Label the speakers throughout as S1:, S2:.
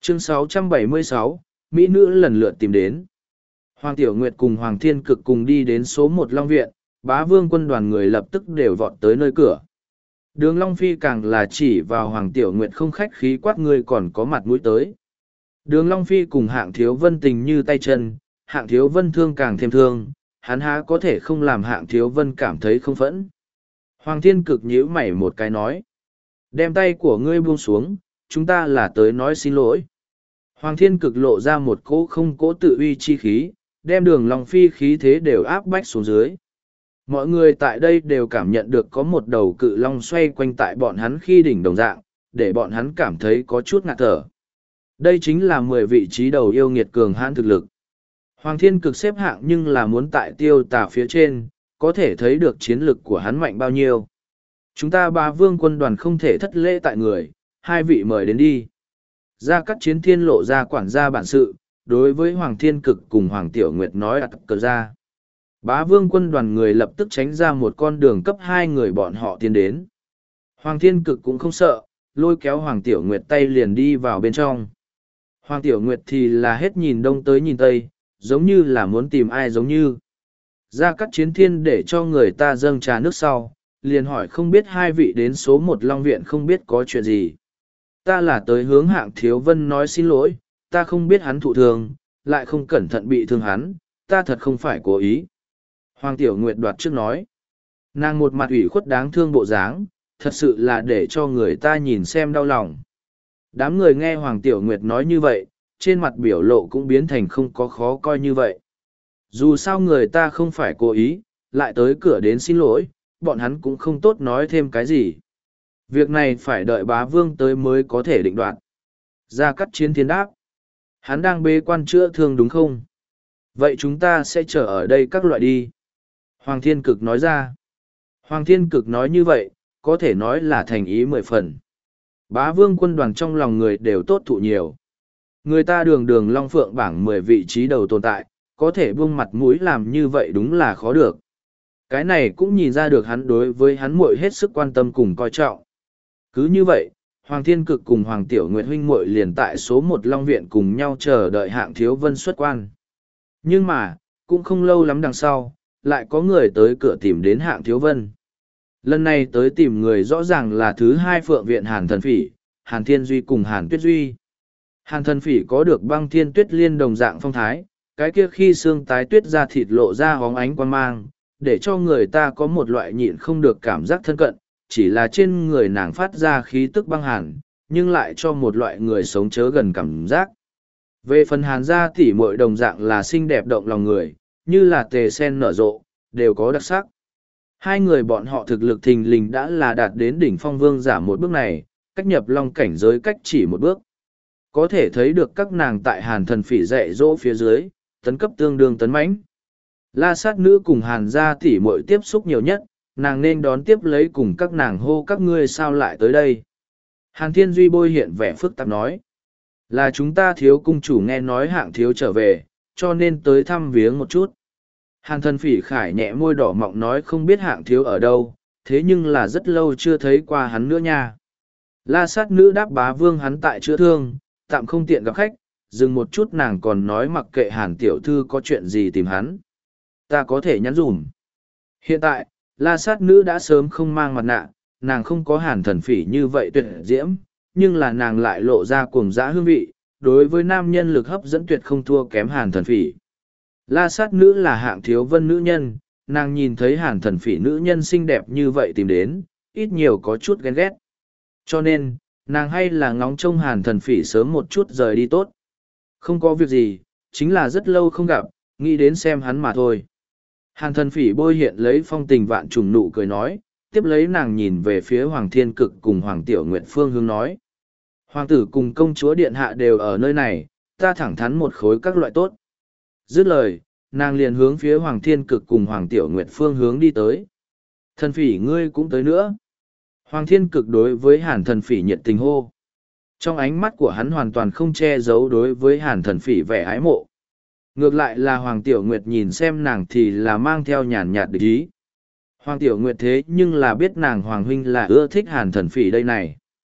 S1: Chương 676, Mỹ nữ lần lượt tìm đến. Hoàng Tiểu Nguyệt cùng Hoàng Thiên Cực cùng đi đến số 1 Long Viện, Bá Vương quân đoàn người lập tức đều vọt tới nơi cửa. Đường Long Phi càng là chỉ vào Hoàng Tiểu Nguyệt không khách khí quát ngươi còn có mặt mũi tới. Đường Long Phi cùng Hạng Thiếu Vân tình như tay chân, Hạng Thiếu Vân thương càng thêm thương, hắn há có thể không làm Hạng Thiếu Vân cảm thấy không phẫn. Hoàng Thiên Cực nhíu mày một cái nói. Đem tay của ngươi buông xuống, chúng ta là tới nói xin lỗi. Hoàng Thiên Cực lộ ra một cỗ không cỗ tự uy chi khí, đem Đường Long Phi khí thế đều áp bách xuống dưới. Mọi người tại đây đều cảm nhận được có một đầu cự long xoay quanh tại bọn hắn khi đỉnh đồng dạng, để bọn hắn cảm thấy có chút ngạt thở. Đây chính là 10 vị trí đầu yêu nghiệt cường hãn thực lực. Hoàng Thiên Cực xếp hạng nhưng là muốn tại Tiêu Tà phía trên, có thể thấy được chiến lực của hắn mạnh bao nhiêu. Chúng ta Bá Vương quân đoàn không thể thất lễ tại người, hai vị mời đến đi. Gia Cát Chiến Thiên lộ ra quản gia bản sự, đối với Hoàng Thiên Cực cùng Hoàng Tiểu Nguyệt nói ắt cờ ra. Bá Vương quân đoàn người lập tức tránh ra một con đường cấp 2 người bọn họ tiến đến. Hoàng Thiên Cực cũng không sợ, lôi kéo Hoàng Tiểu Nguyệt tay liền đi vào bên trong. Hoàng Tiểu Nguyệt thì là hết nhìn đông tới nhìn tây, giống như là muốn tìm ai giống như. Gia Cát Chiến Thiên để cho người ta dâng trà nước sau, liền hỏi không biết hai vị đến số 1 Long Viện không biết có chuyện gì. Ta là tới hướng Hạng Thiếu Vân nói xin lỗi, ta không biết hắn thụ thương, lại không cẩn thận bị thương hắn, ta thật không phải cố ý. Hoàng Tiểu Nguyệt đoạt trước nói. Nàng một mặt ủy khuất đáng thương bộ dáng, thật sự là để cho người ta nhìn xem đau lòng. Đám người nghe Hoàng Tiểu Nguyệt nói như vậy, trên mặt biểu lộ cũng biến thành không có khó coi như vậy. Dù sao người ta không phải cố ý, lại tới cửa đến xin lỗi, bọn hắn cũng không tốt nói thêm cái gì. Việc này phải đợi Bá Vương tới mới có thể định đoạt. Gia Cát Chiến Thiên đáp. Hắn đang bế quan chữa thương đúng không? Vậy chúng ta sẽ chờ ở đây các loại đi. Hoàng Thiên Cực nói ra. Hoàng Thiên Cực nói như vậy, có thể nói là thành ý 10 phần. Bá Vương quân đoàn trong lòng người đều tốt thụ nhiều. Người ta đường đường Long Phượng bảng 10 vị trí đầu tồn tại, có thể buông mặt mũi làm như vậy đúng là khó được. Cái này cũng nhìn ra được hắn đối với hắn muội hết sức quan tâm cùng coi trọng. Cứ như vậy, Hoàng Thiên Cực cùng Hoàng Tiểu Nguyệt huynh muội liền tại số 1 Long Viện cùng nhau chờ đợi Hạng Thiếu Vân xuất quan. Nhưng mà, cũng không lâu lắm đằng sau, lại có người tới cửa tìm đến Hạng Thiếu Vân. Lần này tới tìm người rõ ràng là thứ hai Phượng Viện Hàn Thần Phỉ, Hàn Thiên Duy cùng Hàn Tuyết Duy. Hàn Thần Phỉ có được băng thiên tuyết liên đồng dạng phong thái, cái kia khi xương tái tuyết ra thịt lộ ra hóng ánh quan mang, để cho người ta có một loại nhịn không được cảm giác thân cận, chỉ là trên người nàng phát ra khí tức băng hàn, nhưng lại cho một loại người sống chớ gần cảm giác. Về phần Hàn gia tỷ muội đồng dạng là xinh đẹp động lòng người, như là tề sen nở rộ, đều có đặc sắc. Hai người bọn họ thực lực thình lình đã là đạt đến đỉnh phong vương giả một bước này, cách nhập long cảnh giới cách chỉ một bước. Có thể thấy được các nàng tại Hàn Thần Phỉ dạy dỗ phía dưới, tấn cấp tương đương tấn mãnh. La sát nữ cùng Hàn gia tỷ muội tiếp xúc nhiều nhất, nàng nên đón tiếp lấy cùng các nàng hô các ngươi sao lại tới đây. Hàn Thiên Duy bôi hiện vẻ phức tạp nói. Là chúng ta thiếu cung chủ nghe nói Hạng thiếu trở về, cho nên tới thăm viếng một chút. Hàn Thần Phỉ khải nhẹ môi đỏ mọng nói không biết Hạng thiếu ở đâu, thế nhưng là rất lâu chưa thấy qua hắn nữa nha. La sát nữ đáp Bá Vương hắn tại chữa thương, tạm không tiện gặp khách, dừng một chút nàng còn nói mặc kệ Hàn tiểu thư có chuyện gì tìm hắn. Ta có thể nhắn dùm. Hiện tại, La sát nữ đã sớm không mang mặt nạ, nàng không có Hàn Thần Phỉ như vậy tuyệt diễm, nhưng là nàng lại lộ ra cuồng dã hương vị, đối với nam nhân lực hấp dẫn tuyệt không thua kém Hàn Thần Phỉ. La sát nữ là Hạng Thiếu Vân nữ nhân, nàng nhìn thấy Hàn Thần Phỉ nữ nhân xinh đẹp như vậy tìm đến, ít nhiều có chút ghen ghét. Cho nên, nàng hay là ngóng trông Hàn Thần Phỉ sớm một chút rời đi tốt. Không có việc gì, chính là rất lâu không gặp, nghĩ đến xem hắn mà thôi. Hàn Thần Phỉ bôi hiện lấy phong tình vạn trùng nụ cười nói, tiếp lấy nàng nhìn về phía Hoàng Thiên Cực cùng Hoàng Tiểu Nguyệt phương hướng nói. Hoàng tử cùng công chúa điện hạ đều ở nơi này, ta thẳng thắn một khối các loại tốt. Dứt lời, nàng liền hướng phía Hoàng Thiên Cực cùng Hoàng Tiểu Nguyệt phương hướng đi tới. Thần Phỉ ngươi cũng tới nữa. Hoàng Thiên Cực đối với Hàn Thần Phỉ nhiệt tình hô. Trong ánh mắt của hắn hoàn toàn không che giấu đối với Hàn Thần Phỉ vẻ ái mộ. Ngược lại là Hoàng Tiểu Nguyệt nhìn xem nàng thì là mang theo nhàn nhạt địch ý. Hoàng Tiểu Nguyệt thế nhưng là biết nàng Hoàng huynh là ưa thích Hàn Thần Phỉ đây này.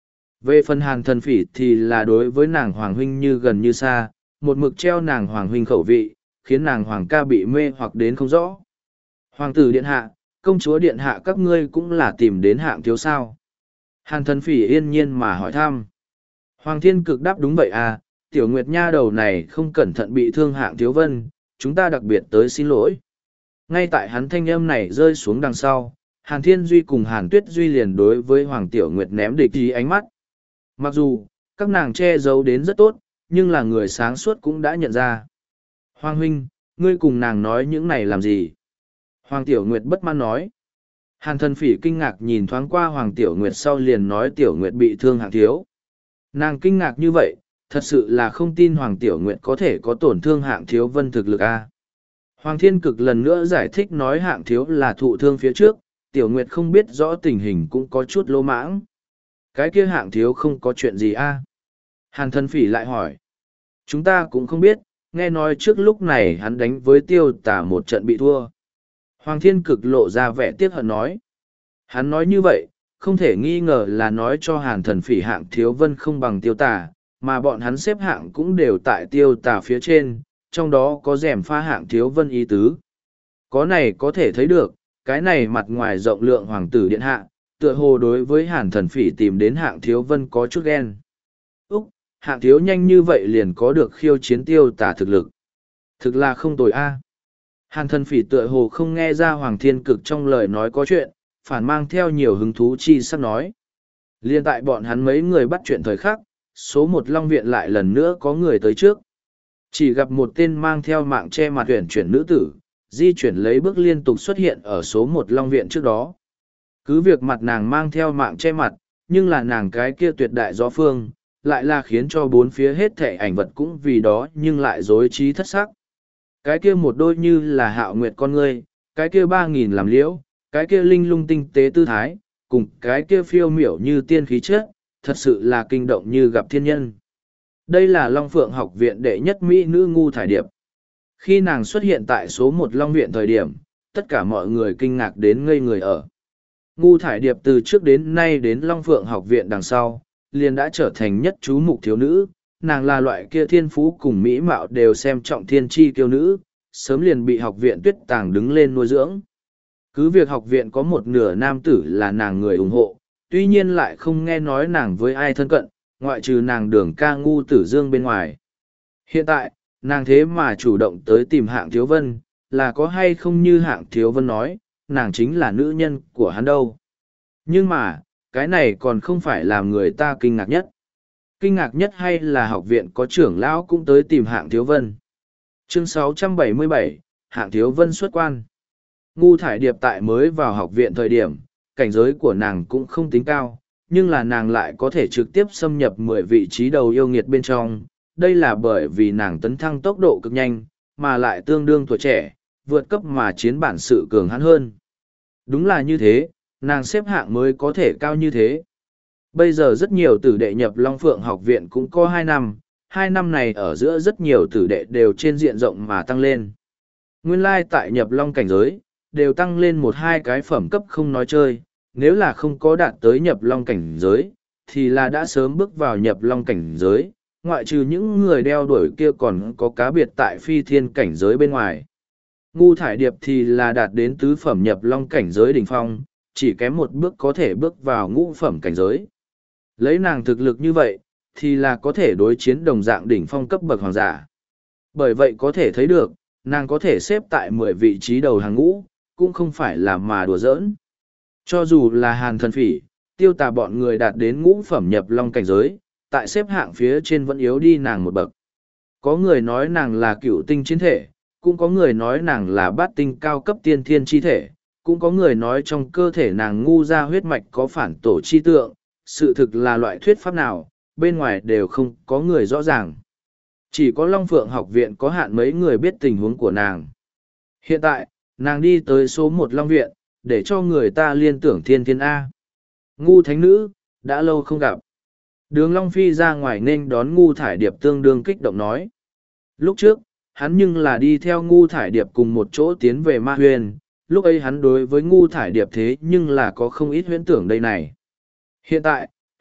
S1: Về phần Hàn Thần Phỉ thì là đối với nàng Hoàng huynh như gần như xa, một mực treo nàng Hoàng huynh khẩu vị, khiến nàng Hoàng ca bị mê hoặc đến không rõ. Hoàng tử điện hạ, công chúa điện hạ các ngươi cũng là tìm đến Hạng thiếu sao? Hàn Thần Phỉ yên nhiên mà hỏi thăm. Hoàng Thiên Cực đáp đúng vậy à, tiểu nguyệt nha đầu này không cẩn thận bị thương Hạng thiếu vân, chúng ta đặc biệt tới xin lỗi. Ngay tại hắn thanh âm này rơi xuống đằng sau, Hàn Thiên Duy cùng Hàn Tuyết Duy liền đối với Hoàng Tiểu Nguyệt ném địch ý ánh mắt. Mặc dù, các nàng che giấu đến rất tốt, nhưng là người sáng suốt cũng đã nhận ra. Hoàng huynh, ngươi cùng nàng nói những này làm gì? Hoàng Tiểu Nguyệt bất mãn nói. Hàn Thần Phỉ kinh ngạc nhìn thoáng qua Hoàng Tiểu Nguyệt sau liền nói Tiểu Nguyệt bị thương Hạng thiếu. Nàng kinh ngạc như vậy, thật sự là không tin Hoàng Tiểu Nguyệt có thể có tổn thương Hạng thiếu vân thực lực a. Hoàng Thiên Cực lần nữa giải thích nói Hạng thiếu là thụ thương phía trước, Tiểu Nguyệt không biết rõ tình hình cũng có chút lỗ mãng. Cái kia Hạng thiếu không có chuyện gì a? Hàn Thần Phỉ lại hỏi. Chúng ta cũng không biết, nghe nói trước lúc này hắn đánh với Tiêu Tả một trận bị thua. Hoàng Thiên Cực lộ ra vẻ tiếc hận nói. Hắn nói như vậy, không thể nghi ngờ là nói cho Hàn Thần Phỉ Hạng thiếu vân không bằng Tiêu Tả, mà bọn hắn xếp hạng cũng đều tại Tiêu Tả phía trên, trong đó có rèm pha Hạng thiếu vân ý tứ. Có này có thể thấy được, cái này mặt ngoài rộng lượng hoàng tử điện hạ, tựa hồ đối với Hàn Thần Phỉ tìm đến Hạng thiếu vân có chút ghen. Úc, Hạng thiếu nhanh như vậy liền có được khiêu chiến Tiêu Tả thực lực. Thực là không tồi a. Hàn Thần Phỉ tựa hồ không nghe ra Hoàng Thiên Cực trong lời nói có chuyện, phản mang theo nhiều hứng thú chi sắc nói. Liên tại bọn hắn mấy người bắt chuyện thời khắc, số một Long Viện lại lần nữa có người tới trước. Chỉ gặp một tên mang theo mạng che mặt tuyển chuyển nữ tử, di chuyển lấy bước liên tục xuất hiện ở số một Long Viện trước đó. Cứ việc mặt nàng mang theo mạng che mặt, nhưng là nàng cái kia tuyệt đại gió phương, lại là khiến cho bốn phía hết thảy ảnh vật cũng vì đó nhưng lại rối trí thất sắc. Cái kia một đôi như là hạo nguyệt con ngươi, cái kia 3.000 làm liễu, cái kia linh lung tinh tế tư thái, cùng cái kia phiêu miểu như tiên khí chất, thật sự là kinh động như gặp thiên nhân. Đây là Long Phượng học viện đệ nhất mỹ nữ Ngu Thải Điệp. Khi nàng xuất hiện tại số một Long Viện thời điểm, tất cả mọi người kinh ngạc đến ngây người ở. Ngu Thải Điệp từ trước đến nay đến Long Phượng học viện đằng sau, liền đã trở thành nhất chú mục thiếu nữ. Nàng là loại kia thiên phú cùng mỹ mạo đều xem trọng thiên chi kiêu nữ, sớm liền bị học viện Tuyết Tàng đứng lên nuôi dưỡng. Cứ việc học viện có một nửa nam tử là nàng người ủng hộ, tuy nhiên lại không nghe nói nàng với ai thân cận, ngoại trừ nàng Đường ca Ngu Tử Dương bên ngoài. Hiện tại, nàng thế mà chủ động tới tìm Hạng Thiếu Vân, là có hay không như Hạng Thiếu Vân nói, nàng chính là nữ nhân của hắn đâu. Nhưng mà, cái này còn không phải làm người ta kinh ngạc nhất. Kinh ngạc nhất hay là học viện có trưởng lão cũng tới tìm Hạng Thiếu Vân. Chương 677, Hạng Thiếu Vân xuất quan. Ngu Thải Điệp tại mới vào học viện thời điểm, cảnh giới của nàng cũng không tính cao, nhưng là nàng lại có thể trực tiếp xâm nhập 10 vị trí đầu yêu nghiệt bên trong. Đây là bởi vì nàng tấn thăng tốc độ cực nhanh, mà lại tương đương tuổi trẻ, vượt cấp mà chiến bản sự cường hãn hơn. Đúng là như thế, nàng xếp hạng mới có thể cao như thế. Bây giờ rất nhiều tử đệ nhập Long Phượng học viện cũng có 2 năm, 2 năm này ở giữa rất nhiều tử đệ đều trên diện rộng mà tăng lên. Nguyên lai tại nhập Long cảnh giới, đều tăng lên 1-2 cái phẩm cấp không nói chơi, nếu là không có đạt tới nhập Long cảnh giới, thì là đã sớm bước vào nhập Long cảnh giới, ngoại trừ những người đeo đuổi kia còn có cá biệt tại phi thiên cảnh giới bên ngoài. Ngu Thải Điệp thì là đạt đến tứ phẩm nhập Long cảnh giới đỉnh phong, chỉ kém một bước có thể bước vào ngũ phẩm cảnh giới. Lấy nàng thực lực như vậy, thì là có thể đối chiến đồng dạng đỉnh phong cấp bậc hoàng giả. Bởi vậy có thể thấy được, nàng có thể xếp tại 10 vị trí đầu hàng ngũ, cũng không phải là mà đùa giỡn. Cho dù là Hàn Thần Phỉ, Tiêu Tà bọn người đạt đến ngũ phẩm nhập Long cảnh giới, tại xếp hạng phía trên vẫn yếu đi nàng một bậc. Có người nói nàng là cựu tinh chiến thể, cũng có người nói nàng là bát tinh cao cấp tiên thiên chi thể, cũng có người nói trong cơ thể nàng ngu ra huyết mạch có phản tổ chi tượng, sự thực là loại thuyết pháp nào, bên ngoài đều không có người rõ ràng. Chỉ có Long Phượng học viện có hạn mấy người biết tình huống của nàng. Hiện tại, nàng đi tới số 1 Long Viện, để cho người ta liên tưởng thiên thiên A. Ngu thánh nữ, đã lâu không gặp. Đường Long Phi ra ngoài nên đón Ngu Thải Điệp tương đương kích động nói. Lúc trước, hắn nhưng là đi theo Ngu Thải Điệp cùng một chỗ tiến về Ma Huyền, lúc ấy hắn đối với Ngu Thải Điệp thế nhưng là có không ít huyễn tưởng đây này. Hiện tại,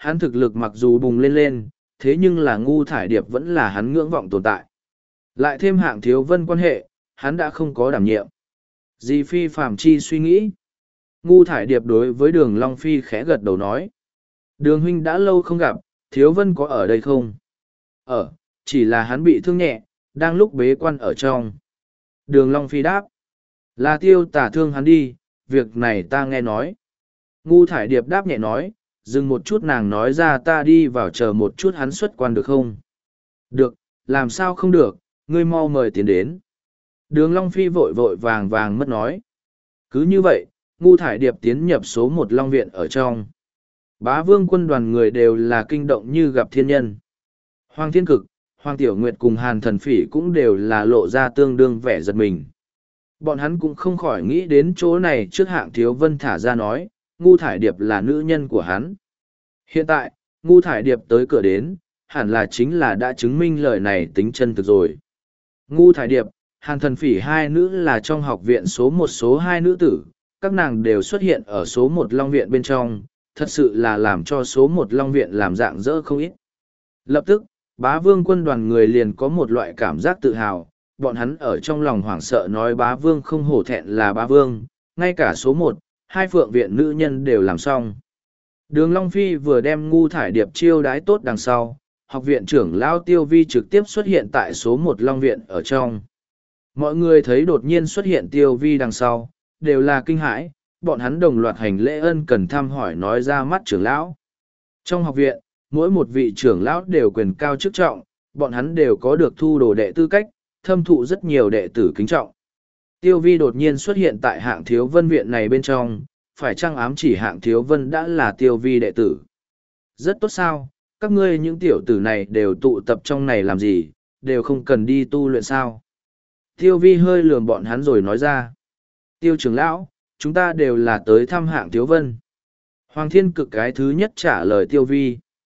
S1: hắn thực lực mặc dù bùng lên lên, thế nhưng là Ngu Thải Điệp vẫn là hắn ngưỡng vọng tồn tại. Lại thêm Hạng Thiếu Vân quan hệ, hắn đã không có đảm nhiệm. Di Phi Phạm Chi suy nghĩ. Ngu Thải Điệp đối với Đường Long Phi khẽ gật đầu nói. Đường huynh đã lâu không gặp, Thiếu Vân có ở đây không? Ở, chỉ là hắn bị thương nhẹ, đang lúc bế quan ở trong. Đường Long Phi đáp. Là Tiêu Tả thương hắn đi, việc này ta nghe nói. Ngu Thải Điệp đáp nhẹ nói, dừng một chút nàng nói ra ta đi vào chờ một chút hắn xuất quan được không? Được, làm sao không được, ngươi mau mời tiến đến. Đường Long Phi vội vội vàng vàng mất nói. Cứ như vậy, Ngu Thải Điệp tiến nhập số một Long Viện ở trong. Bá Vương quân đoàn người đều là kinh động như gặp thiên nhân. Hoàng Thiên Cực, Hoàng Tiểu Nguyệt cùng Hàn Thần Phỉ cũng đều là lộ ra tương đương vẻ giật mình. Bọn hắn cũng không khỏi nghĩ đến chỗ này trước Hạng Thiếu Vân thả ra nói, Ngu Thải Điệp là nữ nhân của hắn. Hiện tại, Ngu Thải Điệp tới cửa đến, hẳn là chính là đã chứng minh lời này tính chân thực rồi. Ngu Thải Điệp, Hàn Thần Phỉ hai nữ là trong học viện số một số hai nữ tử, các nàng đều xuất hiện ở số một Long Viện bên trong, thật sự là làm cho số một Long Viện làm dạng dỡ không ít. Lập tức, Bá Vương quân đoàn người liền có một loại cảm giác tự hào, bọn hắn ở trong lòng hoảng sợ nói Bá Vương không hổ thẹn là Bá Vương, ngay cả số một, hai phượng viện nữ nhân đều làm xong. Đường Long Phi vừa đem Ngu Thải Điệp chiêu đái tốt đằng sau, học viện trưởng Lao Tiêu Vi trực tiếp xuất hiện tại số một Long Viện ở trong. Mọi người thấy đột nhiên xuất hiện Tiêu Vi đằng sau, đều là kinh hãi, bọn hắn đồng loạt hành lễ ân cần thăm hỏi nói ra mắt trưởng lão. Trong học viện, mỗi một vị trưởng lão đều quyền cao chức trọng, bọn hắn đều có được thu đồ đệ tư cách, thâm thụ rất nhiều đệ tử kính trọng. Tiêu Vi đột nhiên xuất hiện tại Hạng Thiếu Vân viện này bên trong, phải chăng ám chỉ Hạng Thiếu Vân đã là Tiêu Vi đệ tử? Rất tốt sao, các ngươi những tiểu tử này đều tụ tập trong này làm gì, đều không cần đi tu luyện sao? Tiêu Vi hơi lườm bọn hắn rồi nói ra. Tiêu trưởng lão, chúng ta đều là tới thăm Hạng Thiếu Vân. Hoàng Thiên Cực cái thứ nhất trả lời Tiêu Vi.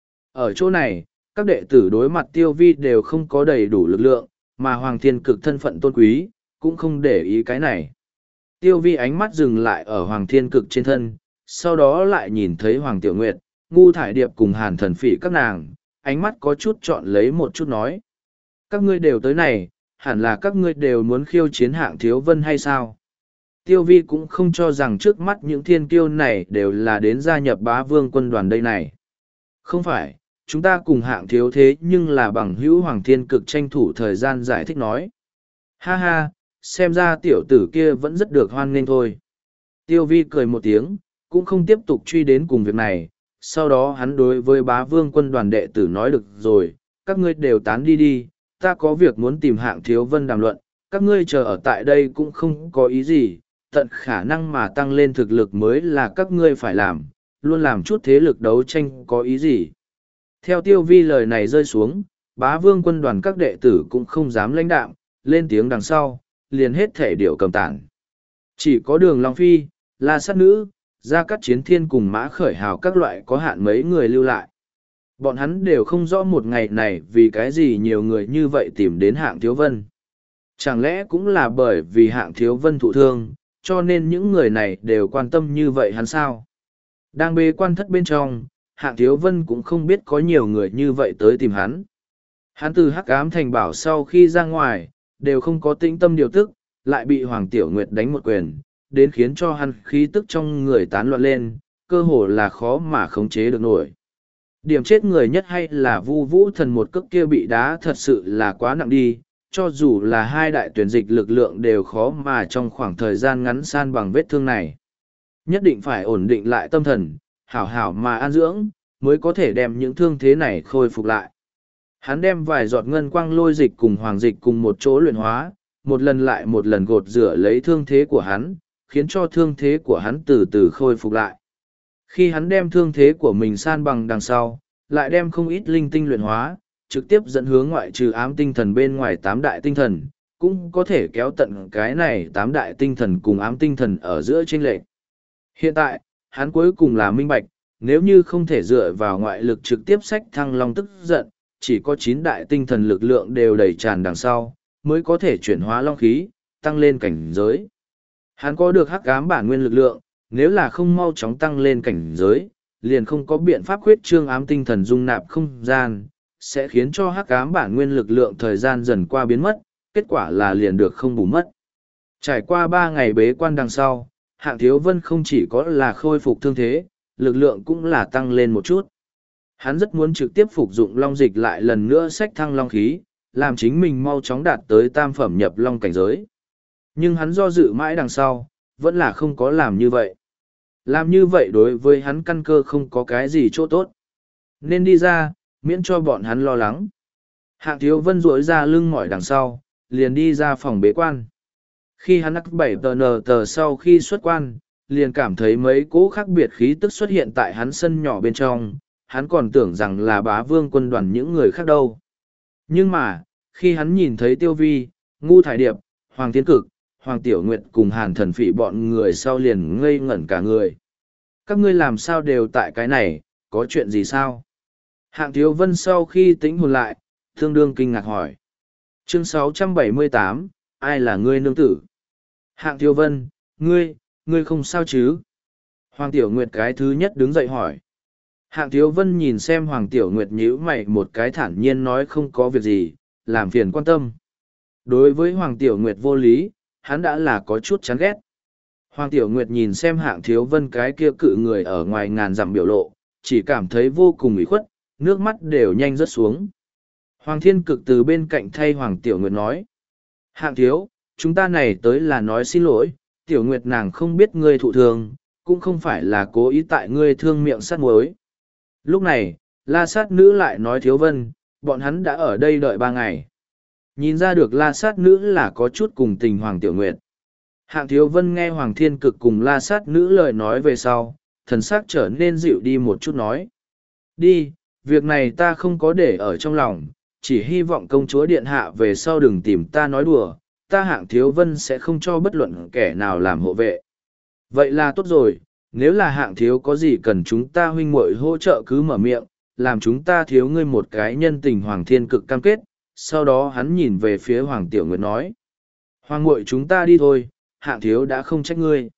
S1: Ở chỗ này, các đệ tử đối mặt Tiêu Vi đều không có đầy đủ lực lượng, mà Hoàng Thiên Cực thân phận tôn quý, cũng không để ý cái này. Tiêu Vi ánh mắt dừng lại ở Hoàng Thiên Cực trên thân, sau đó lại nhìn thấy Hoàng Tiểu Nguyệt, Ngu Thải Điệp cùng Hàn Thần Phỉ các nàng, ánh mắt có chút chọn lấy một chút nói. Các ngươi đều tới này, hẳn là các ngươi đều muốn khiêu chiến Hạng Thiếu Vân hay sao? Tiêu Vi cũng không cho rằng trước mắt những thiên kiêu này đều là đến gia nhập Bá Vương quân đoàn đây này. Không phải, chúng ta cùng Hạng Thiếu thế nhưng là bằng hữu Hoàng Thiên Cực tranh thủ thời gian giải thích nói. Ha ha, xem ra tiểu tử kia vẫn rất được hoan nghênh thôi. Tiêu Vi cười một tiếng, cũng không tiếp tục truy đến cùng việc này. Sau đó hắn đối với Bá Vương quân đoàn đệ tử nói được rồi, các ngươi đều tán đi đi, ta có việc muốn tìm Hạng Thiếu Vân đàm luận, các ngươi chờ ở tại đây cũng không có ý gì, tận khả năng mà tăng lên thực lực mới là các ngươi phải làm, luôn làm chút thế lực đấu tranh có ý gì. Theo Tiêu Vi lời này rơi xuống, Bá Vương quân đoàn các đệ tử cũng không dám lãnh đạm, lên tiếng đằng sau, liền hết thể điệu cầm tản. Chỉ có Đường Long Phi, La Sát Nữ, Gia Cát Chiến Thiên cùng Mã Khởi Hào các loại có hạn mấy người lưu lại. Bọn hắn đều không rõ một ngày này vì cái gì nhiều người như vậy tìm đến Hạng Thiếu Vân. Chẳng lẽ cũng là bởi vì Hạng Thiếu Vân thụ thương, cho nên những người này đều quan tâm như vậy hắn sao? Đang bế quan thất bên trong, Hạng Thiếu Vân cũng không biết có nhiều người như vậy tới tìm hắn. Hắn từ Hắc Ám Thành Bảo sau khi ra ngoài, đều không có tĩnh tâm điều tức, lại bị Hoàng Tiểu Nguyệt đánh một quyền, đến khiến cho hắn khí tức trong người tán loạn lên, cơ hồ là khó mà khống chế được nổi. Điểm chết người nhất hay là Vu Vũ Thần một cước kia bị đá thật sự là quá nặng đi, cho dù là hai đại tuyển dịch lực lượng đều khó mà trong khoảng thời gian ngắn san bằng vết thương này. Nhất định phải ổn định lại tâm thần, hảo hảo mà an dưỡng, mới có thể đem những thương thế này khôi phục lại. Hắn đem vài giọt ngân quang lôi dịch cùng hoàng dịch cùng một chỗ luyện hóa, một lần lại một lần gột rửa lấy thương thế của hắn, khiến cho thương thế của hắn từ từ khôi phục lại. Khi hắn đem thương thế của mình san bằng đằng sau, lại đem không ít linh tinh luyện hóa, trực tiếp dẫn hướng ngoại trừ ám tinh thần bên ngoài tám đại tinh thần, cũng có thể kéo tận cái này tám đại tinh thần cùng ám tinh thần ở giữa chênh lệch. Hiện tại, hắn cuối cùng là minh bạch, nếu như không thể dựa vào ngoại lực trực tiếp xách thăng long tức giận, chỉ có 9 đại tinh thần lực lượng đều đầy tràn đằng sau, mới có thể chuyển hóa long khí, tăng lên cảnh giới. Hắn có được hắc ám bản nguyên lực lượng, nếu là không mau chóng tăng lên cảnh giới, liền không có biện pháp khuyết trương ám tinh thần dung nạp không gian, sẽ khiến cho hắc ám bản nguyên lực lượng thời gian dần qua biến mất, kết quả là liền được không bù mất. Trải qua 3 ngày bế quan đằng sau, Hạng Thiếu Vân không chỉ có là khôi phục thương thế, lực lượng cũng là tăng lên một chút. Hắn rất muốn trực tiếp phục dụng long dịch lại lần nữa xách thăng long khí, làm chính mình mau chóng đạt tới tam phẩm nhập long cảnh giới. Nhưng hắn do dự mãi đằng sau, vẫn là không có làm như vậy. Làm như vậy đối với hắn căn cơ không có cái gì chỗ tốt. Nên đi ra, miễn cho bọn hắn lo lắng. Hạng Thiếu Vân duỗi ra lưng mỏi đằng sau, liền đi ra phòng bế quan. Khi hắn nắc 7 tờ sau khi xuất quan, liền cảm thấy mấy cỗ khác biệt khí tức xuất hiện tại hắn sân nhỏ bên trong, hắn còn tưởng rằng là Bá Vương quân đoàn những người khác đâu. Nhưng mà, khi hắn nhìn thấy Tiêu Vi, Ngu Thải Điệp, Hoàng Thiên Cực, Hoàng Tiểu Nguyệt cùng Hàn Thần Phỉ bọn người sau liền ngây ngẩn cả người. Các ngươi làm sao đều tại cái này, có chuyện gì sao? Hạng Thiếu Vân sau khi tĩnh hồn lại, tương đương kinh ngạc hỏi. Chương 678, ai là ngươi nương tử? Hạng Thiếu Vân, ngươi không sao chứ? Hoàng Tiểu Nguyệt cái thứ nhất đứng dậy hỏi. Hạng Thiếu Vân nhìn xem Hoàng Tiểu Nguyệt nhíu mày một cái thản nhiên nói không có việc gì, làm phiền quan tâm. Đối với Hoàng Tiểu Nguyệt vô lý, hắn đã là có chút chán ghét. Hoàng Tiểu Nguyệt nhìn xem Hạng Thiếu Vân cái kia cự người ở ngoài ngàn dặm biểu lộ, chỉ cảm thấy vô cùng ủy khuất, nước mắt đều nhanh rớt xuống. Hoàng Thiên Cực từ bên cạnh thay Hoàng Tiểu Nguyệt nói. Hạng Thiếu, chúng ta này tới là nói xin lỗi, Tiểu Nguyệt nàng không biết ngươi thụ thương, cũng không phải là cố ý tại ngươi thương miệng sát muối. Lúc này, La Sát Nữ lại nói Thiếu Vân, bọn hắn đã ở đây đợi 3 ngày. Nhìn ra được La Sát Nữ là có chút cùng tình Hoàng Tiểu Nguyệt. Hạng Thiếu Vân nghe Hoàng Thiên Cực cùng La Sát Nữ lời nói về sau, thần sắc trở nên dịu đi một chút nói. Đi, việc này ta không có để ở trong lòng, chỉ hy vọng công chúa điện hạ về sau đừng tìm ta nói đùa, ta Hạng Thiếu Vân sẽ không cho bất luận kẻ nào làm hộ vệ. Vậy là tốt rồi, nếu là Hạng Thiếu có gì cần chúng ta huynh muội hỗ trợ cứ mở miệng, làm chúng ta thiếu ngươi một cái nhân tình. Hoàng Thiên Cực cam kết, sau đó hắn nhìn về phía Hoàng Tiểu Nguyệt nói. Hoàng muội chúng ta đi thôi, Hạng Thiếu đã không trách ngươi.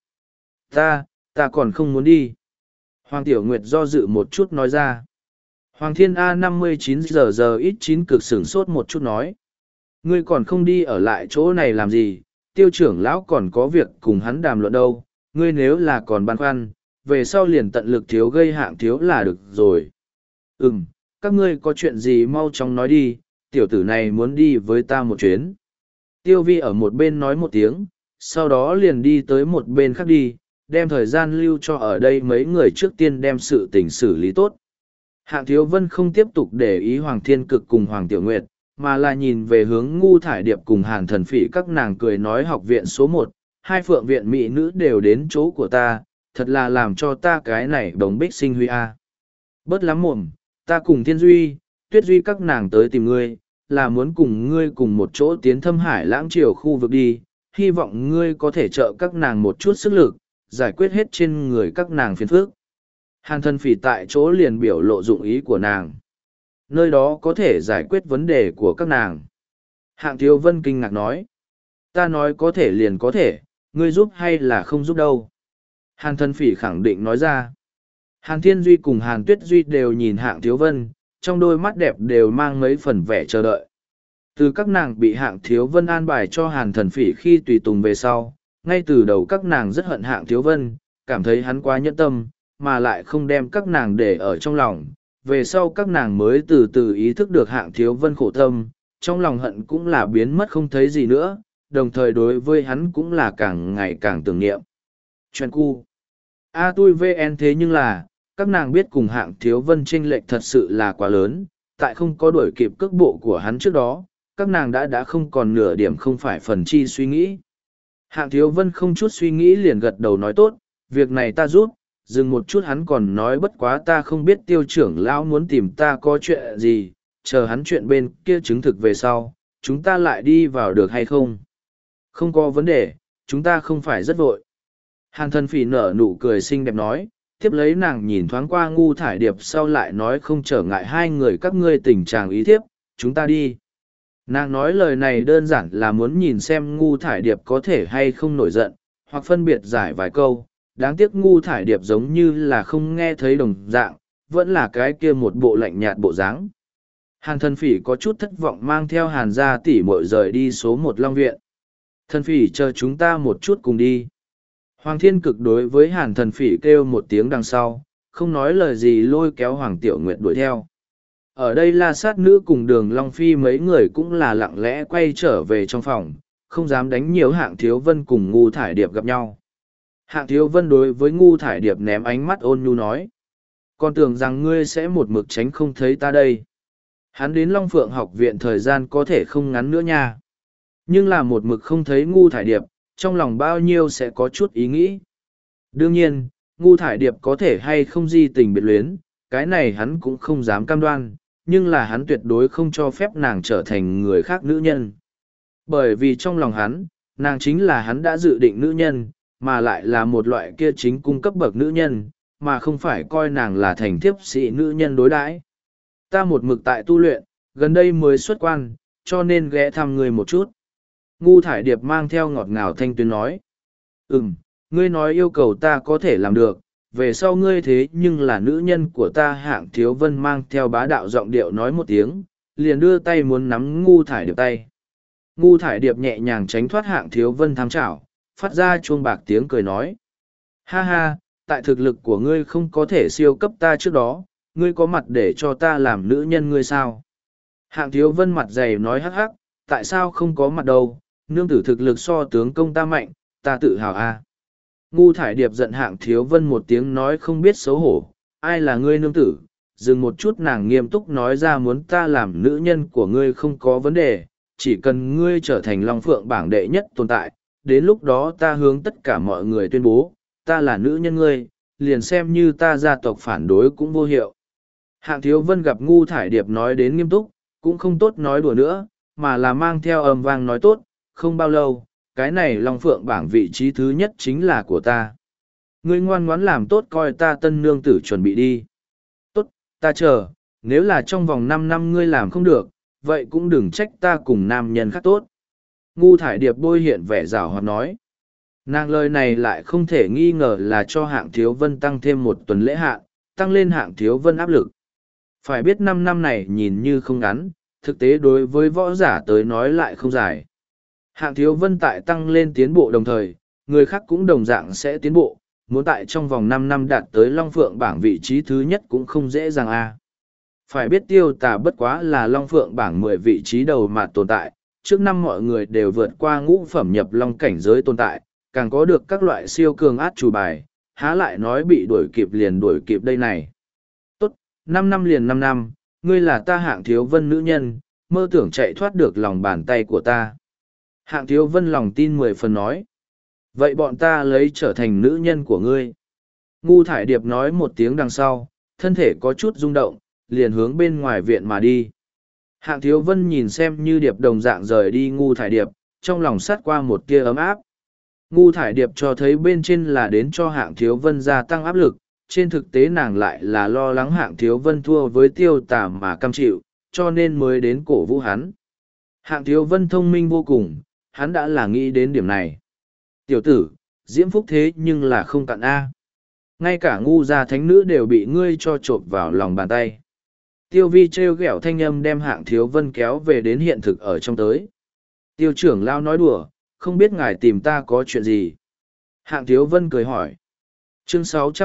S1: Ta còn không muốn đi. Hoàng Tiểu Nguyệt do dự một chút nói ra. Hoàng Thiên A 59 giờ ít 9 cực sửng sốt một chút nói. Ngươi còn không đi ở lại chỗ này làm gì, Tiêu trưởng lão còn có việc cùng hắn đàm luận đâu, ngươi nếu là còn băn khoăn, về sau liền tận lực thiếu gây Hạng Thiếu là được rồi. Các ngươi có chuyện gì mau chóng nói đi, tiểu tử này muốn đi với ta một chuyến. Tiêu Vi ở một bên nói một tiếng, sau đó liền đi tới một bên khác đi, đem thời gian lưu cho ở đây mấy người trước tiên đem sự tình xử lý tốt. Hạng Thiếu Vân không tiếp tục để ý Hoàng Thiên Cực cùng Hoàng Tiểu Nguyệt, mà là nhìn về hướng Ngu Thải Điệp cùng Hàn Thần Phỉ, các nàng cười nói học viện số 1, 2 phượng viện mỹ nữ đều đến chỗ của ta, thật là làm cho ta cái này đồng bích sinh huy a. Bớt lắm mồm, ta cùng Thiên Duy, Tuyết Duy các nàng tới tìm ngươi, là muốn cùng ngươi cùng một chỗ tiến Thâm Hải Lãng Triều khu vực đi, hy vọng ngươi có thể trợ các nàng một chút sức lực, giải quyết hết trên người các nàng phiền phức. Hàn Thần Phỉ tại chỗ liền biểu lộ dụng ý của nàng. Nơi đó có thể giải quyết vấn đề của các nàng. Hạng Thiếu Vân kinh ngạc nói. Ta nói có thể liền có thể, ngươi giúp hay là không giúp đâu. Hàn Thần Phỉ khẳng định nói ra. Hàn Thiên Duy cùng Hàn Tuyết Duy đều nhìn Hạng Thiếu Vân, trong đôi mắt đẹp đều mang mấy phần vẻ chờ đợi. Từ các nàng bị Hạng Thiếu Vân an bài cho Hàn Thần Phỉ khi tùy tùng về sau, ngay từ đầu các nàng rất hận Hạng Thiếu Vân, cảm thấy hắn quá nhẫn tâm, mà lại không đem các nàng để ở trong lòng. Về sau các nàng mới từ từ ý thức được Hạng Thiếu Vân khổ tâm, trong lòng hận cũng là biến mất không thấy gì nữa, đồng thời đối với hắn cũng là càng ngày càng tưởng niệm. Chuyện cu. A tui VN thế nhưng là, các nàng biết cùng Hạng Thiếu Vân chênh lệch thật sự là quá lớn, tại không có đuổi kịp cước bộ của hắn trước đó, các nàng đã không còn nửa điểm không phải phần chi suy nghĩ. Hạng Thiếu Vân không chút suy nghĩ liền gật đầu nói tốt, việc này ta giúp, dừng một chút hắn còn nói bất quá ta không biết Tiêu trưởng lão muốn tìm ta có chuyện gì, chờ hắn chuyện bên kia chứng thực về sau, chúng ta lại đi vào được hay không? Không có vấn đề, chúng ta không phải rất vội. Hàn Thần Phỉ nở nụ cười xinh đẹp nói, tiếp lấy nàng nhìn thoáng qua Ngu Thải Điệp sau lại nói không trở ngại hai người các ngươi tình trạng ý thiếp, chúng ta đi. Nàng nói lời này đơn giản là muốn nhìn xem Ngu Thải Điệp có thể hay không nổi giận, hoặc phân biệt giải vài câu, đáng tiếc Ngu Thải Điệp giống như là không nghe thấy đồng dạng, vẫn là cái kia một bộ lạnh nhạt bộ dáng. Hàn Thần Phỉ có chút thất vọng mang theo Hàn gia tỷ muội rời đi số 1 Long Viện. Thần Phỉ chờ chúng ta một chút cùng đi. Hoàng Thiên Cực đối với Hàn Thần Phỉ kêu một tiếng đằng sau, không nói lời gì lôi kéo Hoàng Tiểu Nguyệt đuổi theo. Ở đây La Sát Nữ cùng Đường Long Phi mấy người cũng là lặng lẽ quay trở về trong phòng, không dám đánh nhiều Hạng Thiếu Vân cùng Ngu Thải Điệp gặp nhau. Hạng Thiếu Vân đối với Ngu Thải Điệp ném ánh mắt ôn nhu nói. Con tưởng rằng ngươi sẽ một mực tránh không thấy ta đây. Hắn đến Long Phượng học viện thời gian có thể không ngắn nữa nha. Nhưng là một mực không thấy Ngu Thải Điệp, trong lòng bao nhiêu sẽ có chút ý nghĩ. Đương nhiên, Ngu Thải Điệp có thể hay không di tình biệt luyến, cái này hắn cũng không dám cam đoan, nhưng là hắn tuyệt đối không cho phép nàng trở thành người khác nữ nhân. Bởi vì trong lòng hắn, nàng chính là hắn đã dự định nữ nhân, mà lại là một loại kia chính cung cấp bậc nữ nhân, mà không phải coi nàng là thành thiếp sĩ nữ nhân đối đãi. Ta một mực tại tu luyện, gần đây mới xuất quan, cho nên ghé thăm người một chút. Ngu Thải Điệp mang theo ngọt ngào thanh tuyến nói. Ngươi nói yêu cầu ta có thể làm được, về sau ngươi thế nhưng là nữ nhân của ta. Hạng Thiếu Vân mang theo bá đạo giọng điệu nói một tiếng, liền đưa tay muốn nắm Ngu Thải Điệp tay. Ngu Thải Điệp nhẹ nhàng tránh thoát Hạng Thiếu Vân tham chảo, phát ra chuông bạc tiếng cười nói. Ha ha, tại thực lực của ngươi không có thể siêu cấp ta trước đó, ngươi có mặt để cho ta làm nữ nhân ngươi sao? Hạng Thiếu Vân mặt dày nói hắc hắc, tại sao không có mặt đâu, nương tử thực lực so tướng công ta mạnh, ta tự hào a. Ngu Thải Điệp giận Hạng Thiếu Vân một tiếng nói không biết xấu hổ, ai là ngươi nương tử? Dừng một chút nàng nghiêm túc nói ra muốn ta làm nữ nhân của ngươi không có vấn đề, chỉ cần ngươi trở thành Long Phượng bảng đệ nhất tồn tại, đến lúc đó ta hướng tất cả mọi người tuyên bố, ta là nữ nhân ngươi, liền xem như ta gia tộc phản đối cũng vô hiệu. Hạng Thiếu Vân gặp Ngu Thải Điệp nói đến nghiêm túc, cũng không tốt nói đùa nữa, mà là mang theo âm vang nói tốt, không bao lâu, cái này Long Phượng bảng vị trí thứ nhất chính là của ta. Ngươi ngoan ngoãn làm tốt coi ta tân nương tử chuẩn bị đi. Tốt, ta chờ, nếu là trong vòng 5 năm ngươi làm không được, vậy cũng đừng trách ta cùng nam nhân khác tốt. Ngu Thải Điệp bôi hiện vẻ giảo hoạt nói. Nàng lời này lại không thể nghi ngờ là cho Hạng Thiếu Vân tăng thêm một tuần lễ hạn, tăng lên Hạng Thiếu Vân áp lực. Phải biết 5 năm này nhìn như không ngắn, thực tế đối với võ giả tới nói lại không dài. Hạng Thiếu Vân tại tăng lên tiến bộ đồng thời, người khác cũng đồng dạng sẽ tiến bộ, muốn tại trong vòng 5 năm đạt tới Long Phượng bảng vị trí thứ nhất cũng không dễ dàng a. Phải biết Tiêu Tà bất quá là Long Phượng bảng 10 vị trí đầu mà tồn tại, trước năm mọi người đều vượt qua ngũ phẩm nhập long cảnh giới tồn tại, càng có được các loại siêu cường át chủ bài, há lại nói bị đuổi kịp liền đuổi kịp đây này. Tốt, 5 năm liền 5 năm, ngươi là ta Hạng Thiếu Vân nữ nhân, mơ tưởng chạy thoát được lòng bàn tay của ta. Hạng Thiếu Vân lòng tin 10 phần nói. Vậy bọn ta lấy trở thành nữ nhân của ngươi. Ngu Thải Điệp nói một tiếng đằng sau, thân thể có chút rung động, liền hướng bên ngoài viện mà đi. Hạng Thiếu Vân nhìn xem như Điệp đồng dạng rời đi Ngu Thải Điệp, trong lòng sát qua một tia ấm áp. Ngu Thải Điệp cho thấy bên trên là đến cho Hạng Thiếu Vân gia tăng áp lực, trên thực tế nàng lại là lo lắng Hạng Thiếu Vân thua với Tiêu Tà mà cam chịu, cho nên mới đến cổ vũ hắn. Hạng Thiếu Vân thông minh vô cùng, hắn đã là nghĩ đến điểm này. Tiểu tử, diễm phúc thế nhưng là không cạn A. Ngay cả Ngu gia thánh nữ đều bị ngươi cho trộm vào lòng bàn tay. Tiêu Vi trêu ghẹo thanh âm đem Hạng Thiếu Vân kéo về đến hiện thực ở trong tới. Tiêu trưởng lao nói đùa, không biết ngài tìm ta có chuyện gì. Hạng Thiếu Vân cười hỏi. Chương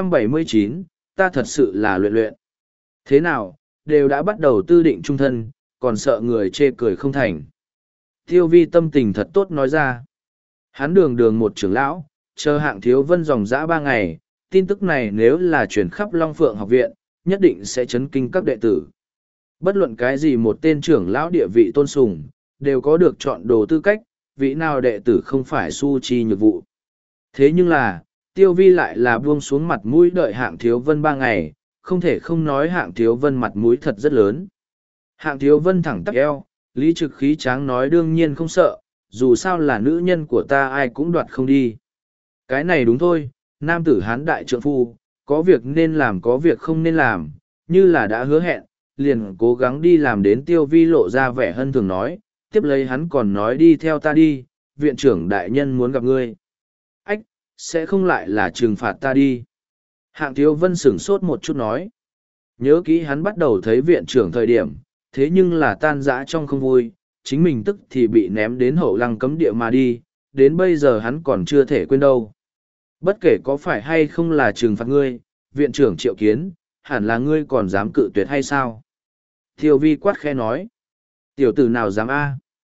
S1: 679, ta thật sự là luyện luyện. Thế nào, đều đã bắt đầu tư định trung thân, còn sợ người chê cười không thành. Tiêu Vi tâm tình thật tốt nói ra. Hắn đường một trưởng lão, chờ Hạng Thiếu Vân dòng dã 3 ngày, tin tức này nếu là truyền khắp Long Phượng học viện, nhất định sẽ chấn kinh các đệ tử. Bất luận cái gì một tên trưởng lão địa vị tôn sùng, đều có được chọn đồ tư cách, vị nào đệ tử không phải su chi nhược vụ. Thế nhưng là, Tiêu Vi lại là buông xuống mặt mũi đợi Hạng Thiếu Vân 3 ngày, không thể không nói Hạng Thiếu Vân mặt mũi thật rất lớn. Hạng Thiếu Vân thẳng tắp eo, lý trực khí tráng nói đương nhiên không sợ, dù sao là nữ nhân của ta ai cũng đoạt không đi. Cái này đúng thôi, nam tử hán đại trượng phu, có việc nên làm có việc không nên làm, như là đã hứa hẹn, liền cố gắng đi làm đến. Tiêu Vi lộ ra vẻ hân thường nói, tiếp lấy hắn còn nói đi theo ta đi, viện trưởng đại nhân muốn gặp ngươi. Ách, sẽ không lại là trừng phạt ta đi. Hạng Thiếu Vân sửng sốt một chút nói. Nhớ kỹ hắn bắt đầu thấy viện trưởng thời điểm, thế nhưng là tan rã trong không vui, chính mình tức thì bị ném đến hậu lăng cấm địa mà đi, đến bây giờ hắn còn chưa thể quên đâu. Bất kể có phải hay không là trừng phạt ngươi, viện trưởng Triệu Kiến, hẳn là ngươi còn dám cự tuyệt hay sao? Thiêu Vi quát khe nói. Tiểu tử nào dám a?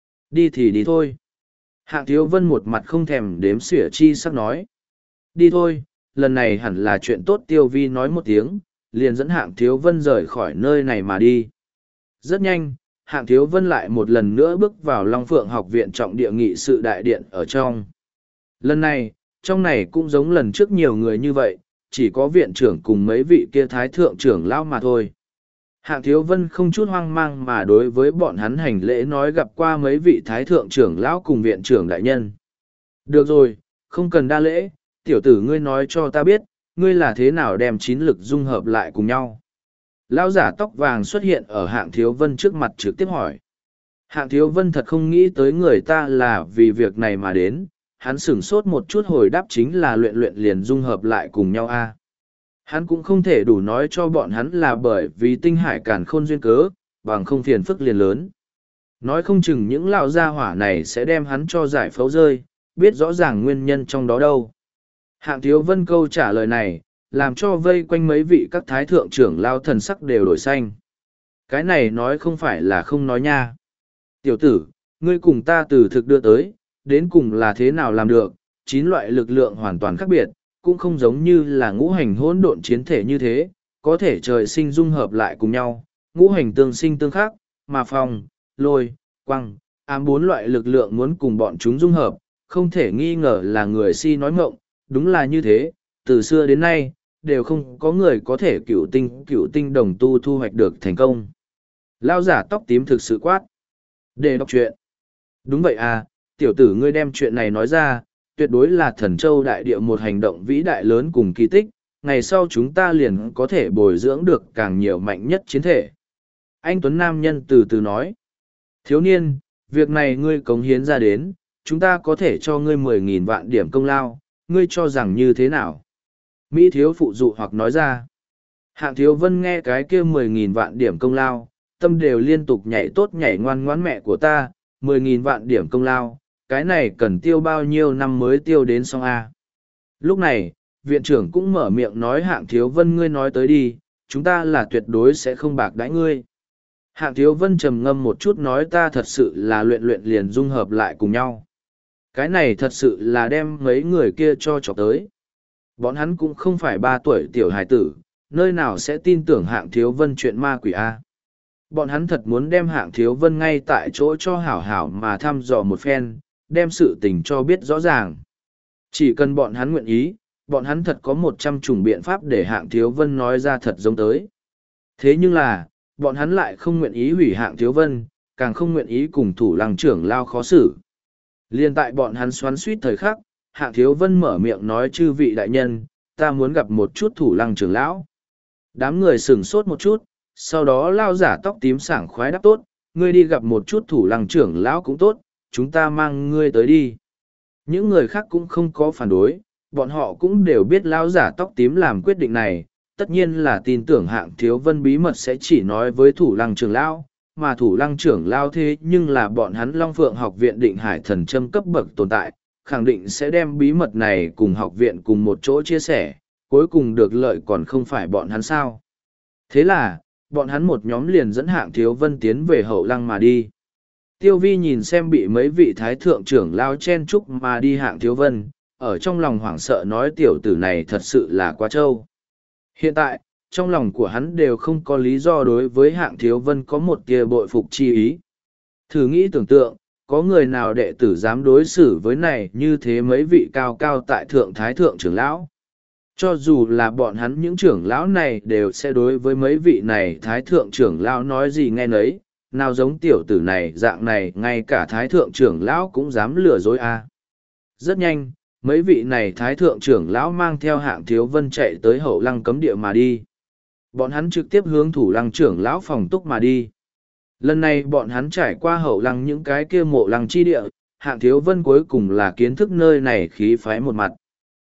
S1: Đi thì đi thôi. Hạng Thiếu Vân một mặt không thèm đếm xỉa chi sắc nói. Đi thôi, lần này hẳn là chuyện tốt. Tiêu Vi nói một tiếng, liền dẫn Hạng Thiếu Vân rời khỏi nơi này mà đi. Rất nhanh, Hạng Thiếu Vân lại một lần nữa bước vào Long Phượng học viện trọng địa nghị sự đại điện ở trong. Lần này, trong này cũng giống lần trước nhiều người như vậy, chỉ có viện trưởng cùng mấy vị kia thái thượng trưởng lão mà thôi. Hạng Thiếu Vân không chút hoang mang mà đối với bọn hắn hành lễ nói gặp qua mấy vị thái thượng trưởng lão cùng viện trưởng đại nhân. Được rồi, không cần đa lễ, tiểu tử ngươi nói cho ta biết, ngươi là thế nào đem chín lực dung hợp lại cùng nhau. Lão giả tóc vàng xuất hiện ở Hạng Thiếu Vân trước mặt trực tiếp hỏi. Hạng Thiếu Vân thật không nghĩ tới người ta là vì việc này mà đến, hắn sửng sốt một chút hồi đáp chính là luyện luyện liền dung hợp lại cùng nhau a. Hắn cũng không thể đủ nói cho bọn hắn là bởi vì tinh hải càn khôn duyên cớ, bằng không phiền phức liền lớn. Nói không chừng những lão gia hỏa này sẽ đem hắn cho giải phẫu rơi, biết rõ ràng nguyên nhân trong đó đâu. Hạng Thiếu Vân câu trả lời này, làm cho vây quanh mấy vị các thái thượng trưởng lao thần sắc đều đổi xanh. Cái này nói không phải là không nói nha. Tiểu tử, ngươi cùng ta từ thực đưa tới, đến cùng là thế nào làm được, 9 loại lực lượng hoàn toàn khác biệt, cũng không giống như là ngũ hành hỗn độn chiến thể như thế, có thể trời sinh dung hợp lại cùng nhau, ngũ hành tương sinh tương khắc, mà phong, lôi, quăng, ám 4 loại lực lượng muốn cùng bọn chúng dung hợp, không thể nghi ngờ là người si nói ngọng, đúng là như thế, từ xưa đến nay, đều không có người có thể cửu tinh đồng tu thu hoạch được thành công. Lao giả tóc tím thực sự quát. Để đọc chuyện. Đúng vậy à, tiểu tử ngươi đem chuyện này nói ra, tuyệt đối là thần châu đại địa một hành động vĩ đại lớn cùng kỳ tích, ngày sau chúng ta liền có thể bồi dưỡng được càng nhiều mạnh nhất chiến thể. Anh Tuấn Nam Nhân từ từ nói. Thiếu niên, việc này ngươi cống hiến ra đến, chúng ta có thể cho ngươi 10.000 vạn điểm công lao, ngươi cho rằng như thế nào? Mỹ thiếu phụ dụ hoặc nói ra. Hạng Thiếu Vân nghe cái kia 10.000 vạn điểm công lao, tâm đều liên tục nhảy tốt nhảy ngoan ngoãn mẹ của ta, 10.000 vạn điểm công lao, cái này cần tiêu bao nhiêu năm mới tiêu đến xong a? Lúc này, viện trưởng cũng mở miệng nói Hạng Thiếu Vân ngươi nói tới đi, chúng ta là tuyệt đối sẽ không bạc đãi ngươi. Hạng Thiếu Vân trầm ngâm một chút nói ta thật sự là luyện luyện liền dung hợp lại cùng nhau. Cái này thật sự là đem mấy người kia cho chọc tới. Bọn hắn cũng không phải 3 tuổi tiểu hài tử, nơi nào sẽ tin tưởng Hạng Thiếu Vân chuyện ma quỷ A. Bọn hắn thật muốn đem Hạng Thiếu Vân ngay tại chỗ cho hảo hảo mà thăm dò một phen, đem sự tình cho biết rõ ràng. Chỉ cần bọn hắn nguyện ý, bọn hắn thật có 100 chủng biện pháp để Hạng Thiếu Vân nói ra thật giống tới. Thế nhưng là, bọn hắn lại không nguyện ý hủy Hạng Thiếu Vân, càng không nguyện ý cùng thủ lăng trưởng lao khó xử. Liên tại bọn hắn xoắn suýt thời khắc, Hạng Thiếu Vân mở miệng nói chư vị đại nhân, ta muốn gặp một chút thủ lăng trưởng lão. Đám người sửng sốt một chút, sau đó lao giả tóc tím sảng khoái đáp tốt, ngươi đi gặp một chút thủ lăng trưởng lão cũng tốt, chúng ta mang ngươi tới đi. Những người khác cũng không có phản đối, bọn họ cũng đều biết lao giả tóc tím làm quyết định này, tất nhiên là tin tưởng Hạng Thiếu Vân bí mật sẽ chỉ nói với thủ lăng trưởng lão, mà thủ lăng trưởng lão thế nhưng là bọn hắn Long Phượng học viện định hải thần châm cấp bậc tồn tại, khẳng định sẽ đem bí mật này cùng học viện cùng một chỗ chia sẻ, cuối cùng được lợi còn không phải bọn hắn sao. Thế là, bọn hắn một nhóm liền dẫn Hạng Thiếu Vân tiến về hậu lăng mà đi. Tiêu Vi nhìn xem bị mấy vị thái thượng trưởng lao chen chúc mà đi Hạng Thiếu Vân, ở trong lòng hoảng sợ nói tiểu tử này thật sự là quá trâu. Hiện tại, trong lòng của hắn đều không có lý do đối với Hạng Thiếu Vân có một tia bội phục chi ý. Thử nghĩ tưởng tượng, có người nào đệ tử dám đối xử với này như thế mấy vị cao cao tại thượng thái thượng trưởng lão. Cho dù là bọn hắn những trưởng lão này đều sẽ đối với mấy vị này thái thượng trưởng lão nói gì nghe nấy, nào giống tiểu tử này dạng này ngay cả thái thượng trưởng lão cũng dám lừa dối a. Rất nhanh, mấy vị này thái thượng trưởng lão mang theo Hạng Thiếu Vân chạy tới hậu lăng cấm địa mà đi. Bọn hắn trực tiếp hướng thủ lăng trưởng lão phòng túc mà đi. Lần này bọn hắn trải qua hậu lăng những cái kia mộ lăng chi địa, Hạng Thiếu Vân cuối cùng là kiến thức nơi này khí phái một mặt.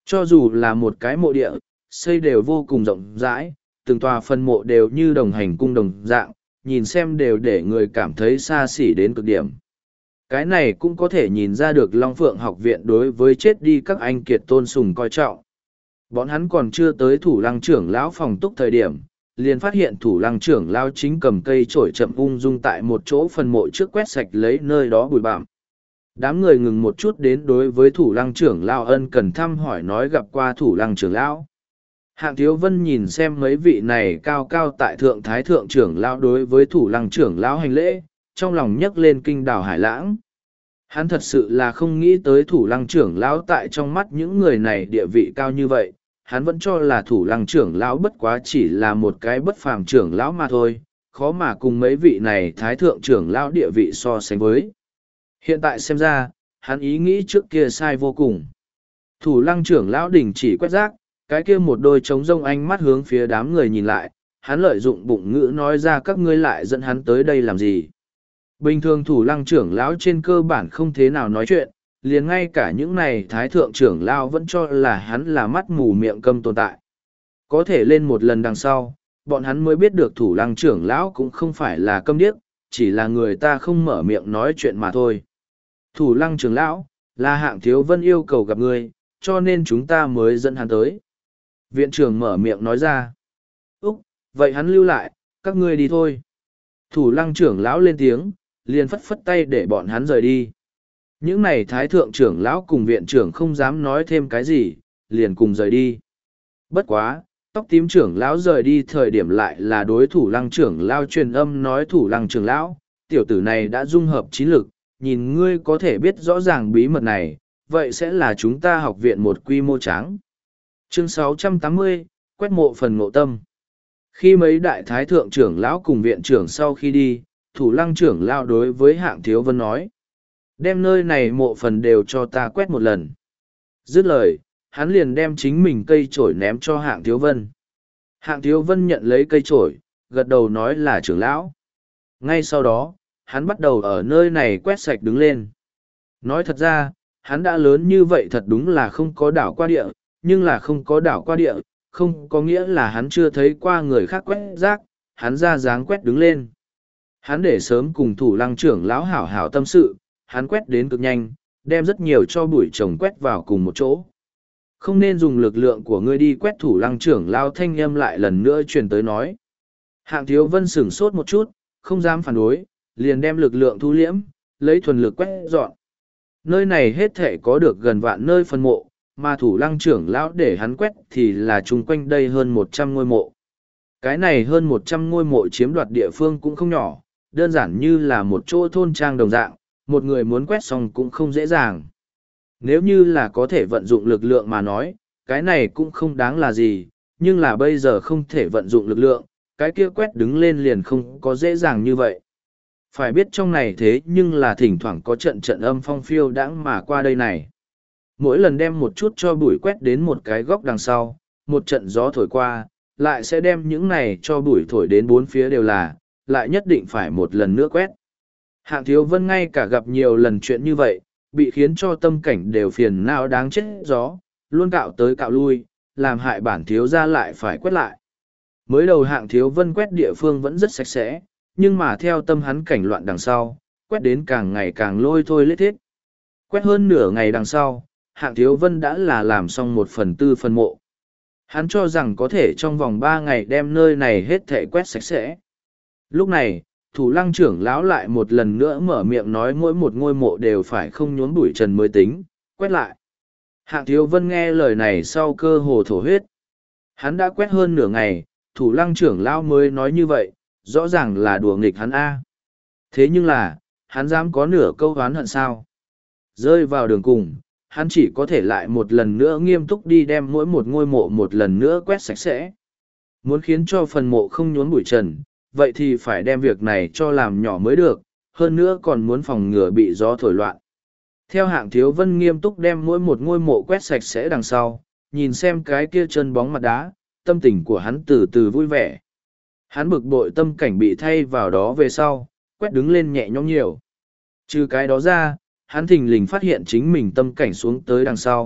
S1: Cho dù là một cái mộ địa, xây đều vô cùng rộng rãi, từng tòa phân mộ đều như đồng hành cung đồng dạng, nhìn xem đều để người cảm thấy xa xỉ đến cực điểm. Cái này cũng có thể nhìn ra được Long Phượng học viện đối với chết đi các anh kiệt tôn sùng coi trọng. Bọn hắn còn chưa tới thủ lăng trưởng lão phòng túc thời điểm, liền phát hiện thủ lăng trưởng lão chính cầm cây chổi chậm ung dung tại một chỗ phân mộ trước quét sạch lấy nơi đó bụi bặm. Đám người ngừng một chút đến đối với thủ lăng trưởng lão ân cần thăm hỏi nói gặp qua thủ lăng trưởng lão. Hạng Thiếu Vân nhìn xem mấy vị này cao cao tại thượng thái thượng trưởng lão đối với thủ lăng trưởng lão hành lễ, trong lòng nhấc lên kinh đảo hải lãng. Hắn thật sự là không nghĩ tới thủ lăng trưởng lão tại trong mắt những người này địa vị cao như vậy, hắn vẫn cho là thủ lăng trưởng lão bất quá chỉ là một cái bất phàm trưởng lão mà thôi, khó mà cùng mấy vị này thái thượng trưởng lão địa vị so sánh với. Hiện tại xem ra, hắn ý nghĩ trước kia sai vô cùng. Thủ lăng trưởng lão đình chỉ quét rác, cái kia một đôi trống rông ánh mắt hướng phía đám người nhìn lại, hắn lợi dụng bụng ngữ nói ra các ngươi lại dẫn hắn tới đây làm gì. Bình thường thủ lăng trưởng lão trên cơ bản không thế nào nói chuyện, liền ngay cả những này thái thượng trưởng lão vẫn cho là hắn là mắt mù miệng câm tồn tại. Có thể lên một lần đằng sau, bọn hắn mới biết được thủ lăng trưởng lão cũng không phải là câm điếc, chỉ là người ta không mở miệng nói chuyện mà thôi. Thủ lăng trưởng lão, là Hạng Thiếu Vân yêu cầu gặp ngươi, cho nên chúng ta mới dẫn hắn tới. Viện trưởng mở miệng nói ra. Úc, vậy hắn lưu lại, các ngươi đi thôi. Thủ lăng trưởng lão lên tiếng, liền phất phất tay để bọn hắn rời đi. Những này thái thượng trưởng lão cùng viện trưởng không dám nói thêm cái gì, liền cùng rời đi. Bất quá, tóc tím trưởng lão rời đi thời điểm lại là đối thủ lăng trưởng lão truyền âm nói thủ lăng trưởng lão, tiểu tử này đã dung hợp trí lực, nhìn ngươi có thể biết rõ ràng bí mật này, vậy sẽ là chúng ta học viện một quy mô tráng. Chương 680, quét mộ phần ngộ tâm. Khi mấy đại thái thượng trưởng lão cùng viện trưởng sau khi đi, thủ lăng trưởng lão đối với Hạng Thiếu Vân nói. Đem nơi này mộ phần đều cho ta quét một lần. Dứt lời, hắn liền đem chính mình cây chổi ném cho Hạng Thiếu Vân. Hạng Thiếu Vân nhận lấy cây chổi, gật đầu nói là trưởng lão. Ngay sau đó, hắn bắt đầu ở nơi này quét sạch đứng lên. Nói thật ra, hắn đã lớn như vậy thật đúng là không có đảo qua địa, nhưng là không có đảo qua địa, không có nghĩa là hắn chưa thấy qua người khác quét rác, hắn ra dáng quét đứng lên. Hắn để sớm cùng thủ lăng trưởng lão hảo hảo tâm sự, hắn quét đến cực nhanh, đem rất nhiều cho bụi trồng quét vào cùng một chỗ. Không nên dùng lực lượng của ngươi đi quét thủ lăng trưởng lão thanh âm lại lần nữa truyền tới nói. Hạng Thiếu Vân sửng sốt một chút, không dám phản đối, liền đem lực lượng thu liễm, lấy thuần lực quét dọn. Nơi này hết thể có được gần vạn nơi phân mộ, mà thủ lăng trưởng lão để hắn quét thì là chung quanh đây hơn 100 ngôi mộ. Cái này hơn 100 ngôi mộ chiếm đoạt địa phương cũng không nhỏ, đơn giản như là một chỗ thôn trang đồng dạng, một người muốn quét xong cũng không dễ dàng. Nếu như là có thể vận dụng lực lượng mà nói, cái này cũng không đáng là gì, nhưng là bây giờ không thể vận dụng lực lượng, cái kia quét đứng lên liền không có dễ dàng như vậy. Phải biết trong này thế nhưng là thỉnh thoảng có trận trận âm phong phiêu đãng mà qua đây này. Mỗi lần đem một chút cho bụi quét đến một cái góc đằng sau, một trận gió thổi qua, lại sẽ đem những này cho bụi thổi đến bốn phía đều là, lại nhất định phải một lần nữa quét. Hạng Thiếu Vân ngay cả gặp nhiều lần chuyện như vậy, bị khiến cho tâm cảnh đều phiền não đáng chết gió, luôn cạo tới cạo lui, làm hại bản thiếu gia lại phải quét lại. Mới đầu Hạng Thiếu Vân quét địa phương vẫn rất sạch sẽ, nhưng mà theo tâm hắn cảnh loạn đằng sau, quét đến càng ngày càng lôi thôi lết thiết. Quét hơn nửa ngày đằng sau, Hạng Thiếu Vân đã là làm xong 1/4 phần mộ. Hắn cho rằng có thể trong vòng 3 ngày đem nơi này hết thảy quét sạch sẽ. Lúc này, thủ lăng trưởng lão lại một lần nữa mở miệng nói mỗi một ngôi mộ đều phải không nhốn bụi trần mới tính, quét lại. Hạng Thiếu Vân nghe lời này sau cơ hồ thổ huyết. Hắn đã quét hơn nửa ngày, thủ lăng trưởng lão mới nói như vậy, rõ ràng là đùa nghịch hắn A. Thế nhưng là, hắn dám có nửa câu oán hận sao? Rơi vào đường cùng, hắn chỉ có thể lại một lần nữa nghiêm túc đi đem mỗi một ngôi mộ một lần nữa quét sạch sẽ. Muốn khiến cho phần mộ không nhốn bụi trần, vậy thì phải đem việc này cho làm nhỏ mới được, hơn nữa còn muốn phòng ngừa bị gió thổi loạn. Theo Hạng Thiếu Vân nghiêm túc đem mỗi một ngôi mộ quét sạch sẽ đằng sau, nhìn xem cái kia chân bóng mặt đá, tâm tình của hắn từ từ vui vẻ. Hắn bực bội tâm cảnh bị thay vào đó về sau, quét đứng lên nhẹ nhõm nhiều. Trừ cái đó ra, hắn thình lình phát hiện chính mình tâm cảnh xuống tới đằng sau,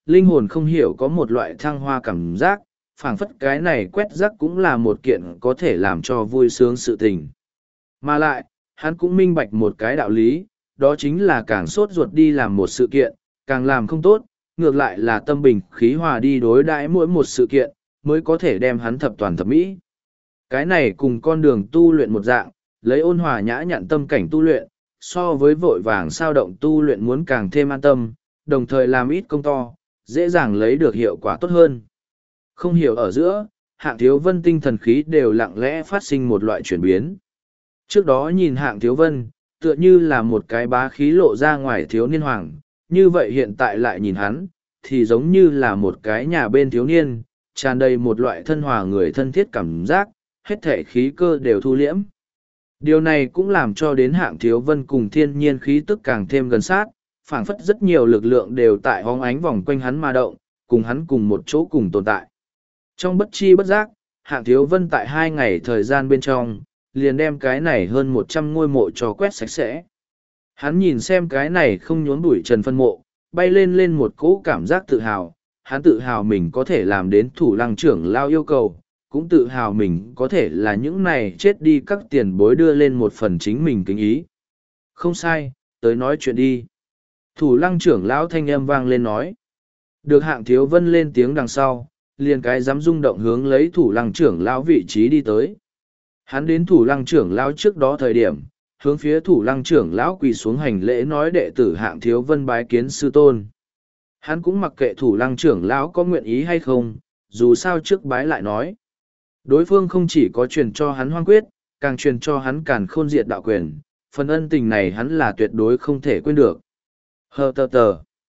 S1: linh hồn không hiểu có một loại thăng hoa cảm giác, phảng phất cái này quét rác cũng là một kiện có thể làm cho vui sướng sự tình. Mà lại, hắn cũng minh bạch một cái đạo lý, đó chính là càng sốt ruột đi làm một sự kiện, càng làm không tốt, ngược lại là tâm bình khí hòa đi đối đãi mỗi một sự kiện, mới có thể đem hắn thập toàn thập mỹ. Cái này cùng con đường tu luyện một dạng, lấy ôn hòa nhã nhặn tâm cảnh tu luyện, so với vội vàng sao động tu luyện muốn càng thêm an tâm, đồng thời làm ít công to, dễ dàng lấy được hiệu quả tốt hơn. Không hiểu ở giữa, Hạng Thiếu Vân tinh thần khí đều lặng lẽ phát sinh một loại chuyển biến. Trước đó nhìn Hạng Thiếu Vân, tựa như là một cái bá khí lộ ra ngoài thiếu niên hoàng, như vậy hiện tại lại nhìn hắn, thì giống như là một cái nhà bên thiếu niên, tràn đầy một loại thân hòa người thân thiết cảm giác, hết thể khí cơ đều thu liễm. Điều này cũng làm cho đến Hạng Thiếu Vân cùng thiên nhiên khí tức càng thêm gần sát, phảng phất rất nhiều lực lượng đều tại hóng ánh vòng quanh hắn mà động, cùng hắn cùng một chỗ cùng tồn tại. Trong bất chi bất giác, Hạng Thiếu Vân tại 2 ngày thời gian bên trong, liền đem cái này hơn 100 ngôi mộ cho quét sạch sẽ. Hắn nhìn xem cái này không nhốn bụi trần phân mộ, bay lên một cỗ cảm giác tự hào, hắn tự hào mình có thể làm đến Thủ Lăng trưởng lao yêu cầu, cũng tự hào mình có thể là những này chết đi các tiền bối đưa lên một phần chính mình kính ý. Không sai, tới nói chuyện đi. Thủ Lăng trưởng lão thanh âm vang lên nói. Được Hạng Thiếu Vân lên tiếng đằng sau, liền cái dám rung động hướng lấy Thủ Lăng trưởng lão vị trí đi tới. Hắn đến Thủ Lăng trưởng lão trước đó thời điểm, hướng phía Thủ Lăng trưởng lão quỳ xuống hành lễ nói đệ tử Hạng Thiếu Vân bái kiến sư tôn. Hắn cũng mặc kệ Thủ Lăng trưởng lão có nguyện ý hay không, dù sao trước bái lại nói. Đối phương không chỉ có truyền cho hắn hoang quyết, càng truyền cho hắn càn khôn diệt đạo quyền, phần ân tình này hắn là tuyệt đối không thể quên được. Hờ tờ tờ.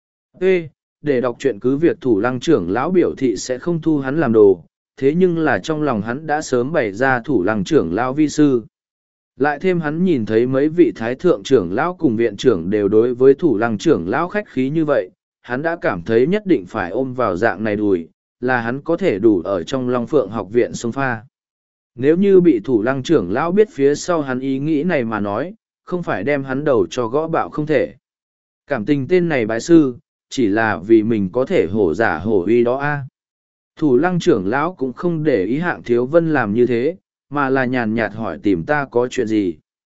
S1: Ê, để đọc truyện cứ việc Thủ Lăng trưởng lão biểu thị sẽ không thu hắn làm đồ, thế nhưng là trong lòng hắn đã sớm bày ra Thủ Lăng trưởng lão vi sư. Lại thêm hắn nhìn thấy mấy vị thái thượng trưởng lão cùng viện trưởng đều đối với Thủ Lăng trưởng lão khách khí như vậy, hắn đã cảm thấy nhất định phải ôm vào dạng này đùi, là hắn có thể đủ ở trong Long Phượng học viện sông pha. Nếu như bị Thủ Lăng trưởng lão biết phía sau hắn ý nghĩ này mà nói, không phải đem hắn đầu cho gõ bạo không thể. Cảm tình tên này bái sư, chỉ là vì mình có thể hổ giả hổ uy đó a. Thủ Lăng trưởng lão cũng không để ý Hạng Thiếu Vân làm như thế, mà là nhàn nhạt hỏi tìm ta có chuyện gì.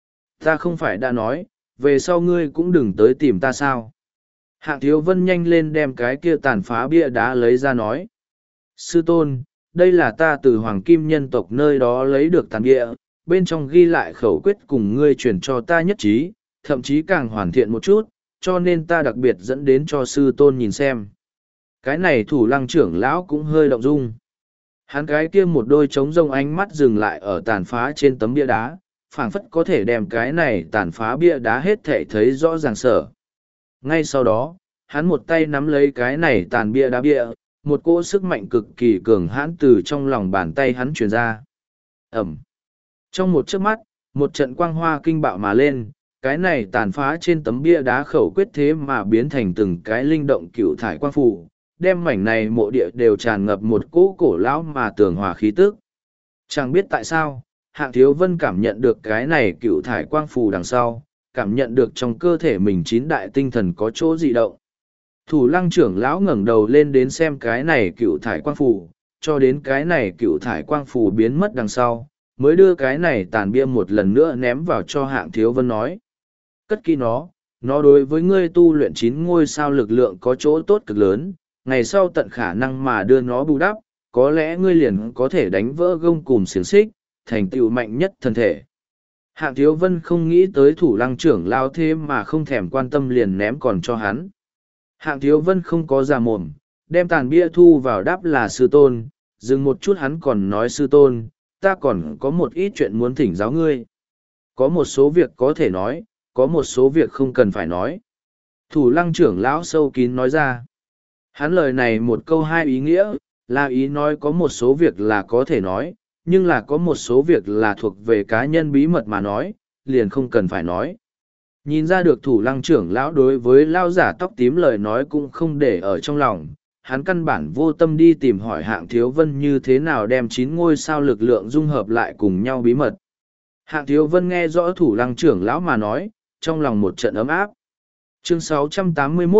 S1: Ta không phải đã nói, về sau ngươi cũng đừng tới tìm ta sao. Hạng Thiếu Vân nhanh lên đem cái kia tàn phá bia đá lấy ra nói. Sư tôn, đây là ta từ Hoàng Kim nhân tộc nơi đó lấy được tàn bia, bên trong ghi lại khẩu quyết cùng ngươi truyền cho ta nhất trí, thậm chí càng hoàn thiện một chút, cho nên ta đặc biệt dẫn đến cho sư tôn nhìn xem. Cái này Thủ Lăng trưởng lão cũng hơi động dung. Hắn cái kia một đôi trống rông ánh mắt dừng lại ở tàn phá trên tấm bia đá, phảng phất có thể đem cái này tàn phá bia đá hết thể thấy rõ ràng sở. Ngay sau đó, hắn một tay nắm lấy cái này tàn bia đá bia, một cỗ sức mạnh cực kỳ cường hãn từ trong lòng bàn tay hắn truyền ra. Ẩm. Trong một chớp mắt, một trận quang hoa kinh bạo mà lên, cái này tàn phá trên tấm bia đá khẩu quyết thế mà biến thành từng cái linh động cựu thải quang phù, đem mảnh này mộ địa đều tràn ngập một cỗ cổ lão mà tường hòa khí tức. Chẳng biết tại sao, Hạng Thiếu Vân cảm nhận được cái này cựu thải quang phù đằng sau, cảm nhận được trong cơ thể mình 9 đại tinh thần có chỗ dị động. Thủ Lăng trưởng lão ngẩng đầu lên đến xem cái này cựu thải quang phù, cho đến cái này cựu thải quang phù biến mất đằng sau, mới đưa cái này tàn bia một lần nữa ném vào cho Hạng Thiếu Vân nói. Cất kỹ nó đối với ngươi tu luyện 9 ngôi sao lực lượng có chỗ tốt cực lớn, ngày sau tận khả năng mà đưa nó bù đắp, có lẽ ngươi liền có thể đánh vỡ gông cùm xiềng xích, thành tựu mạnh nhất thân thể. Hạng Thiếu Vân không nghĩ tới Thủ Lăng trưởng lao thế mà không thèm quan tâm liền ném còn cho hắn. Hạng Thiếu Vân không có già mồm, đem tàn bia thu vào đáp là sư tôn, dừng một chút hắn còn nói sư tôn, ta còn có một ít chuyện muốn thỉnh giáo ngươi. Có một số việc có thể nói, có một số việc không cần phải nói. Thủ Lăng trưởng lão sâu kín nói ra. Hắn lời này một câu hai ý nghĩa, là ý nói có một số việc là có thể nói, nhưng là có một số việc là thuộc về cá nhân bí mật mà nói, liền không cần phải nói. Nhìn ra được Thủ Lăng trưởng lão đối với lao giả tóc tím lời nói cũng không để ở trong lòng, hắn căn bản vô tâm đi tìm hỏi Hạng Thiếu Vân như thế nào đem 9 ngôi sao lực lượng dung hợp lại cùng nhau bí mật. Hạng Thiếu Vân nghe rõ Thủ Lăng trưởng lão mà nói, trong lòng một trận ấm áp. Chương 681,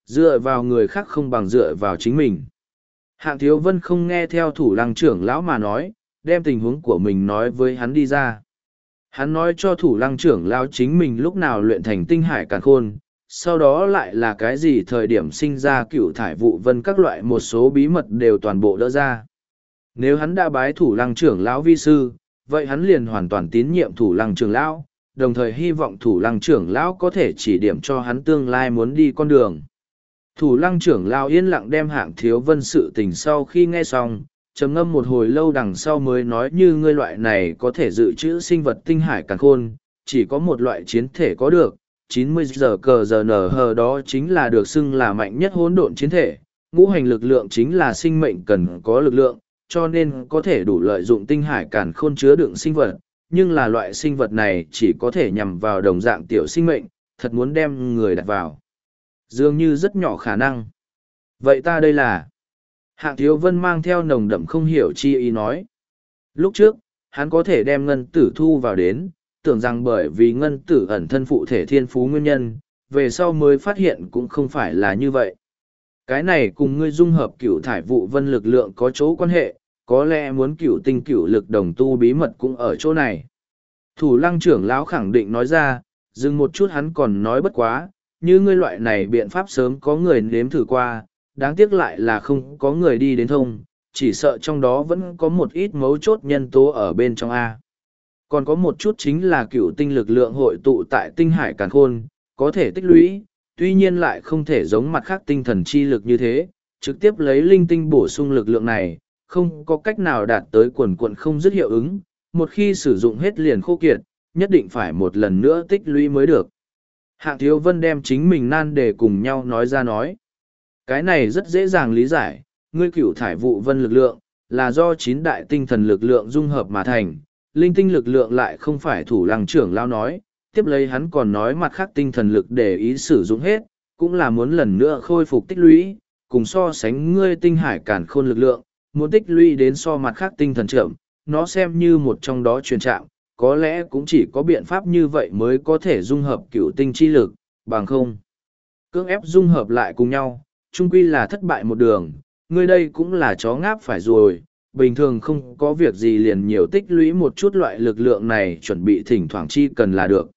S1: dựa vào người khác không bằng dựa vào chính mình. Hạng Thiếu Vân không nghe theo thủ lăng trưởng lão mà nói, đem tình huống của mình nói với hắn đi ra. Hắn nói cho thủ lăng trưởng lão chính mình lúc nào luyện thành tinh hải càn khôn, sau đó lại là cái gì thời điểm sinh ra cựu thải vụ vân các loại một số bí mật đều toàn bộ đỡ ra. Nếu hắn đã bái thủ lăng trưởng lão vi sư, vậy hắn liền hoàn toàn tín nhiệm thủ lăng trưởng lão, đồng thời hy vọng thủ lăng trưởng lão có thể chỉ điểm cho hắn tương lai muốn đi con đường. Thủ lăng trưởng lão yên lặng đem Hạng Thiếu Vân sự tình sau khi nghe xong, trầm ngâm một hồi lâu đằng sau mới nói như ngươi loại này có thể dự trữ sinh vật tinh hải càn khôn, chỉ có một loại chiến thể có được, 90 giờ cờ giờ nở hờ đó chính là được xưng là mạnh nhất hỗn độn chiến thể, ngũ hành lực lượng chính là sinh mệnh cần có lực lượng, cho nên có thể đủ lợi dụng tinh hải càn khôn chứa đựng sinh vật, nhưng là loại sinh vật này chỉ có thể nhằm vào đồng dạng tiểu sinh mệnh, thật muốn đem người đặt vào. Dường như rất nhỏ khả năng. Vậy ta đây là... Hạng Thiếu Vân mang theo nồng đậm không hiểu chi ý nói. Lúc trước, hắn có thể đem ngân tử thu vào đến, tưởng rằng bởi vì ngân tử ẩn thân phụ thể thiên phú nguyên nhân, về sau mới phát hiện cũng không phải là như vậy. Cái này cùng ngươi dung hợp cửu thải vụ vân lực lượng có chỗ quan hệ, có lẽ muốn cửu tinh cửu lực đồng tu bí mật cũng ở chỗ này. Thủ lăng trưởng lão khẳng định nói ra, dừng một chút hắn còn nói bất quá, như ngươi loại này biện pháp sớm có người nếm thử qua, đáng tiếc lại là không có người đi đến thông, chỉ sợ trong đó vẫn có một ít mấu chốt nhân tố ở bên trong A. Còn có một chút chính là cửu tinh lực lượng hội tụ tại tinh hải càn khôn, có thể tích lũy, tuy nhiên lại không thể giống mặt khác tinh thần chi lực như thế, trực tiếp lấy linh tinh bổ sung lực lượng này, không có cách nào đạt tới quần quận không dứt hiệu ứng, một khi sử dụng hết liền khô kiệt, nhất định phải một lần nữa tích lũy mới được. Hạng Thiếu Vân đem chính mình nan đề cùng nhau nói ra nói. Cái này rất dễ dàng lý giải, ngươi cửu thải vụ vân lực lượng, là do 9 đại tinh thần lực lượng dung hợp mà thành, linh tinh lực lượng lại không phải thủ lăng trưởng lao nói, tiếp lấy hắn còn nói mặt khác tinh thần lực để ý sử dụng hết, cũng là muốn lần nữa khôi phục tích lũy, cùng so sánh ngươi tinh hải càn khôn lực lượng, muốn tích lũy đến so mặt khác tinh thần chậm, nó xem như một trong đó truyền trạng, có lẽ cũng chỉ có biện pháp như vậy mới có thể dung hợp cửu tinh chi lực, bằng không. Cưỡng ép dung hợp lại cùng nhau, chung quy là thất bại một đường, ngươi đây cũng là chó ngáp phải rồi, bình thường không có việc gì liền nhiều tích lũy một chút loại lực lượng này chuẩn bị thỉnh thoảng chi cần là được.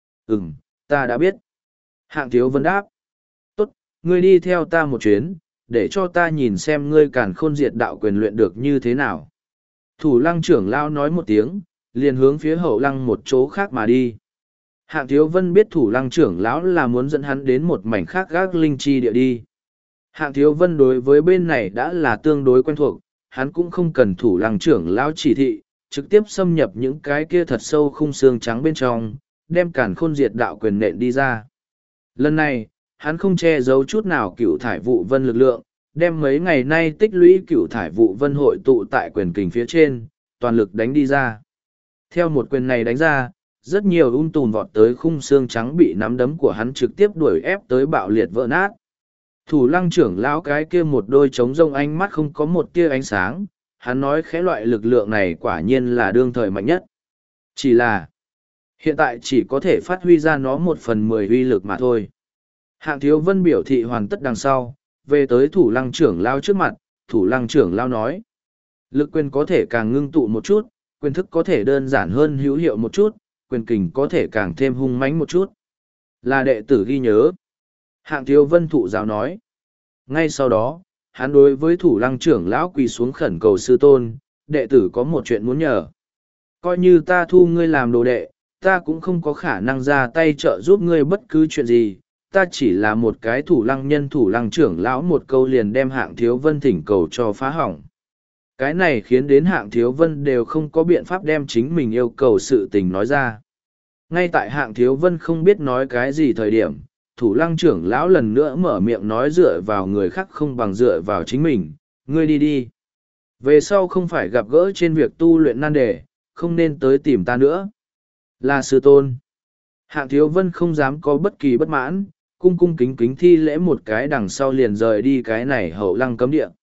S1: Ta đã biết. Hạng Thiếu Vân đáp. Tốt, ngươi đi theo ta một chuyến, để cho ta nhìn xem ngươi càn khôn diệt đạo quyền luyện được như thế nào. Thủ lăng trưởng lao nói một tiếng, liền hướng phía hậu lăng một chỗ khác mà đi. Hạng Thiếu Vân biết thủ lăng trưởng lão là muốn dẫn hắn đến một mảnh khác gác linh chi địa đi. Hạng Thiếu Vân đối với bên này đã là tương đối quen thuộc, hắn cũng không cần thủ lăng trưởng lão chỉ thị, trực tiếp xâm nhập những cái kia thật sâu khung xương trắng bên trong, đem càn khôn diệt đạo quyền nện đi ra. Lần này, hắn không che giấu chút nào cửu thải vụ vân lực lượng, đem mấy ngày nay tích lũy cửu thải vụ vân hội tụ tại quyền kình phía trên, toàn lực đánh đi ra. Theo một quyền này đánh ra, rất nhiều tùm vọt tới khung xương trắng bị nắm đấm của hắn trực tiếp đuổi ép tới bạo liệt vỡ nát. Thủ lăng trưởng lão cái kia một đôi trống rông ánh mắt không có một tia ánh sáng, hắn nói khẽ loại lực lượng này quả nhiên là đương thời mạnh nhất. Chỉ là, hiện tại chỉ có thể phát huy ra nó 1/10 uy lực mà thôi. Hạng Thiếu Vân biểu thị hoàn tất đằng sau, về tới thủ lăng trưởng lão trước mặt, thủ lăng trưởng lão nói. Lực quyền có thể càng ngưng tụ một chút, quyền thức có thể đơn giản hơn hữu hiệu một chút, quyền kình có thể càng thêm hung mãnh một chút. Là đệ tử ghi nhớ. Hạng Thiếu Vân thụ giáo nói. Ngay sau đó, hắn đối với thủ lăng trưởng lão quỳ xuống khẩn cầu sư tôn, đệ tử có một chuyện muốn nhờ. Coi như ta thu ngươi làm đồ đệ, ta cũng không có khả năng ra tay trợ giúp ngươi bất cứ chuyện gì, ta chỉ là một cái thủ lăng nhân thủ lăng trưởng lão một câu liền đem Hạng Thiếu Vân thỉnh cầu cho phá hỏng. Cái này khiến đến Hạng Thiếu Vân đều không có biện pháp đem chính mình yêu cầu sự tình nói ra. Ngay tại Hạng Thiếu Vân không biết nói cái gì thời điểm, thủ lăng trưởng lão lần nữa mở miệng nói dựa vào người khác không bằng dựa vào chính mình, ngươi đi đi. Về sau không phải gặp gỡ trên việc tu luyện nan đề, không nên tới tìm ta nữa. Là sư tôn. Hạng Thiếu Vân không dám có bất kỳ bất mãn, cung cung kính kính thi lễ một cái đằng sau liền rời đi cái này hậu lăng cấm địa.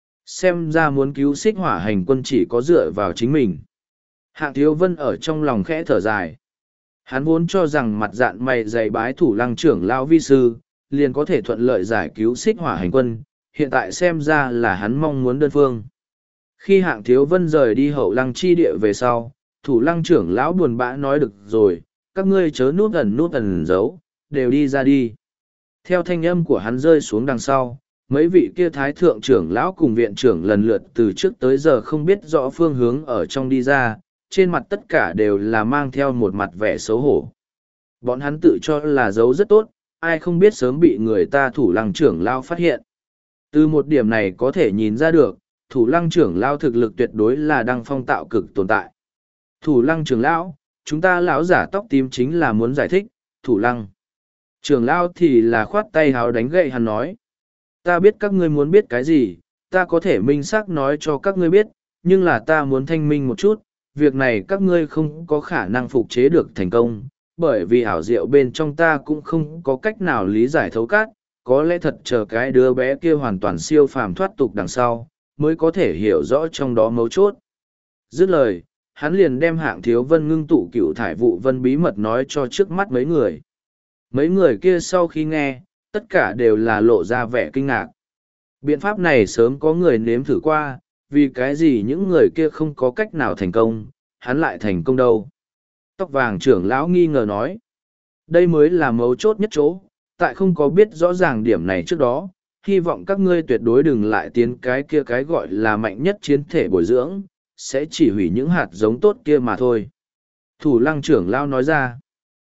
S1: Xem ra muốn cứu xích hỏa hành quân chỉ có dựa vào chính mình. Hạng Thiếu Vân ở trong lòng khẽ thở dài. Hắn vốn cho rằng mặt dạn mày dày bái thủ lăng trưởng lão vi sư, liền có thể thuận lợi giải cứu xích hỏa hành quân, hiện tại xem ra là hắn mong muốn đơn phương. Khi Hạng Thiếu Vân rời đi Hậu Lăng chi địa về sau, Thủ Lăng trưởng lão buồn bã nói được rồi, các ngươi chớ nút ẩn giấu, đều đi ra đi. Theo thanh âm của hắn rơi xuống đằng sau, mấy vị kia thái thượng trưởng lão cùng viện trưởng lần lượt từ trước tới giờ không biết rõ phương hướng ở trong đi ra, trên mặt tất cả đều là mang theo một mặt vẻ xấu hổ. Bọn hắn tự cho là giấu rất tốt, ai không biết sớm bị người ta Thủ Lăng trưởng lão phát hiện. Từ một điểm này có thể nhìn ra được, Thủ Lăng trưởng lão thực lực tuyệt đối là đăng phong tạo cực tồn tại. Thủ Lăng trưởng lão, chúng ta lão giả tóc tím chính là muốn giải thích, Thủ Lăng trưởng lão thì là khoát tay háo đánh gậy hắn nói. Ta biết các ngươi muốn biết cái gì, ta có thể minh xác nói cho các ngươi biết, nhưng là ta muốn thanh minh một chút, việc này các ngươi không có khả năng phục chế được thành công, bởi vì ảo diệu bên trong ta cũng không có cách nào lý giải thấu cát, có lẽ thật chờ cái đứa bé kia hoàn toàn siêu phàm thoát tục đằng sau, mới có thể hiểu rõ trong đó mấu chốt. Dứt lời, hắn liền đem Hạng Thiếu Vân ngưng tụ cựu thải vụ vân bí mật nói cho trước mắt mấy người. Mấy người kia sau khi nghe, tất cả đều là lộ ra vẻ kinh ngạc. Biện pháp này sớm có người nếm thử qua, vì cái gì những người kia không có cách nào thành công, hắn lại thành công đâu. Tóc vàng trưởng lão nghi ngờ nói. Đây mới là mấu chốt nhất chỗ, tại không có biết rõ ràng điểm này trước đó, hy vọng các ngươi tuyệt đối đừng lại tiến cái kia cái gọi là mạnh nhất chiến thể bồi dưỡng, sẽ chỉ hủy những hạt giống tốt kia mà thôi. Thủ Lăng trưởng lão nói ra.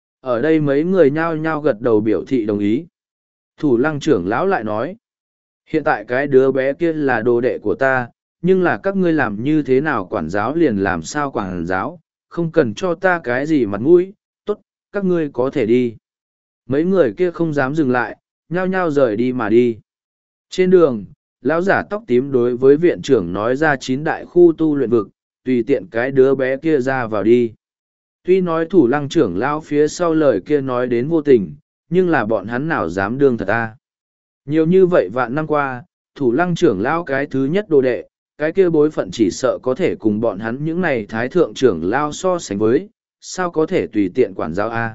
S1: Ở đây mấy người nhao nhao gật đầu biểu thị đồng ý. Thủ Lăng trưởng lão lại nói. Hiện tại cái đứa bé kia là đồ đệ của ta, nhưng là các ngươi làm như thế nào quản giáo liền làm sao quản giáo, không cần cho ta cái gì mặt mũi, tốt, các ngươi có thể đi. Mấy người kia không dám dừng lại, nhao nhao rời đi mà đi. Trên đường, lão giả tóc tím đối với viện trưởng nói ra 9 đại khu tu luyện vực, tùy tiện cái đứa bé kia ra vào đi. Tuy nói Thủ Lăng trưởng lão phía sau lời kia nói đến vô tình, nhưng là bọn hắn nào dám đương thật ta. Nhiều như vậy vạn năm qua, Thủ Lăng trưởng lão cái thứ nhất đồ đệ, cái kia bối phận chỉ sợ có thể cùng bọn hắn những này thái thượng trưởng lão so sánh với, sao có thể tùy tiện quản giáo a?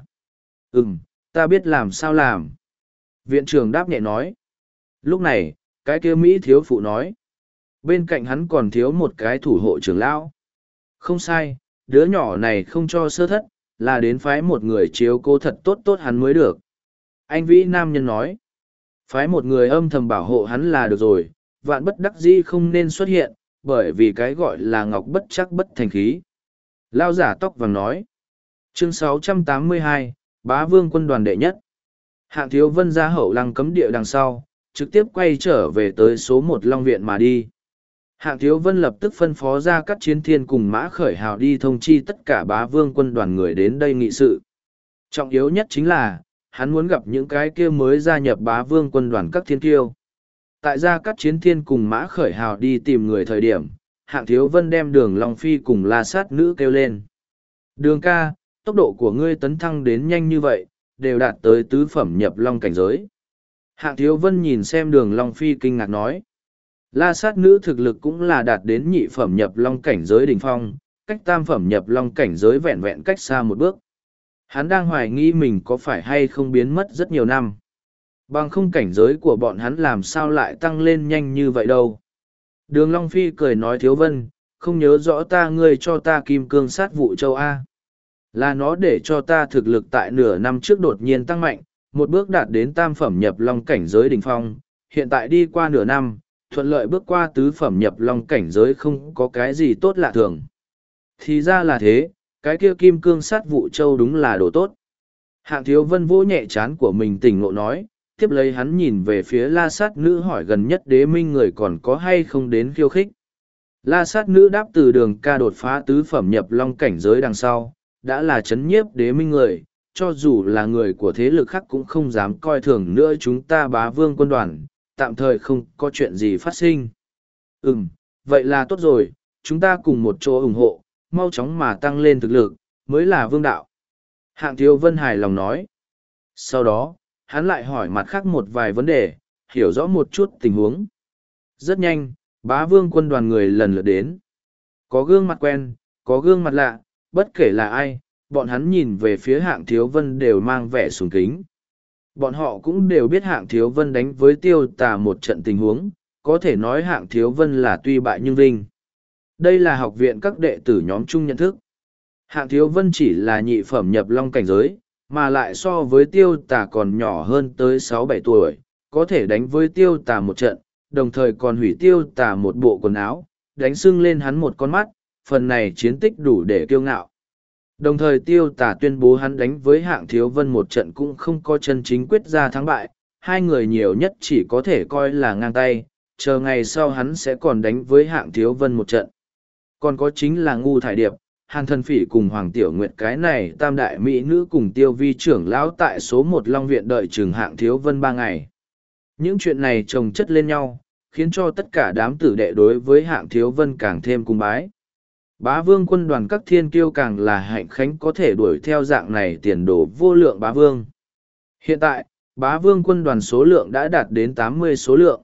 S1: Ta biết làm sao làm. Viện trưởng đáp nhẹ nói. Lúc này, cái kia Mỹ thiếu phụ nói. Bên cạnh hắn còn thiếu một cái thủ hộ trưởng lão. Không sai, đứa nhỏ này không cho sơ thất, là đến phái một người chiếu cố thật tốt tốt hắn mới được. Anh Vĩ nam nhân nói. Phái một người âm thầm bảo hộ hắn là được rồi, vạn bất đắc dĩ không nên xuất hiện, bởi vì cái gọi là ngọc bất chắc bất thành khí. Lao giả tóc vàng nói. Chương 682, Bá Vương quân đoàn đệ nhất. Hạng Thiếu Vân ra Hậu Lăng cấm địa đằng sau, trực tiếp quay trở về tới số 1 Long Viện mà đi. Hạng Thiếu Vân lập tức phân phó ra các chiến thiên cùng Mã Khởi Hào đi thông chi tất cả Bá Vương quân đoàn người đến đây nghị sự. Trọng yếu nhất chính là, hắn muốn gặp những cái kia mới gia nhập Bá Vương quân đoàn các thiên kiêu. Tại gia các chiến thiên cùng Mã Khởi Hào đi tìm người thời điểm, Hạng Thiếu Vân đem Đường Long Phi cùng La Sát Nữ kêu lên. Đường ca, tốc độ của ngươi tấn thăng đến nhanh như vậy, đều đạt tới tứ phẩm nhập long cảnh giới. Hạng Thiếu Vân nhìn xem Đường Long Phi kinh ngạc nói. La Sát Nữ thực lực cũng là đạt đến nhị phẩm nhập long cảnh giới đỉnh phong, cách tam phẩm nhập long cảnh giới vẹn vẹn cách xa một bước. Hắn đang hoài nghi mình có phải hay không biến mất rất nhiều năm. Bằng không cảnh giới của bọn hắn làm sao lại tăng lên nhanh như vậy đâu. Đường Long Phi cười nói Thiếu Vân, không nhớ rõ ta ngươi cho ta kim cương sát vụ châu A. Là nó để cho ta thực lực tại nửa năm trước đột nhiên tăng mạnh, một bước đạt đến tam phẩm nhập long cảnh giới đỉnh phong, hiện tại đi qua nửa năm, thuận lợi bước qua tứ phẩm nhập long cảnh giới không có cái gì tốt lạ thường. Thì ra là thế, cái kia kim cương sát vụ châu đúng là đồ tốt. Hạng Thiếu Vân vỗ nhẹ trán của mình tỉnh ngộ nói, tiếp lấy hắn nhìn về phía La Sát Nữ hỏi gần nhất Đế Minh người còn có hay không đến khiêu khích. La Sát Nữ đáp từ Đường ca đột phá tứ phẩm nhập long cảnh giới đằng sau, đã là chấn nhiếp Đế Minh người, cho dù là người của thế lực khác cũng không dám coi thường nữa chúng ta Bá Vương quân đoàn, tạm thời không có chuyện gì phát sinh. Vậy là tốt rồi, chúng ta cùng một chỗ ủng hộ, mau chóng mà tăng lên thực lực, mới là vương đạo. Hạng Thiếu Vân hài lòng nói. Sau đó, hắn lại hỏi mặt khác một vài vấn đề, hiểu rõ một chút tình huống. Rất nhanh, Bá Vương quân đoàn người lần lượt đến. Có gương mặt quen, có gương mặt lạ, bất kể là ai, bọn hắn nhìn về phía Hạng Thiếu Vân đều mang vẻ sùng kính. Bọn họ cũng đều biết Hạng Thiếu Vân đánh với Tiêu Tà một trận tình huống, có thể nói Hạng Thiếu Vân là tuy bại nhưng vinh. Đây là học viện các đệ tử nhóm chung nhận thức. Hạng Thiếu Vân chỉ là nhị phẩm nhập long cảnh giới, mà lại so với Tiêu Tà còn nhỏ hơn tới 6-7 tuổi, có thể đánh với Tiêu Tà một trận, đồng thời còn hủy Tiêu Tà một bộ quần áo, đánh sưng lên hắn một con mắt, phần này chiến tích đủ để kiêu ngạo. Đồng thời Tiêu Tà tuyên bố hắn đánh với Hạng Thiếu Vân một trận cũng không có chân chính quyết ra thắng bại, hai người nhiều nhất chỉ có thể coi là ngang tay, chờ ngày sau hắn sẽ còn đánh với Hạng Thiếu Vân một trận. Còn có chính là Ngu Thải Điệp, Hàn Thần Phỉ cùng Hoàng Tiểu Nguyệt, cái này tam đại mỹ nữ cùng Tiêu Vi trưởng lão tại số 1 Long Viện đợi chừng Hạng Thiếu Vân 3 ngày. Những chuyện này chồng chất lên nhau, khiến cho tất cả đám tử đệ đối với Hạng Thiếu Vân càng thêm cung bái. Bá vương quân đoàn các thiên kiêu càng là hạnh khánh có thể đuổi theo dạng này tiền đồ vô lượng bá vương. Hiện tại, bá vương quân đoàn số lượng đã đạt đến 80 số lượng.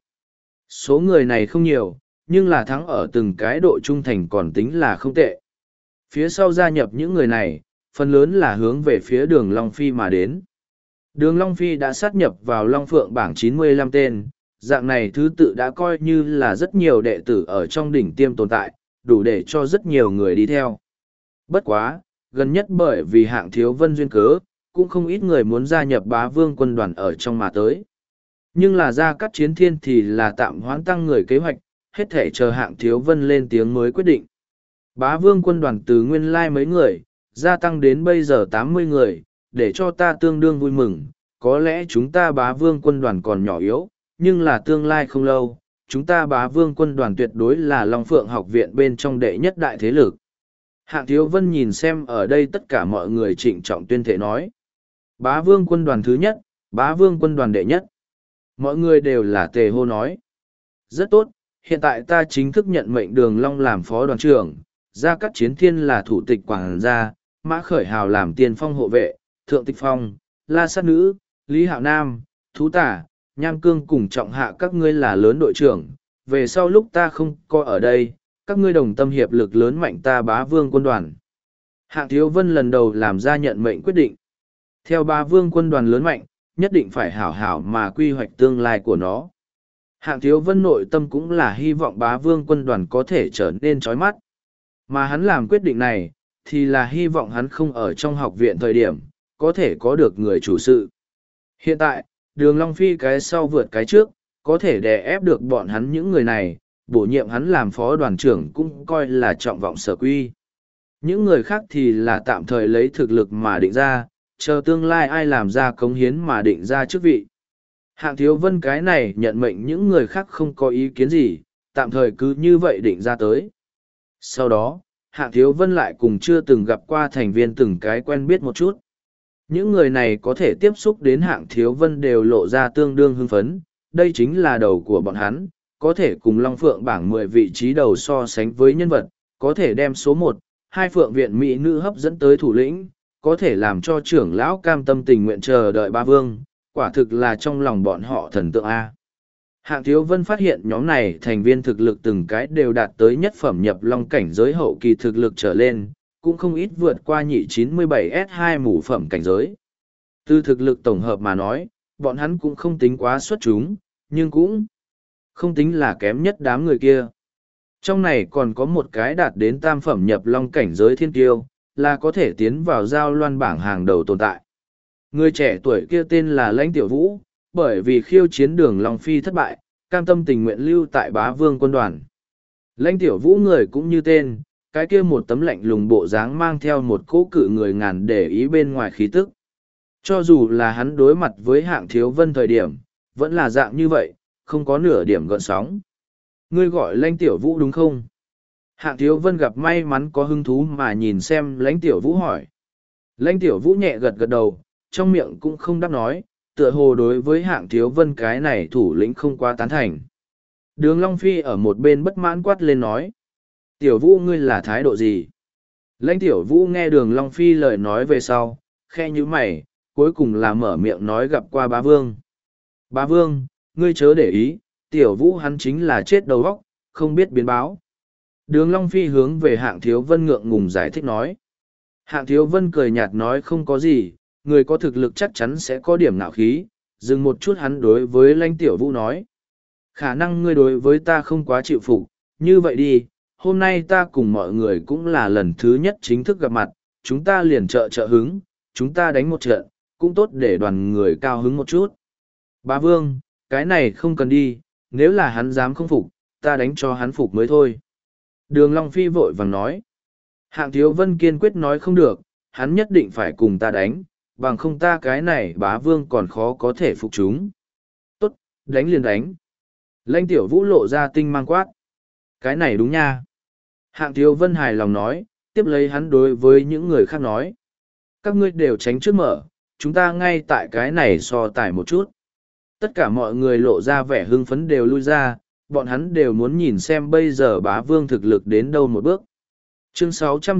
S1: Số người này không nhiều, nhưng là thắng ở từng cái độ trung thành còn tính là không tệ. Phía sau gia nhập những người này, phần lớn là hướng về phía đường Long Phi mà đến. Đường Long Phi đã sát nhập vào Long Phượng bảng 95 tên, dạng này thứ tự đã coi như là rất nhiều đệ tử ở trong đỉnh tiêm tồn tại, đủ để cho rất nhiều người đi theo. Bất quá, gần nhất bởi vì Hạng Thiếu Vân duyên cớ, cũng không ít người muốn gia nhập bá vương quân đoàn ở trong mà tới. Nhưng là Gia Cát Chiến Thiên thì là tạm hoãn tăng người kế hoạch, hết thể chờ Hạng Thiếu Vân lên tiếng mới quyết định. Bá vương quân đoàn từ nguyên lai mấy người, gia tăng đến bây giờ 80 người, để cho ta tương đương vui mừng. Có lẽ chúng ta bá vương quân đoàn còn nhỏ yếu, nhưng là tương lai không lâu, chúng ta bá vương quân đoàn tuyệt đối là Long Phượng học viện bên trong đệ nhất đại thế lực. Hạng Thiếu Vân nhìn xem ở đây tất cả mọi người trịnh trọng tuyên thệ nói. Bá vương quân đoàn thứ nhất, bá vương quân đoàn đệ nhất. Mọi người đều là tề hô nói. Rất tốt, hiện tại ta chính thức nhận mệnh Đường Long làm phó đoàn trưởng, Gia Cát Chiến Thiên là thủ tịch quảng gia, Mã Khởi Hào làm tiền phong hộ vệ, Thượng Tịch Phong, La Sát Nữ, Lý Hạo Nam, Thú Tả, Nham Cương cùng Trọng Hạ các ngươi là lớn đội trưởng, về sau lúc ta không có ở đây, các ngươi đồng tâm hiệp lực lớn mạnh ta bá vương quân đoàn. Hạng Thiếu Vân lần đầu làm ra nhận mệnh quyết định. Theo bá vương quân đoàn lớn mạnh, nhất định phải hảo hảo mà quy hoạch tương lai của nó. Hạng Thiếu Vân nội tâm cũng là hy vọng bá vương quân đoàn có thể trở nên chói mắt. Mà hắn làm quyết định này, thì là hy vọng hắn không ở trong học viện thời điểm, có thể có được người chủ sự. Hiện tại, Đường Long Phi cái sau vượt cái trước, có thể đè ép được bọn hắn những người này, bổ nhiệm hắn làm phó đoàn trưởng cũng coi là trọng vọng sở quy. Những người khác thì là tạm thời lấy thực lực mà định ra, chờ tương lai ai làm ra cống hiến mà định ra chức vị. Hạng Thiếu Vân cái này nhận mệnh những người khác không có ý kiến gì, tạm thời cứ như vậy định ra tới. Sau đó, Hạng Thiếu Vân lại cùng chưa từng gặp qua thành viên từng cái quen biết một chút. Những người này có thể tiếp xúc đến Hạng Thiếu Vân đều lộ ra tương đương hưng phấn, đây chính là đầu của bọn hắn, có thể cùng Long Phượng bảng 10 vị trí đầu so sánh với nhân vật, có thể đem số 1, 2 phượng viện mỹ nữ hấp dẫn tới thủ lĩnh, có thể làm cho trưởng lão cam tâm tình nguyện chờ đợi ba vương, quả thực là trong lòng bọn họ thần tượng A. Hạng Thiếu Vân phát hiện nhóm này thành viên thực lực từng cái đều đạt tới nhất phẩm nhập long cảnh giới hậu kỳ thực lực trở lên, cũng không ít vượt qua nhị 97S2 mũ phẩm cảnh giới. Từ thực lực tổng hợp mà nói, bọn hắn cũng không tính quá xuất chúng, nhưng cũng không tính là kém nhất đám người kia. Trong này còn có một cái đạt đến tam phẩm nhập long cảnh giới thiên tiêu, là có thể tiến vào giao loan bảng hàng đầu tồn tại. Người trẻ tuổi kia tên là Lãnh Tiểu Vũ, bởi vì khiêu chiến Đường Long Phi thất bại, cam tâm tình nguyện lưu tại bá vương quân đoàn. Lãnh Tiểu Vũ người cũng như tên, cái kia một tấm lạnh lùng bộ dáng mang theo một cỗ cự người ngàn để ý bên ngoài khí tức. Cho dù là hắn đối mặt với Hạng Thiếu Vân thời điểm, vẫn là dạng như vậy, không có nửa điểm gợn sóng. Ngươi gọi Lãnh Tiểu Vũ đúng không? Hạng Thiếu Vân gặp may mắn có hứng thú mà nhìn xem Lãnh Tiểu Vũ hỏi. Lãnh Tiểu Vũ nhẹ gật gật đầu, trong miệng cũng không đáp nói, tựa hồ đối với Hạng Thiếu Vân cái này thủ lĩnh không quá tán thành. Đường Long Phi ở một bên bất mãn quát lên nói. Tiểu Vũ ngươi là thái độ gì? Lãnh Tiểu Vũ nghe Đường Long Phi lời nói về sau, khe như mày, cuối cùng là mở miệng nói gặp qua bá vương. Bá vương, ngươi chớ để ý, Tiểu Vũ hắn chính là chết đầu óc, không biết biến báo. Đường Long Phi hướng về Hạng Thiếu Vân ngượng ngùng giải thích nói. Hạng Thiếu Vân cười nhạt nói không có gì, người có thực lực chắc chắn sẽ có điểm ngạo khí, dừng một chút hắn đối với lãnh tiểu vũ nói. Khả năng ngươi đối với ta không quá chịu phục, như vậy đi, hôm nay ta cùng mọi người cũng là lần thứ nhất chính thức gặp mặt, chúng ta liền trợ hứng, chúng ta đánh một trận, cũng tốt để đoàn người cao hứng một chút. Bá Vương, cái này không cần đi, nếu là hắn dám không phục, ta đánh cho hắn phục mới thôi. Đường Long Phi vội vàng nói. Hạng Thiếu Vân kiên quyết nói không được, hắn nhất định phải cùng ta đánh, bằng không ta cái này Bá Vương còn khó có thể phục chúng. Tốt, đánh liền đánh. Lãnh Tiểu Vũ lộ ra tinh mang quát. Cái này đúng nha. Hạng Thiếu Vân hài lòng nói, tiếp lấy hắn đối với những người khác nói. Các ngươi đều tránh trước mở, chúng ta ngay tại cái này so tài một chút. Tất cả mọi người lộ ra vẻ hưng phấn đều lui ra, bọn hắn đều muốn nhìn xem bây giờ Bá Vương thực lực đến đâu một bước. Chương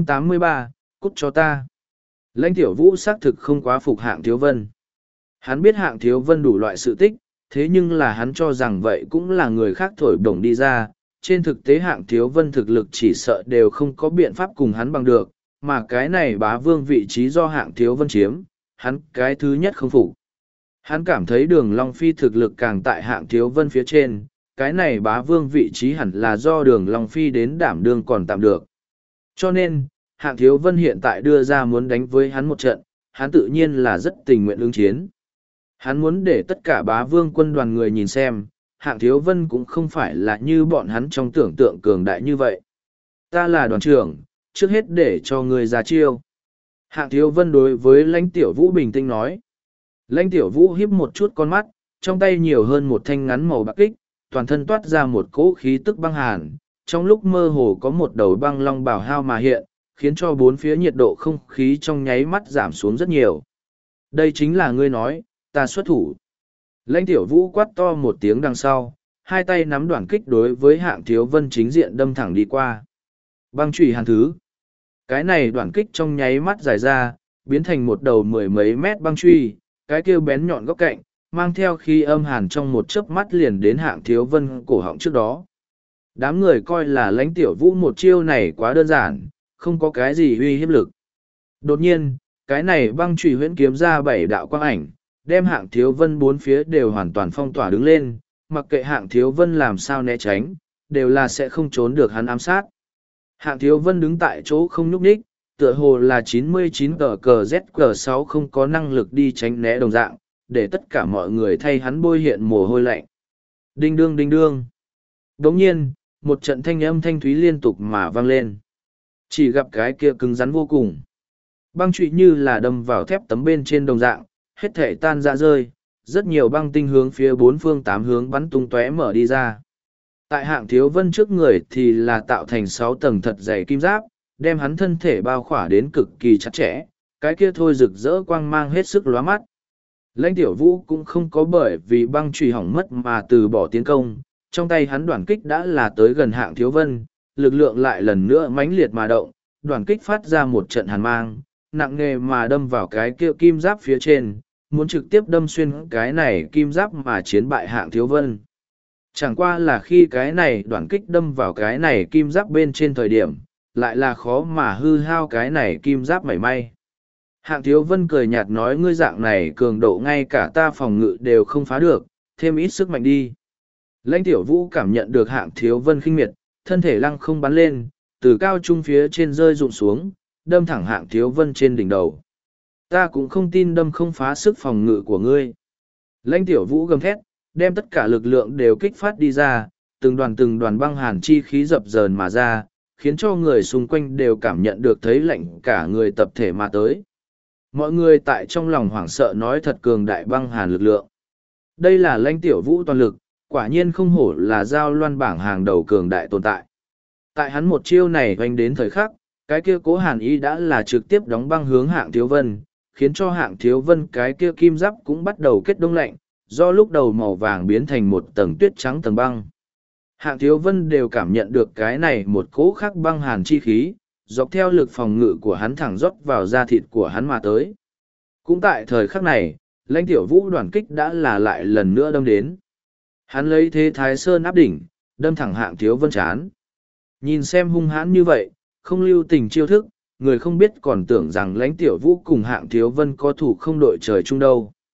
S1: 683, cút cho ta. Lãnh Tiểu Vũ xác thực không quá phục Hạng Thiếu Vân. Hắn biết Hạng Thiếu Vân đủ loại sự tích, thế nhưng là hắn cho rằng vậy cũng là người khác thổi bổng đi ra. Trên thực tế Hạng Thiếu Vân thực lực chỉ sợ đều không có biện pháp cùng hắn bằng được, mà cái này Bá Vương vị trí do Hạng Thiếu Vân chiếm, hắn cái thứ nhất không phục. Hắn cảm thấy Đường Long Phi thực lực càng tại Hạng Thiếu Vân phía trên, cái này Bá Vương vị trí hẳn là do Đường Long Phi đến đảm đương còn tạm được. Cho nên, Hạng Thiếu Vân hiện tại đưa ra muốn đánh với hắn một trận, hắn tự nhiên là rất tình nguyện ứng chiến. Hắn muốn để tất cả Bá Vương quân đoàn người nhìn xem, Hạng Thiếu Vân cũng không phải là như bọn hắn trong tưởng tượng cường đại như vậy. Ta là đoàn trưởng, trước hết để cho người ra chiêu. Hạng Thiếu Vân đối với Lãnh Tiểu Vũ bình tĩnh nói. Lãnh Tiểu Vũ híp một chút con mắt, trong tay nhiều hơn một thanh ngắn màu bạc kích, toàn thân toát ra một cỗ khí tức băng hàn, trong lúc mơ hồ có một đầu băng long bảo hao mà hiện, khiến cho bốn phía nhiệt độ không khí trong nháy mắt giảm xuống rất nhiều. Đây chính là ngươi nói, ta xuất thủ. Lãnh Tiểu Vũ quát to một tiếng đằng sau, hai tay nắm đoạn kích đối với Hạng Thiếu Vân chính diện đâm thẳng đi qua. Băng chùy hàn thứ. Cái này đoạn kích trong nháy mắt dài ra, biến thành một đầu mười mấy mét băng truy, cái kêu bén nhọn góc cạnh, mang theo khí âm hàn trong một chớp mắt liền đến Hạng Thiếu Vân cổ họng trước đó. Đám người coi là Lãnh Tiểu Vũ một chiêu này quá đơn giản, không có cái gì uy hiếp lực. Đột nhiên, cái này băng chùy huyễn kiếm ra bảy đạo quang ảnh, đem Hạng Thiếu Vân bốn phía đều hoàn toàn phong tỏa đứng lên, mặc kệ Hạng Thiếu Vân làm sao né tránh, đều là sẽ không trốn được hắn ám sát. Hạng Thiếu Vân đứng tại chỗ không nhúc nhích, tựa hồ là 99 cờ ZQ6 không có năng lực đi tránh né đồng dạng, để tất cả mọi người thay hắn bôi hiện mồ hôi lạnh. Đinh đương đinh đương. Đồng nhiên, một trận thanh âm thanh thúy liên tục mà vang lên. Chỉ gặp cái kia cứng rắn vô cùng. Băng trụy như là đâm vào thép tấm bên trên đồng dạng, hết thể tan ra rơi, rất nhiều băng tinh hướng phía bốn phương tám hướng bắn tung tóe mở đi ra. Tại Hạng Thiếu Vân trước người thì là tạo thành 6 tầng thật dày kim giáp, đem hắn thân thể bao khỏa đến cực kỳ chặt chẽ, cái kia thôi rực rỡ quang mang hết sức lóa mắt. Lãnh Tiểu Vũ cũng không có bởi vì băng chùy hỏng mất mà từ bỏ tiến công, trong tay hắn đoàn kích đã là tới gần Hạng Thiếu Vân, lực lượng lại lần nữa mãnh liệt mà động, đoàn kích phát ra một trận hàn mang, nặng nề mà đâm vào cái kia kim giáp phía trên, muốn trực tiếp đâm xuyên cái này kim giáp mà chiến bại Hạng Thiếu Vân. Chẳng qua là khi cái này đoạn kích đâm vào cái này kim giáp bên trên thời điểm, lại là khó mà hư hao cái này kim giáp mảy may. Hạng Thiếu Vân cười nhạt nói ngươi dạng này cường độ ngay cả ta phòng ngự đều không phá được, thêm ít sức mạnh đi. Lãnh Tiểu Vũ cảm nhận được Hạng Thiếu Vân khinh miệt, thân thể lăng không bắn lên, từ cao trung phía trên rơi rụng xuống, đâm thẳng Hạng Thiếu Vân trên đỉnh đầu. Ta cũng không tin đâm không phá sức phòng ngự của ngươi. Lãnh Tiểu Vũ gầm thét, đem tất cả lực lượng đều kích phát đi ra, từng đoàn băng hàn chi khí dập dờn mà ra, khiến cho người xung quanh đều cảm nhận được thấy lạnh cả người tập thể mà tới. Mọi người tại trong lòng hoảng sợ nói thật cường đại băng hàn lực lượng. Đây là Lãnh Tiểu Vũ toàn lực, quả nhiên không hổ là giao loan bảng hàng đầu cường đại tồn tại. Tại hắn một chiêu này hoành đến thời khắc, cái kia cố hàn ý đã là trực tiếp đóng băng hướng Hạng Thiếu Vân, khiến cho Hạng Thiếu Vân cái kia kim giáp cũng bắt đầu kết đông lạnh, do lúc đầu màu vàng biến thành một tầng tuyết trắng tầng băng. Hạng Thiếu Vân đều cảm nhận được cái này một cỗ khắc băng hàn chi khí, dọc theo lực phòng ngự của hắn thẳng rót vào da thịt của hắn mà tới. Cũng tại thời khắc này, Lãnh Tiểu Vũ đoàn kích đã là lại lần nữa đâm đến. Hắn lấy thế Thái Sơn áp đỉnh, đâm thẳng Hạng Thiếu Vân chán. Nhìn xem hung hãn như vậy, không lưu tình chiêu thức, người không biết còn tưởng rằng Lãnh Tiểu Vũ cùng Hạng Thiếu Vân có thủ không đội trời chung đâu.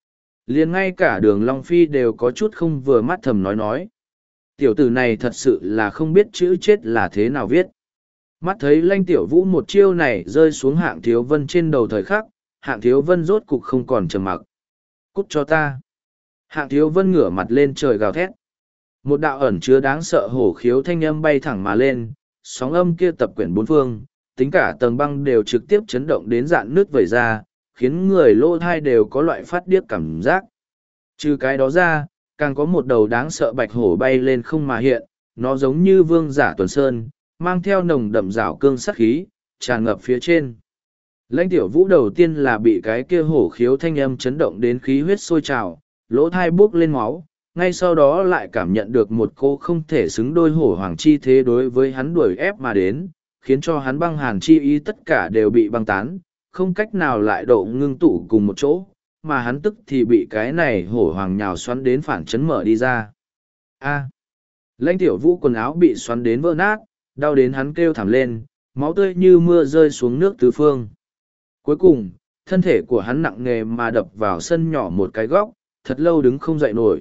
S1: Liền ngay cả Đường Long Phi đều có chút không vừa mắt, thầm nói. Tiểu tử này thật sự là không biết chữ chết là thế nào viết. Mắt thấy Lãnh Tiểu Vũ một chiêu này rơi xuống Hạng Thiếu Vân trên đầu thời khắc, Hạng Thiếu Vân rốt cục không còn trầm mặc. Cút cho ta. Hạng Thiếu Vân ngửa mặt lên trời gào thét. Một đạo ẩn chứa đáng sợ hổ khiếu thanh âm bay thẳng mà lên, sóng âm kia tập quyển bốn phương, tính cả tầng băng đều trực tiếp chấn động đến dạn nước vẩy ra, khiến người lỗ thai đều có loại phát điếc cảm giác. Trừ cái đó ra, càng có một đầu đáng sợ bạch hổ bay lên không mà hiện, nó giống như vương giả tuần sơn, mang theo nồng đậm rào cương sắc khí, tràn ngập phía trên. Lãnh Tiểu Vũ đầu tiên là bị cái kia hổ khiếu thanh âm chấn động đến khí huyết sôi trào, lỗ thai buốc lên máu, ngay sau đó lại cảm nhận được một cô không thể xứng đôi hổ hoàng chi thế đối với hắn đuổi ép mà đến, khiến cho hắn băng hàn chi ý tất cả đều bị băng tán, không cách nào lại độ ngưng tụ cùng một chỗ, mà hắn tức thì bị cái này hổ hoàng nhào xoắn đến phản chấn mở đi ra. A. Lãnh Tiểu Vũ quần áo bị xoắn đến vỡ nát, đau đến hắn kêu thảm lên, máu tươi như mưa rơi xuống nước tứ phương. Cuối cùng, thân thể của hắn nặng nề mà đập vào sân nhỏ một cái góc, thật lâu đứng không dậy nổi.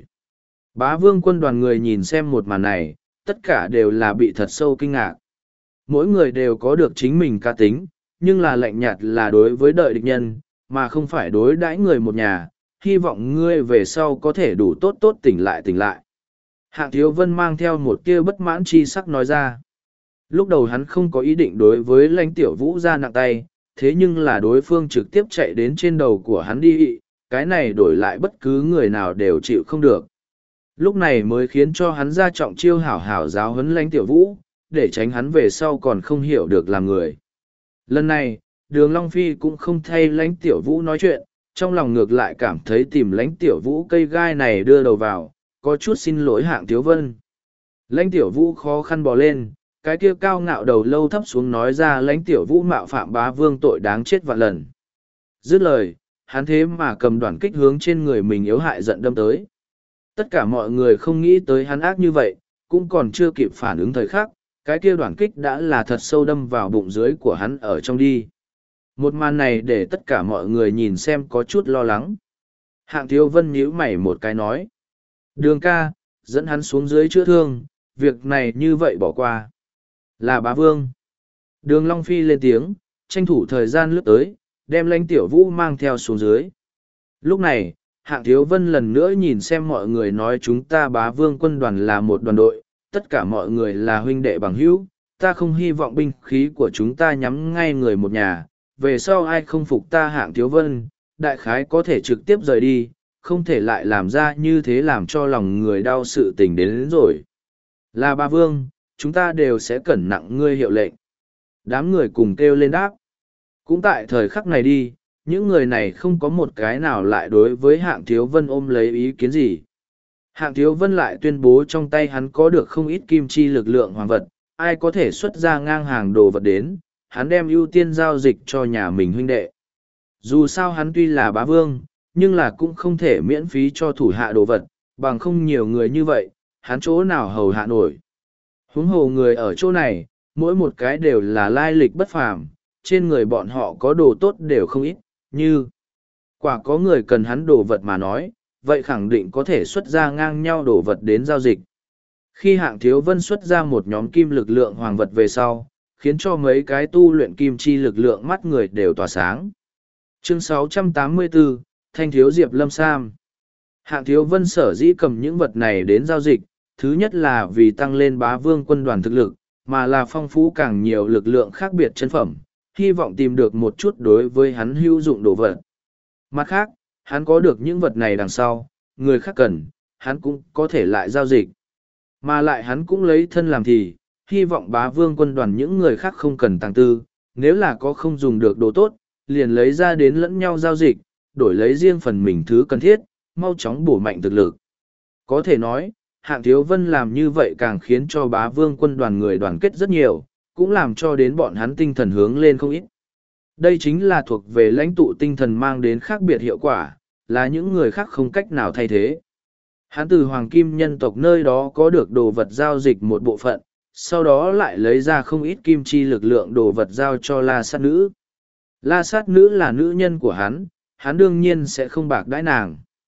S1: Bá Vương Quân đoàn người nhìn xem một màn này, tất cả đều là bị thật sâu kinh ngạc. Mỗi người đều có được chính mình cá tính, nhưng là lạnh nhạt là đối với đợi địch nhân, mà không phải đối đãi người một nhà, hy vọng ngươi về sau có thể đủ tốt tốt tỉnh lại tỉnh lại. Hạng Thiếu Vân mang theo một tia bất mãn chi sắc nói ra. Lúc đầu hắn không có ý định đối với Lãnh Tiểu Vũ ra nặng tay, thế nhưng là đối phương trực tiếp chạy đến trên đầu của hắn đi, cái này đổi lại bất cứ người nào đều chịu không được. Lúc này mới khiến cho hắn ra trọng chiêu hảo hảo giáo huấn Lãnh Tiểu Vũ, để tránh hắn về sau còn không hiểu được làm người. Lần này, Đường Long Phi cũng không thay Lãnh Tiểu Vũ nói chuyện, trong lòng ngược lại cảm thấy tìm Lãnh Tiểu Vũ cây gai này đưa đầu vào, có chút xin lỗi Hạng Thiếu Vân. Lãnh Tiểu Vũ khó khăn bò lên, cái kia cao ngạo đầu lâu thấp xuống nói ra Lãnh Tiểu Vũ mạo phạm Bá Vương tội đáng chết vạn lần. Dứt lời, hắn thế mà cầm đoạn kích hướng trên người mình yếu hại giận đâm tới. Tất cả mọi người không nghĩ tới hắn ác như vậy, cũng còn chưa kịp phản ứng thời khắc, cái kia đoạn kích đã là thật sâu đâm vào bụng dưới của hắn ở trong đi. Một màn này để tất cả mọi người nhìn xem có chút lo lắng. Hạng Thiếu Vân nhíu mày một cái nói. Đường ca, dẫn hắn xuống dưới chữa thương, việc này như vậy bỏ qua. Là Bá Vương. Đường Long Phi lên tiếng, tranh thủ thời gian lướt tới, đem Lãnh Tiểu Vũ mang theo xuống dưới. Lúc này, Hạng Thiếu Vân lần nữa nhìn xem mọi người nói chúng ta Bá Vương quân đoàn là một đoàn đội, tất cả mọi người là huynh đệ bằng hữu, ta không hy vọng binh khí của chúng ta nhắm ngay người một nhà, về sau ai không phục ta Hạng Thiếu Vân, đại khái có thể trực tiếp rời đi, không thể lại làm ra như thế làm cho lòng người đau sự tình đến rồi. Là Bá Vương, chúng ta đều sẽ cẩn nặng ngươi hiệu lệnh. Đám người cùng kêu lên đáp. Cũng tại thời khắc này đi, những người này không có một cái nào lại đối với Hạng Thiếu Vân ôm lấy ý kiến gì. Hạng Thiếu Vân lại tuyên bố trong tay hắn có được không ít kim chi lực lượng hoàng vật, ai có thể xuất ra ngang hàng đồ vật đến, hắn đem ưu tiên giao dịch cho nhà mình huynh đệ. Dù sao hắn tuy là Bá Vương, nhưng là cũng không thể miễn phí cho thủ hạ đồ vật, bằng không nhiều người như vậy, hắn chỗ nào hầu hạ nổi. Huống hồ người ở chỗ này, mỗi một cái đều là lai lịch bất phàm, trên người bọn họ có đồ tốt đều không ít, như quả có người cần hắn đồ vật mà nói, vậy khẳng định có thể xuất ra ngang nhau đồ vật đến giao dịch. Khi Hạng Thiếu Vân xuất ra một nhóm kim lực lượng hoàng vật về sau, khiến cho mấy cái tu luyện kim chi lực lượng mắt người đều tỏa sáng. Chương 684, Thanh Thiếu Diệp Lâm Sam. Hạng Thiếu Vân sở dĩ cầm những vật này đến giao dịch, thứ nhất là vì tăng lên Bá Vương quân đoàn thực lực, mà là phong phú càng nhiều lực lượng khác biệt chân phẩm, hy vọng tìm được một chút đối với hắn hữu dụng đồ vật. Mặt khác, hắn có được những vật này đằng sau, người khác cần, hắn cũng có thể lại giao dịch. Mà lại hắn cũng lấy thân làm thì, hy vọng Bá Vương quân đoàn những người khác không cần tăng tư, nếu là có không dùng được đồ tốt, liền lấy ra đến lẫn nhau giao dịch, đổi lấy riêng phần mình thứ cần thiết, mau chóng bổ mạnh thực lực. Có thể nói, Hạng Thiếu Vân làm như vậy càng khiến cho Bá Vương quân đoàn người đoàn kết rất nhiều, cũng làm cho đến bọn hắn tinh thần hướng lên không ít. Đây chính là thuộc về lãnh tụ tinh thần mang đến khác biệt hiệu quả, là những người khác không cách nào thay thế. Hắn từ Hoàng Kim nhân tộc nơi đó có được đồ vật giao dịch một bộ phận, sau đó lại lấy ra không ít kim chi lực lượng đồ vật giao cho La Sát Nữ. La Sát Nữ là nữ nhân của hắn đương nhiên sẽ không bạc đãi nàng.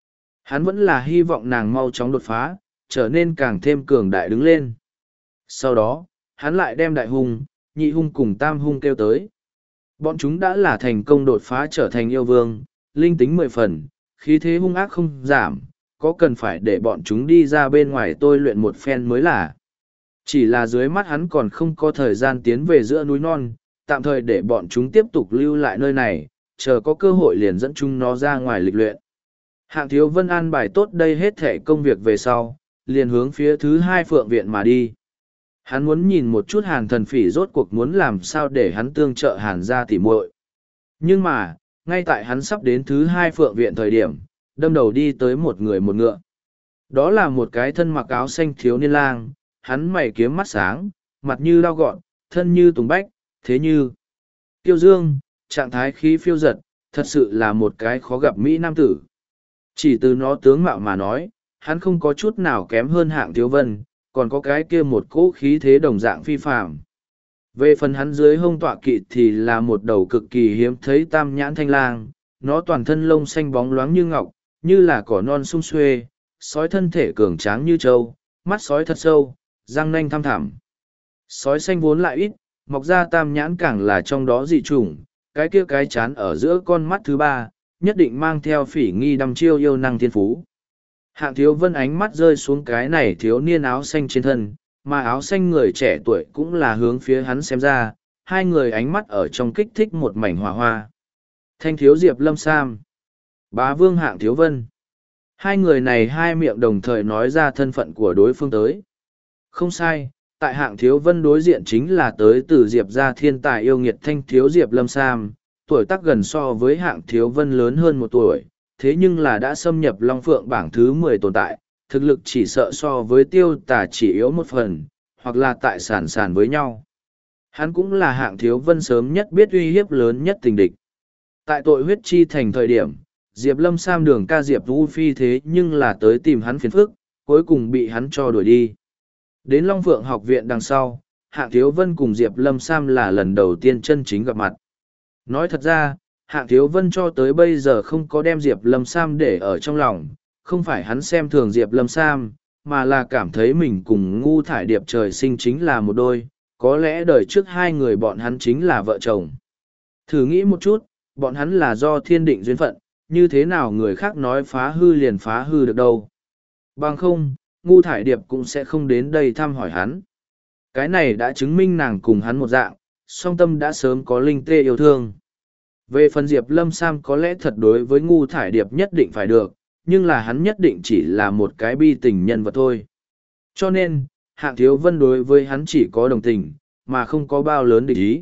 S1: Hắn vẫn là hy vọng nàng mau chóng đột phá, trở nên càng thêm cường đại đứng lên. Sau đó, hắn lại đem đại hung, nhị hung cùng tam hung kêu tới. Bọn chúng đã là thành công đột phá trở thành yêu vương, linh tính 10 phần, khí thế hung ác không giảm, có cần phải để bọn chúng đi ra bên ngoài tôi luyện một phen mới là. Chỉ là dưới mắt hắn còn không có thời gian tiến về giữa núi non, tạm thời để bọn chúng tiếp tục lưu lại nơi này, chờ có cơ hội liền dẫn chúng nó ra ngoài lịch luyện. Hạng Thiếu Vân an bài tốt đây hết thể công việc về sau, liền hướng phía thứ hai phượng viện mà đi. Hắn muốn nhìn một chút Hàn Thần Phỉ rốt cuộc muốn làm sao để hắn tương trợ Hàn gia tỉ muội. Nhưng mà, ngay tại hắn sắp đến thứ hai phượng viện thời điểm, đâm đầu đi tới một người một ngựa. Đó là một cái thân mặc áo xanh thiếu niên lang, hắn mày kiếm mắt sáng, mặt như đao gọn, thân như tùng bách, thế như tiêu dương, trạng thái khí phiêu giật, thật sự là một cái khó gặp mỹ nam tử. Chỉ từ nó tướng mạo mà nói, hắn không có chút nào kém hơn Hạng Thiếu Vân, còn có cái kia một cỗ khí thế đồng dạng phi phàm. Về phần hắn dưới hông tọa kỵ thì là một đầu cực kỳ hiếm thấy tam nhãn thanh lang, nó toàn thân lông xanh bóng loáng như ngọc, như là cỏ non sum xuê, sói thân thể cường tráng như trâu, mắt sói thật sâu, răng nanh thăm thẳm. Sói xanh vốn lại ít, mọc ra tam nhãn càng là trong đó dị chủng, cái kia cái chán ở giữa con mắt thứ ba, nhất định mang theo phỉ nghi đăm chiêu yêu năng thiên phú. Hạng Thiếu Vân ánh mắt rơi xuống cái này thiếu niên áo xanh trên thân, mà áo xanh người trẻ tuổi cũng là hướng phía hắn xem ra, hai người ánh mắt ở trong kích thích một mảnh hỏa hoa. Thanh thiếu Diệp Lâm Sam, Bá Vương Hạng Thiếu Vân. Hai người này hai miệng đồng thời nói ra thân phận của đối phương tới. Không sai, tại Hạng Thiếu Vân đối diện chính là tới từ Diệp gia thiên tài yêu nghiệt thanh thiếu Diệp Lâm Sam, tuổi tác gần so với Hạng Thiếu Vân lớn hơn 1 tuổi, thế nhưng là đã xâm nhập Long Phượng bảng thứ 10 tồn tại, thực lực chỉ sợ so với Tiêu Tà chỉ yếu 1 phần, hoặc là tại sản với nhau. Hắn cũng là Hạng Thiếu Vân sớm nhất biết uy hiếp lớn nhất tình địch. Tại tội huyết chi thành thời điểm, Diệp Lâm Sam đường ca Diệp Vũ Phi thế nhưng là tới tìm hắn phiền phức, cuối cùng bị hắn cho đuổi đi. Đến Long Phượng học viện đằng sau, Hạng Thiếu Vân cùng Diệp Lâm Sam là lần đầu tiên chân chính gặp mặt. Nói thật ra, Hạng Thiếu Vân cho tới bây giờ không có đem Diệp Lâm Sam để ở trong lòng, không phải hắn xem thường Diệp Lâm Sam, mà là cảm thấy mình cùng Ngu Thải Điệp trời sinh chính là một đôi, có lẽ đời trước hai người bọn hắn chính là vợ chồng. Thử nghĩ một chút, bọn hắn là do thiên định duyên phận, như thế nào người khác nói phá hư liền phá hư được đâu. Bằng không, Ngu Thải Điệp cũng sẽ không đến đây thăm hỏi hắn. Cái này đã chứng minh nàng cùng hắn một dạng, song tâm đã sớm có linh tê yêu thương. Về phần Diệp Lâm Sam có lẽ thật đối với Ngu Thải Điệp nhất định phải được, nhưng là hắn nhất định chỉ là một cái bi tình nhân vật thôi. Cho nên, Hạng Thiếu Vân đối với hắn chỉ có đồng tình, mà không có bao lớn địch ý.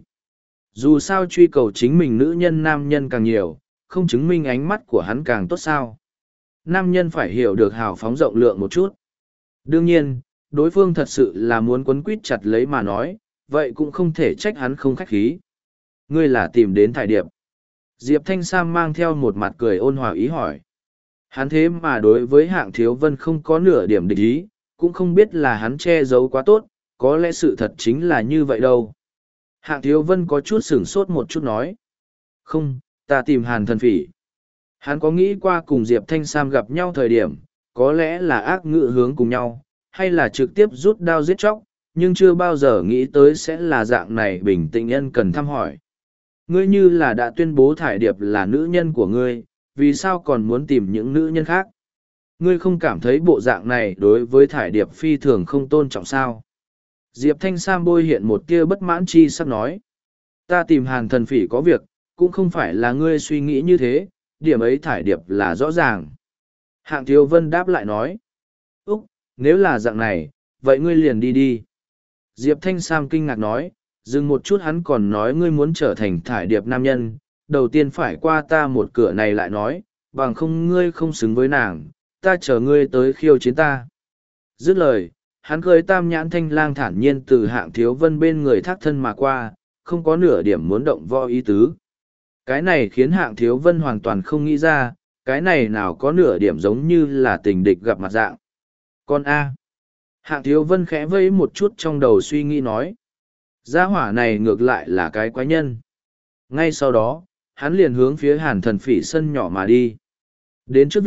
S1: Dù sao truy cầu chính mình nữ nhân nam nhân càng nhiều, không chứng minh ánh mắt của hắn càng tốt sao. Nam nhân phải hiểu được hào phóng rộng lượng một chút. Đương nhiên, đối phương thật sự là muốn quấn quýt chặt lấy mà nói, vậy cũng không thể trách hắn không khách khí. Ngươi là tìm đến Thải Điệp. Diệp Thanh Sam mang theo một mặt cười ôn hòa ý hỏi. Hắn thế mà đối với Hạng Thiếu Vân không có nửa điểm địch ý, cũng không biết là hắn che giấu quá tốt, có lẽ sự thật chính là như vậy đâu. Hạng Thiếu Vân có chút sửng sốt một chút nói. Không, ta tìm Hàn Thần Phỉ. Hắn có nghĩ qua cùng Diệp Thanh Sam gặp nhau thời điểm, có lẽ là ác ngữ hướng cùng nhau, hay là trực tiếp rút đao giết chóc, nhưng chưa bao giờ nghĩ tới sẽ là dạng này bình tĩnh nhân cần thăm hỏi. Ngươi như là đã tuyên bố Thải Điệp là nữ nhân của ngươi, vì sao còn muốn tìm những nữ nhân khác? Ngươi không cảm thấy bộ dạng này đối với Thải Điệp phi thường không tôn trọng sao? Diệp Thanh Sam bôi hiện một tia bất mãn chi sắp nói. Ta tìm Hàn Thần Phỉ có việc, cũng không phải là ngươi suy nghĩ như thế, điểm ấy Thải Điệp là rõ ràng. Hạng Thiếu Vân đáp lại nói. Úc, nếu là dạng này, vậy ngươi liền đi đi. Diệp Thanh Sam kinh ngạc nói, dừng một chút hắn còn nói ngươi muốn trở thành Thải Điệp nam nhân, đầu tiên phải qua ta một cửa này lại nói, bằng không ngươi không xứng với nàng, ta chờ ngươi tới khiêu chiến ta. Dứt lời, hắn cười tam nhãn thanh lang thản nhiên từ Hạng Thiếu Vân bên người thác thân mà qua, không có nửa điểm muốn động võ ý tứ. Cái này khiến Hạng Thiếu Vân hoàn toàn không nghĩ ra, cái này nào có nửa điểm giống như là tình địch gặp mặt dạng. Con A. Hạng Thiếu Vân khẽ vây một chút trong đầu suy nghĩ nói. Gia hỏa này ngược lại là cái quái nhân. Ngay sau đó, hắn liền hướng phía Hàn Thần Phỉ sân nhỏ mà đi. Đến trước viện,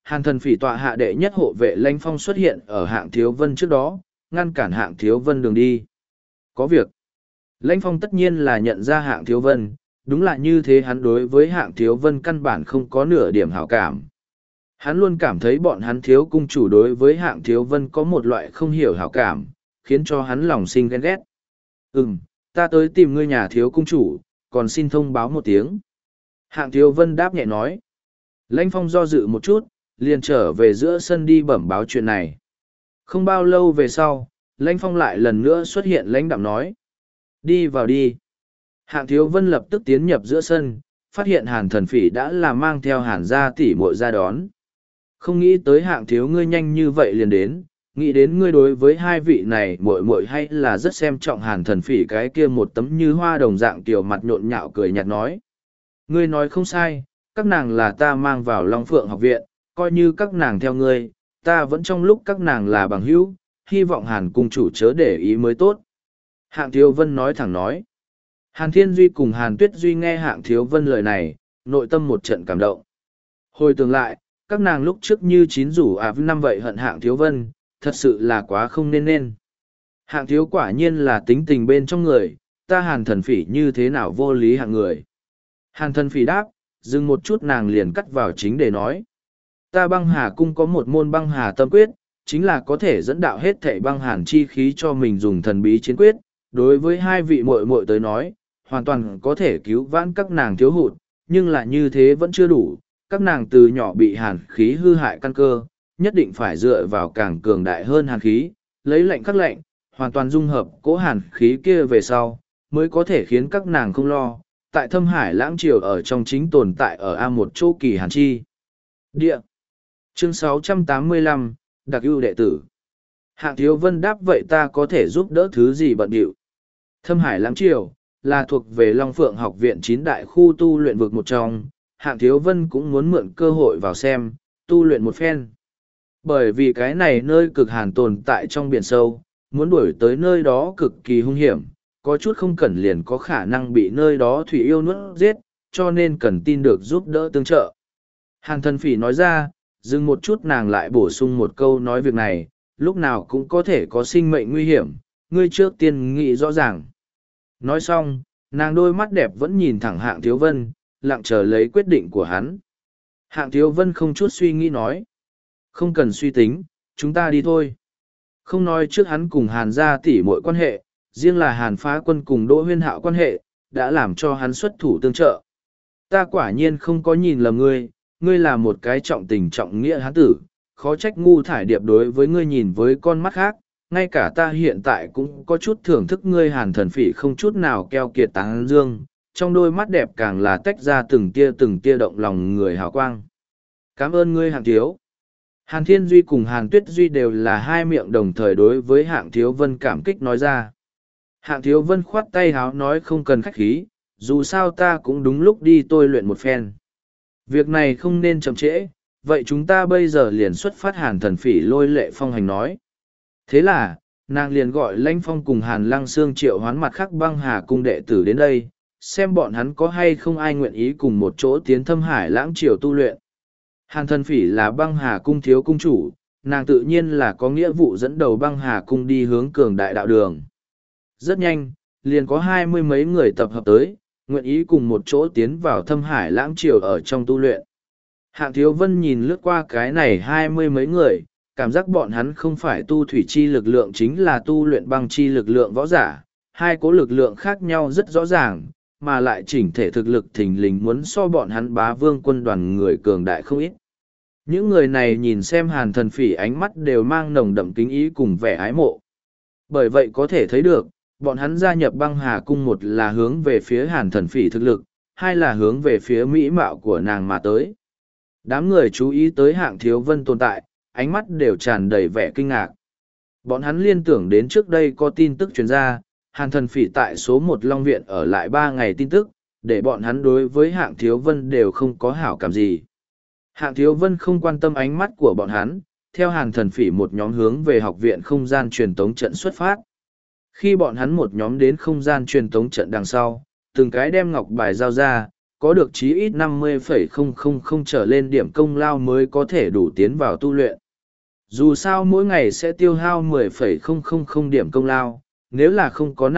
S1: Hàn Thần Phỉ tọa hạ đệ nhất hộ vệ Lãnh Phong xuất hiện ở Hạng Thiếu Vân trước đó, ngăn cản Hạng Thiếu Vân đường đi. Có việc. Lãnh Phong tất nhiên là nhận ra Hạng Thiếu Vân, đúng là như thế, hắn đối với Hạng Thiếu Vân căn bản không có nửa điểm hảo cảm. Hắn luôn cảm thấy bọn hắn thiếu cung chủ đối với Hạng Thiếu Vân có một loại không hiểu hảo cảm, khiến cho hắn lòng sinh ghen ghét. Ta tới tìm ngươi nhà thiếu cung chủ, còn xin thông báo một tiếng. Hạng Thiếu Vân đáp nhẹ nói. Lãnh Phong do dự một chút, liền trở về giữa sân đi bẩm báo chuyện này. Không bao lâu về sau, Lãnh Phong lại lần nữa xuất hiện lãnh đạm nói. Đi vào đi. Hạng Thiếu Vân lập tức tiến nhập giữa sân, phát hiện Hàn Thần Phỉ đã là mang theo Hàn gia tỷ muội ra đón. Không nghĩ tới Hạng thiếu ngươi nhanh như vậy liền đến, nghĩ đến ngươi đối với hai vị này muội muội hay là rất xem trọng. Hàn Thần Phỉ cái kia một tấm như hoa đồng dạng tiểu mặt nhộn nhạo cười nhạt nói. Ngươi nói không sai, các nàng là ta mang vào Long Phượng học viện, coi như các nàng theo ngươi, ta vẫn trong lúc các nàng là bằng hữu, hy vọng Hàn cung chủ chớ để ý mới tốt. Hạng Thiếu Vân nói thẳng nói. Hàn Thiên Duy cùng Hàn Tuyết Duy nghe Hạng Thiếu Vân lời này, nội tâm một trận cảm động. Hồi tưởng lại, các nàng lúc trước như chín rủ năm vậy hận Hạng Thiếu Vân, thật sự là quá không nên. Hạng Thiếu quả nhiên là tính tình bên trong người, ta Hàn Thần Phỉ như thế nào vô lý hạng người. Hàn Thần Phỉ đáp, dừng một chút nàng liền cắt vào chính để nói. Ta băng hà cung có một môn băng hà tâm quyết, chính là có thể dẫn đạo hết thảy băng hàn chi khí cho mình dùng thần bí chiến quyết. Đối với hai vị muội muội tới nói, hoàn toàn có thể cứu vãn các nàng thiếu hụt, nhưng là như thế vẫn chưa đủ. Các nàng từ nhỏ bị hàn khí hư hại căn cơ, nhất định phải dựa vào càng cường đại hơn hàn khí, lấy lạnh khắc lạnh, hoàn toàn dung hợp cố hàn khí kia về sau, mới có thể khiến các nàng không lo. Tại Thâm Hải Lãng Triều ở trong chính tồn tại ở A1 chỗ kỳ hàn chi địa. Chương 685, đặc ưu đệ tử. Hạng Thiếu Vân đáp vậy ta có thể giúp đỡ thứ gì bận điệu. Thâm Hải Lãng Triều là thuộc về Long Phượng học viện 9 đại khu tu luyện vực một trong, Hạng Thiếu Vân cũng muốn mượn cơ hội vào xem, tu luyện một phen. Bởi vì cái này nơi cực hàn tồn tại trong biển sâu, muốn đuổi tới nơi đó cực kỳ hung hiểm, có chút không cần liền có khả năng bị nơi đó thủy yêu nuốt giết, cho nên cần tin được giúp đỡ tương trợ. Hàn Thần Phỉ nói ra, dừng một chút nàng lại bổ sung một câu nói việc này, lúc nào cũng có thể có sinh mệnh nguy hiểm, ngươi trước tiên nghĩ rõ ràng. Nói xong, nàng đôi mắt đẹp vẫn nhìn thẳng Hạng Thiếu Vân, lặng chờ lấy quyết định của hắn. Hạng Thiếu Vân không chút suy nghĩ nói. Không cần suy tính, chúng ta đi thôi. Không nói trước hắn cùng Hàn gia tỷ muội quan hệ, riêng là Hàn Phá Quân cùng Đỗ Huyên Hạo quan hệ, đã làm cho hắn xuất thủ tương trợ. Ta quả nhiên không có nhìn lầm ngươi, ngươi là một cái trọng tình trọng nghĩa hán tử, khó trách ngu thải điệp đối với ngươi nhìn với con mắt khác, ngay cả ta hiện tại cũng có chút thưởng thức ngươi. Hàn Thần Phỉ không chút nào keo kiệt tán dương, trong đôi mắt đẹp càng là tách ra từng tia động lòng người hào quang. Cảm ơn ngươi Hạng thiếu. Hàn Thiên Duy cùng Hàn Tuyết Duy đều là hai miệng đồng thời đối với Hạng Thiếu Vân cảm kích nói ra. Hạng Thiếu Vân khoát tay háo nói không cần khách khí, dù sao ta cũng đúng lúc đi tôi luyện một phen. Việc này không nên chậm trễ, vậy chúng ta bây giờ liền xuất phát. Hàn Thần Phỉ lôi Lệ Phong hành nói. Thế là, nàng liền gọi Lãnh Phong cùng Hàn Lăng Xương triệu hoán mặt khác băng hà cung đệ tử đến đây, xem bọn hắn có hay không ai nguyện ý cùng một chỗ tiến Thâm Hải Lãng Triều tu luyện. Hàn Thần Phỉ là băng hà cung thiếu cung chủ, nàng tự nhiên là có nghĩa vụ dẫn đầu băng hà cung đi hướng cường đại đạo đường. Rất nhanh, liền có 20 mấy người tập hợp tới, nguyện ý cùng một chỗ tiến vào Thâm Hải Lãng Triều ở trong tu luyện. Hạng Thiếu Vân nhìn lướt qua cái này 20 mấy người, cảm giác bọn hắn không phải tu thủy chi lực lượng chính là tu luyện băng chi lực lượng võ giả, hai cố lực lượng khác nhau rất rõ ràng, mà lại chỉnh thể thực lực thình lình muốn so bọn hắn Bá Vương quân đoàn người cường đại không ít. Những người này nhìn xem Hàn Thần Phỉ ánh mắt đều mang nồng đậm kính ý cùng vẻ ái mộ. Bởi vậy có thể thấy được, bọn hắn gia nhập băng hà cung, một là hướng về phía Hàn Thần Phỉ thực lực, hai là hướng về phía mỹ mạo của nàng mà tới. Đám người chú ý tới Hạng Thiếu Vân tồn tại, ánh mắt đều tràn đầy vẻ kinh ngạc. Bọn hắn liên tưởng đến trước đây có tin tức truyền ra, Hàn Thần Phỉ tại số 1 Long Viện ở lại 3 ngày tin tức, để bọn hắn đối với Hạng Thiếu Vân đều không có hảo cảm gì. Hạng Thiếu Vân không quan tâm ánh mắt của bọn hắn, theo Hàn Thần Phỉ một nhóm hướng về học viện không gian truyền tống trận xuất phát. Khi bọn hắn một nhóm đến không gian truyền tống trận đằng sau, từng cái đem ngọc bài giao ra, có được chí ít 50,000 trở lên điểm công lao mới có thể đủ tiến vào tu luyện. Dù sao mỗi ngày sẽ tiêu hao 10,000 điểm công lao, nếu là không có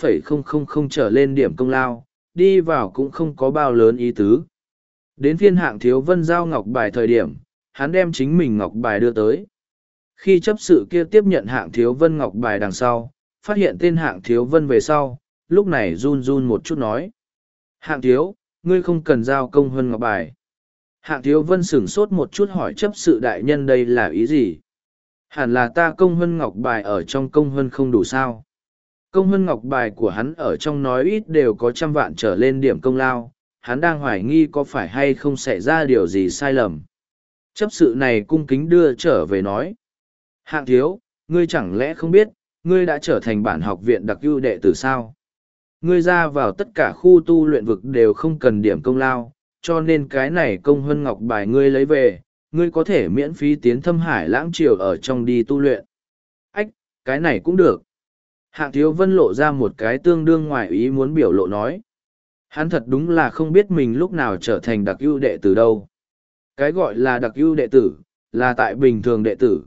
S1: 50,000 trở lên điểm công lao, đi vào cũng không có bao lớn ý tứ. Đến phiên Hạng Thiếu Vân giao ngọc bài thời điểm, hắn đem chính mình ngọc bài đưa tới. Khi chấp sự kia tiếp nhận Hạng Thiếu Vân ngọc bài đằng sau, phát hiện tên Hạng Thiếu Vân về sau, lúc này run run một chút nói. Hạng Thiếu, ngươi không cần giao công huân ngọc bài. Hạng Thiếu Vân sửng sốt một chút hỏi chấp sự đại nhân đây là ý gì? Hẳn là ta công huân ngọc bài ở trong công huân không đủ sao? Công huân ngọc bài của hắn ở trong nói ít đều có 100 vạn trở lên điểm công lao, hắn đang hoài nghi có phải hay không xảy ra điều gì sai lầm. Chấp sự này cung kính đưa trở về nói. Hạng Thiếu, ngươi chẳng lẽ không biết, ngươi đã trở thành bản học viện đặc ưu đệ tử sao? Ngươi ra vào tất cả khu tu luyện vực đều không cần điểm công lao, cho nên cái này công huân ngọc bài ngươi lấy về, ngươi có thể miễn phí tiến Thâm Hải Lãng Triều ở trong đi tu luyện. Ách, cái này cũng được. Hạng Thiếu Vân lộ ra một cái tương đương ngoài ý muốn biểu lộ nói. Hắn thật đúng là không biết mình lúc nào trở thành đặc ưu đệ tử đâu. Cái gọi là đặc ưu đệ tử, là tại bình thường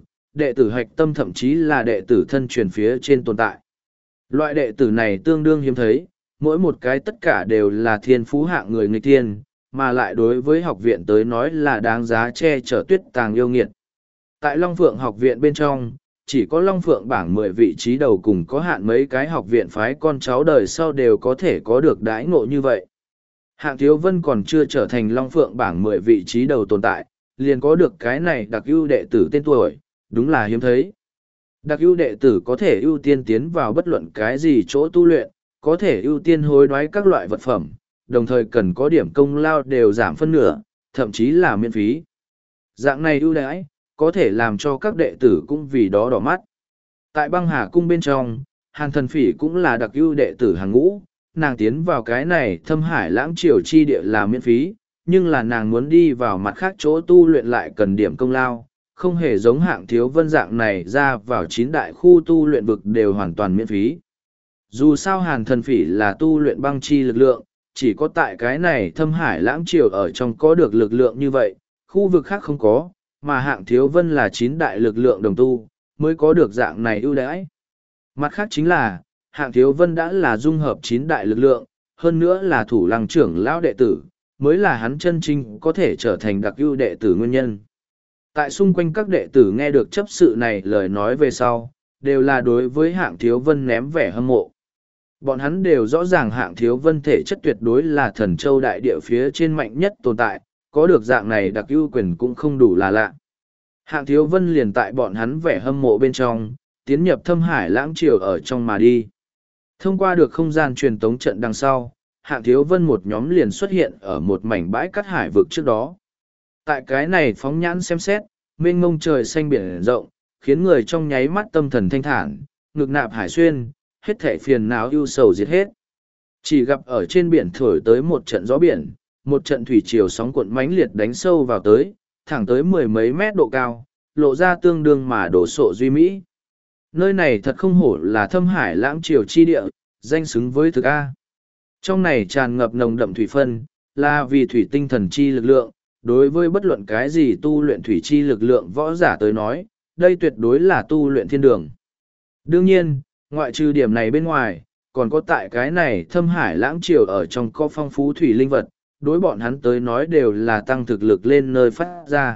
S1: đệ tử hạch tâm thậm chí là đệ tử thân truyền phía trên tồn tại. Loại đệ tử này tương đương hiếm thấy, mỗi một cái tất cả đều là thiên phú hạng người nghịch thiên, mà lại đối với học viện tới nói là đáng giá che chở tuyết tàng yêu nghiệt. Tại Long Phượng học viện bên trong, chỉ có Long Phượng bảng 10 vị trí đầu cùng có hạn mấy cái học viện phái con cháu đời sau đều có thể có được đãi ngộ như vậy. Hạng Thiếu Vân còn chưa trở thành Long Phượng bảng 10 vị trí đầu tồn tại, liền có được cái này đặc ưu đệ tử tên tuổi, đúng là hiếm thấy. Đặc ưu đệ tử có thể ưu tiên tiến vào bất luận cái gì chỗ tu luyện, có thể ưu tiên hối đoái các loại vật phẩm, đồng thời cần có điểm công lao đều giảm phân nửa, thậm chí là miễn phí. Dạng này ưu đãi, có thể làm cho các đệ tử cũng vì đó đỏ mắt. Tại Băng Hà Cung bên trong, Hàn Thần Phỉ cũng là đặc ưu đệ tử hàng ngũ, nàng tiến vào cái này Thâm Hải Lãng Triều chi địa là miễn phí, nhưng là nàng muốn đi vào mặt khác chỗ tu luyện lại cần điểm công lao, không hề giống Hạng Thiếu Vân dạng này ra vào 9 đại khu tu luyện vực đều hoàn toàn miễn phí. Dù sao Hàn Thần Phỉ là tu luyện băng chi lực lượng, chỉ có tại cái này Thâm Hải Lãng Triều ở trong có được lực lượng như vậy, khu vực khác không có, mà Hạng Thiếu Vân là 9 đại lực lượng đồng tu, mới có được dạng này ưu đãi. Mặt khác chính là, Hạng Thiếu Vân đã là dung hợp 9 đại lực lượng, hơn nữa là thủ lăng trưởng lão đệ tử, mới là hắn chân chính có thể trở thành đặc ưu đệ tử nguyên nhân. Tại xung quanh các đệ tử nghe được chấp sự này lời nói về sau, đều là đối với Hạng Thiếu Vân ném vẻ hâm mộ. Bọn hắn đều rõ ràng Hạng Thiếu Vân thể chất tuyệt đối là thần châu đại địa phía trên mạnh nhất tồn tại, có được dạng này đặc ưu quyền cũng không đủ là lạ. Hạng Thiếu Vân liền tại bọn hắn vẻ hâm mộ bên trong, tiến nhập Thâm Hải Lãng Triều ở trong mà đi. Thông qua được không gian truyền tống trận đằng sau, Hạng Thiếu Vân một nhóm liền xuất hiện ở một mảnh bãi cát hải vực trước đó. Tại cái này phóng nhãn xem xét, mênh mông trời xanh biển rộng, khiến người trong nháy mắt tâm thần thanh thản, ngực nạp hải xuyên, hết thảy phiền não ưu sầu diệt hết. Chỉ gặp ở trên biển thổi tới một trận gió biển, một trận thủy triều sóng cuộn mãnh liệt đánh sâu vào tới, thẳng tới 10 mấy mét độ cao, lộ ra tương đương mà đổ sộ duy mỹ. Nơi này thật không hổ là Thâm Hải Lãng Triều chi địa, danh xứng với thực A. Trong này tràn ngập nồng đậm thủy phân, là vì thủy tinh thần chi lực lượng, đối với bất luận cái gì tu luyện thủy chi lực lượng võ giả tới nói, đây tuyệt đối là tu luyện thiên đường. Đương nhiên, ngoại trừ điểm này bên ngoài, còn có tại cái này Thâm Hải Lãng Triều ở trong có phong phú thủy linh vật, đối bọn hắn tới nói đều là tăng thực lực lên nơi phát ra.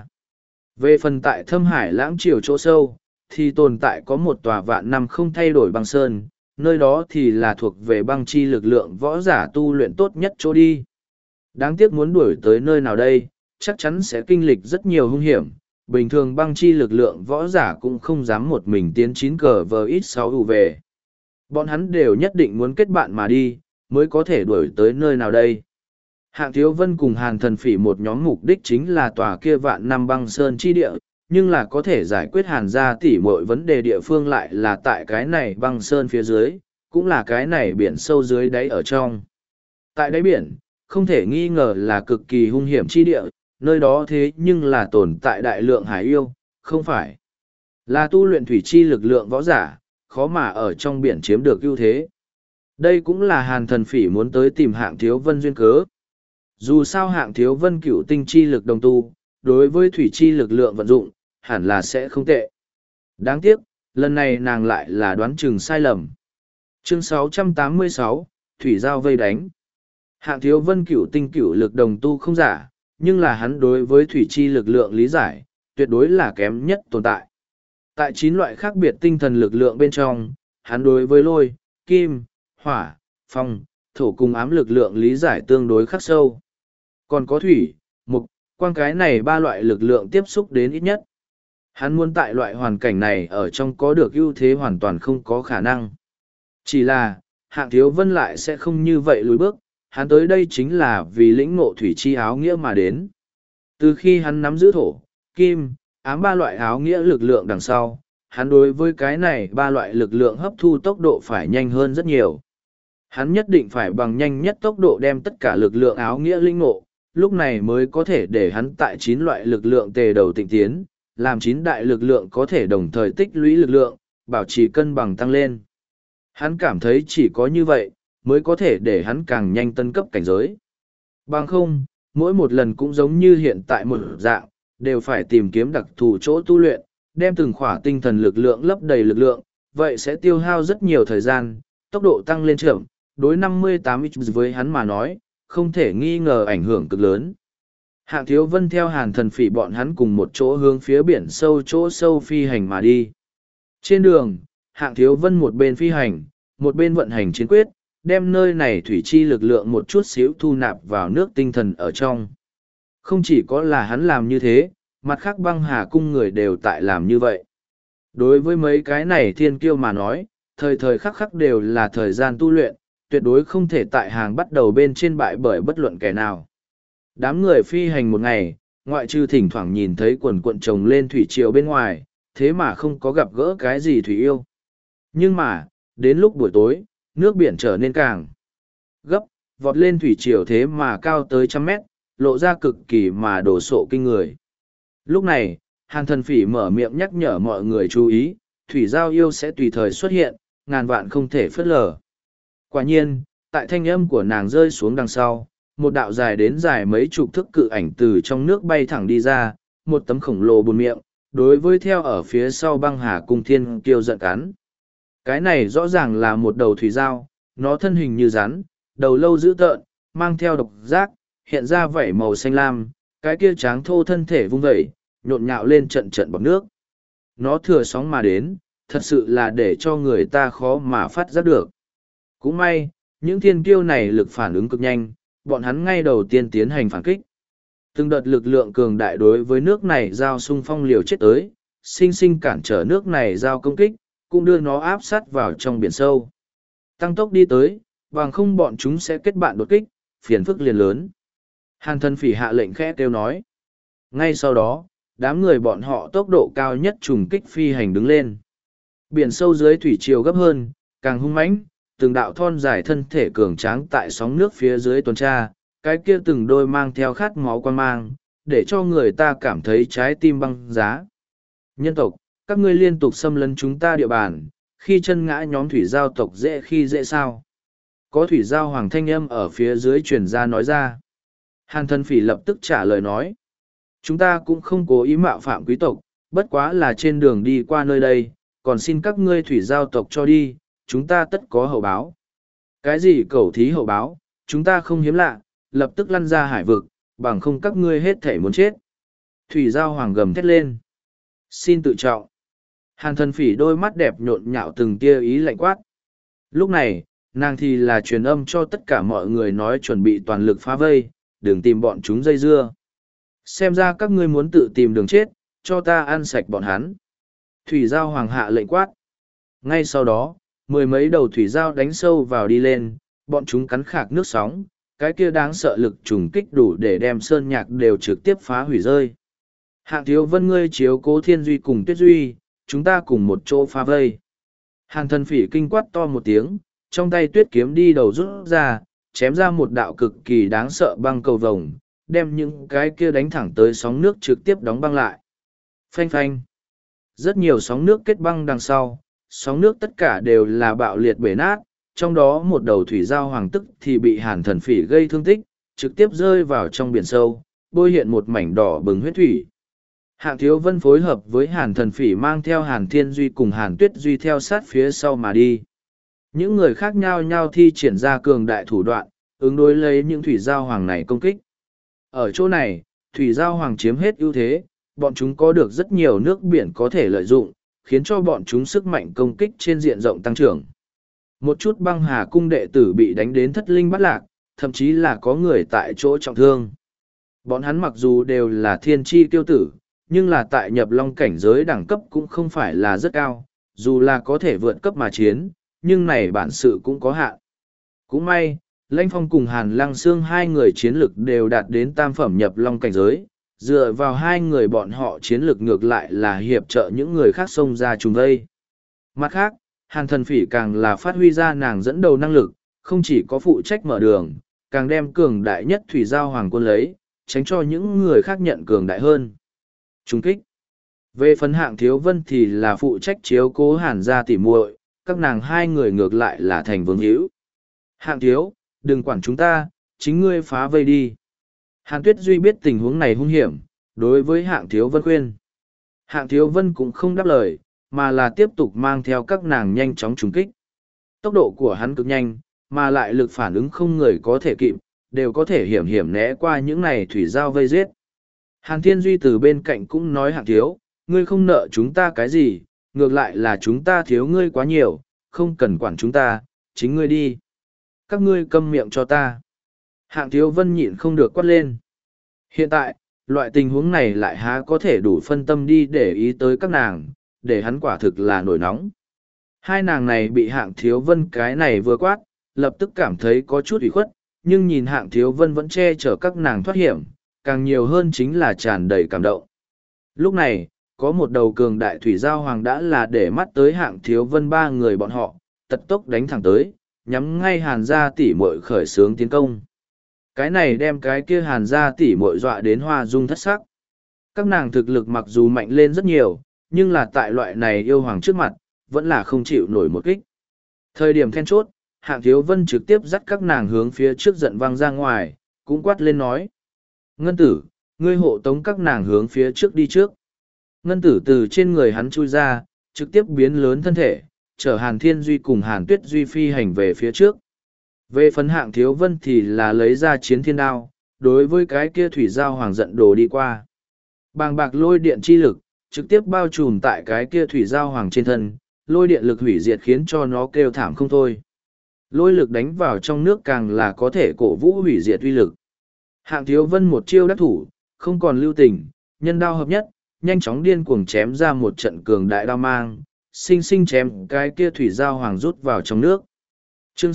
S1: Về phần tại Thâm Hải Lãng Triều chỗ sâu, thì tồn tại có một tòa vạn năm không thay đổi băng sơn, nơi đó thì là thuộc về băng chi lực lượng võ giả tu luyện tốt nhất chỗ đi. Đáng tiếc muốn đuổi tới nơi nào đây, chắc chắn sẽ kinh lịch rất nhiều hung hiểm. Bình thường băng chi lực lượng võ giả cũng không dám một mình tiến 9 cờ vờ ít 6 ù về. Bọn hắn đều nhất định muốn kết bạn mà đi, mới có thể đuổi tới nơi nào đây. Hạng Thiếu Vân cùng Hàn Thần Phỉ một nhóm mục đích chính là tòa kia vạn năm băng sơn chi địa, nhưng là có thể giải quyết Hàn gia tỉ mọi vấn đề địa phương lại là tại cái này băng sơn phía dưới, cũng là cái này biển sâu dưới đáy ở trong. Tại đáy biển, không thể nghi ngờ là cực kỳ hung hiểm chi địa, nơi đó thế nhưng là tồn tại đại lượng hải yêu, không phải là tu luyện thủy chi lực lượng võ giả, khó mà ở trong biển chiếm được ưu thế. Đây cũng là Hàn Thần Phỉ muốn tới tìm Hạng Thiếu Vân duyên cớ. Dù sao hạng thiếu vân cửu tinh chi lực đồng tu, đối với thủy chi lực lượng vận dụng, hẳn là sẽ không tệ. Đáng tiếc, lần này nàng lại là đoán chừng sai lầm. Chương 686, Thủy Giao vây đánh. Hạng thiếu vân cửu tinh cửu lực đồng tu không giả, nhưng là hắn đối với thủy chi lực lượng lý giải, tuyệt đối là kém nhất tồn tại. Tại 9 loại khác biệt tinh thần lực lượng bên trong, hắn đối với lôi, kim, hỏa, phong, thổ cùng ám lực lượng lý giải tương đối khắc sâu. Còn có thủy, mục, quang cái này 3 loại lực lượng tiếp xúc đến ít nhất. Hắn muốn tại loại hoàn cảnh này ở trong có được ưu thế hoàn toàn không có khả năng. Chỉ là, hạng thiếu vân lại sẽ không như vậy lùi bước, hắn tới đây chính là vì lĩnh ngộ thủy chi áo nghĩa mà đến. Từ khi hắn nắm giữ thổ, kim, ám 3 loại áo nghĩa lực lượng đằng sau, hắn đối với cái này 3 loại lực lượng hấp thu tốc độ phải nhanh hơn rất nhiều. Hắn nhất định phải bằng nhanh nhất tốc độ đem tất cả lực lượng áo nghĩa lĩnh ngộ, lúc này mới có thể để hắn tại 9 loại lực lượng tề đầu tịnh tiến, làm 9 đại lực lượng có thể đồng thời tích lũy lực lượng, bảo trì cân bằng tăng lên. Hắn cảm thấy chỉ có như vậy, mới có thể để hắn càng nhanh tân cấp cảnh giới. Bằng không, mỗi một lần cũng giống như hiện tại một dạng, đều phải tìm kiếm đặc thù chỗ tu luyện, đem từng khỏa tinh thần lực lượng lấp đầy lực lượng, vậy sẽ tiêu hao rất nhiều thời gian, tốc độ tăng lên chậm, đối 58x với hắn mà nói, không thể nghi ngờ ảnh hưởng cực lớn. Hạng thiếu vân theo Hàn Thần Phỉ bọn hắn cùng một chỗ hướng phía biển sâu chỗ sâu phi hành mà đi. Trên đường, hạng thiếu vân một bên phi hành, một bên vận hành chiến quyết, đem nơi này thủy chi lực lượng một chút xíu thu nạp vào nước tinh thần ở trong. Không chỉ có là hắn làm như thế, mặt khác băng hà cung người đều tại làm như vậy. Đối với mấy cái này thiên kiêu mà nói, thời thời khắc khắc đều là thời gian tu luyện, tuyệt đối không thể tại hàng bắt đầu bên trên bại bởi bất luận kẻ nào. Đám người phi hành một ngày, ngoại trừ thỉnh thoảng nhìn thấy quần cuộn trồng lên thủy triều bên ngoài, thế mà không có gặp gỡ cái gì thủy yêu. Nhưng mà, đến lúc buổi tối, nước biển trở nên càng gấp, vọt lên thủy triều thế mà cao tới 100 mét, lộ ra cực kỳ mà đổ sộ kinh người. Lúc này, Hàn Thần Phỉ mở miệng nhắc nhở mọi người chú ý, thủy giao yêu sẽ tùy thời xuất hiện, ngàn vạn không thể phớt lờ. Quả nhiên, tại thanh âm của nàng rơi xuống đằng sau, một đạo dài đến dài mấy chục thước cự ảnh từ trong nước bay thẳng đi ra, một tấm khổng lồ buồn miệng, đối với theo ở phía sau băng hà cung thiên kiêu giận cắn. Cái này rõ ràng là một đầu thủy giao, nó thân hình như rắn, đầu lâu dữ tợn, mang theo độc giác, hiện ra vảy màu xanh lam, cái kia tráng thô thân thể vung vẩy, nhộn nhạo lên trận trận bọt nước. Nó thừa sóng mà đến, thật sự là để cho người ta khó mà phát giác được. Cũng may, những thiên kiêu này lực phản ứng cực nhanh, bọn hắn ngay đầu tiên tiến hành phản kích. Từng đợt lực lượng cường đại đối với nước này giao xung phong liều chết tới, sinh sinh cản trở nước này giao công kích, cũng đưa nó áp sát vào trong biển sâu. Tăng tốc đi tới, bằng không bọn chúng sẽ kết bạn đột kích, phiền phức liền lớn. Hàn Thần Phỉ hạ lệnh khẽ kêu nói. Ngay sau đó, đám người bọn họ tốc độ cao nhất trùng kích phi hành đứng lên. Biển sâu dưới thủy triều gấp hơn, càng hung mãnh, từng đạo thon dài thân thể cường tráng tại sóng nước phía dưới tuần tra, cái kia từng đôi mang theo khát máu quan mang, để cho người ta cảm thấy trái tim băng giá. Nhân tộc, các ngươi liên tục xâm lấn chúng ta địa bàn, khi chân ngã nhóm thủy giao tộc dễ khi dễ sao. Có thủy giao hoàng thanh âm ở phía dưới truyền ra nói ra. Hàn Thần Phỉ lập tức trả lời nói. Chúng ta cũng không cố ý mạo phạm quý tộc, bất quá là trên đường đi qua nơi đây, còn xin các ngươi thủy giao tộc cho đi, chúng ta tất có hậu báo. Cái gì cẩu thí hậu báo, chúng ta không hiếm lạ, lập tức lăn ra hải vực, bằng không các ngươi hết thể muốn chết. Thủy giao hoàng gầm thét lên. Xin tự trọng. Hàn Thần Phỉ đôi mắt đẹp nhộn nhạo từng tia ý lạnh quát. Lúc này, nàng thì là truyền âm cho tất cả mọi người nói chuẩn bị toàn lực phá vây, đừng tìm bọn chúng dây dưa. Xem ra các ngươi muốn tự tìm đường chết, cho ta ăn sạch bọn hắn. Thủy giao hoàng hạ lệnh quát. Ngay sau đó, mười mấy đầu thủy giao đánh sâu vào đi lên, bọn chúng cắn khạc nước sóng, cái kia đáng sợ lực trùng kích đủ để đem sơn nhạc đều trực tiếp phá hủy rơi. Hạng thiếu vân ngươi chiếu cố thiên duy cùng tuyết duy, chúng ta cùng một chỗ phá vây. Hàn Thần Phỉ kinh quát to một tiếng, trong tay tuyết kiếm đi đầu rút ra, chém ra một đạo cực kỳ đáng sợ băng cầu vồng, đem những cái kia đánh thẳng tới sóng nước trực tiếp đóng băng lại. Phanh phanh. Rất nhiều sóng nước kết băng đằng sau, sóng nước tất cả đều là bạo liệt bể nát, trong đó một đầu thủy giao hoàng tức thì bị Hàn Thần Phỉ gây thương tích, trực tiếp rơi vào trong biển sâu, bôi hiện một mảnh đỏ bừng huyết thủy. Hạng Thiếu Vân phối hợp với Hàn Thần Phỉ mang theo Hàn Thiên Duy cùng Hàn Tuyết Duy theo sát phía sau mà đi. Những người khác nhau nhau thi triển ra cường đại thủ đoạn, ứng đối lấy những thủy giao hoàng này công kích. Ở chỗ này, thủy giao hoàng chiếm hết ưu thế, bọn chúng có được rất nhiều nước biển có thể lợi dụng, khiến cho bọn chúng sức mạnh công kích trên diện rộng tăng trưởng. Một chút băng hà cung đệ tử bị đánh đến thất linh bắt lạc, thậm chí là có người tại chỗ trọng thương. Bọn hắn mặc dù đều là thiên chi tiêu tử, nhưng là tại nhập long cảnh giới đẳng cấp cũng không phải là rất cao, dù là có thể vượt cấp mà chiến, nhưng này bản sự cũng có hạn. Cũng may, Lãnh Phong cùng Hàn Lăng Xương hai người chiến lực đều đạt đến tam phẩm nhập long cảnh giới, dựa vào hai người bọn họ chiến lực ngược lại là hiệp trợ những người khác xông ra trùng vây. Mặt khác, Hàn Thần Phỉ càng là phát huy ra nàng dẫn đầu năng lực, không chỉ có phụ trách mở đường, càng đem cường đại nhất thủy giao hoàng quân lấy, tránh cho những người khác nhận cường đại hơn. Trung kích. Về phần Hạng Thiếu Vân thì là phụ trách chiếu cố Hàn gia tỉ muội, các nàng hai người ngược lại là thành vương hữu. Hạng Thiếu, đừng quản chúng ta, chính ngươi phá vây đi. Hàn Tuyết Duy biết tình huống này hung hiểm, đối với Hạng Thiếu Vân khuyên. Hạng Thiếu Vân cũng không đáp lời, mà là tiếp tục mang theo các nàng nhanh chóng trúng kích. Tốc độ của hắn cực nhanh, mà lại lực phản ứng không người có thể kịp, đều có thể hiểm hiểm né qua những này thủy giao vây giết. Hàn Thiên Duy từ bên cạnh cũng nói Hạng Thiếu, ngươi không nợ chúng ta cái gì, ngược lại là chúng ta thiếu ngươi quá nhiều, không cần quản chúng ta, chính ngươi đi. Các ngươi câm miệng cho ta. Hạng Thiếu Vân nhịn không được quát lên. Hiện tại, loại tình huống này lại há có thể đủ phân tâm đi để ý tới các nàng, để hắn quả thực là nổi nóng. Hai nàng này bị Hạng Thiếu Vân cái này vừa quát, lập tức cảm thấy có chút ủy khuất, nhưng nhìn Hạng Thiếu Vân vẫn che chở các nàng thoát hiểm, càng nhiều hơn chính là tràn đầy cảm động. Lúc này, có một đầu cường đại thủy giao hoàng đã là để mắt tới Hạng Thiếu Vân ba người bọn họ, tật tốc đánh thẳng tới, nhắm ngay Hàn gia tỷ muội khởi xướng tiến công. Cái này đem cái kia Hàn gia tỷ muội dọa đến hoa dung thất sắc. Các nàng thực lực mặc dù mạnh lên rất nhiều, nhưng là tại loại này yêu hoàng trước mặt, vẫn là không chịu nổi một kích. Thời điểm then chốt, Hạng Thiếu Vân trực tiếp dắt các nàng hướng phía trước giận văng ra ngoài, cũng quát lên nói. Ngân tử, ngươi hộ tống các nàng hướng phía trước đi trước. Ngân tử từ trên người hắn chui ra, trực tiếp biến lớn thân thể, chở Hàn Thiên Duy cùng Hàn Tuyết Duy phi hành về phía trước. Về phần Hạng Thiếu Vân thì là lấy ra chiến thiên đao, đối với cái kia thủy giao hoàng giận đồ đi qua. Bàng bạc lôi điện chi lực, trực tiếp bao trùm tại cái kia thủy giao hoàng trên thân, lôi điện lực hủy diệt khiến cho nó kêu thảm không thôi. Lôi lực đánh vào trong nước càng là có thể cổ vũ hủy diệt uy lực. Hạng Thiếu Vân một chiêu đắc thủ, không còn lưu tình, nhân đao hợp nhất, nhanh chóng điên cuồng chém ra một trận cường đại đao mang, sinh sinh chém cái kia thủy giao hoàng rút vào trong nước. Chương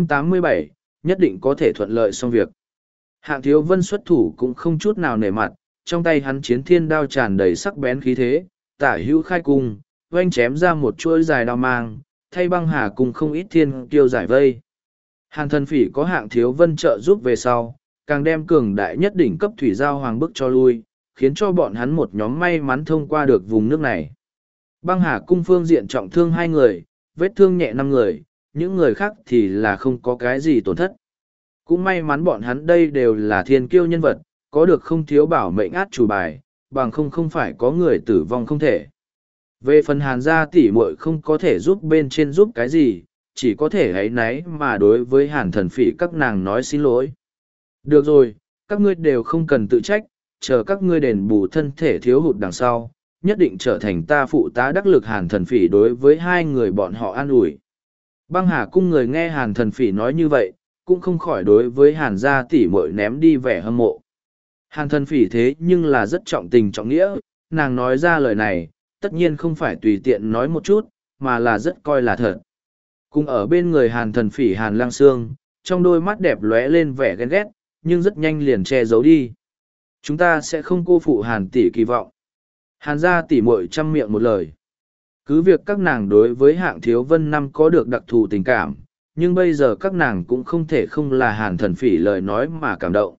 S1: 687, nhất định có thể thuận lợi xong việc. Hạng Thiếu Vân xuất thủ cũng không chút nào nể mặt, trong tay hắn chiến thiên đao tràn đầy sắc bén khí thế, tả hữu khai cung, oanh chém ra một chuỗi dài đao mang, thay băng hà cùng không ít thiên kiêu giải vây. Hàn Thần Phỉ có Hạng Thiếu Vân trợ giúp về sau, càng đem cường đại nhất đỉnh cấp thủy giao hoàng bức cho lui, khiến cho bọn hắn một nhóm may mắn thông qua được vùng nước này. Băng hà cung phương diện trọng thương 2 người, vết thương nhẹ 5 người, những người khác thì là không có cái gì tổn thất. Cũng may mắn bọn hắn đây đều là thiên kiêu nhân vật, có được không thiếu bảo mệnh át chủ bài, bằng không phải có người tử vong không thể. Về phần Hàn gia tỷ muội không có thể giúp bên trên giúp cái gì, chỉ có thể ấy náy mà đối với Hàn Thần Phỉ các nàng nói xin lỗi. Được rồi, các ngươi đều không cần tự trách, chờ các ngươi đền bù thân thể thiếu hụt đằng sau, nhất định trở thành ta phụ tá đắc lực. Hàn Thần Phỉ đối với 2 người bọn họ an ủi. Băng Hà cung người nghe Hàn Thần Phỉ nói như vậy, cũng không khỏi đối với Hàn gia tỷ muội ném đi vẻ hâm mộ. Hàn Thần Phỉ thế nhưng là rất trọng tình trọng nghĩa, nàng nói ra lời này, tất nhiên không phải tùy tiện nói một chút, mà là rất coi là thật. Cùng ở bên người Hàn Thần Phỉ Hàn Lang Xương, trong đôi mắt đẹp lóe lên vẻ ghen ghét, nhưng rất nhanh liền che giấu đi. Chúng ta sẽ không cô phụ Hàn tỷ kỳ vọng. Hàn gia tỷ muội chăm miệng một lời. Cứ việc các nàng đối với Hạng Thiếu Vân năm có được đặc thù tình cảm, nhưng bây giờ các nàng cũng không thể không là Hàn Thần Phỉ lời nói mà cảm động.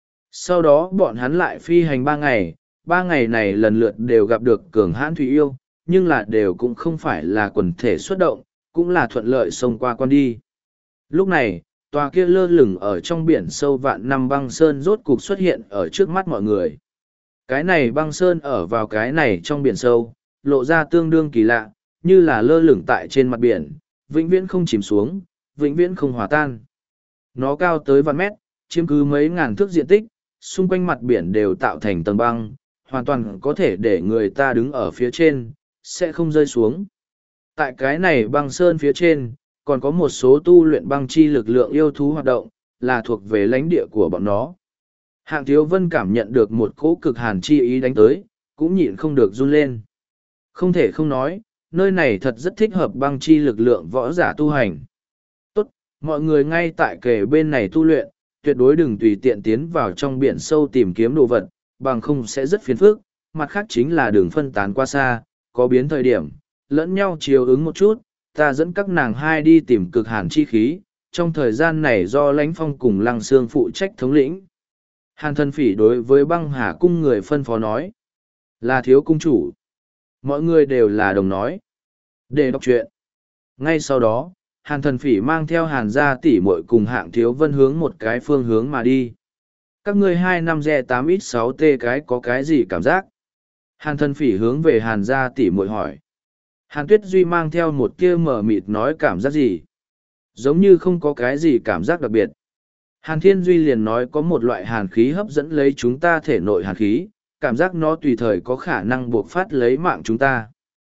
S1: Sau đó bọn hắn lại phi hành 3 ngày, 3 ngày này lần lượt đều gặp được cường hãn thủy yêu, nhưng là đều cũng không phải là quần thể xuất động, cũng là thuận lợi xông qua con đi. Lúc này, tòa kia lơ lửng ở trong biển sâu vạn năm băng sơn rốt cục xuất hiện ở trước mắt mọi người. Cái này băng sơn ở vào cái này trong biển sâu, lộ ra tương đương kỳ lạ, như là lơ lửng tại trên mặt biển, vĩnh viễn không chìm xuống, vĩnh viễn không hòa tan. Nó cao tới vạn mét, chiếm cứ mấy ngàn thước diện tích, xung quanh mặt biển đều tạo thành tầng băng, hoàn toàn có thể để người ta đứng ở phía trên, sẽ không rơi xuống. Tại cái này băng sơn phía trên, còn có một số tu luyện băng chi lực lượng yêu thú hoạt động, là thuộc về lãnh địa của bọn nó. Hạng Thiếu Vân cảm nhận được một cỗ cực hàn chi ý đánh tới, cũng nhịn không được run lên. Không thể không nói, nơi này thật rất thích hợp băng chi lực lượng võ giả tu hành. Tốt, mọi người ngay tại kề bên này tu luyện, tuyệt đối đừng tùy tiện tiến vào trong biển sâu tìm kiếm đồ vật, bằng không sẽ rất phiền phức. Mặt khác chính là đường phân tán qua xa, có biến thời điểm, lẫn nhau chiều ứng một chút, ta dẫn các nàng hai đi tìm cực hàn chi khí, trong thời gian này do Lãnh Phong cùng Lăng Sương phụ trách thống lĩnh. Hàn Thần Phỉ đối với Băng Hà cung người phân phó nói, là thiếu cung chủ. Mọi người đều là đồng nói. Để đọc truyện. Ngay sau đó, Hàn Thần Phỉ mang theo Hàn gia tỷ muội cùng Hạng Thiếu Vân hướng một cái phương hướng mà đi. Các ngươi 2 5G8X6T cái có cái gì cảm giác? Hàn Thần Phỉ hướng về Hàn gia tỷ muội hỏi. Hàn Tuyết Duy mang theo một tia mờ mịt nói cảm giác gì? Giống như không có cái gì cảm giác đặc biệt. Hàn Thiên Duy liền nói có một loại hàn khí hấp dẫn lấy chúng ta thể nội hàn khí, cảm giác nó tùy thời có khả năng buộc phát lấy mạng chúng ta.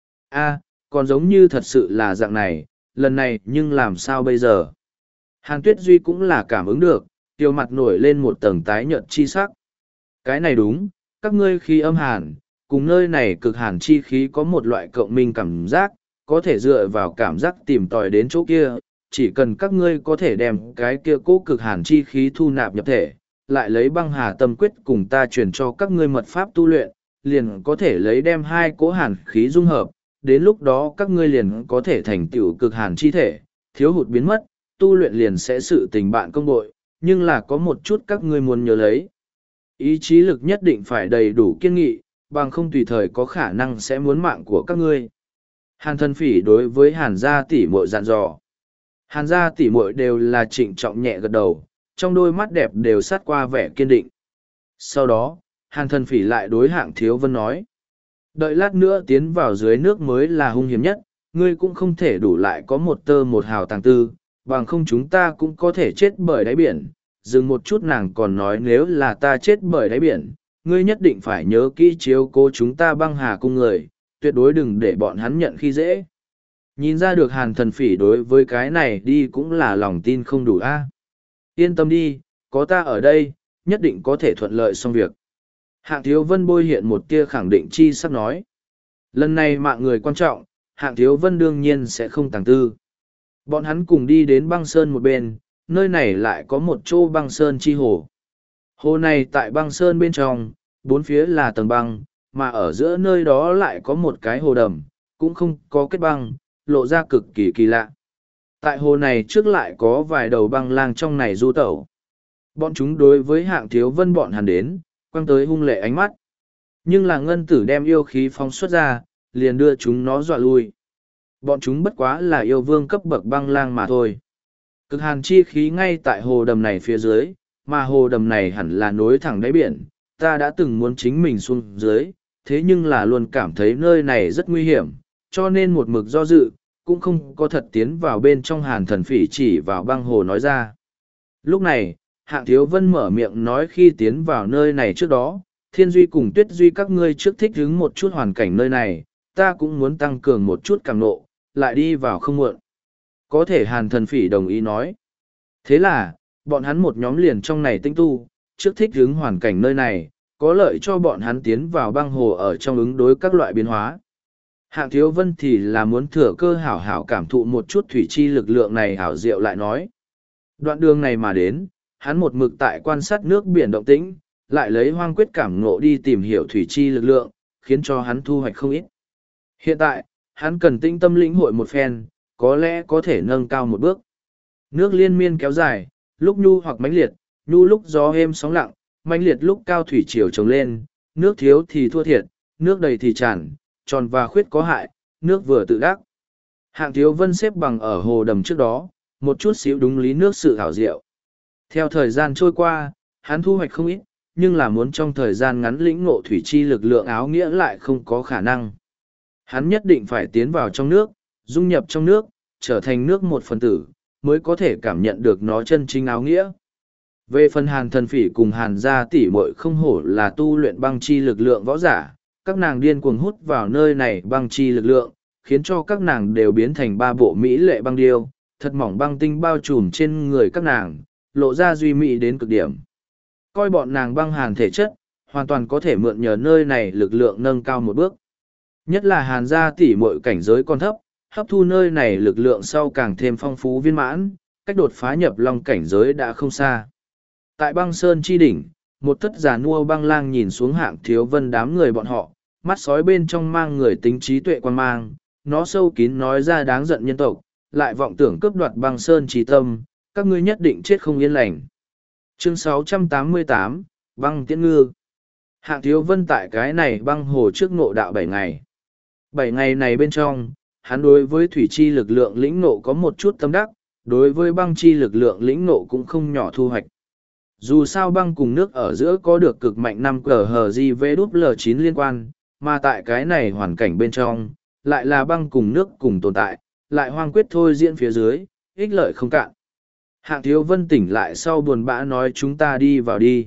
S1: A, còn giống như thật sự là dạng này, lần này nhưng làm sao bây giờ? Hàn Tuyết Duy cũng là cảm ứng được, tiêu mặt nổi lên một tầng tái nhợt chi sắc. Cái này đúng, các ngươi khí âm hàn, cùng nơi này cực hàn chi khí có một loại cộng minh cảm giác, có thể dựa vào cảm giác tìm tòi đến chỗ kia, chỉ cần các ngươi có thể đem cái kia cố cực hàn chi khí thu nạp nhập thể, lại lấy băng hà tâm quyết cùng ta truyền cho các ngươi mật pháp tu luyện, liền có thể lấy đem hai cố hàn khí dung hợp, đến lúc đó các ngươi liền có thể thành tựu cực hàn chi thể, thiếu hụt biến mất, tu luyện liền sẽ sự tình bạn công bội, nhưng là có một chút các ngươi muốn nhớ lấy. Ý chí lực nhất định phải đầy đủ kiên nghị, bằng không tùy thời có khả năng sẽ muốn mạng của các ngươi. Hàn Thần Phỉ đối với Hàn gia tỷ muội dặn dò. Hàn gia tỷ muội đều là trịnh trọng nhẹ gật đầu, trong đôi mắt đẹp đều sát qua vẻ kiên định. Sau đó, Hàn Thần Phỉ lại đối Hạng Thiếu Vân nói. Đợi lát nữa tiến vào dưới nước mới là hung hiểm nhất, ngươi cũng không thể đủ lại có một tơ một hào tàng tư, bằng không chúng ta cũng có thể chết bởi đáy biển. Dừng một chút nàng còn nói nếu là ta chết bởi đáy biển, ngươi nhất định phải nhớ kỹ chiếu cố chúng ta Băng Hà cung người, tuyệt đối đừng để bọn hắn nhận khi dễ. Nhìn ra được Hàn Thần Phỉ đối với cái này đi cũng là lòng tin không đủ a. Yên tâm đi, có ta ở đây, nhất định có thể thuận lợi xong việc. Hạng Thiếu Vân bôi hiện một tia khẳng định chi sắp nói. Lần này mạng người quan trọng, Hạng Thiếu Vân đương nhiên sẽ không tàng tư. Bọn hắn cùng đi đến băng sơn một bên, nơi này lại có một chỗ băng sơn chi hồ. Hồ này tại băng sơn bên trong, bốn phía là tầng băng, mà ở giữa nơi đó lại có một cái hồ đầm, cũng không có kết băng, lộ ra cực kỳ kỳ lạ. Tại hồ này trước lại có vài đầu băng lang trong này du tẩu. Bọn chúng đối với Hạng Thiếu Vân bọn hắn đến, quăng tới hung lệ ánh mắt. Nhưng là ngân tử đem yêu khí phóng xuất ra, liền đưa chúng nó dọa lui. Bọn chúng bất quá là yêu vương cấp bậc băng lang mà thôi. Cực hàn chi khí ngay tại hồ đầm này phía dưới, mà hồ đầm này hẳn là nối thẳng đáy biển. Ta đã từng muốn chính mình xuống dưới, thế nhưng là luôn cảm thấy nơi này rất nguy hiểm, cho nên một mực do dự, cũng không có thật tiến vào bên trong. Hàn Thần Phỉ chỉ vào băng hồ nói ra. Lúc này, Hạng Thiếu Vân mở miệng nói khi tiến vào nơi này trước đó, Thiên Duy cùng Tuyết Duy các ngươi trước thích ứng một chút hoàn cảnh nơi này, ta cũng muốn tăng cường một chút cảm nộ, lại đi vào không muộn. Có thể Hàn Thần Phỉ đồng ý nói. Thế là, bọn hắn một nhóm liền trong này tinh tu, trước thích ứng hoàn cảnh nơi này, có lợi cho bọn hắn tiến vào băng hồ ở trong ứng đối các loại biến hóa. Hạng Thiếu Vân thì là muốn thừa cơ hảo hảo cảm thụ một chút thủy chi lực lượng này hảo diệu lại nói. Đoạn đường này mà đến, hắn một mực tại quan sát nước biển động tĩnh, lại lấy hoang quyết cảm ngộ đi tìm hiểu thủy chi lực lượng, khiến cho hắn thu hoạch không ít. Hiện tại, hắn cần tinh tâm lĩnh hội một phen, có lẽ có thể nâng cao một bước. Nước liên miên kéo dài, lúc nhu hoặc mãnh liệt, nhu lúc gió êm sóng lặng, mãnh liệt lúc cao thủy triều trồng lên, nước thiếu thì thua thiệt, nước đầy thì tràn, tròn và khuyết có hại, nước vừa tự đắc. Hạng Thiếu Vân xếp bằng ở hồ đầm trước đó, một chút xíu đúng lý nước sự hảo diệu. Theo thời gian trôi qua, hắn thu hoạch không ít, nhưng là muốn trong thời gian ngắn lĩnh ngộ thủy chi lực lượng áo nghĩa lại không có khả năng. Hắn nhất định phải tiến vào trong nước, dung nhập trong nước, trở thành nước một phần tử, mới có thể cảm nhận được nó chân chính áo nghĩa. Về phần Hàn Thần Phỉ cùng Hàn gia tỷ muội không hổ là tu luyện băng chi lực lượng võ giả, các nàng điên cuồng hút vào nơi này băng chi lực lượng, khiến cho các nàng đều biến thành ba bộ mỹ lệ băng điêu, thật mỏng băng tinh bao trùm trên người các nàng, lộ ra duy mỹ đến cực điểm. Coi bọn nàng băng hàn thể chất, hoàn toàn có thể mượn nhờ nơi này lực lượng nâng cao một bước. Nhất là Hàn gia tỷ muội cảnh giới còn thấp, hấp thu nơi này lực lượng sau càng thêm phong phú viên mãn, cách đột phá nhập long cảnh giới đã không xa. Tại băng sơn chi đỉnh, một thất già nua băng lang nhìn xuống Hạng Thiếu Vân đám người bọn họ, mắt sói bên trong mang người tính trí tuệ quan mang, nó sâu kín nói ra đáng giận nhân tộc, lại vọng tưởng cướp đoạt băng sơn trí tâm, các ngươi nhất định chết không yên lành. Chương 688, băng tiễn ngư. Hạng Thiếu Vân tại cái này băng hồ trước ngộ đạo 7 ngày. 7 ngày này bên trong, hắn đối với thủy chi lực lượng lĩnh ngộ có một chút tâm đắc, đối với băng chi lực lượng lĩnh ngộ cũng không nhỏ thu hoạch. Dù sao băng cùng nước ở giữa có được cực mạnh 5CHJVL9 liên quan, mà tại cái này hoàn cảnh bên trong, lại là băng cùng nước cùng tồn tại, lại hoang quyết thôi diễn phía dưới, ích lợi không cạn. Hạng Thiếu Vân tỉnh lại sau buồn bã nói chúng ta đi vào đi.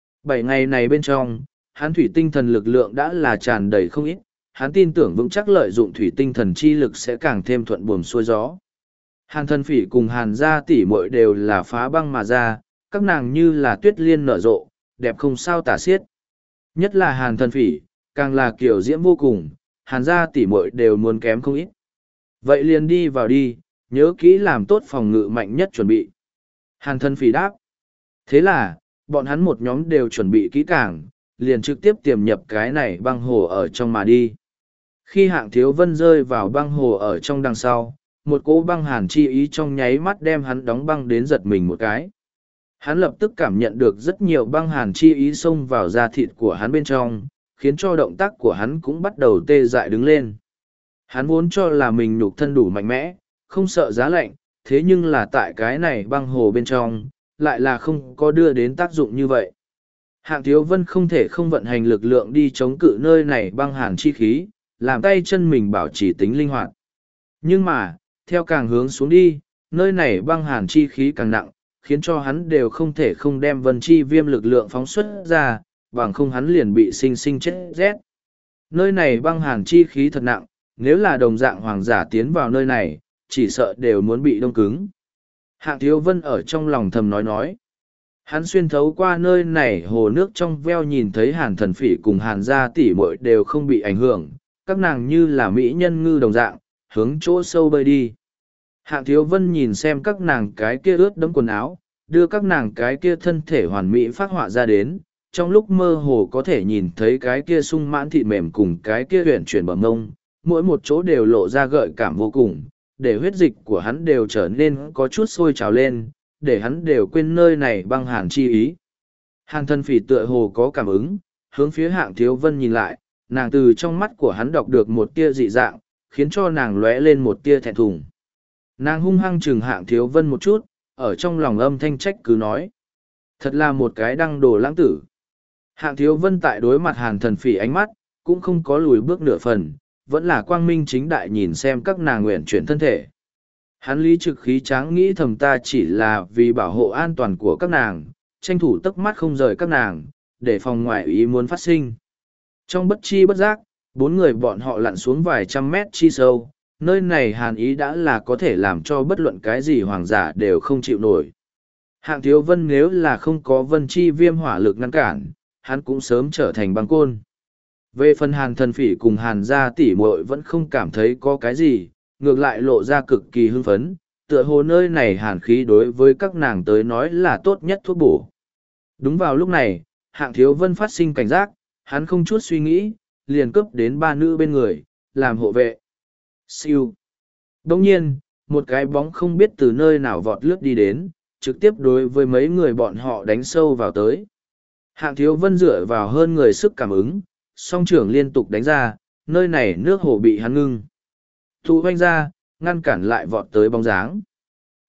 S1: 7 ngày này bên trong, hắn thủy tinh thần lực lượng đã là tràn đầy không ít, hắn tin tưởng vững chắc lợi dụng thủy tinh thần chi lực sẽ càng thêm thuận buồm xuôi gió. Hàn Thần Phỉ cùng Hàn gia tỷ muội đều là phá băng mà ra, các nàng như là tuyết liên nở rộ, đẹp không sao tả xiết. Nhất là Hàn Thần Phỉ, càng là kiểu diễm vô cùng, Hàn gia tỷ muội đều muốn kém không ít. Vậy liền đi vào đi, nhớ kỹ làm tốt phòng ngự mạnh nhất chuẩn bị. Hàn Thần Phỉ đáp. Thế là, bọn hắn một nhóm đều chuẩn bị kỹ càng, liền trực tiếp tiềm nhập cái này băng hồ ở trong mà đi. Khi Hạng Thiếu Vân rơi vào băng hồ ở trong đằng sau, một cỗ băng hàn chi ý trong nháy mắt đem hắn đóng băng đến giật mình một cái. Hắn lập tức cảm nhận được rất nhiều băng hàn chi ý xông vào da thịt của hắn bên trong, khiến cho động tác của hắn cũng bắt đầu tê dại đứng lên. Hắn vốn cho là mình nhục thân đủ mạnh mẽ, không sợ giá lạnh, thế nhưng là tại cái này băng hồ bên trong, lại là không có đưa đến tác dụng như vậy. Hạng Thiếu Vân không thể không vận hành lực lượng đi chống cự nơi này băng hàn chi khí, làm tay chân mình bảo trì tính linh hoạt. Nhưng mà, theo càng hướng xuống đi, nơi này băng hàn chi khí càng nặng, khiến cho hắn đều không thể không đem vân chi viêm lực lượng phóng xuất ra, bằng không hắn liền bị sinh sinh chết rét. Nơi này băng hàn chi khí thật nặng, nếu là đồng dạng hoàng giả tiến vào nơi này, chỉ sợ đều muốn bị đông cứng. Hạng Thiếu Vân ở trong lòng thầm nói. Hắn xuyên thấu qua nơi này hồ nước trong veo nhìn thấy Hàn Thần Phỉ cùng Hàn gia tỷ muội đều không bị ảnh hưởng, các nàng như là mỹ nhân ngư đồng dạng, hướng chỗ sâu bơi đi. Hạng Thiếu Vân nhìn xem các nàng cái kia ướt đẫm quần áo, đưa các nàng cái kia thân thể hoàn mỹ phát họa ra đến, trong lúc mơ hồ có thể nhìn thấy cái kia sung mãn thịt mềm cùng cái kia huyền chuyển bờ mông, mỗi một chỗ đều lộ ra gợi cảm vô cùng, để huyết dịch của hắn đều trở nên có chút sôi trào lên, để hắn đều quên nơi này băng hàn chi ý. Hàn Thần Phỉ tựa hồ có cảm ứng, hướng phía Hạng Thiếu Vân nhìn lại, nàng từ trong mắt của hắn đọc được một tia dị dạng, khiến cho nàng lóe lên một tia thẹn thùng. Nàng hung hăng chừng Hạng Thiếu Vân một chút, ở trong lòng âm thanh trách cứ nói. Thật là một cái đăng đồ lãng tử. Hạng Thiếu Vân tại đối mặt Hàn Thần Phỉ ánh mắt, cũng không có lùi bước nửa phần, vẫn là quang minh chính đại nhìn xem các nàng nguyện chuyển thân thể. Hắn lý trực khí tráng nghĩ thầm ta chỉ là vì bảo hộ an toàn của các nàng, tranh thủ tấc mắt không rời các nàng, để phòng ngoại ý muốn phát sinh. Trong bất chi bất giác, 4 người bọn họ lặn xuống vài trăm mét chi sâu, nơi này hàn ý đã là có thể làm cho bất luận cái gì hoàng giả đều không chịu nổi. Hạng Thiếu Vân nếu là không có vân chi viêm hỏa lực ngăn cản, hắn cũng sớm trở thành băng côn. Về phần Hàn Thần Phỉ cùng Hàn gia tỷ muội vẫn không cảm thấy có cái gì, ngược lại lộ ra cực kỳ hưng phấn, tựa hồ nơi này hàn khí đối với các nàng tới nói là tốt nhất thuốc bổ. Đúng vào lúc này, Hạng Thiếu Vân phát sinh cảnh giác, hắn không chút suy nghĩ, liền cướp đến 3 nữ bên người, làm hộ vệ. Siêu. Đồng nhiên, một cái bóng không biết từ nơi nào vọt lướt đi đến, trực tiếp đối với mấy người bọn họ đánh sâu vào tới. Hạng Thiếu Vân dựa vào hơn người sức cảm ứng, song trưởng liên tục đánh ra, nơi này nước hồ bị hắn ngưng. Thu hoanh ra, ngăn cản lại vọt tới bóng dáng.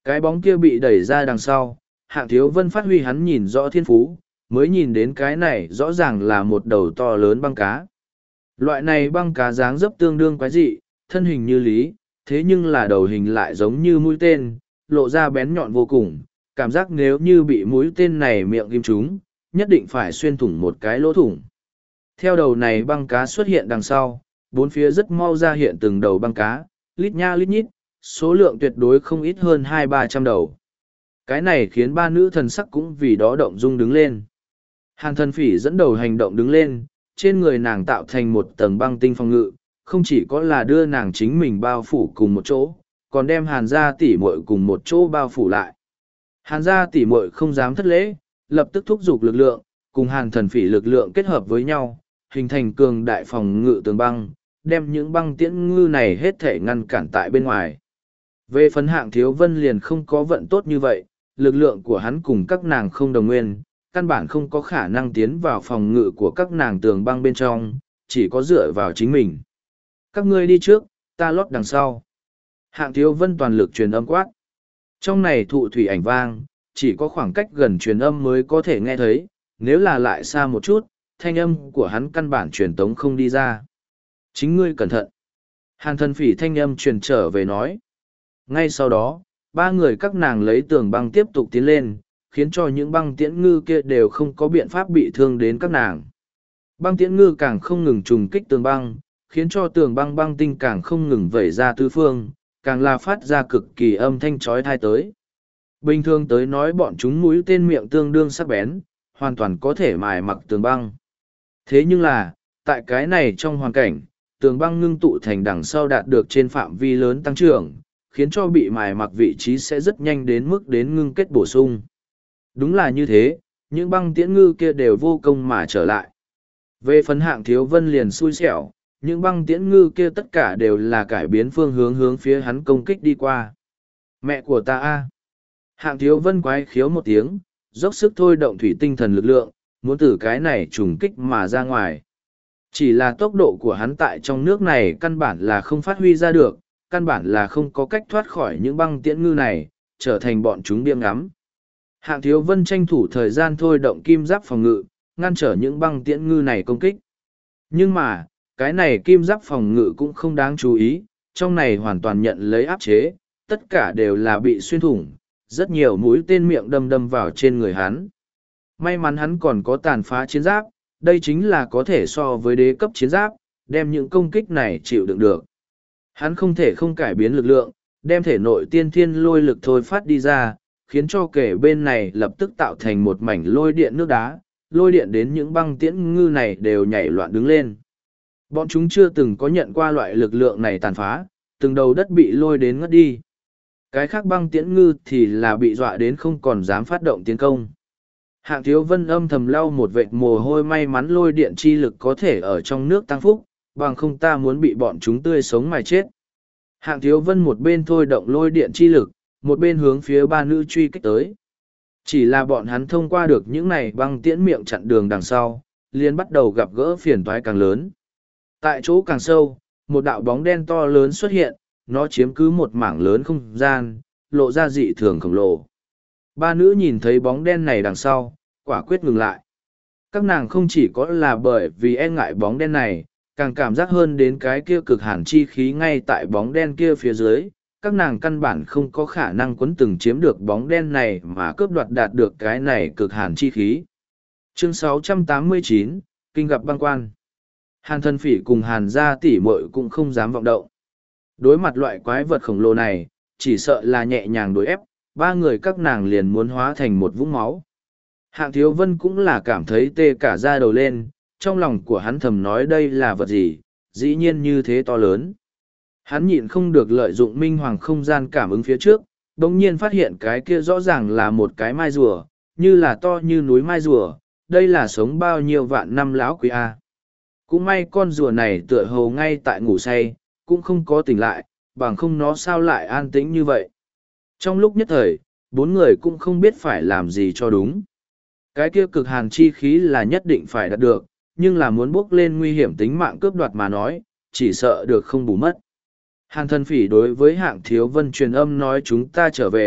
S1: Cái bóng kia bị đẩy ra đằng sau, Hạng Thiếu Vân phát huy hắn nhìn rõ thiên phú, mới nhìn đến cái này rõ ràng là một đầu to lớn băng cá. Loại này băng cá dáng dấp tương đương quái dị, thân hình như lý, thế nhưng là đầu hình lại giống như mũi tên, lộ ra bén nhọn vô cùng, cảm giác nếu như bị mũi tên này miệng ghim trúng, nhất định phải xuyên thủng một cái lỗ thủng. Theo đầu này băng cá xuất hiện đằng sau, bốn phía rất mau ra hiện từng đầu băng cá, lít nha lít nhít, số lượng tuyệt đối không ít hơn 200-300 đầu. Cái này khiến ba nữ thần sắc cũng vì đó động dung đứng lên. Hàn Thần Phỉ dẫn đầu hành động đứng lên, trên người nàng tạo thành một tầng băng tinh phòng ngự, không chỉ có là đưa nàng chính mình bao phủ cùng một chỗ, còn đem Hàn gia tỷ muội cùng một chỗ bao phủ lại. Hàn gia tỷ muội không dám thất lễ, lập tức thúc giục lực lượng, cùng Hàn Thần Phỉ lực lượng kết hợp với nhau, hình thành cường đại phòng ngự tường băng, đem những băng tiễn ngư này hết thể ngăn cản tại bên ngoài. Về phần Hạng Thiếu Vân liền không có vận tốt như vậy, lực lượng của hắn cùng các nàng không đồng nguyên, căn bản không có khả năng tiến vào phòng ngự của các nàng tường băng bên trong, chỉ có dựa vào chính mình. Các ngươi đi trước, ta lót đằng sau. Hạng Thiếu Vân toàn lực truyền âm quát. Trong này thụ thủy ảnh vang, chỉ có khoảng cách gần truyền âm mới có thể nghe thấy, nếu là lại xa một chút, thanh âm của hắn căn bản truyền tống không đi ra. Chính ngươi cẩn thận. Hàn Thần Phỉ thanh âm truyền trở về nói. Ngay sau đó, ba người các nàng lấy tường băng tiếp tục tiến lên, khiến cho những băng tiễn ngư kia đều không có biện pháp bị thương đến các nàng. Băng tiễn ngư càng không ngừng trùng kích tường băng, khiến cho tường băng băng tinh càng không ngừng vẩy ra tứ phương, càng là phát ra cực kỳ âm thanh chói tai tới. Bình thường tới nói bọn chúng mũi tên miệng tương đương sắc bén, hoàn toàn có thể mài mặc tường băng. Thế nhưng là, tại cái này trong hoàn cảnh, tường băng ngưng tụ thành đằng sau đạt được trên phạm vi lớn tăng trưởng, khiến cho bị mài mặc vị trí sẽ rất nhanh đến mức đến ngưng kết bổ sung. Đúng là như thế, những băng tiễn ngư kia đều vô công mà trở lại. Về phần Hạng Thiếu Vân liền xui xẻo, những băng tiễn ngư kia tất cả đều là cải biến phương hướng hướng phía hắn công kích đi qua. Mẹ của ta a! Hạng Thiếu Vân quái khiếu một tiếng, dốc sức thôi động thủy tinh thần lực lượng, muốn từ cái này trùng kích mà ra ngoài. Chỉ là tốc độ của hắn tại trong nước này căn bản là không phát huy ra được, căn bản là không có cách thoát khỏi những băng tiễn ngư này, trở thành bọn chúng biếng ngắm. Hạng Thiếu Vân tranh thủ thời gian thôi động kim giáp phòng ngự, ngăn trở những băng tiễn ngư này công kích. Nhưng mà, cái này kim giáp phòng ngự cũng không đáng chú ý, trong này hoàn toàn nhận lấy áp chế, tất cả đều là bị xuyên thủng, rất nhiều mũi tên miệng đâm đâm vào trên người hắn. May mắn hắn còn có tàn phá chiến giáp, đây chính là có thể so với đế cấp chiến giáp, đem những công kích này chịu đựng được. Hắn không thể không cải biến lực lượng, đem thể nội tiên thiên lôi lực thôi phát đi ra, khiến cho kẻ bên này lập tức tạo thành một mảnh lôi điện nước đá, lôi điện đến những băng tiễn ngư này đều nhảy loạn đứng lên. Bọn chúng chưa từng có nhận qua loại lực lượng này tàn phá, từng đầu đất bị lôi đến ngất đi. Cái khác băng tiễn ngư thì là bị dọa đến không còn dám phát động tiến công. Hạng Thiếu Vân âm thầm lau một vệt mồ hôi, may mắn lôi điện chi lực có thể ở trong nước tăng phúc, bằng không ta muốn bị bọn chúng tươi sống mà chết. Hạng Thiếu Vân một bên thôi động lôi điện chi lực, một bên hướng phía ba nữ truy kích tới. Chỉ là bọn hắn thông qua được những này băng tiễn miệng chặn đường đằng sau, liền bắt đầu gặp gỡ phiền toái càng lớn. Tại chỗ càng sâu, một đạo bóng đen to lớn xuất hiện, nó chiếm cứ một mảng lớn không gian, lộ ra dị thường khổng lồ. Ba nữ nhìn thấy bóng đen này đằng sau, quả quyết ngừng lại. Các nàng không chỉ có là bởi vì e ngại bóng đen này, càng cảm giác hơn đến cái kia cực hàn chi khí ngay tại bóng đen kia phía dưới. Các nàng căn bản không có khả năng quấn từng chiếm được bóng đen này mà cướp đoạt đạt được cái này cực hàn chi khí. Chương 689, Kinh gặp băng quan. Hàn Thần Phỉ cùng Hàn gia tỷ muội cũng không dám vọng động. Đối mặt loại quái vật khổng lồ này, chỉ sợ là nhẹ nhàng đối ép, ba người các nàng liền muốn hóa thành một vũng máu. Hạng Thiếu Vân cũng là cảm thấy tê cả da đầu lên, trong lòng của hắn thầm nói đây là vật gì, dĩ nhiên như thế to lớn. Hắn nhịn không được lợi dụng minh hoàng không gian cảm ứng phía trước, đồng nhiên phát hiện cái kia rõ ràng là một cái mai rùa, như là to như núi mai rùa, đây là sống bao nhiêu vạn năm lão quý A. Cũng may con rùa này tựa hồ ngay tại ngủ say, cũng không có tỉnh lại, bằng không nó sao lại an tĩnh như vậy. Trong lúc nhất thời, bốn người cũng không biết phải làm gì cho đúng. Cái kia cực hàn chi khí là nhất định phải đạt được, nhưng là muốn bước lên nguy hiểm tính mạng cướp đoạt mà nói, chỉ sợ được không bù mất. Hàn Thần Phỉ đối với Hạng Thiếu Vân truyền âm nói chúng ta trở về,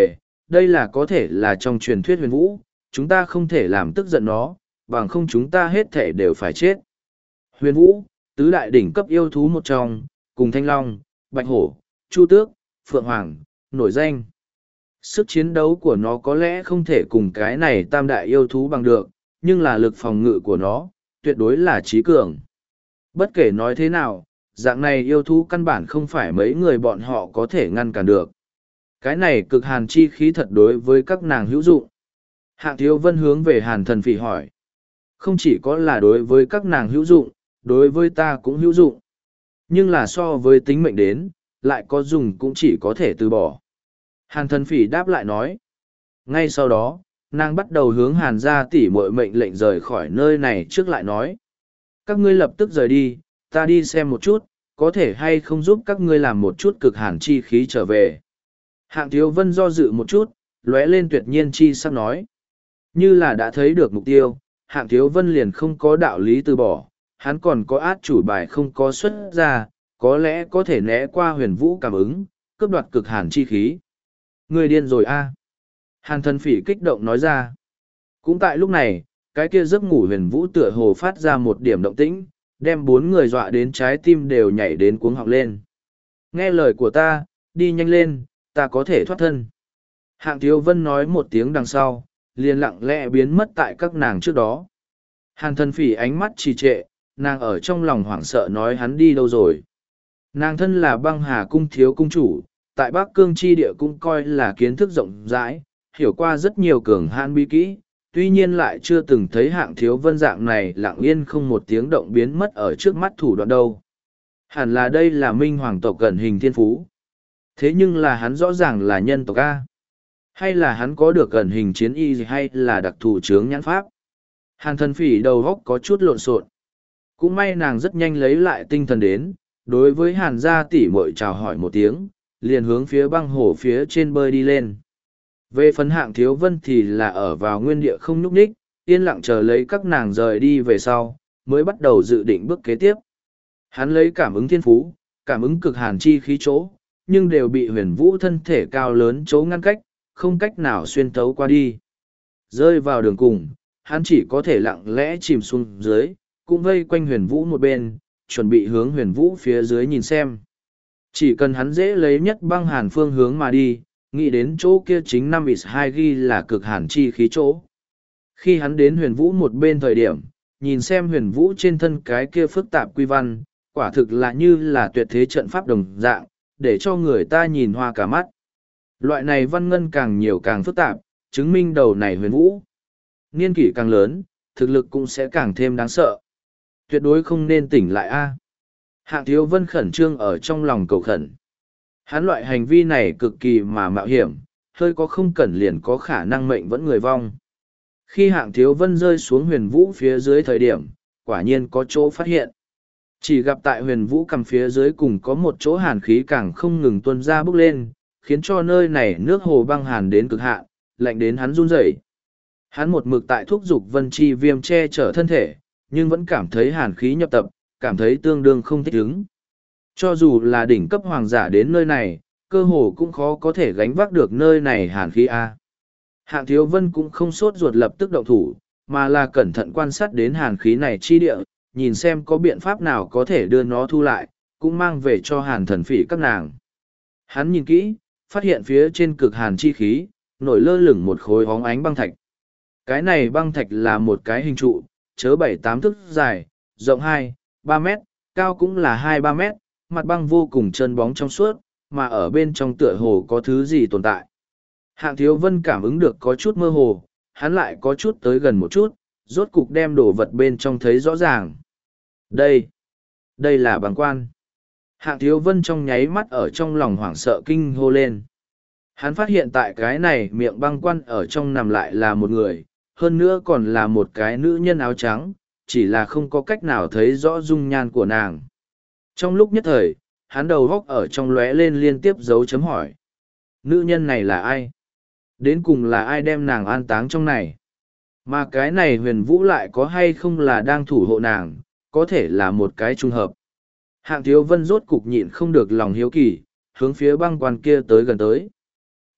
S1: đây là có thể là trong truyền thuyết huyền vũ, chúng ta không thể làm tức giận nó, bằng không chúng ta hết thể đều phải chết. Huyền vũ, tứ đại đỉnh cấp yêu thú một trong, cùng thanh long, bạch hổ, chu tước, phượng hoàng, nổi danh. Sức chiến đấu của nó có lẽ không thể cùng cái này tam đại yêu thú bằng được, nhưng là lực phòng ngự của nó, tuyệt đối là trí cường. Bất kể nói thế nào, dạng này yêu thú căn bản không phải mấy người bọn họ có thể ngăn cản được. Cái này cực hàn chi khí thật đối với các nàng hữu dụng. Hạng Thiếu Vân hướng về Hàn Thần Phỉ hỏi. Không chỉ có là đối với các nàng hữu dụng, đối với ta cũng hữu dụng. Nhưng là so với tính mệnh đến, lại có dùng cũng chỉ có thể từ bỏ. Hàn Thần Phỉ đáp lại nói. Ngay sau đó, nàng bắt đầu hướng Hàn gia tỷ muội mệnh lệnh rời khỏi nơi này trước lại nói. Các ngươi lập tức rời đi, ta đi xem một chút, có thể hay không giúp các ngươi làm một chút cực hàn chi khí trở về. Hạng Thiếu Vân do dự một chút, lóe lên tuyệt nhiên chi sắc nói. Như là đã thấy được mục tiêu, Hạng Thiếu Vân liền không có đạo lý từ bỏ, hắn còn có át chủ bài không có xuất ra, có lẽ có thể né qua huyền vũ cảm ứng, cướp đoạt cực hàn chi khí. Người điên rồi a. Hàn Thần Phỉ kích động nói ra. Cũng tại lúc này, cái kia giấc ngủ huyền vũ tựa hồ phát ra một điểm động tĩnh, đem bốn người dọa đến trái tim đều nhảy đến cuống họng lên. Nghe lời của ta, đi nhanh lên, ta có thể thoát thân. Hạng Thiếu Vân nói một tiếng đằng sau, liền lặng lẽ biến mất tại các nàng trước đó. Hàn Thần Phỉ ánh mắt trì trệ, nàng ở trong lòng hoảng sợ nói hắn đi đâu rồi. Nàng thân là băng hà cung thiếu cung chủ, tại Bắc Cương chi địa cũng coi là kiến thức rộng rãi, hiểu qua rất nhiều cường hãn bí kỹ, tuy nhiên lại chưa từng thấy Hạng Thiếu Vân dạng này lặng yên không một tiếng động biến mất ở trước mắt thủ đoạn đâu. Hẳn là đây là Minh Hoàng tộc gần hình thiên phú. Thế nhưng là hắn rõ ràng là nhân tộc A. Hay là hắn có được gần hình chiến y gì, hay là đặc thù chướng nhãn pháp. Hàn Thần Phỉ đầu góc có chút lộn xộn. Cũng may nàng rất nhanh lấy lại tinh thần đến, đối với Hàn gia tỷ muội chào hỏi một tiếng, liền hướng phía băng hồ phía trên bơi đi lên. Về phần Hạng Thiếu Vân thì là ở vào nguyên địa không nhúc nhích, yên lặng chờ lấy các nàng rời đi về sau, mới bắt đầu dự định bước kế tiếp. Hắn lấy cảm ứng thiên phú, cảm ứng cực hàn chi khí chỗ, nhưng đều bị huyền vũ thân thể cao lớn chỗ ngăn cách, không cách nào xuyên thấu qua đi. Rơi vào đường cùng, hắn chỉ có thể lặng lẽ chìm xuống dưới, cũng vây quanh huyền vũ một bên, chuẩn bị hướng huyền vũ phía dưới nhìn xem. Chỉ cần hắn dễ lấy nhất băng hàn phương hướng mà đi, nghĩ đến chỗ kia chính 5x2 ghi là cực hàn chi khí chỗ. Khi hắn đến huyền vũ một bên thời điểm, nhìn xem huyền vũ trên thân cái kia phức tạp quy văn, quả thực là như là tuyệt thế trận pháp đồng dạng, để cho người ta nhìn hoa cả mắt. Loại này văn ngân càng nhiều càng phức tạp, chứng minh đầu này huyền vũ. Niên kỷ càng lớn, thực lực cũng sẽ càng thêm đáng sợ. Tuyệt đối không nên tỉnh lại a. Hạng Thiếu Vân khẩn trương ở trong lòng cầu khẩn. Hắn loại hành vi này cực kỳ mà mạo hiểm, hơi có không cẩn liền có khả năng mệnh vẫn người vong. Khi Hạng Thiếu Vân rơi xuống huyền vũ phía dưới thời điểm, quả nhiên có chỗ phát hiện. Chỉ gặp tại huyền vũ cầm phía dưới cùng có một chỗ hàn khí càng không ngừng tuôn ra bốc lên, khiến cho nơi này nước hồ băng hàn đến cực hạn, lạnh đến hắn run rẩy. Hắn một mực tại thúc dục vân chi viêm che chở thân thể, nhưng vẫn cảm thấy hàn khí nhập tập, cảm thấy tương đương không thích ứng. Cho dù là đỉnh cấp hoàng giả đến nơi này, cơ hồ cũng khó có thể gánh vác được nơi này hàn khí A. Hạng Thiếu Vân cũng không sốt ruột lập tức động thủ, mà là cẩn thận quan sát đến hàn khí này chi địa, nhìn xem có biện pháp nào có thể đưa nó thu lại, cũng mang về cho Hàn Thần Phỉ các nàng. Hắn nhìn kỹ, phát hiện phía trên cực hàn chi khí, nổi lơ lửng một khối óng ánh băng thạch. Cái này băng thạch là một cái hình trụ, chớ 7-8 thước dài, rộng 2-3 mét, cao cũng là 2-3 mét, mặt băng vô cùng trơn bóng trong suốt, mà ở bên trong tựa hồ có thứ gì tồn tại. Hạng Thiếu Vân cảm ứng được có chút mơ hồ, hắn lại có chút tới gần một chút, rốt cục đem đồ vật bên trong thấy rõ ràng. Đây là băng quan. Hạng Thiếu Vân trong nháy mắt ở trong lòng hoảng sợ kinh hô lên. Hắn phát hiện tại cái này miệng băng quan ở trong nằm lại là một người, hơn nữa còn là một cái nữ nhân áo trắng, chỉ là không có cách nào thấy rõ dung nhan của nàng. Trong lúc nhất thời, hắn đầu góc ở trong lóe lên liên tiếp dấu chấm hỏi. Nữ nhân này là ai? Đến cùng là ai đem nàng an táng trong này? Mà cái này huyền vũ lại có hay không là đang thủ hộ nàng, có thể là một cái trùng hợp. Hạng Thiếu Vân rốt cục nhịn không được lòng hiếu kỳ, hướng phía băng quan kia tới gần tới.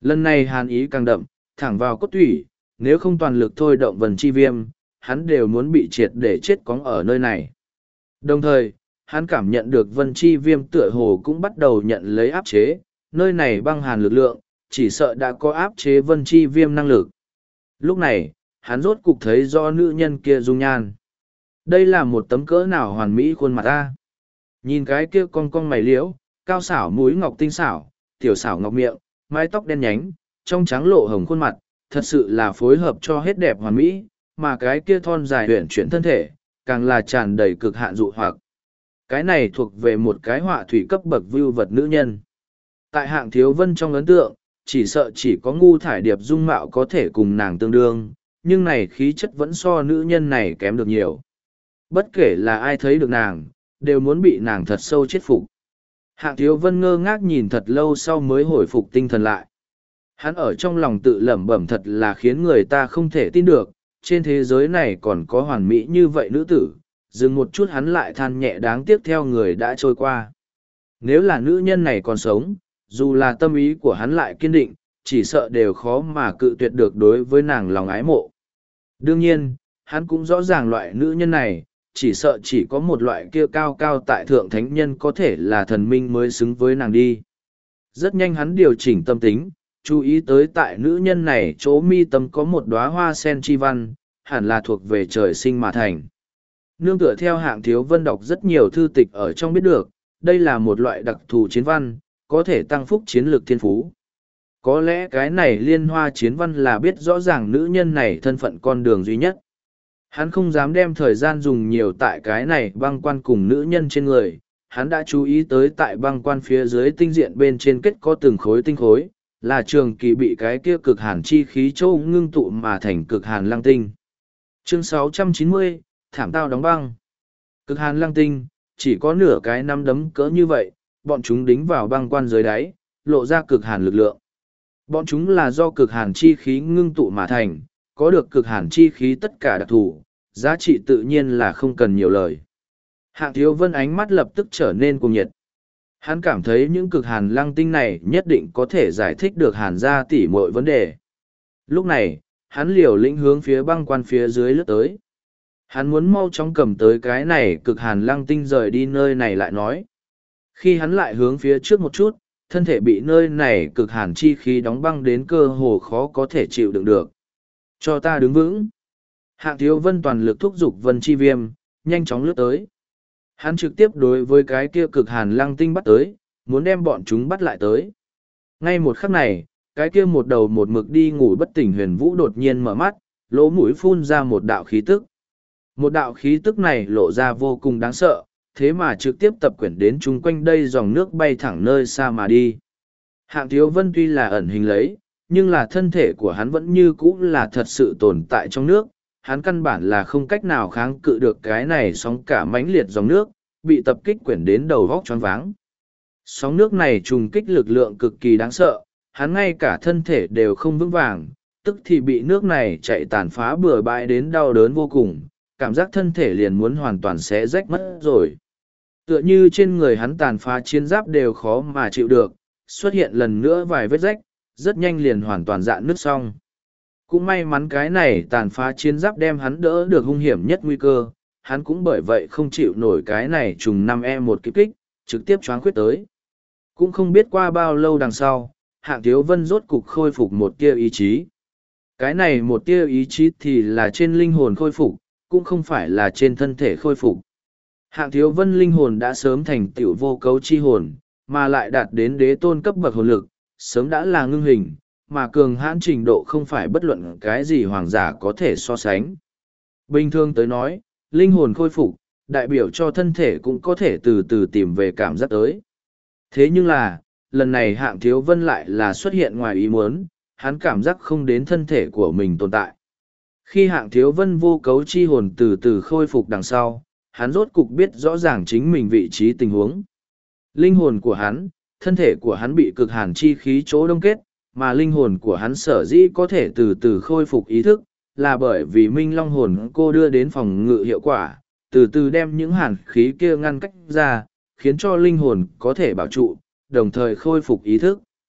S1: Lần này hàn ý càng đậm, thẳng vào cốt tủy, nếu không toàn lực thôi động vần chi viêm, hắn đều muốn bị triệt để chết cóng ở nơi này. Đồng thời, hắn cảm nhận được vân chi viêm tựa hồ cũng bắt đầu nhận lấy áp chế, nơi này băng hàn lực lượng, chỉ sợ đã có áp chế vân chi viêm năng lực. Lúc này, hắn rốt cục thấy do nữ nhân kia dung nhan. Đây là một tấm cỡ nào hoàn mỹ khuôn mặt ta. Nhìn cái kia cong cong mày liễu, cao xảo mũi ngọc tinh xảo, tiểu xảo ngọc miệng, mái tóc đen nhánh, trong trắng lộ hồng khuôn mặt, thật sự là phối hợp cho hết đẹp hoàn mỹ, mà cái kia thon dài huyển chuyển thân thể, càng là tràn đầy cực hạn dụ hoặc. Cái này thuộc về một cái họa thủy cấp bậc vưu vật nữ nhân. Tại Hạng Thiếu Vân trong ấn tượng, chỉ sợ chỉ có ngu thải điệp dung mạo có thể cùng nàng tương đương, nhưng này khí chất vẫn so nữ nhân này kém được nhiều. Bất kể là ai thấy được nàng, đều muốn bị nàng thật sâu chết phục. Hạng Thiếu Vân ngơ ngác nhìn thật lâu sau mới hồi phục tinh thần lại. Hắn ở trong lòng tự lẩm bẩm thật là khiến người ta không thể tin được, trên thế giới này còn có hoàn mỹ như vậy nữ tử. Dừng một chút hắn lại than nhẹ đáng tiếc theo người đã trôi qua. Nếu là nữ nhân này còn sống, dù là tâm ý của hắn lại kiên định, chỉ sợ đều khó mà cự tuyệt được đối với nàng lòng ái mộ. Đương nhiên, hắn cũng rõ ràng loại nữ nhân này, chỉ sợ chỉ có một loại kia cao cao tại thượng thánh nhân có thể là thần minh mới xứng với nàng đi. Rất nhanh hắn điều chỉnh tâm tính, chú ý tới tại nữ nhân này chỗ mi tâm có một đóa hoa sen chi văn, hẳn là thuộc về trời sinh mà thành. Nương tựa theo Hạng Thiếu Vân đọc rất nhiều thư tịch ở trong biết được, đây là một loại đặc thù chiến văn, có thể tăng phúc chiến lược thiên phú. Có lẽ cái này liên hoa chiến văn là biết rõ ràng nữ nhân này thân phận con đường duy nhất. Hắn không dám đem thời gian dùng nhiều tại cái này băng quan cùng nữ nhân trên người, hắn đã chú ý tới tại băng quan phía dưới tinh diện bên trên kết có từng khối tinh khối, là trường kỳ bị cái kia cực hàn chi khí châu ngưng tụ mà thành cực hàn lăng tinh. Chương 690, thảm tao đóng băng. Cực hàn lăng tinh, chỉ có nửa cái nắm đấm cỡ như vậy, bọn chúng đính vào băng quan dưới đáy, lộ ra cực hàn lực lượng. Bọn chúng là do cực hàn chi khí ngưng tụ mà thành, có được cực hàn chi khí tất cả đặc thù, giá trị tự nhiên là không cần nhiều lời. Hạng Thiếu Vân ánh mắt lập tức trở nên cuồng nhiệt. Hắn cảm thấy những cực hàn lăng tinh này nhất định có thể giải thích được hàn gia tỉ mọi vấn đề. Lúc này, hắn liều lĩnh hướng phía băng quan phía dưới lướt tới. Hắn muốn mau chóng cầm tới cái này cực hàn lăng tinh rời đi nơi này lại nói. Khi hắn lại hướng phía trước một chút, thân thể bị nơi này cực hàn chi khí đóng băng đến cơ hồ khó có thể chịu đựng được. Cho ta đứng vững. Hạng Thiếu Vân toàn lực thúc giục vân chi viêm, nhanh chóng lướt tới. Hắn trực tiếp đối với cái kia cực hàn lăng tinh bắt tới, muốn đem bọn chúng bắt lại tới. Ngay một khắc này, cái kia một đầu một mực đi ngủ bất tỉnh Huyền Vũ đột nhiên mở mắt, lỗ mũi phun ra một đạo khí tức. Một đạo khí tức này lộ ra vô cùng đáng sợ, thế mà trực tiếp tập quyển đến chung quanh đây dòng nước bay thẳng nơi xa mà đi. Hạng Thiếu Vân tuy là ẩn hình lấy, nhưng là thân thể của hắn vẫn như cũ là thật sự tồn tại trong nước. Hắn căn bản là không cách nào kháng cự được cái này sóng cả mãnh liệt dòng nước, bị tập kích quyển đến đầu vóc choáng váng. Sóng nước này trùng kích lực lượng cực kỳ đáng sợ, hắn ngay cả thân thể đều không vững vàng, tức thì bị nước này chạy tàn phá bừa bãi đến đau đớn vô cùng, cảm giác thân thể liền muốn hoàn toàn xé rách mất rồi. Tựa như trên người hắn tàn phá chiến giáp đều khó mà chịu được, xuất hiện lần nữa vài vết rách, rất nhanh liền hoàn toàn dạn nứt xong. Cũng may mắn cái này tàn phá chiến giáp đem hắn đỡ được hung hiểm nhất nguy cơ, hắn cũng bởi vậy không chịu nổi cái này trùng 5E1 kích kích, trực tiếp choáng khuyết tới. Cũng không biết qua bao lâu đằng sau, Hạng Thiếu Vân rốt cục khôi phục một tia ý chí. Cái này một tia ý chí thì là trên linh hồn khôi phục, cũng không phải là trên thân thể khôi phục. Hạng Thiếu Vân linh hồn đã sớm thành tựu vô cấu chi hồn, mà lại đạt đến đế tôn cấp bậc hồn lực, sớm đã là ngưng hình, mà cường hãn trình độ không phải bất luận cái gì hoàng giả có thể so sánh. Bình thường tới nói, linh hồn khôi phục, đại biểu cho thân thể cũng có thể từ từ tìm về cảm giác tới. Thế nhưng là, lần này Hạng Thiếu Vân lại là xuất hiện ngoài ý muốn, hắn cảm giác không đến thân thể của mình tồn tại. Khi Hạng Thiếu Vân vô cấu chi hồn từ từ khôi phục đằng sau, hắn rốt cục biết rõ ràng chính mình vị trí tình huống. Linh hồn của hắn, thân thể của hắn bị cực hàn chi khí chỗ đông kết, mà linh hồn của hắn sở dĩ có thể từ từ khôi phục ý thức, là bởi vì Minh Long hồn cô đưa đến phòng ngự hiệu quả, từ từ đem những hàn khí kia ngăn cách ra, khiến cho linh hồn có thể bảo trụ, đồng thời khôi phục ý thức.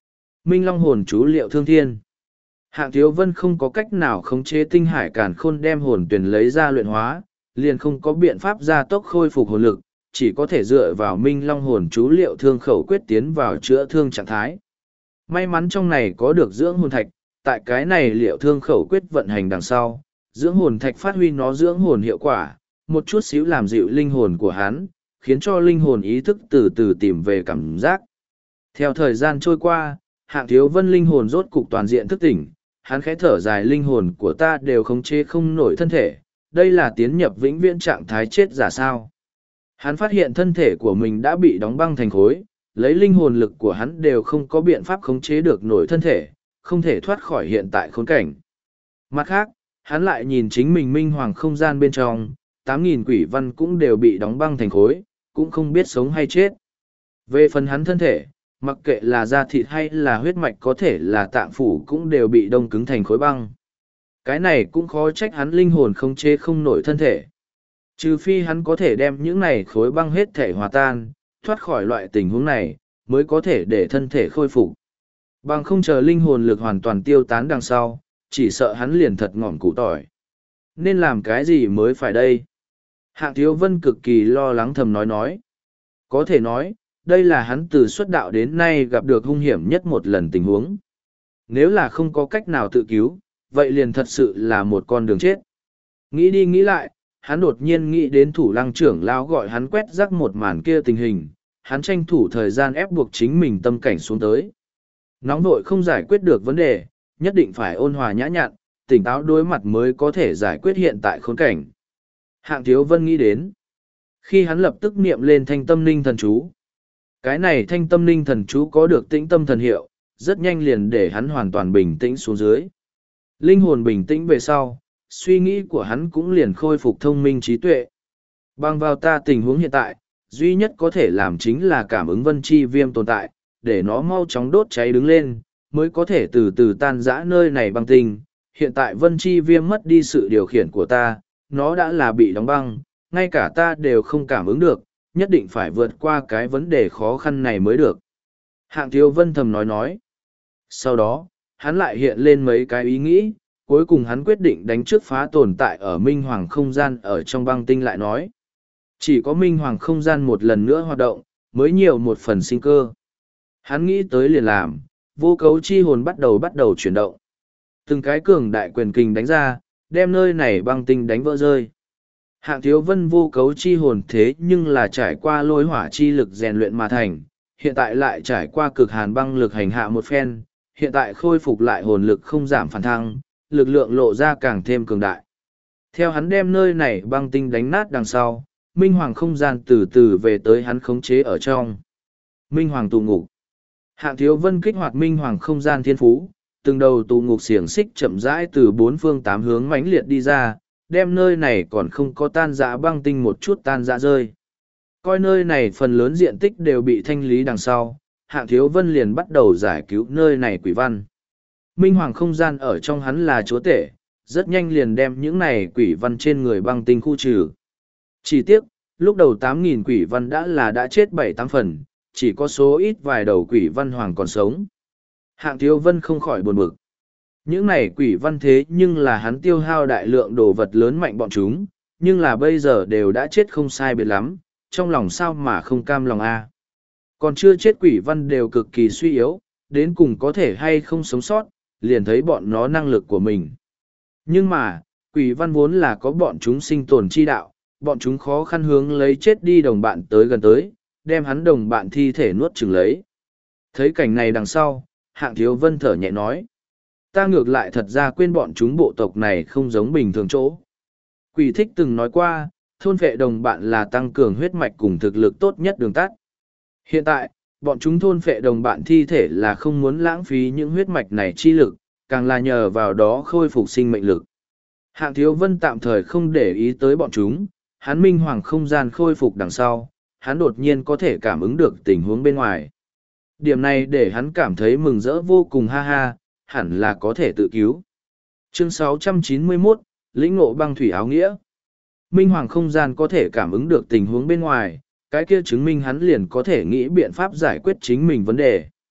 S1: Minh Long hồn chú liệu thương thiên. Hạng Thiếu Vân không có cách nào khống chế tinh hải càn khôn đem hồn tuyển lấy ra luyện hóa, liền không có biện pháp gia tốc khôi phục hồn lực, chỉ có thể dựa vào Minh Long hồn chú liệu thương khẩu quyết tiến vào chữa thương trạng thái. May mắn trong này có được dưỡng hồn thạch, tại cái này liệu thương khẩu quyết vận hành đằng sau, dưỡng hồn thạch phát huy nó dưỡng hồn hiệu quả, một chút xíu làm dịu linh hồn của hắn, khiến cho linh hồn ý thức từ từ tìm về cảm giác. Theo thời gian trôi qua, Hạng Thiếu Vân linh hồn rốt cục toàn diện thức tỉnh, hắn khẽ thở dài, linh hồn của ta đều khống chế không nổi thân thể, đây là tiến nhập vĩnh viễn trạng thái chết giả sao. Hắn phát hiện thân thể của mình đã bị đóng băng thành khối, lấy linh hồn lực của hắn đều không có biện pháp khống chế được nổi thân thể, không thể thoát khỏi hiện tại khốn cảnh. Mặt khác, hắn lại nhìn chính mình minh hoàng không gian bên trong, 8.000 quỷ văn cũng đều bị đóng băng thành khối, cũng không biết sống hay chết. Về phần hắn thân thể, mặc kệ là da thịt hay là huyết mạch có thể là tạng phủ cũng đều bị đông cứng thành khối băng. Cái này cũng khó trách hắn linh hồn khống chế không nổi thân thể. Trừ phi hắn có thể đem những này khối băng hết thể hòa tan, thoát khỏi loại tình huống này, mới có thể để thân thể khôi phục. Bằng không chờ linh hồn lực hoàn toàn tiêu tán đằng sau, chỉ sợ hắn liền thật ngỏm củ tỏi. Nên làm cái gì mới phải đây? Hạng Thiếu Vân cực kỳ lo lắng thầm nói. Có thể nói, đây là hắn từ xuất đạo đến nay gặp được hung hiểm nhất một lần tình huống. Nếu là không có cách nào tự cứu, vậy liền thật sự là một con đường chết. Nghĩ đi nghĩ lại, hắn đột nhiên nghĩ đến Thủ Lăng trưởng lão gọi hắn quét rắc một màn kia tình hình, hắn tranh thủ thời gian ép buộc chính mình tâm cảnh xuống tới. Nóng vội không giải quyết được vấn đề, nhất định phải ôn hòa nhã nhặn, tỉnh táo đối mặt mới có thể giải quyết hiện tại khốn cảnh. Hạng Thiếu Vân nghĩ đến. Khi hắn lập tức niệm lên thanh tâm ninh thần chú. Cái này thanh tâm ninh thần chú có được tĩnh tâm thần hiệu, rất nhanh liền để hắn hoàn toàn bình tĩnh xuống dưới. Linh hồn bình tĩnh về sau, suy nghĩ của hắn cũng liền khôi phục thông minh trí tuệ. Bằng vào ta tình huống hiện tại, duy nhất có thể làm chính là cảm ứng vân chi viêm tồn tại, để nó mau chóng đốt cháy đứng lên, mới có thể từ từ tan rã nơi này băng tinh. Hiện tại vân chi viêm mất đi sự điều khiển của ta, nó đã là bị đóng băng, ngay cả ta đều không cảm ứng được, nhất định phải vượt qua cái vấn đề khó khăn này mới được. Hạng Thiếu Vân thầm nói. Sau đó, hắn lại hiện lên mấy cái ý nghĩ, cuối cùng hắn quyết định đánh trước phá tồn tại ở Minh Hoàng không gian ở trong băng tinh lại nói. Chỉ có Minh Hoàng không gian một lần nữa hoạt động, mới nhiều một phần sinh cơ. Hắn nghĩ tới liền làm, vô cấu chi hồn bắt đầu chuyển động. Từng cái cường đại quyền kình đánh ra, đem nơi này băng tinh đánh vỡ rơi. Hạng Thiếu Vân vô cấu chi hồn thế nhưng là trải qua lôi hỏa chi lực rèn luyện mà thành, hiện tại lại trải qua cực hàn băng lực hành hạ một phen, hiện tại khôi phục lại hồn lực không giảm phản thăng, lực lượng lộ ra càng thêm cường đại. Theo hắn đem nơi này băng tinh đánh nát đằng sau, Minh Hoàng không gian từ từ về tới hắn khống chế ở trong. Minh Hoàng tù ngục. Hạng Thiếu Vân kích hoạt Minh Hoàng không gian thiên phú, từng đầu tù ngục xiềng xích chậm rãi từ bốn phương tám hướng mãnh liệt đi ra, đem nơi này còn không có tan rã băng tinh một chút tan rã rơi. Coi nơi này phần lớn diện tích đều bị thanh lý đằng sau, Hạng Thiếu Vân liền bắt đầu giải cứu nơi này quỷ văn. Minh Hoàng không gian ở trong hắn là chúa tể, rất nhanh liền đem những này quỷ văn trên người băng tinh khu trừ. Chỉ tiếc, lúc đầu 8.000 quỷ văn đã chết 7-8 phần, chỉ có số ít vài đầu quỷ văn hoàng còn sống. Hạng Thiếu Vân không khỏi buồn bực. Những này quỷ văn thế nhưng là hắn tiêu hao đại lượng đồ vật lớn mạnh bọn chúng, nhưng là bây giờ đều đã chết không sai biệt lắm, trong lòng sao mà không cam lòng a. Còn chưa chết quỷ văn đều cực kỳ suy yếu, đến cùng có thể hay không sống sót, liền thấy bọn nó năng lực của mình. Nhưng mà, quỷ văn vốn là có bọn chúng sinh tồn chi đạo, bọn chúng khó khăn hướng lấy chết đi đồng bạn tới gần tới, đem hắn đồng bạn thi thể nuốt chửng lấy. Thấy cảnh này đằng sau, Hạng Thiếu Vân thở nhẹ nói. Ta ngược lại thật ra quên bọn chúng bộ tộc này không giống bình thường chỗ. Quỷ thích từng nói qua, thôn vệ đồng bạn là tăng cường huyết mạch cùng thực lực tốt nhất đường tắt. Hiện tại, bọn chúng thôn vệ đồng bạn thi thể là không muốn lãng phí những huyết mạch này chi lực, càng là nhờ vào đó khôi phục sinh mệnh lực. Hạng Thiếu Vân tạm thời không để ý tới bọn chúng, hắn Minh Hoàng không gian khôi phục đằng sau, hắn đột nhiên có thể cảm ứng được tình huống bên ngoài. Điểm này để hắn cảm thấy mừng rỡ vô cùng ha ha, hẳn là có thể tự cứu. Chương 691, lĩnh ngộ băng thủy áo nghĩa. Minh Hoàng không gian có thể cảm ứng được tình huống bên ngoài, cái kia chứng minh hắn liền có thể nghĩ biện pháp giải quyết chính mình vấn đề.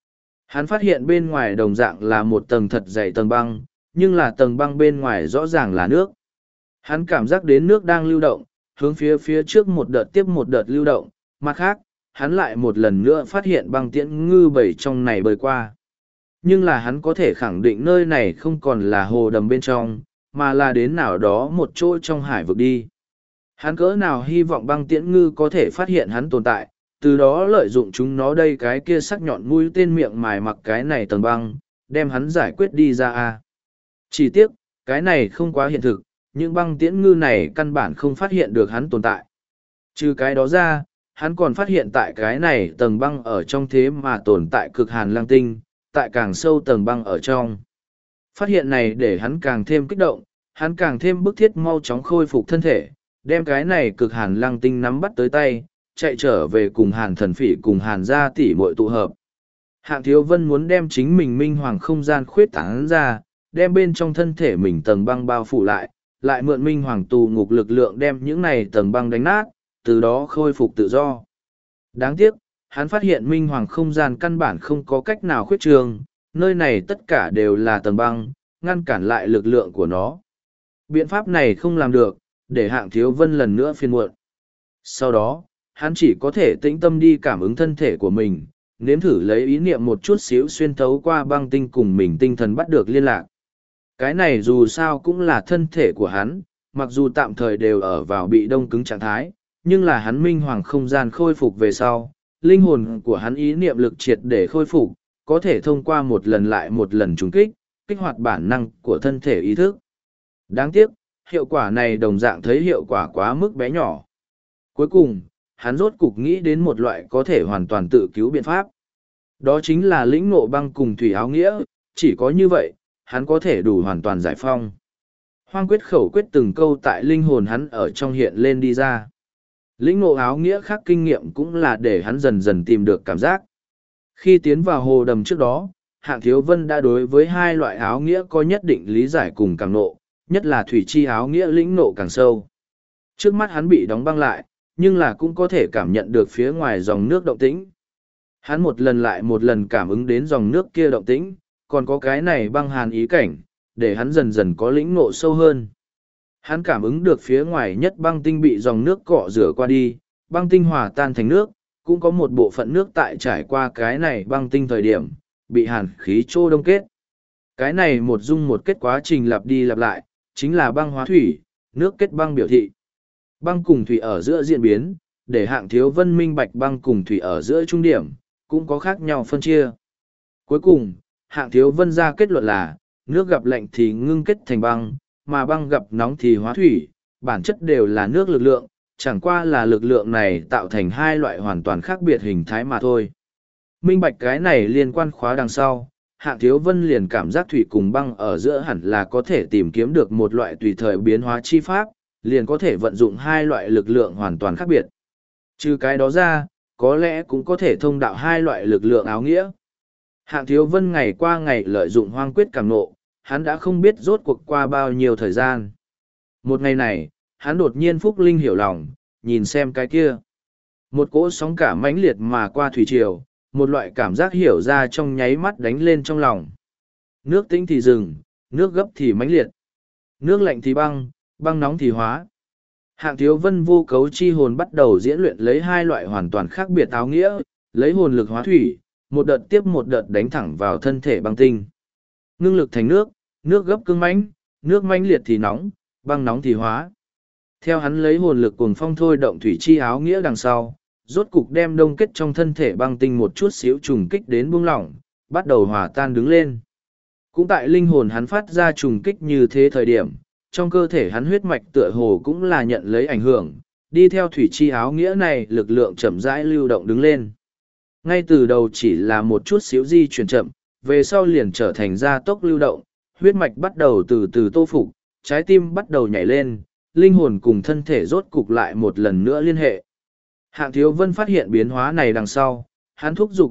S1: Hắn phát hiện bên ngoài đồng dạng là một tầng thật dày tầng băng, nhưng là tầng băng bên ngoài rõ ràng là nước. Hắn cảm giác đến nước đang lưu động, hướng phía trước một đợt tiếp một đợt lưu động, mặt khác, hắn lại một lần nữa phát hiện băng tiễn ngư bầy trong này bơi qua. Nhưng là hắn có thể khẳng định nơi này không còn là hồ đầm bên trong, mà là đến nào đó một chỗ trong hải vực đi. Hắn cỡ nào hy vọng băng tiễn ngư có thể phát hiện hắn tồn tại, từ đó lợi dụng chúng nó đây cái kia sắc nhọn mũi tên miệng mài mặc cái này tầng băng, đem hắn giải quyết đi ra a. Chỉ tiếc, cái này không quá hiện thực, những băng tiễn ngư này căn bản không phát hiện được hắn tồn tại. Trừ cái đó ra, hắn còn phát hiện tại cái này tầng băng ở trong thế mà tồn tại cực hàn lang tinh, tại càng sâu tầng băng ở trong. Phát hiện này để hắn càng thêm kích động, hắn càng thêm bức thiết mau chóng khôi phục thân thể, đem cái này cực hàn lang tinh nắm bắt tới tay, chạy trở về cùng hàn thần phỉ cùng hàn gia tỷ muội tụ hợp. Hạng Thiếu Vân muốn đem chính mình minh hoàng không gian khuyết tán ra, đem bên trong thân thể mình tầng băng bao phủ lại mượn minh hoàng tù ngục lực lượng đem những này tầng băng đánh nát, từ đó khôi phục tự do. Đáng tiếc, hắn phát hiện minh hoàng không gian căn bản không có cách nào khuyết trường, nơi này tất cả đều là tầng băng, ngăn cản lại lực lượng của nó. Biện pháp này không làm được, để Hạng Thiếu Vân lần nữa phiền muộn. Sau đó, hắn chỉ có thể tĩnh tâm đi cảm ứng thân thể của mình, nếm thử lấy ý niệm một chút xíu xuyên thấu qua băng tinh cùng mình tinh thần bắt được liên lạc. Cái này dù sao cũng là thân thể của hắn, mặc dù tạm thời đều ở vào bị đông cứng trạng thái, nhưng là hắn minh hoàng không gian khôi phục về sau, linh hồn của hắn ý niệm lực triệt để khôi phục, có thể thông qua một lần lại một lần trùng kích, kích hoạt bản năng của thân thể ý thức. Đáng tiếc, hiệu quả này đồng dạng thấy hiệu quả quá mức bé nhỏ. Cuối cùng, hắn rốt cục nghĩ đến một loại có thể hoàn toàn tự cứu biện pháp. Đó chính là lĩnh ngộ băng cùng thủy áo nghĩa, chỉ có như vậy, hắn có thể đủ hoàn toàn giải phong. Hoang quyết khẩu quyết từng câu tại linh hồn hắn ở trong hiện lên đi ra. Lĩnh ngộ áo nghĩa khác kinh nghiệm cũng là để hắn dần dần tìm được cảm giác. Khi tiến vào hồ đầm trước đó, Hạng Thiếu Vân đã đối với hai loại áo nghĩa có nhất định lý giải cùng càng nộ, nhất là thủy chi áo nghĩa lĩnh nộ càng sâu. Trước mắt hắn bị đóng băng lại, nhưng là cũng có thể cảm nhận được phía ngoài dòng nước động tĩnh. Hắn một lần lại một lần cảm ứng đến dòng nước kia động tĩnh, còn có cái này băng hàn ý cảnh, để hắn dần dần có lĩnh ngộ sâu hơn. Hắn cảm ứng được phía ngoài nhất băng tinh bị dòng nước cọ rửa qua đi, băng tinh hòa tan thành nước, cũng có một bộ phận nước tại trải qua cái này băng tinh thời điểm, bị hàn khí trô đông kết. Cái này một dung một kết quá trình lặp đi lặp lại, chính là băng hóa thủy, nước kết băng biểu thị. Băng cùng thủy ở giữa diễn biến, để Hạng Thiếu Vân minh bạch băng cùng thủy ở giữa trung điểm, cũng có khác nhau phân chia. Cuối cùng, Hạng Thiếu Vân ra kết luận là, nước gặp lạnh thì ngưng kết thành băng, mà băng gặp nóng thì hóa thủy, bản chất đều là nước lực lượng, chẳng qua là lực lượng này tạo thành hai loại hoàn toàn khác biệt hình thái mà thôi. Minh bạch cái này liên quan khóa đằng sau, Hạng Thiếu Vân liền cảm giác thủy cùng băng ở giữa hẳn là có thể tìm kiếm được một loại tùy thời biến hóa chi pháp, liền có thể vận dụng hai loại lực lượng hoàn toàn khác biệt. Trừ cái đó ra, có lẽ cũng có thể thông đạo hai loại lực lượng áo nghĩa. Hạng Thiếu Vân ngày qua ngày lợi dụng hoang quyết cảm nộ, hắn đã không biết rốt cuộc qua bao nhiêu thời gian. Một ngày này, hắn đột nhiên phúc linh hiểu lòng, nhìn xem cái kia. Một cỗ sóng cả mãnh liệt mà qua thủy triều, một loại cảm giác hiểu ra trong nháy mắt đánh lên trong lòng. Nước tĩnh thì rừng, nước gấp thì mãnh liệt. Nước lạnh thì băng, băng nóng thì hóa. Hạng Thiếu Vân vô cấu chi hồn bắt đầu diễn luyện lấy hai loại hoàn toàn khác biệt áo nghĩa, lấy hồn lực hóa thủy, một đợt tiếp một đợt đánh thẳng vào thân thể băng tinh. Ngưng lực thành nước, nước gấp cứng mãnh, nước mãnh liệt thì nóng, băng nóng thì hóa. Theo hắn lấy hồn lực cuồng phong thôi động thủy chi áo nghĩa đằng sau, rốt cục đem đông kết trong thân thể băng tinh một chút xíu trùng kích đến buông lỏng, bắt đầu hòa tan đứng lên. Cũng tại linh hồn hắn phát ra trùng kích như thế thời điểm, trong cơ thể hắn huyết mạch tựa hồ cũng là nhận lấy ảnh hưởng, đi theo thủy chi áo nghĩa này lực lượng chậm rãi lưu động đứng lên. Ngay từ đầu chỉ là một chút xíu di chuyển chậm, về sau liền trở thành gia tốc lưu động, huyết mạch bắt đầu từ từ tô phục, trái tim bắt đầu nhảy lên, linh hồn cùng thân thể rốt cục lại một lần nữa liên hệ. Hạng Thiếu Vân phát hiện biến hóa này đằng sau, hắn thúc giục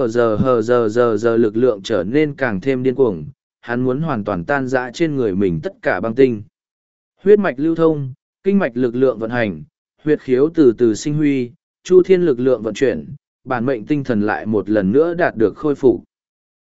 S1: FVRHZZZ lực lượng trở nên càng thêm điên cuồng, hắn muốn hoàn toàn tan rã trên người mình tất cả băng tinh. Huyết mạch lưu thông, kinh mạch lực lượng vận hành, huyệt khiếu từ từ sinh huy, chu thiên lực lượng vận chuyển, bản mệnh tinh thần lại một lần nữa đạt được khôi phục.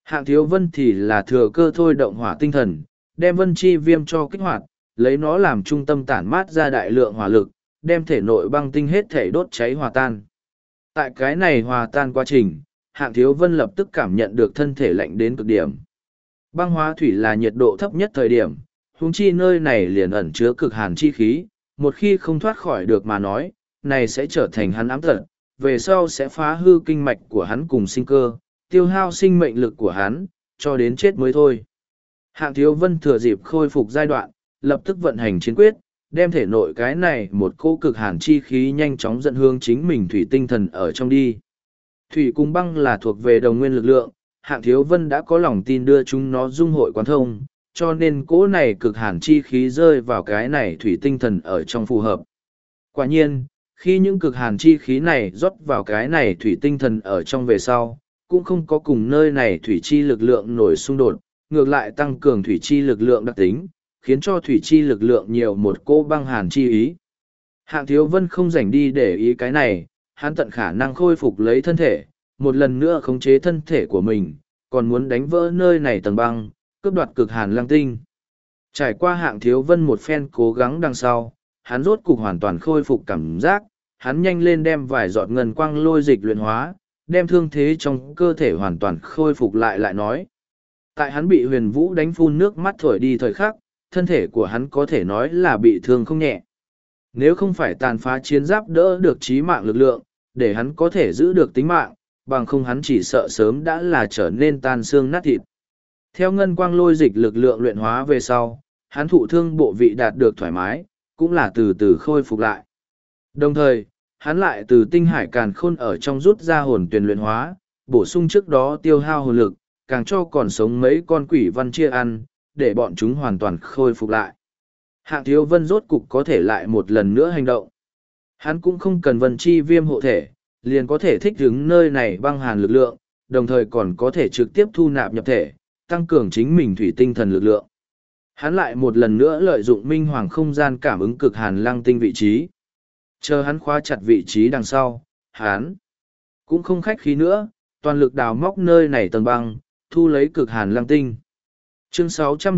S1: Hạng Thiếu Vân thì là thừa cơ thôi động hỏa tinh thần, đem vân chi viêm cho kích hoạt, lấy nó làm trung tâm tản mát ra đại lượng hỏa lực, đem thể nội băng tinh hết thể đốt cháy hòa tan. Tại cái này hòa tan quá trình, Hạng Thiếu Vân lập tức cảm nhận được thân thể lạnh đến cực điểm. Băng hóa thủy là nhiệt độ thấp nhất thời điểm, huống chi nơi này liền ẩn chứa cực hàn chi khí, một khi không thoát khỏi được mà nói, này sẽ trở thành hắn ám tật, về sau sẽ phá hư kinh mạch của hắn cùng sinh cơ, tiêu hao sinh mệnh lực của hắn, cho đến chết mới thôi. Hạng Thiếu Vân thừa dịp khôi phục giai đoạn, lập tức vận hành chiến quyết, đem thể nội cái này một cỗ cực hàn chi khí nhanh chóng dẫn hướng chính mình thủy tinh thần ở trong đi. Thủy cùng băng là thuộc về đồng nguyên lực lượng, Hạng Thiếu Vân đã có lòng tin đưa chúng nó dung hội quán thông, cho nên cỗ này cực hàn chi khí rơi vào cái này thủy tinh thần ở trong phù hợp. Quả nhiên, khi những cực hàn chi khí này rót vào cái này thủy tinh thần ở trong về sau, cũng không có cùng nơi này thủy chi lực lượng nổi xung đột, ngược lại tăng cường thủy chi lực lượng đặc tính, khiến cho thủy chi lực lượng nhiều một cỗ băng hàn chi ý. Hạng Thiếu Vân không rảnh đi để ý cái này, hắn tận khả năng khôi phục lấy thân thể, một lần nữa khống chế thân thể của mình, còn muốn đánh vỡ nơi này tầng băng, cướp đoạt cực hàn lăng tinh. Trải qua Hạng Thiếu Vân một phen cố gắng đằng sau, hắn rốt cục hoàn toàn khôi phục cảm giác, hắn nhanh lên đem vài giọt ngân quang lôi dịch luyện hóa, đem thương thế trong cơ thể hoàn toàn khôi phục lại nói. Tại hắn bị Huyền Vũ đánh phun nước mắt thổi đi thời khắc, thân thể của hắn có thể nói là bị thương không nhẹ. Nếu không phải tàn phá chiến giáp đỡ được chí mạng lực lượng, để hắn có thể giữ được tính mạng, bằng không hắn chỉ sợ sớm đã là trở nên tan xương nát thịt. Theo ngân quang lôi dịch lực lượng luyện hóa về sau, hắn thụ thương bộ vị đạt được thoải mái, cũng là từ từ khôi phục lại. Đồng thời, hắn lại từ tinh hải càn khôn ở trong rút ra hồn tuyển luyện hóa, bổ sung trước đó tiêu hao hồn lực, càng cho còn sống mấy con quỷ văn chia ăn, để bọn chúng hoàn toàn khôi phục lại. Hạng Thiếu Vân rốt cục có thể lại một lần nữa hành động. Hắn cũng không cần vân chi viêm hộ thể, liền có thể thích ứng nơi này băng hàn lực lượng, đồng thời còn có thể trực tiếp thu nạp nhập thể, tăng cường chính mình thủy tinh thần lực lượng. Hắn lại một lần nữa lợi dụng minh hoàng không gian cảm ứng cực hàn lăng tinh vị trí. Chờ hắn khóa chặt vị trí đằng sau, hắn cũng không khách khí nữa, toàn lực đào móc nơi này tầng băng, thu lấy cực hàn lăng tinh. Chương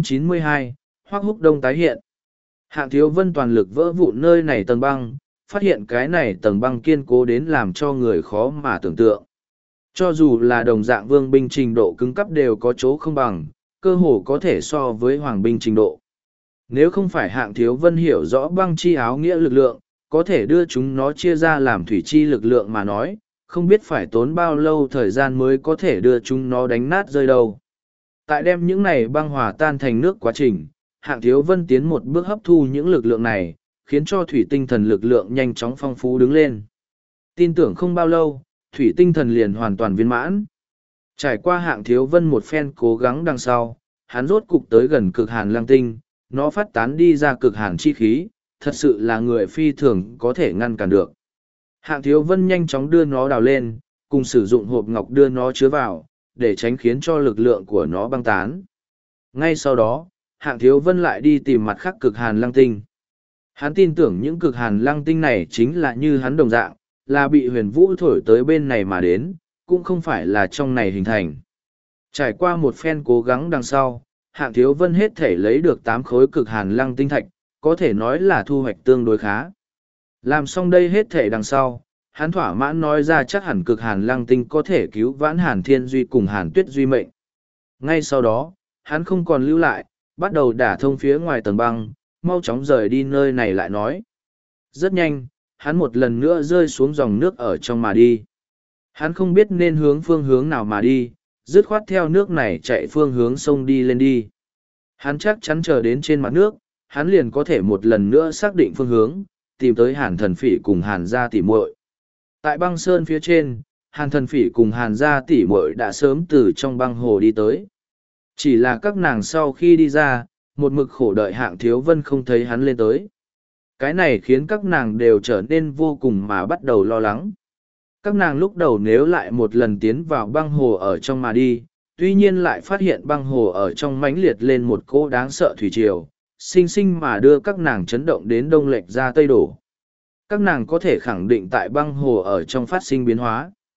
S1: 692, Hoắc Húc Đông tái hiện. Hạng Thiếu Vân toàn lực vỡ vụn nơi này tầng băng, phát hiện cái này tầng băng kiên cố đến làm cho người khó mà tưởng tượng. Cho dù là đồng dạng vương binh trình độ cứng cấp đều có chỗ không bằng, cơ hồ có thể so với hoàng binh trình độ. Nếu không phải Hạng Thiếu Vân hiểu rõ băng chi áo nghĩa lực lượng, có thể đưa chúng nó chia ra làm thủy chi lực lượng mà nói, không biết phải tốn bao lâu thời gian mới có thể đưa chúng nó đánh nát rơi đâu. Tại đem những này băng hòa tan thành nước quá trình, Hạng Thiếu Vân tiến một bước hấp thu những lực lượng này, khiến cho thủy tinh thần lực lượng nhanh chóng phong phú đứng lên. Tin tưởng không bao lâu, thủy tinh thần liền hoàn toàn viên mãn. Trải qua Hạng Thiếu Vân một phen cố gắng đằng sau, hắn rốt cục tới gần cực hàn lăng tinh, nó phát tán đi ra cực hàn chi khí, thật sự là người phi thường có thể ngăn cản được. Hạng Thiếu Vân nhanh chóng đưa nó đào lên, cùng sử dụng hộp ngọc đưa nó chứa vào, để tránh khiến cho lực lượng của nó băng tán. Ngay sau đó, Hạng Thiếu Vân lại đi tìm mặt khác cực hàn lăng tinh. Hắn tin tưởng những cực hàn lăng tinh này chính là như hắn đồng dạng, là bị Huyền Vũ thổi tới bên này mà đến, cũng không phải là trong này hình thành. Trải qua một phen cố gắng đằng sau, Hạng Thiếu Vân hết thể lấy được 8 khối cực hàn lăng tinh thạch, có thể nói là thu hoạch tương đối khá. Làm xong đây hết thể đằng sau, hắn thỏa mãn nói ra chắc hẳn cực hàn lăng tinh có thể cứu vãn Hàn Thiên Duy cùng Hàn Tuyết Duy mệnh. Ngay sau đó, hắn không còn lưu lại, bắt đầu đả thông phía ngoài tầng băng, mau chóng rời đi nơi này lại nói. Rất nhanh, hắn một lần nữa rơi xuống dòng nước ở trong mà đi. Hắn không biết nên hướng phương hướng nào mà đi, dứt khoát theo nước này chạy phương hướng sông đi lên đi. Hắn chắc chắn chờ đến trên mặt nước, hắn liền có thể một lần nữa xác định phương hướng, tìm tới Hàn Thần Phỉ cùng Hàn gia tỷ muội. Tại băng sơn phía trên, Hàn Thần Phỉ cùng Hàn gia tỷ muội đã sớm từ trong băng hồ đi tới. Chỉ là các nàng sau khi đi ra, một mực khổ đợi Hạng Thiếu Vân không thấy hắn lên tới. Cái này khiến các nàng đều trở nên vô cùng mà bắt đầu lo lắng. Các nàng lúc đầu nếu lại một lần tiến vào băng hồ ở trong mà đi, tuy nhiên lại phát hiện băng hồ ở trong mãnh liệt lên một cỗ đáng sợ thủy triều, sinh sinh mà đưa các nàng chấn động đến đông lệch ra tây đổ. Các nàng có thể khẳng định tại băng hồ ở trong phát sinh biến hóa.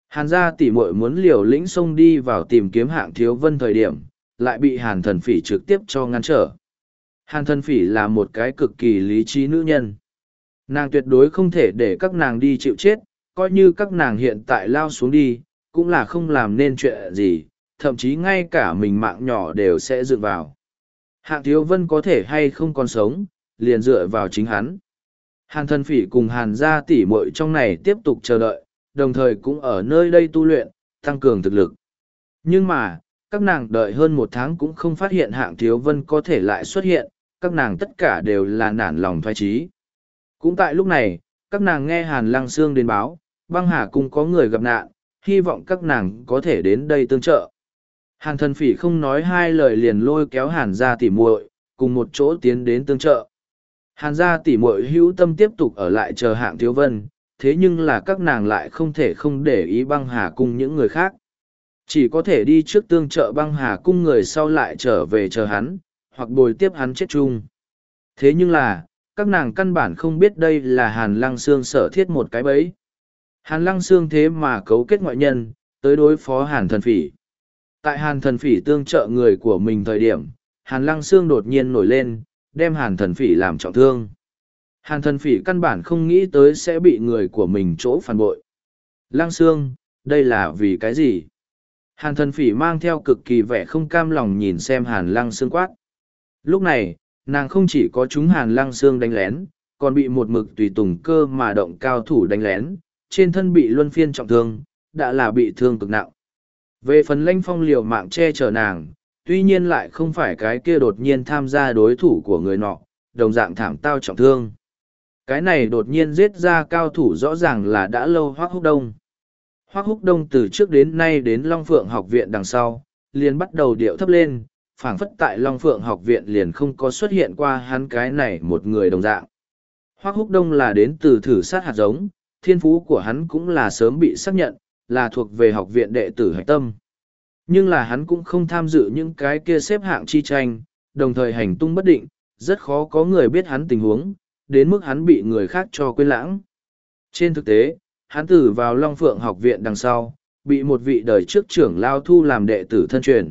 S1: Hàn gia tỷ muội muốn liều lĩnh xông đi vào tìm kiếm Hạng Thiếu Vân thời điểm, lại bị Hàn Thần Phỉ trực tiếp cho ngăn trở. Hàn Thần Phỉ là một cái cực kỳ lý trí nữ nhân. Nàng tuyệt đối không thể để các nàng đi chịu chết, coi như các nàng hiện tại lao xuống đi, cũng là không làm nên chuyện gì, thậm chí ngay cả mình mạng nhỏ đều sẽ dựa vào. Hạng Thiếu Vân có thể hay không còn sống, liền dựa vào chính hắn. Hàn Thần Phỉ cùng Hàn gia tỷ muội trong này tiếp tục chờ đợi, đồng thời cũng ở nơi đây tu luyện, tăng cường thực lực. Nhưng mà, các nàng đợi hơn một tháng cũng không phát hiện Hạng Thiếu Vân có thể lại xuất hiện, các nàng tất cả đều là nản lòng thoái chí. Cũng tại lúc này, các nàng nghe Hàn Lăng Xương đến báo, băng hà cung có người gặp nạn, hy vọng các nàng có thể đến đây tương trợ. Hàn Thần Phỉ không nói hai lời liền lôi kéo Hàn gia tỷ muội cùng một chỗ tiến đến tương trợ. Hàn gia tỷ muội hữu tâm tiếp tục ở lại chờ Hạng Thiếu Vân, thế nhưng là các nàng lại không thể không để ý băng hà cung những người khác. Chỉ có thể đi trước tương trợ băng hà cung người sau lại trở về chờ hắn, hoặc bồi tiếp hắn chết chung. Thế nhưng là, các nàng căn bản không biết đây là Hàn Lăng Xương sở thiết một cái bẫy. Hàn Lăng Xương thế mà cấu kết ngoại nhân, tới đối phó Hàn Thần Phỉ. Tại Hàn Thần Phỉ tương trợ người của mình thời điểm, Hàn Lăng Xương đột nhiên nổi lên, đem Hàn Thần Phỉ làm trọng thương. Hàn Thần Phỉ căn bản không nghĩ tới sẽ bị người của mình chỗ phản bội. Lăng Xương, đây là vì cái gì? Hàn Thần Phỉ mang theo cực kỳ vẻ không cam lòng nhìn xem Hàn Lăng Xương quát. Lúc này, nàng không chỉ có chúng Hàn Lăng Xương đánh lén, còn bị một mực tùy tùng cơ mà động cao thủ đánh lén, trên thân bị luân phiên trọng thương, đã là bị thương cực nặng. Về phần Lãnh Phong liều mạng che chở nàng, tuy nhiên lại không phải cái kia đột nhiên tham gia đối thủ của người nọ, đồng dạng thảm tao trọng thương. Cái này đột nhiên giết ra cao thủ rõ ràng là đã lâu Hoắc Húc Đông. Hoắc Húc Đông từ trước đến nay đến Long Phượng học viện đằng sau, liền bắt đầu điệu thấp lên, phảng phất tại Long Phượng học viện liền không có xuất hiện qua hắn cái này một người đồng dạng. Hoắc Húc Đông là đến từ thử sát hạt giống, thiên phú của hắn cũng là sớm bị xác nhận, là thuộc về học viện đệ tử hạch tâm. Nhưng là hắn cũng không tham dự những cái kia xếp hạng chi tranh, đồng thời hành tung bất định, rất khó có người biết hắn tình huống, đến mức hắn bị người khác cho quên lãng. Trên thực tế, hắn từ vào Long Phượng học viện đằng sau, bị một vị đời trước trưởng lao thu làm đệ tử thân truyền.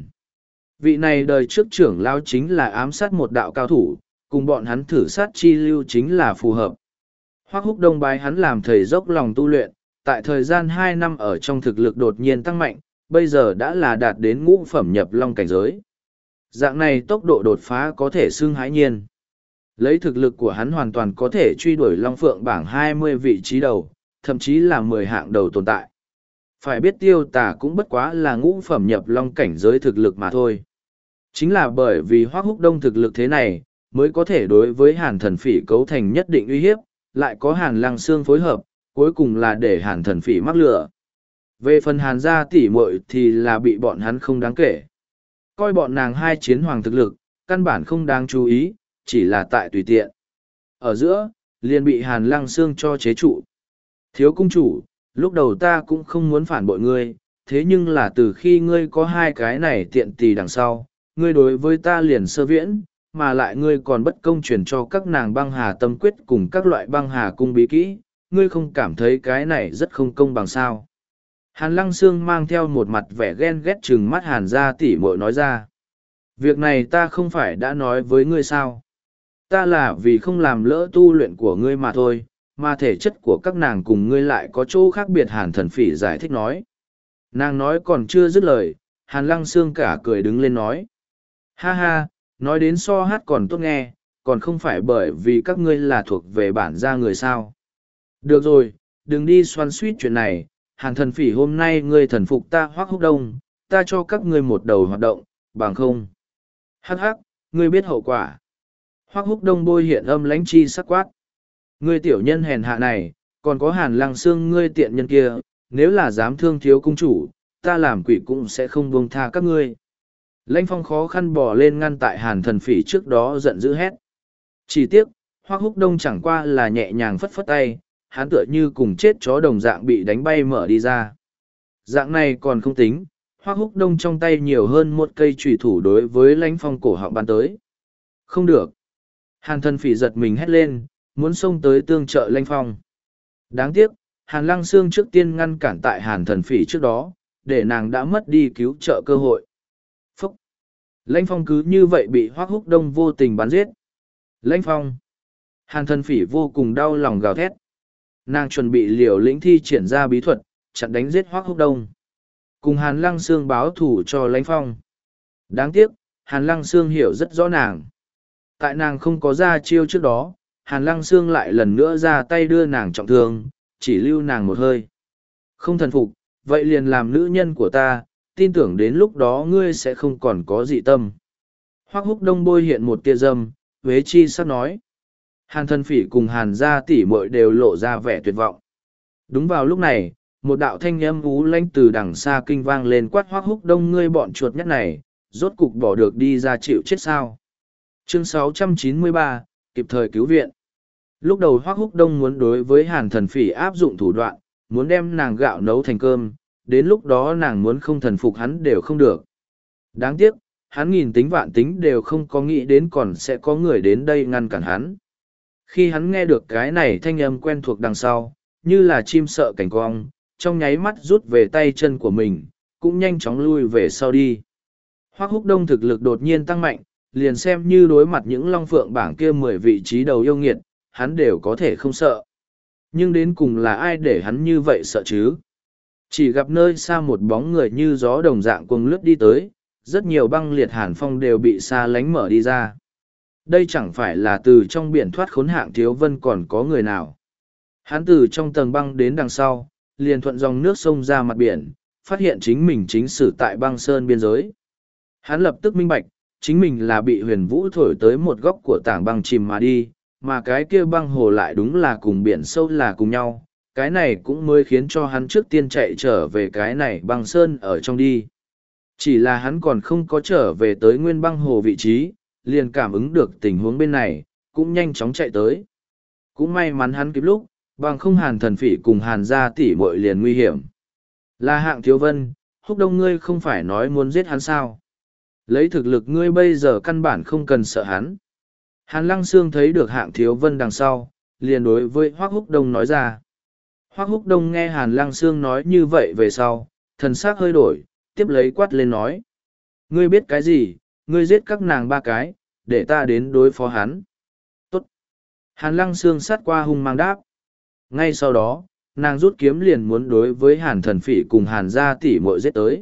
S1: Vị này đời trước trưởng lao chính là ám sát một đạo cao thủ, cùng bọn hắn thử sát chi lưu chính là phù hợp. Hoắc Húc Đông bái hắn làm thầy dốc lòng tu luyện, tại thời gian 2 năm ở trong thực lực đột nhiên tăng mạnh, bây giờ đã là đạt đến ngũ phẩm nhập long cảnh giới. Dạng này tốc độ đột phá có thể xưng hãi nhiên. Lấy thực lực của hắn hoàn toàn có thể truy đuổi Long Phượng bảng 20 vị trí đầu, thậm chí là 10 hạng đầu tồn tại. Phải biết Tiêu Tà cũng bất quá là ngũ phẩm nhập long cảnh giới thực lực mà thôi. Chính là bởi vì Hoắc Húc Đông thực lực thế này, mới có thể đối với Hàn Thần Phỉ cấu thành nhất định uy hiếp, lại có Hàn Lăng Xương phối hợp, cuối cùng là để Hàn Thần Phỉ mắc lửa. Về phần Hàn gia tỷ muội thì là bị bọn hắn không đáng kể. Coi bọn nàng hai chiến hoàng thực lực, căn bản không đáng chú ý, chỉ là tại tùy tiện. Ở giữa, liền bị Hàn Lăng Xương cho chế trụ. Thiếu cung chủ, lúc đầu ta cũng không muốn phản bội ngươi, thế nhưng là từ khi ngươi có hai cái này tiện tì đằng sau, ngươi đối với ta liền sơ viễn, mà lại ngươi còn bất công truyền cho các nàng băng hà tâm quyết cùng các loại băng hà cung bí kỹ, ngươi không cảm thấy cái này rất không công bằng sao. Hàn Lăng Xương mang theo một mặt vẻ ghen ghét chừng mắt Hàn gia tỷ muội nói ra. Việc này ta không phải đã nói với ngươi sao? Ta là vì không làm lỡ tu luyện của ngươi mà thôi, mà thể chất của các nàng cùng ngươi lại có chỗ khác biệt. Hàn Thần Phỉ giải thích nói. Nàng nói còn chưa dứt lời, Hàn Lăng Xương cả cười đứng lên nói. Ha ha, nói đến so hát còn tốt nghe, còn không phải bởi vì các ngươi là thuộc về bản gia người sao. Được rồi, đừng đi xoắn suýt chuyện này, Hàn Thần Phỉ hôm nay ngươi thần phục ta Hoắc Húc Đông, ta cho các ngươi một đầu hoạt động, bằng không. Hắc hắc, ngươi biết hậu quả. Hoắc Húc Đông bôi hiện âm lãnh chi sắc quát. Ngươi tiểu nhân hèn hạ này, còn có Hàn Lăng Xương ngươi tiện nhân kia, nếu là dám thương thiếu cung chủ, ta làm quỷ cũng sẽ không buông tha các ngươi. Lãnh Phong khó khăn bò lên ngăn tại Hàn Thần Phỉ trước đó giận dữ hét. Chỉ tiếc, Hoắc Húc Đông chẳng qua là nhẹ nhàng phất phất tay, hắn tựa như cùng chết chó đồng dạng bị đánh bay mở đi ra. Dạng này còn không tính, Hoắc Húc Đông trong tay nhiều hơn một cây chùy thủ đối với Lãnh Phong cổ họng bắn tới. Không được. Hàn Thần Phỉ giật mình hét lên, muốn xông tới tương trợ Lãnh Phong. Đáng tiếc, Hàn Lăng Sương trước tiên ngăn cản tại Hàn Thần Phỉ trước đó, để nàng đã mất đi cứu trợ cơ hội. Phúc! Lãnh Phong cứ như vậy bị Hoắc Húc Đông vô tình bắn giết. Lãnh Phong! Hàn Thần Phỉ vô cùng đau lòng gào thét. Nàng chuẩn bị liều lĩnh thi triển ra bí thuật, chặn đánh giết Hoắc Húc Đông. Cùng Hàn Lăng Sương báo thù cho Lãnh Phong. Đáng tiếc, Hàn Lăng Sương hiểu rất rõ nàng. Tại nàng không có ra chiêu trước đó, Hàn Lăng Sương lại lần nữa ra tay đưa nàng trọng thương, chỉ lưu nàng một hơi. Không thần phục, vậy liền làm nữ nhân của ta, tin tưởng đến lúc đó ngươi sẽ không còn có dị tâm. Hoắc Húc Đông bôi hiện một tia dâm, Huế Chi sắp nói. Hàn Thần Phỉ cùng Hàn gia tỷ muội đều lộ ra vẻ tuyệt vọng. Đúng vào lúc này, một đạo thanh âm ú lãnh từ đằng xa kinh vang lên quát Hoắc Húc Đông, ngươi bọn chuột nhắt này, rốt cục bỏ được đi ra chịu chết sao. Chương 693, kịp thời cứu viện. Lúc đầu Hoắc Húc Đông muốn đối với Hàn Thần Phỉ áp dụng thủ đoạn, muốn đem nàng gạo nấu thành cơm, đến lúc đó nàng muốn không thần phục hắn đều không được. Đáng tiếc, hắn nghìn tính vạn tính đều không có nghĩ đến còn sẽ có người đến đây ngăn cản hắn. Khi hắn nghe được cái này thanh âm quen thuộc đằng sau, như là chim sợ cảnh cong, trong nháy mắt rút về tay chân của mình, cũng nhanh chóng lui về sau đi. Hoắc Húc Đông thực lực đột nhiên tăng mạnh, liền xem như đối mặt những long phượng bảng kia 10 vị trí đầu yêu nghiệt, hắn đều có thể không sợ. Nhưng đến cùng là ai để hắn như vậy sợ chứ? Chỉ gặp nơi xa một bóng người như gió đồng dạng cuồng lướt đi tới, rất nhiều băng liệt hàn phong đều bị xa lánh mở đi ra. Đây chẳng phải là từ trong biển thoát khốn Hạng Thiếu Vân còn có người nào. Hắn từ trong tầng băng đến đằng sau, liền thuận dòng nước sông ra mặt biển, phát hiện chính mình chính xử tại băng sơn biên giới. Hắn lập tức minh bạch, chính mình là bị huyền vũ thổi tới một góc của tảng băng chìm mà đi, mà cái kia băng hồ lại đúng là cùng biển sâu là cùng nhau. Cái này cũng mới khiến cho hắn trước tiên chạy trở về cái này băng sơn ở trong đi. Chỉ là hắn còn không có trở về tới nguyên băng hồ vị trí, liền cảm ứng được tình huống bên này, cũng nhanh chóng chạy tới. Cũng may mắn hắn kịp lúc, bằng không Hàn Thần Phỉ cùng Hàn gia tỷ muội liền nguy hiểm. Là Hạng Thiếu Vân, Húc Đông ngươi không phải nói muốn giết hắn sao? Lấy thực lực ngươi bây giờ căn bản không cần sợ hắn. Hàn Lăng Sương thấy được Hạng Thiếu Vân đằng sau, liền đối với Hoắc Húc Đông nói ra. Hoắc Húc Đông nghe Hàn Lăng Sương nói như vậy về sau, thần sắc hơi đổi, tiếp lấy quát lên nói. Ngươi biết cái gì, ngươi giết các nàng ba cái, để ta đến đối phó hắn. Tốt. Hàn Lăng Sương sát qua hung mang đáp. Ngay sau đó, nàng rút kiếm liền muốn đối với Hàn Thần Phỉ cùng Hàn gia tỷ muội giết tới.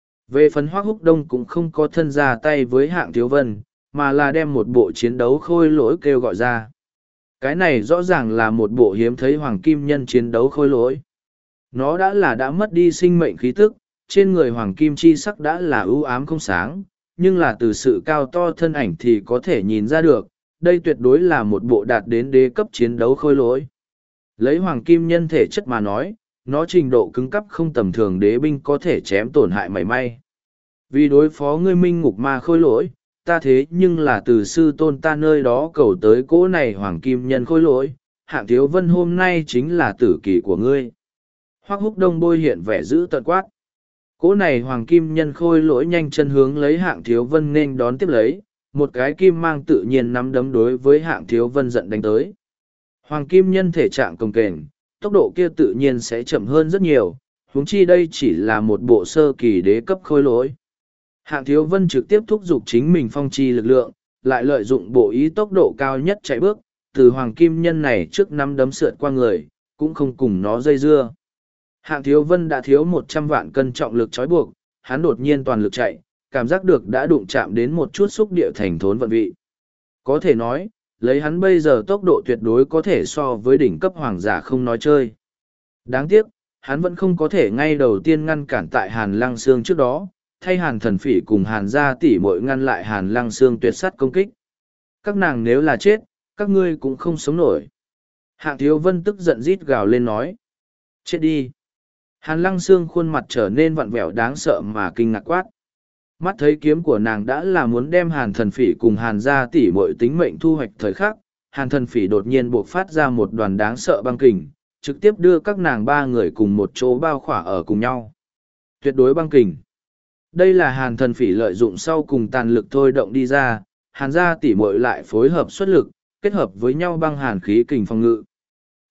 S1: Về phần Hoắc Húc Đông cũng không có thân ra tay với Hạng Thiếu Vân, mà là đem một bộ chiến đấu khôi lỗi kêu gọi ra. Cái này rõ ràng là một bộ hiếm thấy hoàng kim nhân chiến đấu khôi lỗi. Nó đã mất đi sinh mệnh khí tức, trên người hoàng kim chi sắc đã là ưu ám không sáng, nhưng là từ sự cao to thân ảnh thì có thể nhìn ra được, đây tuyệt đối là một bộ đạt đến đế cấp chiến đấu khôi lỗi. Lấy hoàng kim nhân thể chất mà nói, nó trình độ cứng cắp không tầm thường đế binh có thể chém tổn hại mảy may. Vì đối phó ngươi minh ngục ma khôi lỗi, ta thế nhưng là từ sư tôn ta nơi đó cầu tới cỗ này hoàng kim nhân khôi lỗi, Hạng Thiếu Vân hôm nay chính là tử kỳ của ngươi. Hoắc Húc Đông bôi hiện vẻ dữ tợn quát. Cỗ này hoàng kim nhân khôi lỗi nhanh chân hướng lấy Hạng Thiếu Vân nên đón tiếp lấy, một cái kim mang tự nhiên nắm đấm đối với Hạng Thiếu Vân giận đánh tới. Hoàng kim nhân thể trạng cồng kềnh, tốc độ kia tự nhiên sẽ chậm hơn rất nhiều, huống chi đây chỉ là một bộ sơ kỳ đế cấp khôi lỗi. Hạng Thiếu Vân trực tiếp thúc giục chính mình phong chi lực lượng, lại lợi dụng bộ ý tốc độ cao nhất chạy bước, từ hoàng kim nhân này trước năm đấm sượt qua người, cũng không cùng nó dây dưa. Hạng Thiếu Vân đã thiếu 100 vạn cân trọng lực trói buộc, hắn đột nhiên toàn lực chạy, cảm giác được đã đụng chạm đến một chút xúc địa thành thốn vận vị. Có thể nói, lấy hắn bây giờ tốc độ tuyệt đối có thể so với đỉnh cấp hoàng giả không nói chơi. Đáng tiếc, hắn vẫn không có thể ngay đầu tiên ngăn cản tại Hàn Lăng Sương trước đó, thay Hàn Thần Phỉ cùng Hàn gia tỷ muội ngăn lại Hàn Lăng Sương tuyệt sát công kích. Các nàng nếu là chết, các ngươi cũng không sống nổi. Hạng Thiếu Vân tức giận rít gào lên nói. Chết đi. Hàn Lăng Sương khuôn mặt trở nên vặn vẹo đáng sợ mà kinh ngạc quát. Mắt thấy kiếm của nàng đã là muốn đem Hàn Thần Phỉ cùng Hàn gia tỷ muội tính mệnh thu hoạch thời khắc, Hàn Thần Phỉ đột nhiên buộc phát ra một đoàn đáng sợ băng kình, trực tiếp đưa các nàng ba người cùng một chỗ bao khỏa ở cùng nhau. Tuyệt đối băng kình. Đây là Hàn Thần Phỉ lợi dụng sau cùng tàn lực thôi động đi ra, Hàn gia tỷ muội lại phối hợp xuất lực, kết hợp với nhau băng hàn khí kình phòng ngự.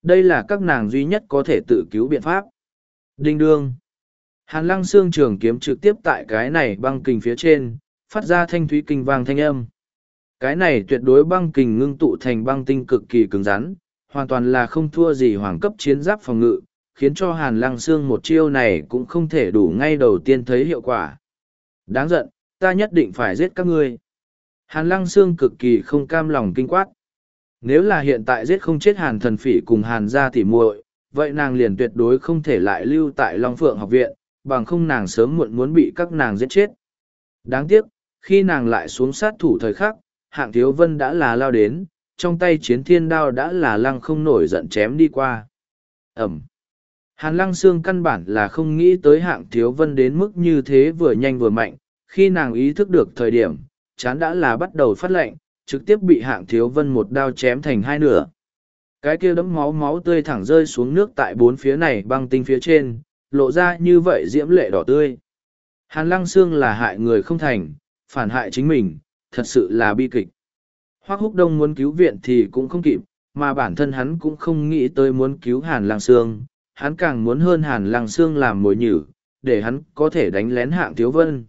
S1: Đây là các nàng duy nhất có thể tự cứu biện pháp. Đinh đương. Hàn Lăng Xương trường kiếm trực tiếp tại cái này băng kình phía trên, phát ra thanh thúy kinh vang thanh âm. Cái này tuyệt đối băng kình ngưng tụ thành băng tinh cực kỳ cứng rắn, hoàn toàn là không thua gì hoàng cấp chiến giáp phòng ngự, khiến cho Hàn Lăng Xương một chiêu này cũng không thể đủ ngay đầu tiên thấy hiệu quả. Đáng giận, ta nhất định phải giết các ngươi. Hàn Lăng Xương cực kỳ không cam lòng kinh quát. Nếu là hiện tại giết không chết Hàn Thần Phỉ cùng Hàn gia tỉ muội, vậy nàng liền tuyệt đối không thể lại lưu tại Long Phượng học viện, bằng không nàng sớm muộn muốn bị các nàng giết chết. Đáng tiếc, khi nàng lại xuống sát thủ thời khắc, Hạng Thiếu Vân đã là lao đến, trong tay chiến thiên đao đã là lăng không nổi giận chém đi qua. Ẩm. Hàn Lăng Xương căn bản là không nghĩ tới Hạng Thiếu Vân đến mức như thế vừa nhanh vừa mạnh, khi nàng ý thức được thời điểm, chán đã là bắt đầu phát lệnh, trực tiếp bị Hạng Thiếu Vân một đao chém thành hai nửa. Cái kia đẫm máu máu tươi thẳng rơi xuống nước tại bốn phía này băng tinh phía trên, lộ ra như vậy diễm lệ đỏ tươi. Hàn Lăng Xương là hại người không thành, phản hại chính mình, thật sự là bi kịch. Hoắc Húc Đông muốn cứu viện thì cũng không kịp, mà bản thân hắn cũng không nghĩ tới muốn cứu Hàn Lăng Xương, hắn càng muốn hơn Hàn Lăng Xương làm mồi nhử, để hắn có thể đánh lén Hạng Thiếu Vân.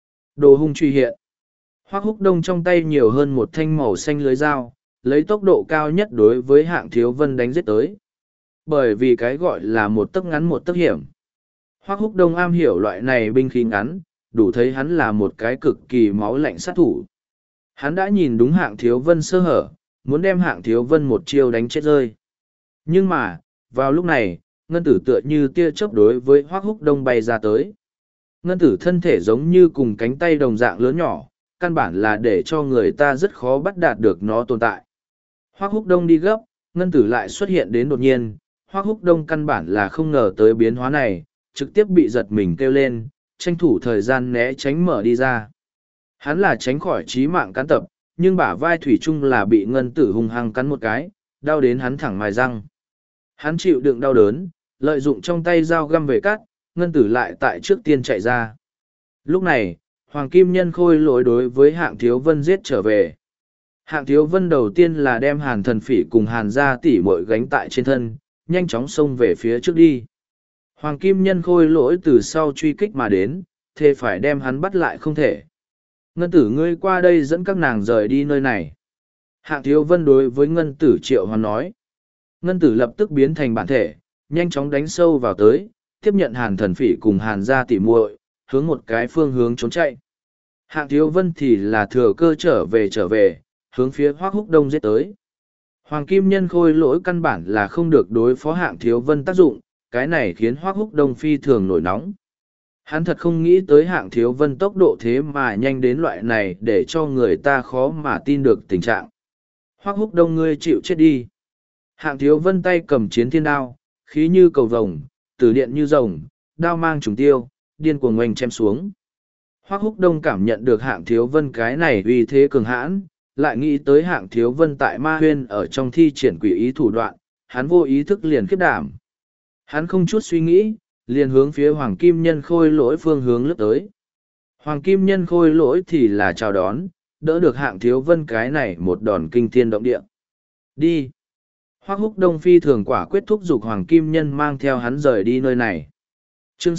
S1: Đồ hung truy hiện. Hoắc Húc Đông trong tay nhiều hơn một thanh màu xanh lưới dao, lấy tốc độ cao nhất đối với Hạng Thiếu Vân đánh giết tới. Bởi vì cái gọi là một tấc ngắn một tấc hiểm. Hoắc Húc Đông am hiểu loại này binh khí ngắn, đủ thấy hắn là một cái cực kỳ máu lạnh sát thủ. Hắn đã nhìn đúng Hạng Thiếu Vân sơ hở, muốn đem Hạng Thiếu Vân một chiêu đánh chết rơi. Nhưng mà, vào lúc này, ngân tử tựa như tia chớp đối với Hoắc Húc Đông bay ra tới. Ngân tử thân thể giống như cùng cánh tay đồng dạng lớn nhỏ, căn bản là để cho người ta rất khó bắt đạt được nó tồn tại. Hoắc Húc Đông đi gấp, ngân tử lại xuất hiện đến đột nhiên, Hoắc Húc Đông căn bản là không ngờ tới biến hóa này, trực tiếp bị giật mình kêu lên, tranh thủ thời gian né tránh mở đi ra. Hắn là tránh khỏi chí mạng cắn tập, nhưng bả vai thủy chung là bị ngân tử hung hăng cắn một cái, đau đến hắn thẳng mài răng. Hắn chịu đựng đau đớn, lợi dụng trong tay dao găm về cắt, ngân tử lại tại trước tiên chạy ra. Lúc này, Hoàng Kim Nhân Khôi lỗi đối với Hạng Thiếu Vân giết trở về. Hạng Thiếu Vân đầu tiên là đem Hàn Thần Phỉ cùng Hàn gia tỷ muội gánh tại trên thân, nhanh chóng xông về phía trước đi. Hoàng Kim Nhân Khôi lỗi từ sau truy kích mà đến, thề phải đem hắn bắt lại không thể. Ngân tử ngươi qua đây dẫn các nàng rời đi nơi này. Hạng Thiếu Vân đối với Ngân tử triệu hoán nói. Ngân tử lập tức biến thành bản thể, nhanh chóng đánh sâu vào tới, tiếp nhận Hàn Thần Phỉ cùng Hàn gia tỷ muội, hướng một cái phương hướng trốn chạy. Hạng Thiếu Vân thì là thừa cơ trở về, hướng phía Hoắc Húc Đông giết tới. Hoàng Kim Nhân Khôi lỗi căn bản là không được đối phó Hạng Thiếu Vân tác dụng, cái này khiến Hoắc Húc Đông phi thường nổi nóng. Hắn thật không nghĩ tới Hạng Thiếu Vân tốc độ thế mà nhanh đến loại này để cho người ta khó mà tin được tình trạng. Hoắc Húc Đông ngươi chịu chết đi. Hạng Thiếu Vân tay cầm chiến thiên đao, khí như cầu vồng, tử điện như rồng, đao mang trùng tiêu, điên cuồng oanh chém xuống. Hoắc Húc Đông cảm nhận được Hạng Thiếu Vân cái này uy thế cường hãn, lại nghĩ tới Hạng Thiếu Vân tại Ma Huyên ở trong thi triển quỷ ý thủ đoạn, hắn vô ý thức liền khiếp đảm. Hắn không chút suy nghĩ, liền hướng phía Hoàng Kim Nhân Khôi lỗi phương hướng lướt tới. Hoàng Kim Nhân Khôi lỗi thì là chào đón, đỡ được Hạng Thiếu Vân cái này một đòn kinh thiên động địa. Đi! Hoắc Húc Đông phi thường quả quyết thúc giục Hoàng Kim Nhân mang theo hắn rời đi nơi này. Chương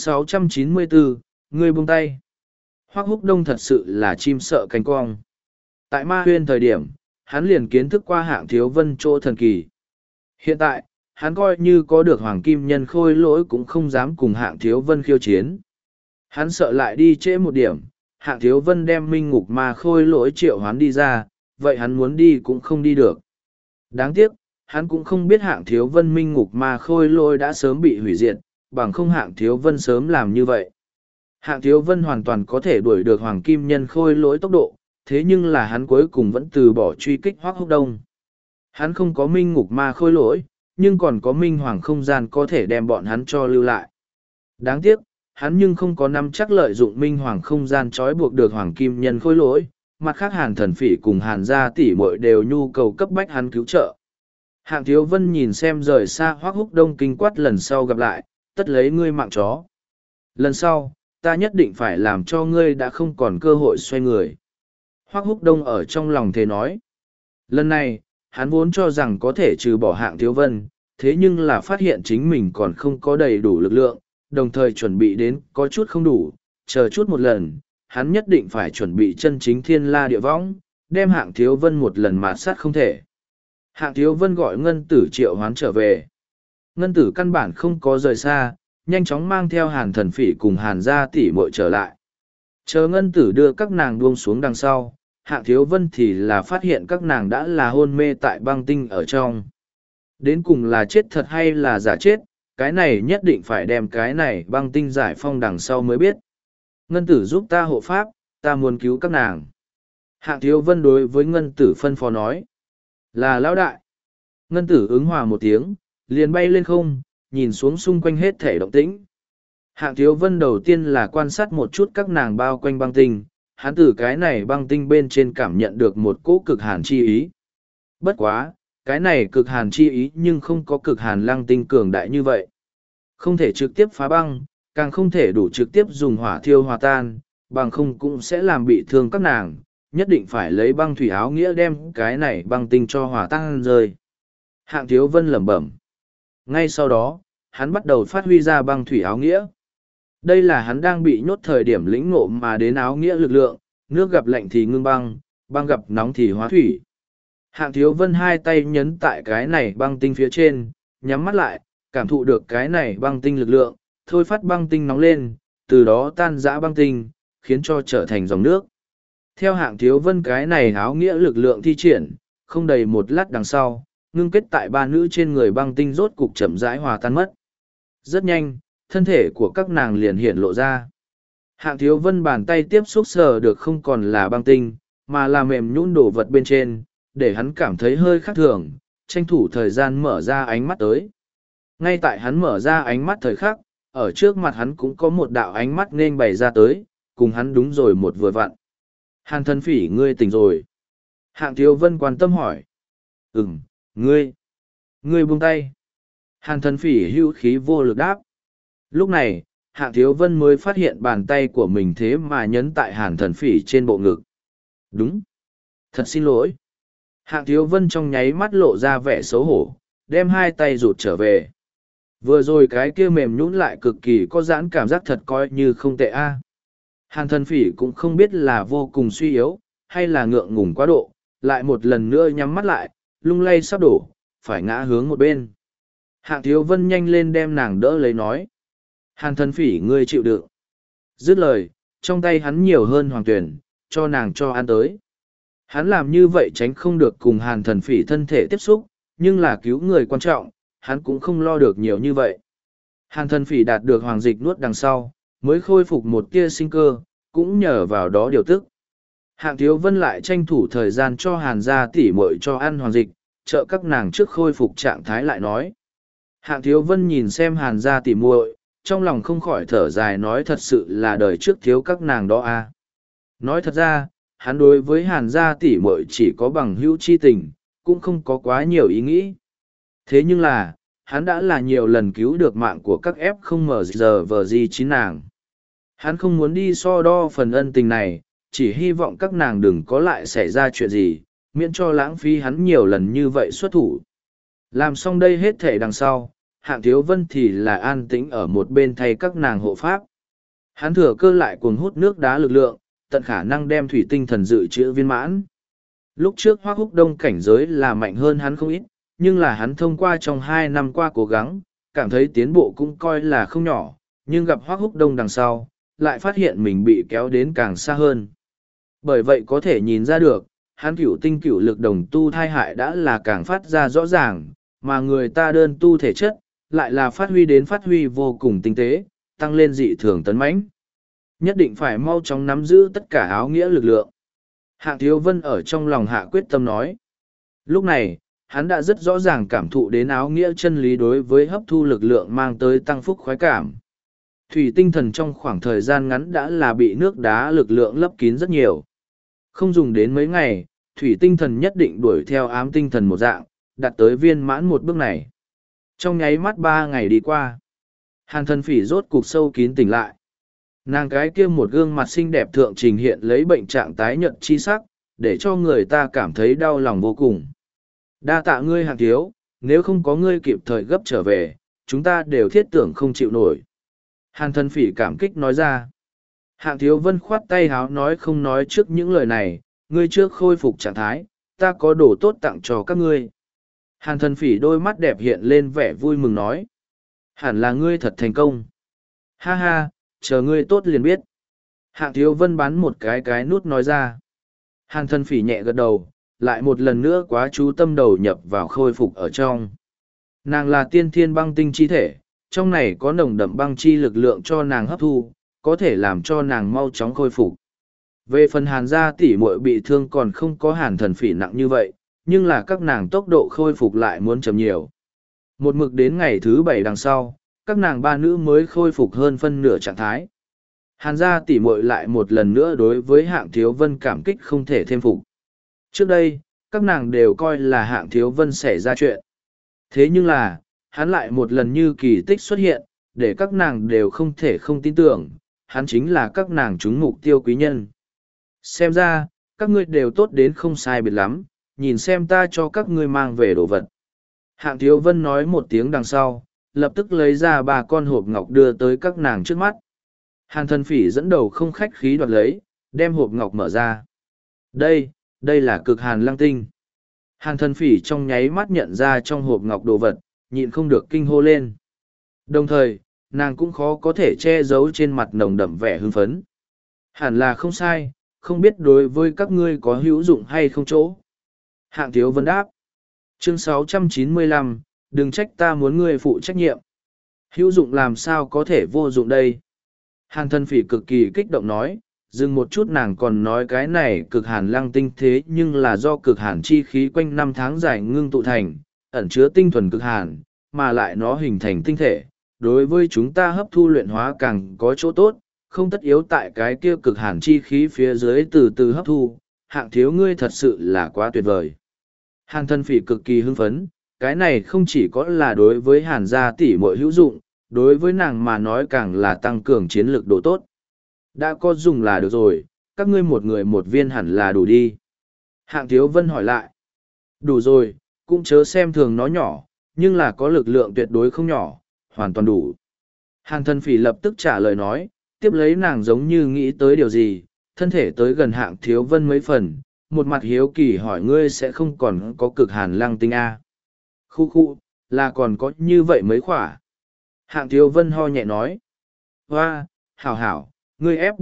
S1: 694, ngươi buông tay. Hoắc Húc Đông thật sự là chim sợ cánh cong. Tại Ma Huyên thời điểm, hắn liền kiến thức qua Hạng Thiếu Vân chỗ thần kỳ. Hiện tại, hắn coi như có được Hoàng Kim Nhân Khôi lỗi cũng không dám cùng Hạng Thiếu Vân khiêu chiến. Hắn sợ lại đi trễ một điểm, Hạng Thiếu Vân đem Minh Ngục Ma Khôi lỗi triệu hoán đi ra, vậy hắn muốn đi cũng không đi được. Đáng tiếc, hắn cũng không biết Hạng Thiếu Vân Minh Ngục Ma Khôi lỗi đã sớm bị hủy diệt, bằng không Hạng Thiếu Vân sớm làm như vậy. Hạng Thiếu Vân hoàn toàn có thể đuổi được Hoàng Kim Nhân Khôi lỗi tốc độ, thế nhưng là hắn cuối cùng vẫn từ bỏ truy kích Hoắc Húc Đông. Hắn không có Minh Ngục Ma Khôi lỗi, nhưng còn có Minh Hoàng không gian có thể đem bọn hắn cho lưu lại. Đáng tiếc, hắn nhưng không có nắm chắc lợi dụng Minh Hoàng không gian trói buộc được Hoàng Kim Nhân Khôi lỗi, mặt khác Hàn Thần Phỉ cùng Hàn gia tỷ muội đều nhu cầu cấp bách hắn cứu trợ. Hạng Thiếu Vân nhìn xem rời xa Hoắc Húc Đông kinh quát lần sau gặp lại, tất lấy ngươi mạng chó. Lần sau, ta nhất định phải làm cho ngươi đã không còn cơ hội xoay người. Hoắc Húc Đông ở trong lòng thề nói. Lần này, hắn vốn cho rằng có thể trừ bỏ Hạng Thiếu Vân, thế nhưng là phát hiện chính mình còn không có đầy đủ lực lượng, đồng thời chuẩn bị đến có chút không đủ, chờ chút một lần, hắn nhất định phải chuẩn bị chân chính thiên la địa võng, đem Hạng Thiếu Vân một lần mạt sát không thể. Hạng Thiếu Vân gọi Ngân Tử triệu hoán trở về. Ngân Tử căn bản không có rời xa, nhanh chóng mang theo Hàn Thần Phỉ cùng Hàn gia tỷ muội trở lại. Chờ Ngân Tử đưa các nàng buông xuống đằng sau, Hạng Thiếu Vân thì là phát hiện các nàng đã là hôn mê tại băng tinh ở trong. Đến cùng là chết thật hay là giả chết, cái này nhất định phải đem cái này băng tinh giải phong đằng sau mới biết. Ngân Tử giúp ta hộ pháp, ta muốn cứu các nàng. Hạng Thiếu Vân đối với Ngân Tử phân phó nói. Là lão đại. Ngân Tử ứng hòa một tiếng, liền bay lên không, nhìn xuống xung quanh hết thể động tĩnh. Hạng Thiếu Vân đầu tiên là quan sát một chút các nàng bao quanh băng tinh, hắn từ cái này băng tinh bên trên cảm nhận được một cỗ cực hàn chi ý. Bất quá, cái này cực hàn chi ý nhưng không có cực hàn lăng tinh cường đại như vậy. Không thể trực tiếp phá băng, càng không thể đủ trực tiếp dùng hỏa thiêu hòa tan, bằng không cũng sẽ làm bị thương các nàng, nhất định phải lấy băng thủy áo nghĩa đem cái này băng tinh cho hòa tan rơi. Hạng Thiếu Vân lẩm bẩm. Ngay sau đó, hắn bắt đầu phát huy ra băng thủy áo nghĩa. Đây là hắn đang bị nhốt thời điểm lĩnh ngộ mà đến áo nghĩa lực lượng, nước gặp lạnh thì ngưng băng, băng gặp nóng thì hóa thủy. Hạng Thiếu Vân hai tay nhấn tại cái này băng tinh phía trên, nhắm mắt lại, cảm thụ được cái này băng tinh lực lượng, thôi phát băng tinh nóng lên, từ đó tan rã băng tinh, khiến cho trở thành dòng nước. Theo Hạng Thiếu Vân cái này áo nghĩa lực lượng thi triển, không đầy một lát đằng sau, ngưng kết tại ba nữ trên người băng tinh rốt cục chậm rãi hòa tan mất. Rất nhanh, thân thể của các nàng liền hiện lộ ra. Hạng Thiếu Vân bàn tay tiếp xúc sờ được không còn là băng tinh, mà là mềm nhũn đồ vật bên trên, để hắn cảm thấy hơi khác thường, tranh thủ thời gian mở ra ánh mắt tới. Ngay tại hắn mở ra ánh mắt thời khắc, ở trước mặt hắn cũng có một đạo ánh mắt nên bày ra tới, cùng hắn đúng rồi một vừa vặn. Hàn Thần Phỉ, ngươi tỉnh rồi. Hạng Thiếu Vân quan tâm hỏi. Ngươi buông tay. Hàn Thần Phỉ hữu khí vô lực đáp. Lúc này, Hạng Thiếu Vân mới phát hiện bàn tay của mình thế mà nhấn tại Hàn Thần Phỉ trên bộ ngực. Đúng. Thật xin lỗi. Hạng Thiếu Vân trong nháy mắt lộ ra vẻ xấu hổ, đem hai tay rụt trở về. Vừa rồi cái kia mềm nhũn lại cực kỳ có giãn cảm giác thật coi như không tệ a. Hàn Thần Phỉ cũng không biết là vô cùng suy yếu, hay là ngượng ngùng quá độ, lại một lần nữa nhắm mắt lại, lung lay sắp đổ, phải ngã hướng một bên. Hạng Thiếu Vân nhanh lên đem nàng đỡ lấy nói. Hàn Thần Phỉ, ngươi chịu đựng. Dứt lời, trong tay hắn nhiều hơn hoàng tuyển, cho nàng cho ăn tới. Hắn làm như vậy tránh không được cùng Hàn Thần Phỉ thân thể tiếp xúc, nhưng là cứu người quan trọng, hắn cũng không lo được nhiều như vậy. Hàn Thần Phỉ đạt được hoàng dịch nuốt đằng sau, mới khôi phục một tia sinh cơ, cũng nhờ vào đó điều tức. Hạng Thiếu Vân lại tranh thủ thời gian cho Hàn gia tỷ muội cho ăn hoàng dịch, trợ các nàng trước khôi phục trạng thái lại nói. Hạng Thiếu Vân nhìn xem Hàn gia tỷ muội, trong lòng không khỏi thở dài nói thật sự là đời trước thiếu các nàng đó a. Nói thật ra, hắn đối với Hàn gia tỷ muội chỉ có bằng hữu chi tình, cũng không có quá nhiều ý nghĩ. Thế nhưng là, hắn đã là nhiều lần cứu được mạng của các F0MGVG9 nàng. Hắn không muốn đi so đo phần ân tình này, chỉ hy vọng các nàng đừng có lại xảy ra chuyện gì, miễn cho lãng phí hắn nhiều lần như vậy xuất thủ. Làm xong đây hết thể đằng sau, Hạng Thiếu Vân thì là an tĩnh ở một bên thay các nàng hộ pháp. Hắn thừa cơ lại cuồng hút nước đá lực lượng, tận khả năng đem thủy tinh thần dự trữ viên mãn. Lúc trước Hoắc Húc Đông cảnh giới là mạnh hơn hắn không ít, nhưng là hắn thông qua trong 2 năm qua cố gắng, cảm thấy tiến bộ cũng coi là không nhỏ, nhưng gặp Hoắc Húc Đông đằng sau, lại phát hiện mình bị kéo đến càng xa hơn. Bởi vậy có thể nhìn ra được, hắn cửu tinh cửu lực đồng tu thai hại đã là càng phát ra rõ ràng, mà người ta đơn tu thể chất, lại là phát huy vô cùng tinh tế, tăng lên dị thường tấn mãnh. Nhất định phải mau chóng nắm giữ tất cả áo nghĩa lực lượng. Hạng Thiếu Vân ở trong lòng hạ quyết tâm nói. Lúc này, hắn đã rất rõ ràng cảm thụ đến áo nghĩa chân lý đối với hấp thu lực lượng mang tới tăng phúc khoái cảm. Thủy tinh thần trong khoảng thời gian ngắn đã là bị nước đá lực lượng lấp kín rất nhiều. Không dùng đến mấy ngày, thủy tinh thần nhất định đuổi theo ám tinh thần một dạng, đạt tới viên mãn một bước này. Trong nháy mắt 3 ngày đi qua, Hàn Thần Phỉ rốt cục sâu kín tỉnh lại. Nàng cái kia một gương mặt xinh đẹp thượng trình hiện lấy bệnh trạng tái nhợt chi sắc, để cho người ta cảm thấy đau lòng vô cùng. Đa tạ ngươi Hàn thiếu, nếu không có ngươi kịp thời gấp trở về, chúng ta đều thiết tưởng không chịu nổi. Hàn thần phỉ cảm kích nói ra. Hạng Thiếu Vân khoát tay háo nói không nói trước những lời này, ngươi trước khôi phục trạng thái, ta có đồ tốt tặng cho các ngươi. Hàn thần phỉ đôi mắt đẹp hiện lên vẻ vui mừng nói. Hẳn là ngươi thật thành công. Ha ha, chờ ngươi tốt liền biết. Hạng Thiếu Vân bắn một cái nút nói ra. Hàn thần phỉ nhẹ gật đầu, lại một lần nữa quá chú tâm đầu nhập vào khôi phục ở trong. Nàng là tiên thiên băng tinh chi thể, trong này có nồng đậm băng chi lực lượng cho nàng hấp thu, có thể làm cho nàng mau chóng khôi phục. Về phần Hàn gia tỷ muội bị thương còn không có Hàn thần phỉ nặng như vậy, nhưng là các nàng tốc độ khôi phục lại muốn chậm nhiều. Một mực đến ngày thứ 7 đằng sau, các nàng ba nữ mới khôi phục hơn phân nửa trạng thái. Hàn gia tỷ muội lại một lần nữa đối với Hạng Thiếu Vân cảm kích không thể thêm phục. Trước đây, các nàng đều coi là Hạng Thiếu Vân xảy ra chuyện. Thế nhưng là, hắn lại một lần như kỳ tích xuất hiện, để các nàng đều không thể không tin tưởng, hắn chính là các nàng trúng mục tiêu quý nhân. Xem ra, các ngươi đều tốt đến không sai biệt lắm, nhìn xem ta cho các ngươi mang về đồ vật. Hạng Thiếu Vân nói một tiếng đằng sau, lập tức lấy ra 3 con hộp ngọc đưa tới các nàng trước mắt. Hàn thần phỉ dẫn đầu không khách khí đoạt lấy, đem hộp ngọc mở ra. Đây là cực hàn lăng tinh. Hàn thần phỉ trong nháy mắt nhận ra trong hộp ngọc đồ vật, nhịn không được kinh hô lên. Đồng thời, nàng cũng khó có thể che giấu trên mặt nồng đậm vẻ hưng phấn. Hẳn là không sai, không biết đối với các ngươi có hữu dụng hay không chỗ. Hạng Thiếu Vân đáp. Chương 695, đừng trách ta muốn ngươi phụ trách nhiệm. Hữu dụng làm sao có thể vô dụng đây? Hàn thần phỉ cực kỳ kích động nói, dừng một chút nàng còn nói cái này cực hàn lăng tinh thế nhưng là do cực hàn chi khí quanh 5 tháng dài ngưng tụ thành, ẩn chứa tinh thuần cực hàn, mà lại nó hình thành tinh thể. Đối với chúng ta hấp thu luyện hóa càng có chỗ tốt, không tất yếu tại cái kia cực hàn chi khí phía dưới từ từ hấp thu. Hạng thiếu ngươi thật sự là quá tuyệt vời. Hàn thân phỉ cực kỳ hưng phấn, cái này không chỉ có là đối với hàn gia tỷ muội hữu dụng, đối với nàng mà nói càng là tăng cường chiến lược độ tốt. Đã có dùng là được rồi, các ngươi một người một viên hẳn là đủ đi. Hạng Thiếu Vân hỏi lại. Đủ rồi, cũng chớ xem thường nó nhỏ, nhưng là có lực lượng tuyệt đối không nhỏ, hoàn toàn đủ. Hàn thân phỉ lập tức trả lời nói, tiếp lấy nàng giống như nghĩ tới điều gì, thân thể tới gần Hạng Thiếu Vân mấy phần, một mặt hiếu kỳ hỏi ngươi sẽ không còn có cực hàn lăng tinh A. Khu, là còn có như vậy mấy khỏa. Hạng Thiếu Vân ho nhẹ nói. Hoa, hảo, ngươi ép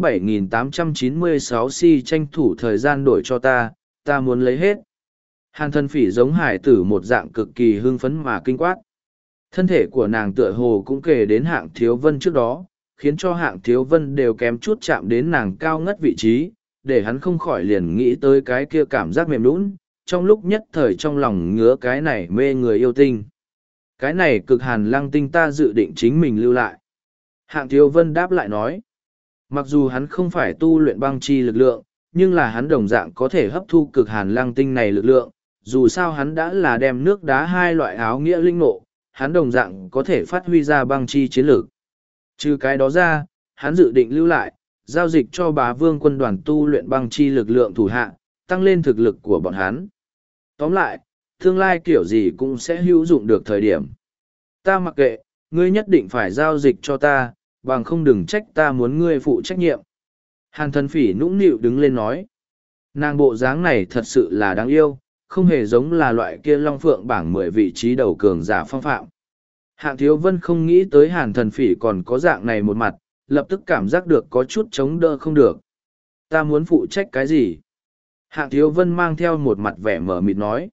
S1: 7896 si tranh thủ thời gian đổi cho ta muốn lấy hết. Hàn thân phỉ giống hải tử một dạng cực kỳ hưng phấn mà kinh quát. Thân thể của nàng tựa hồ cũng kể đến Hạng Thiếu Vân trước đó, khiến cho Hạng Thiếu Vân đều kém chút chạm đến nàng cao ngất vị trí, để hắn không khỏi liền nghĩ tới cái kia cảm giác mềm nũng, trong lúc nhất thời trong lòng ngứa cái này mê người yêu tinh. Cái này cực hàn lăng tinh ta dự định chính mình lưu lại. Hạng Thiếu Vân đáp lại nói, mặc dù hắn không phải tu luyện băng chi lực lượng, nhưng là hắn đồng dạng có thể hấp thu cực hàn lăng tinh này lực lượng, dù sao hắn đã là đem nước đá hai loại áo nghĩa linh nộ, hắn đồng dạng có thể phát huy ra băng chi chiến lược. Trừ cái đó ra, hắn dự định lưu lại, giao dịch cho Bá Vương quân đoàn tu luyện băng chi lực lượng thủ hạ, tăng lên thực lực của bọn hắn. Tóm lại, tương lai kiểu gì cũng sẽ hữu dụng được thời điểm. Ta mặc kệ, ngươi nhất định phải giao dịch cho ta, bằng không đừng trách ta muốn ngươi phụ trách nhiệm. Hàn thần phỉ nũng nịu đứng lên nói. Nàng bộ dáng này thật sự là đáng yêu, không hề giống là loại kia long phượng bảng 10 vị trí đầu cường giả phong phạm. Hạng Thiếu Vân không nghĩ tới hàn thần phỉ còn có dạng này một mặt, lập tức cảm giác được có chút chống đỡ không được. Ta muốn phụ trách cái gì? Hạng Thiếu Vân mang theo một mặt vẻ mở mịt nói.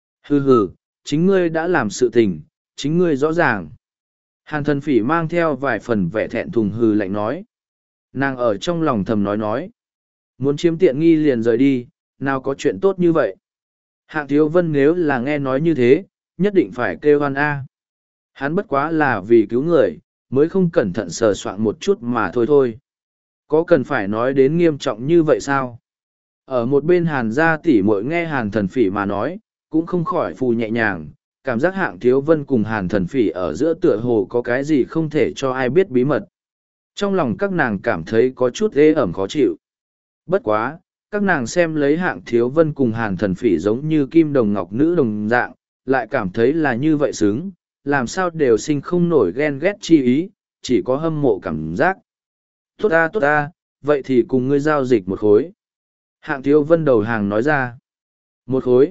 S1: Hừ, chính ngươi đã làm sự tình, chính ngươi rõ ràng. Hàn thần phỉ mang theo vài phần vẻ thẹn thùng hừ lạnh nói. Nàng ở trong lòng thầm nói. Muốn chiếm tiện nghi liền rời đi, nào có chuyện tốt như vậy. Hạng Thiếu Vân nếu là nghe nói như thế, nhất định phải kêu hoan A. Hắn bất quá là vì cứu người, mới không cẩn thận sờ soạn một chút mà thôi. Có cần phải nói đến nghiêm trọng như vậy sao? Ở một bên Hàn gia tỷ muội nghe Hàn thần phỉ mà nói, cũng không khỏi phù nhẹ nhàng, cảm giác Hạng Thiếu Vân cùng Hàn thần phỉ ở giữa tựa hồ có cái gì không thể cho ai biết bí mật. Trong lòng các nàng cảm thấy có chút ê ẩm khó chịu. Bất quá, các nàng xem lấy Hạng Thiếu Vân cùng Hàn thần phỉ giống như kim đồng ngọc nữ đồng dạng, lại cảm thấy là như vậy xứng, làm sao đều sinh không nổi ghen ghét chi ý, chỉ có hâm mộ cảm giác. Tốt ta, vậy thì cùng ngươi giao dịch một khối. Hạng Thiếu Vân đầu hàng nói ra. Một khối.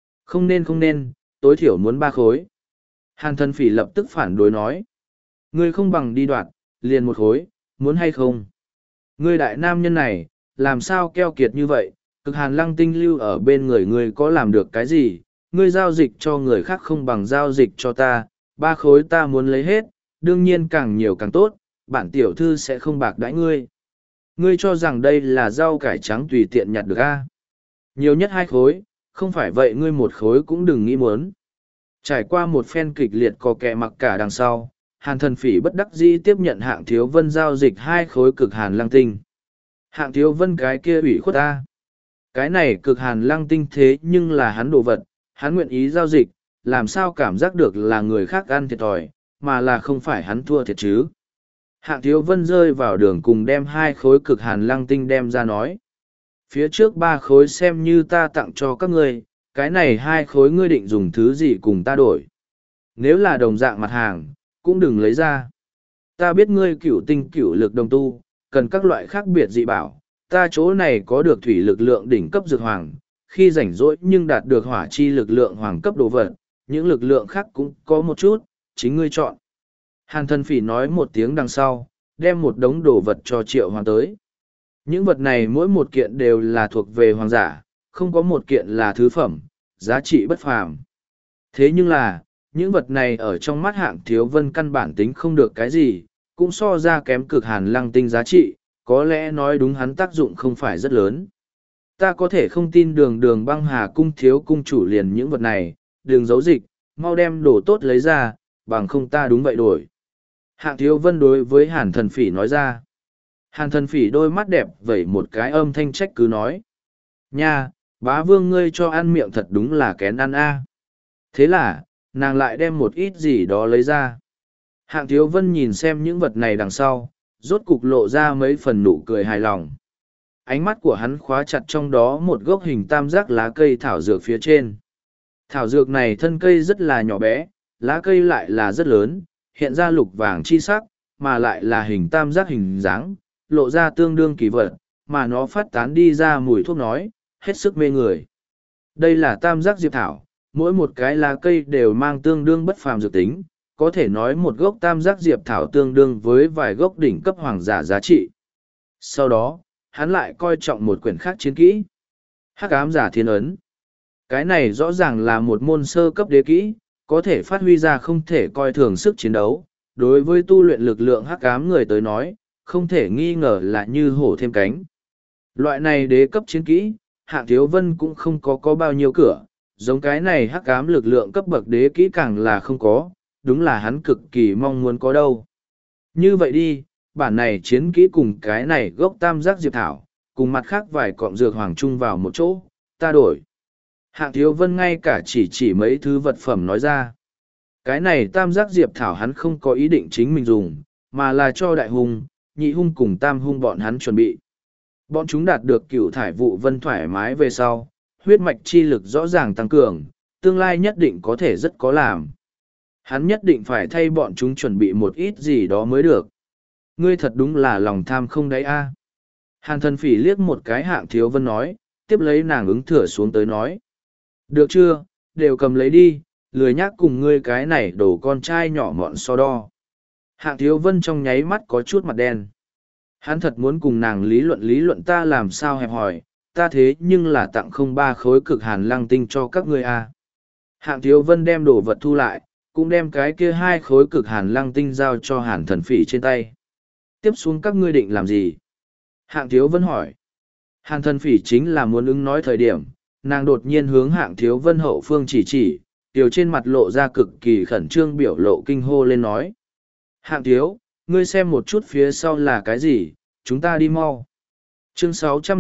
S1: Không nên, tối thiểu muốn 3 khối. Hàn Thần Phỉ lập tức phản đối nói. Ngươi không bằng đi đoạt, liền một khối, muốn hay không? Ngươi đại nam nhân này, làm sao keo kiệt như vậy, cực hàn lăng tinh lưu ở bên người ngươi có làm được cái gì? Ngươi giao dịch cho người khác không bằng giao dịch cho ta, 3 khối ta muốn lấy hết, đương nhiên càng nhiều càng tốt, bản tiểu thư sẽ không bạc đãi ngươi. Ngươi cho rằng đây là rau cải trắng tùy tiện nhặt được a? Nhiều nhất 2 khối, không phải vậy ngươi một khối cũng đừng nghĩ muốn. Trải qua một phen kịch liệt có kẻ mặc cả đằng sau, Hàn Thần Phỉ bất đắc dĩ tiếp nhận Hạng Thiếu Vân giao dịch 2 khối cực hàn lăng tinh. Hạng Thiếu Vân cái kia ủy khuất ta. Cái này cực hàn lăng tinh thế nhưng là hắn đồ vật, hắn nguyện ý giao dịch, làm sao cảm giác được là người khác ăn thiệt thòi, mà là không phải hắn thua thiệt chứ. Hạng Thiếu Vân rơi vào đường cùng đem 2 khối cực hàn lăng tinh đem ra nói. Phía trước 3 khối xem như ta tặng cho các ngươi, cái này 2 khối ngươi định dùng thứ gì cùng ta đổi. Nếu là đồng dạng mặt hàng, cũng đừng lấy ra. Ta biết ngươi cửu tinh cửu lực đồng tu, cần các loại khác biệt dị bảo, ta chỗ này có được thủy lực lượng đỉnh cấp dược hoàng, khi rảnh rỗi nhưng đạt được hỏa chi lực lượng hoàng cấp đồ vật, những lực lượng khác cũng có một chút, chính ngươi chọn. Hàn Thần Phỉ nói một tiếng đằng sau, đem một đống đồ vật cho Triệu Hoàng tới. Những vật này mỗi một kiện đều là thuộc về hoàng giả, không có một kiện là thứ phẩm, giá trị bất phàm. Thế nhưng là, những vật này ở trong mắt Hạng Thiếu Vân căn bản tính không được cái gì, cũng so ra kém cực hàn lăng tinh giá trị, có lẽ nói đúng hắn tác dụng không phải rất lớn. Ta có thể không tin đường băng hà cung thiếu cung chủ liền những vật này, đường giấu dịch, mau đem đồ tốt lấy ra, bằng không ta đúng vậy đổi. Hạng Thiếu Vân đối với Hàn Thần Phỉ nói ra. Hàn Thần Phỉ đôi mắt đẹp vẩy một cái âm thanh trách cứ nói. Nha, bá vương ngươi cho ăn miệng thật đúng là kén ăn a. Thế là, nàng lại đem một ít gì đó lấy ra. Hạng Thiếu Vân nhìn xem những vật này đằng sau, rốt cục lộ ra mấy phần nụ cười hài lòng. Ánh mắt của hắn khóa chặt trong đó một gốc hình tam giác lá cây thảo dược phía trên. Thảo dược này thân cây rất là nhỏ bé, lá cây lại là rất lớn, hiện ra lục vàng chi sắc, mà lại là hình tam giác hình dáng, lộ ra tương đương kỳ vật, mà nó phát tán đi ra mùi thuốc nói, hết sức mê người. Đây là tam giác diệp thảo, mỗi một cái lá cây đều mang tương đương bất phàm dược tính, có thể nói một gốc tam giác diệp thảo tương đương với vài gốc đỉnh cấp hoàng giả giá trị. Sau đó, hắn lại coi trọng một quyển khác chiến kỹ. Hắc ám giả thiên ấn. Cái này rõ ràng là một môn sơ cấp đế kỹ, có thể phát huy ra không thể coi thường sức chiến đấu. Đối với tu luyện lực lượng hắc ám người tới nói, không thể nghi ngờ là như hổ thêm cánh. Loại này đế cấp chiến kỹ, Hạng Thiếu Vân cũng không có bao nhiêu cửa, giống cái này hắc ám lực lượng cấp bậc đế kỹ càng là không có, đúng là hắn cực kỳ mong muốn có đâu. Như vậy đi, bản này chiến kỹ cùng cái này gốc tam giác diệp thảo, cùng mặt khác vài cọng dược hoàng chung vào một chỗ, ta đổi. Hạng Thiếu Vân ngay cả chỉ mấy thứ vật phẩm nói ra. Cái này tam giác diệp thảo hắn không có ý định chính mình dùng, mà là cho đại hung, nhị hung cùng tam hung bọn hắn chuẩn bị. Bọn chúng đạt được cựu thải vụ vân thoải mái về sau, huyết mạch chi lực rõ ràng tăng cường, tương lai nhất định có thể rất có làm. Hắn nhất định phải thay bọn chúng chuẩn bị một ít gì đó mới được. Ngươi thật đúng là lòng tham không đáy a. Hàn Thần Phỉ liếc một cái Hạng Thiếu Vân nói, tiếp lấy nàng ứng thửa xuống tới nói. Được chưa, đều cầm lấy đi, lười nhác cùng ngươi cái này đổ con trai nhỏ mọn so đo. Hạng Thiếu Vân trong nháy mắt có chút mặt đen. Hắn thật muốn cùng nàng lý luận ta làm sao hẹp hỏi, ta thế nhưng là tặng không 3 khối cực hàn lăng tinh cho các ngươi a. Hạng Thiếu Vân đem đồ vật thu lại, cũng đem cái kia 2 khối cực hàn lăng tinh giao cho Hàn Thần Phỉ trên tay. Tiếp xuống các ngươi định làm gì? Hạng Thiếu Vân hỏi. Hàn Thần Phỉ chính là muốn ứng nói thời điểm, nàng đột nhiên hướng Hạng Thiếu Vân hậu phương chỉ, tiểu trên mặt lộ ra cực kỳ khẩn trương biểu lộ kinh hô lên nói. Hạng Thiếu, ngươi xem một chút phía sau là cái gì, chúng ta đi mau. Chương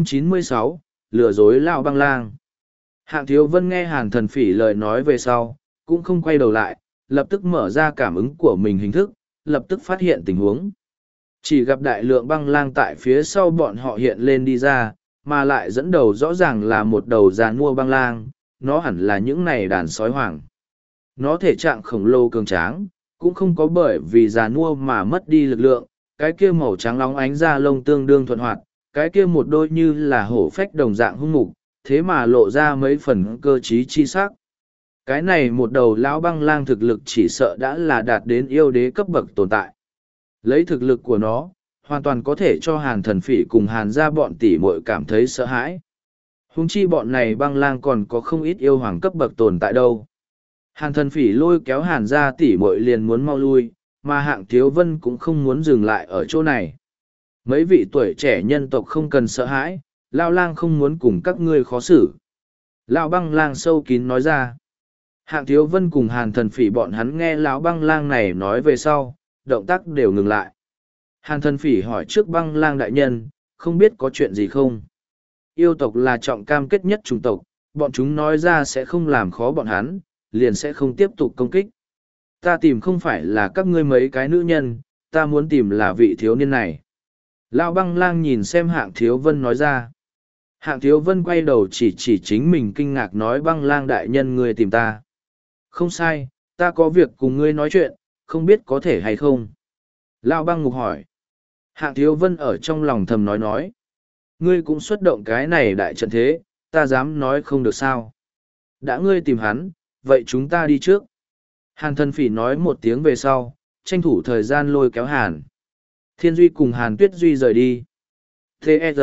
S1: 696, lừa dối lão băng lang. Hạng Thiếu Vân nghe Hàn Thần Phỉ lời nói về sau, cũng không quay đầu lại, lập tức mở ra cảm ứng của mình hình thức, lập tức phát hiện tình huống. Chỉ gặp đại lượng băng lang tại phía sau bọn họ hiện lên đi ra, mà lại dẫn đầu rõ ràng là một đầu giàn mua băng lang, nó hẳn là những này đàn sói hoàng. Nó thể trạng khổng lồ cường tráng, cũng không có bởi vì già nua mà mất đi lực lượng, cái kia màu trắng óng ánh da lông tương đương thuận hoạt, cái kia một đôi như là hổ phách đồng dạng hung mục, thế mà lộ ra mấy phần cơ trí chi sắc. Cái này một đầu lão băng lang thực lực chỉ sợ đã là đạt đến yêu đế cấp bậc tồn tại. Lấy thực lực của nó, hoàn toàn có thể cho Hàn Thần Phỉ cùng Hàn gia bọn tỷ muội cảm thấy sợ hãi. Huống chi bọn này băng lang còn có không ít yêu hoàng cấp bậc tồn tại đâu. Hàn Thần Phỉ lôi kéo Hàn gia tỷ muội liền muốn mau lui, mà Hạng Thiếu Vân cũng không muốn dừng lại ở chỗ này. Mấy vị tuổi trẻ nhân tộc không cần sợ hãi, Lao Lang không muốn cùng các ngươi khó xử. Lão băng lang sâu kín nói ra. Hạng Thiếu Vân cùng Hàn Thần Phỉ bọn hắn nghe lão băng lang này nói về sau, động tác đều ngừng lại. Hàn Thần Phỉ hỏi trước băng lang đại nhân, không biết có chuyện gì không? Yêu tộc là trọng cam kết nhất chủng tộc, bọn chúng nói ra sẽ không làm khó bọn hắn, liền sẽ không tiếp tục công kích. Ta tìm không phải là các ngươi mấy cái nữ nhân, ta muốn tìm là vị thiếu niên này. Lão băng lang nhìn xem Hạng Thiếu Vân nói ra. Hạng Thiếu Vân quay đầu chỉ chính mình kinh ngạc nói băng lang đại nhân ngươi tìm ta. Không sai, ta có việc cùng ngươi nói chuyện, không biết có thể hay không. Lão băng ngục hỏi. Hạng Thiếu Vân ở trong lòng thầm nói. Ngươi cũng xuất động cái này đại trận thế, ta dám nói không được sao. Đã ngươi tìm hắn, vậy chúng ta đi trước. Hàn Thần Phỉ nói một tiếng về sau, tranh thủ thời gian lôi kéo Hàn Thiên Duy cùng Hàn Tuyết Duy rời đi. T.E.R.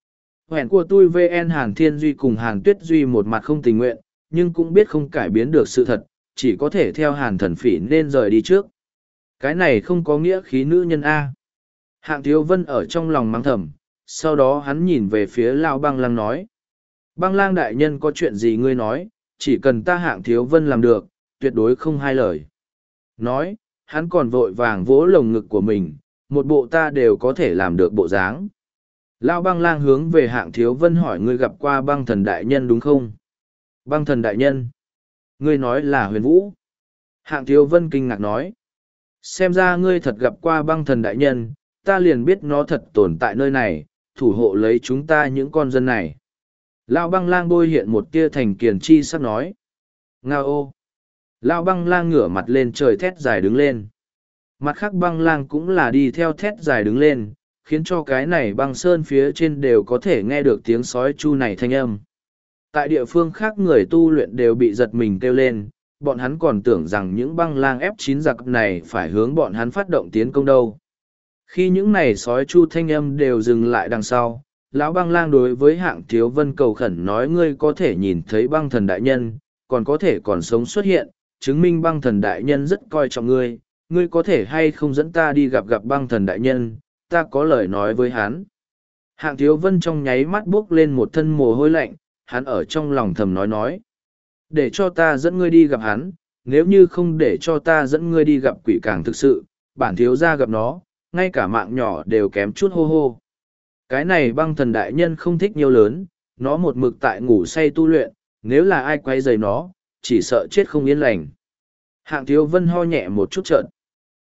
S1: Hẹn của tôi VN Hàn Thiên Duy cùng Hàn Tuyết Duy một mặt không tình nguyện, nhưng cũng biết không cải biến được sự thật, chỉ có thể theo Hàn Thần Phỉ nên rời đi trước. Cái này không có nghĩa khí nữ nhân A. Hạng Thiếu Vân ở trong lòng mắng thầm, sau đó hắn nhìn về phía Lão băng lang nói. Băng lang đại nhân có chuyện gì ngươi nói, chỉ cần ta Hạng Thiếu Vân làm được, tuyệt đối không hai lời. Nói, hắn còn vội vàng vỗ lồng ngực của mình, một bộ ta đều có thể làm được bộ dáng. Lão băng lang hướng về Hạng Thiếu Vân hỏi ngươi gặp qua băng thần đại nhân đúng không? Băng thần đại nhân. Ngươi nói là Huyền Vũ. Hạng Thiếu Vân kinh ngạc nói. Xem ra ngươi thật gặp qua băng thần đại nhân, ta liền biết nó thật tồn tại nơi này, thủ hộ lấy chúng ta những con dân này. Lão băng lang bôi hiện một tia thành kiền chi sắp nói. Ngao ô. Lão băng lang ngửa mặt lên trời thét dài đứng lên. Mặt khác băng lang cũng là đi theo thét dài đứng lên, khiến cho cái này băng sơn phía trên đều có thể nghe được tiếng sói chu này thanh âm. Tại địa phương khác người tu luyện đều bị giật mình kêu lên, bọn hắn còn tưởng rằng những băng lang F9 giặc này phải hướng bọn hắn phát động tiến công đâu. Khi những này sói chu thanh âm đều dừng lại đằng sau, lão băng lang đối với Hạng Thiếu Vân cầu khẩn nói ngươi có thể nhìn thấy băng thần đại nhân, còn có thể còn sống xuất hiện, chứng minh băng thần đại nhân rất coi trọng ngươi, ngươi có thể hay không dẫn ta đi gặp băng thần đại nhân, ta có lời nói với hắn. Hạng Thiếu Vân trong nháy mắt buốc lên một thân mồ hôi lạnh, hắn ở trong lòng thầm nói. Để cho ta dẫn ngươi đi gặp hắn, nếu như không để cho ta dẫn ngươi đi gặp quỷ càng thực sự, bản thiếu gia gặp nó, ngay cả mạng nhỏ đều kém chút hô hô. Cái này băng thần đại nhân không thích nhiều lớn, nó một mực tại ngủ say tu luyện, nếu là ai quay rầy nó, chỉ sợ chết không yên lành. Hạng Thiếu Vân ho nhẹ một chút trợn.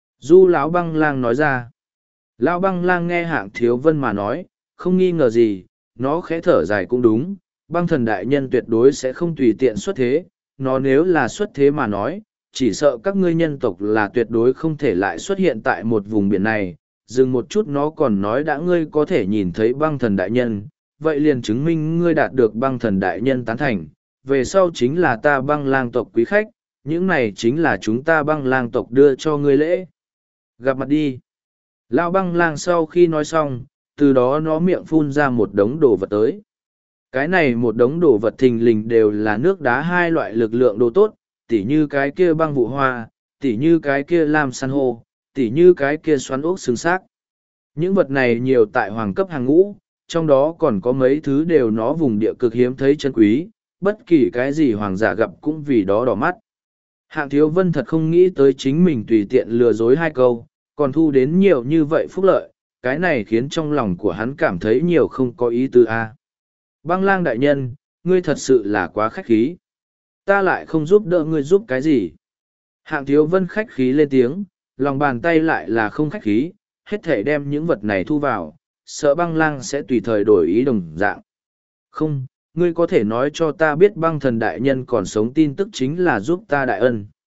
S1: Du lão băng lang nói ra. Lão băng lang nghe Hạng Thiếu Vân mà nói, không nghi ngờ gì, nó khẽ thở dài cũng đúng, băng thần đại nhân tuyệt đối sẽ không tùy tiện xuất thế, nó nếu là xuất thế mà nói, chỉ sợ các ngươi nhân tộc là tuyệt đối không thể lại xuất hiện tại một vùng biển này. Dừng một chút nó còn nói đã ngươi có thể nhìn thấy băng thần đại nhân, vậy liền chứng minh ngươi đạt được băng thần đại nhân tán thành, về sau chính là ta băng lang tộc quý khách, những này chính là chúng ta băng lang tộc đưa cho ngươi lễ. Gặp mặt đi. Lão băng lang sau khi nói xong, từ đó nó miệng phun ra một đống đồ vật tới. Cái này một đống đồ vật thình lình đều là nước đá hai loại lực lượng đồ tốt, tỉ như cái kia băng vụ hoa, tỉ như cái kia lam san hô, tỉ như cái kia xoắn ốc xương xác. Những vật này nhiều tại hoàng cấp hàng ngũ, trong đó còn có mấy thứ đều nó vùng địa cực hiếm thấy chân quý, bất kỳ cái gì hoàng giả gặp cũng vì đó đỏ mắt. Hạng Thiếu Vân thật không nghĩ tới chính mình tùy tiện lừa dối hai câu, còn thu đến nhiều như vậy phúc lợi, cái này khiến trong lòng của hắn cảm thấy nhiều không có ý tứ a. Băng lang đại nhân, ngươi thật sự là quá khách khí. Ta lại không giúp đỡ ngươi giúp cái gì. Hạng Thiếu Vân khách khí lên tiếng, lòng bàn tay lại là không khách khí, hết thể đem những vật này thu vào, sợ băng lang sẽ tùy thời đổi ý đồng dạng. Không, ngươi có thể nói cho ta biết băng thần đại nhân còn sống tin tức chính là giúp ta đại ân.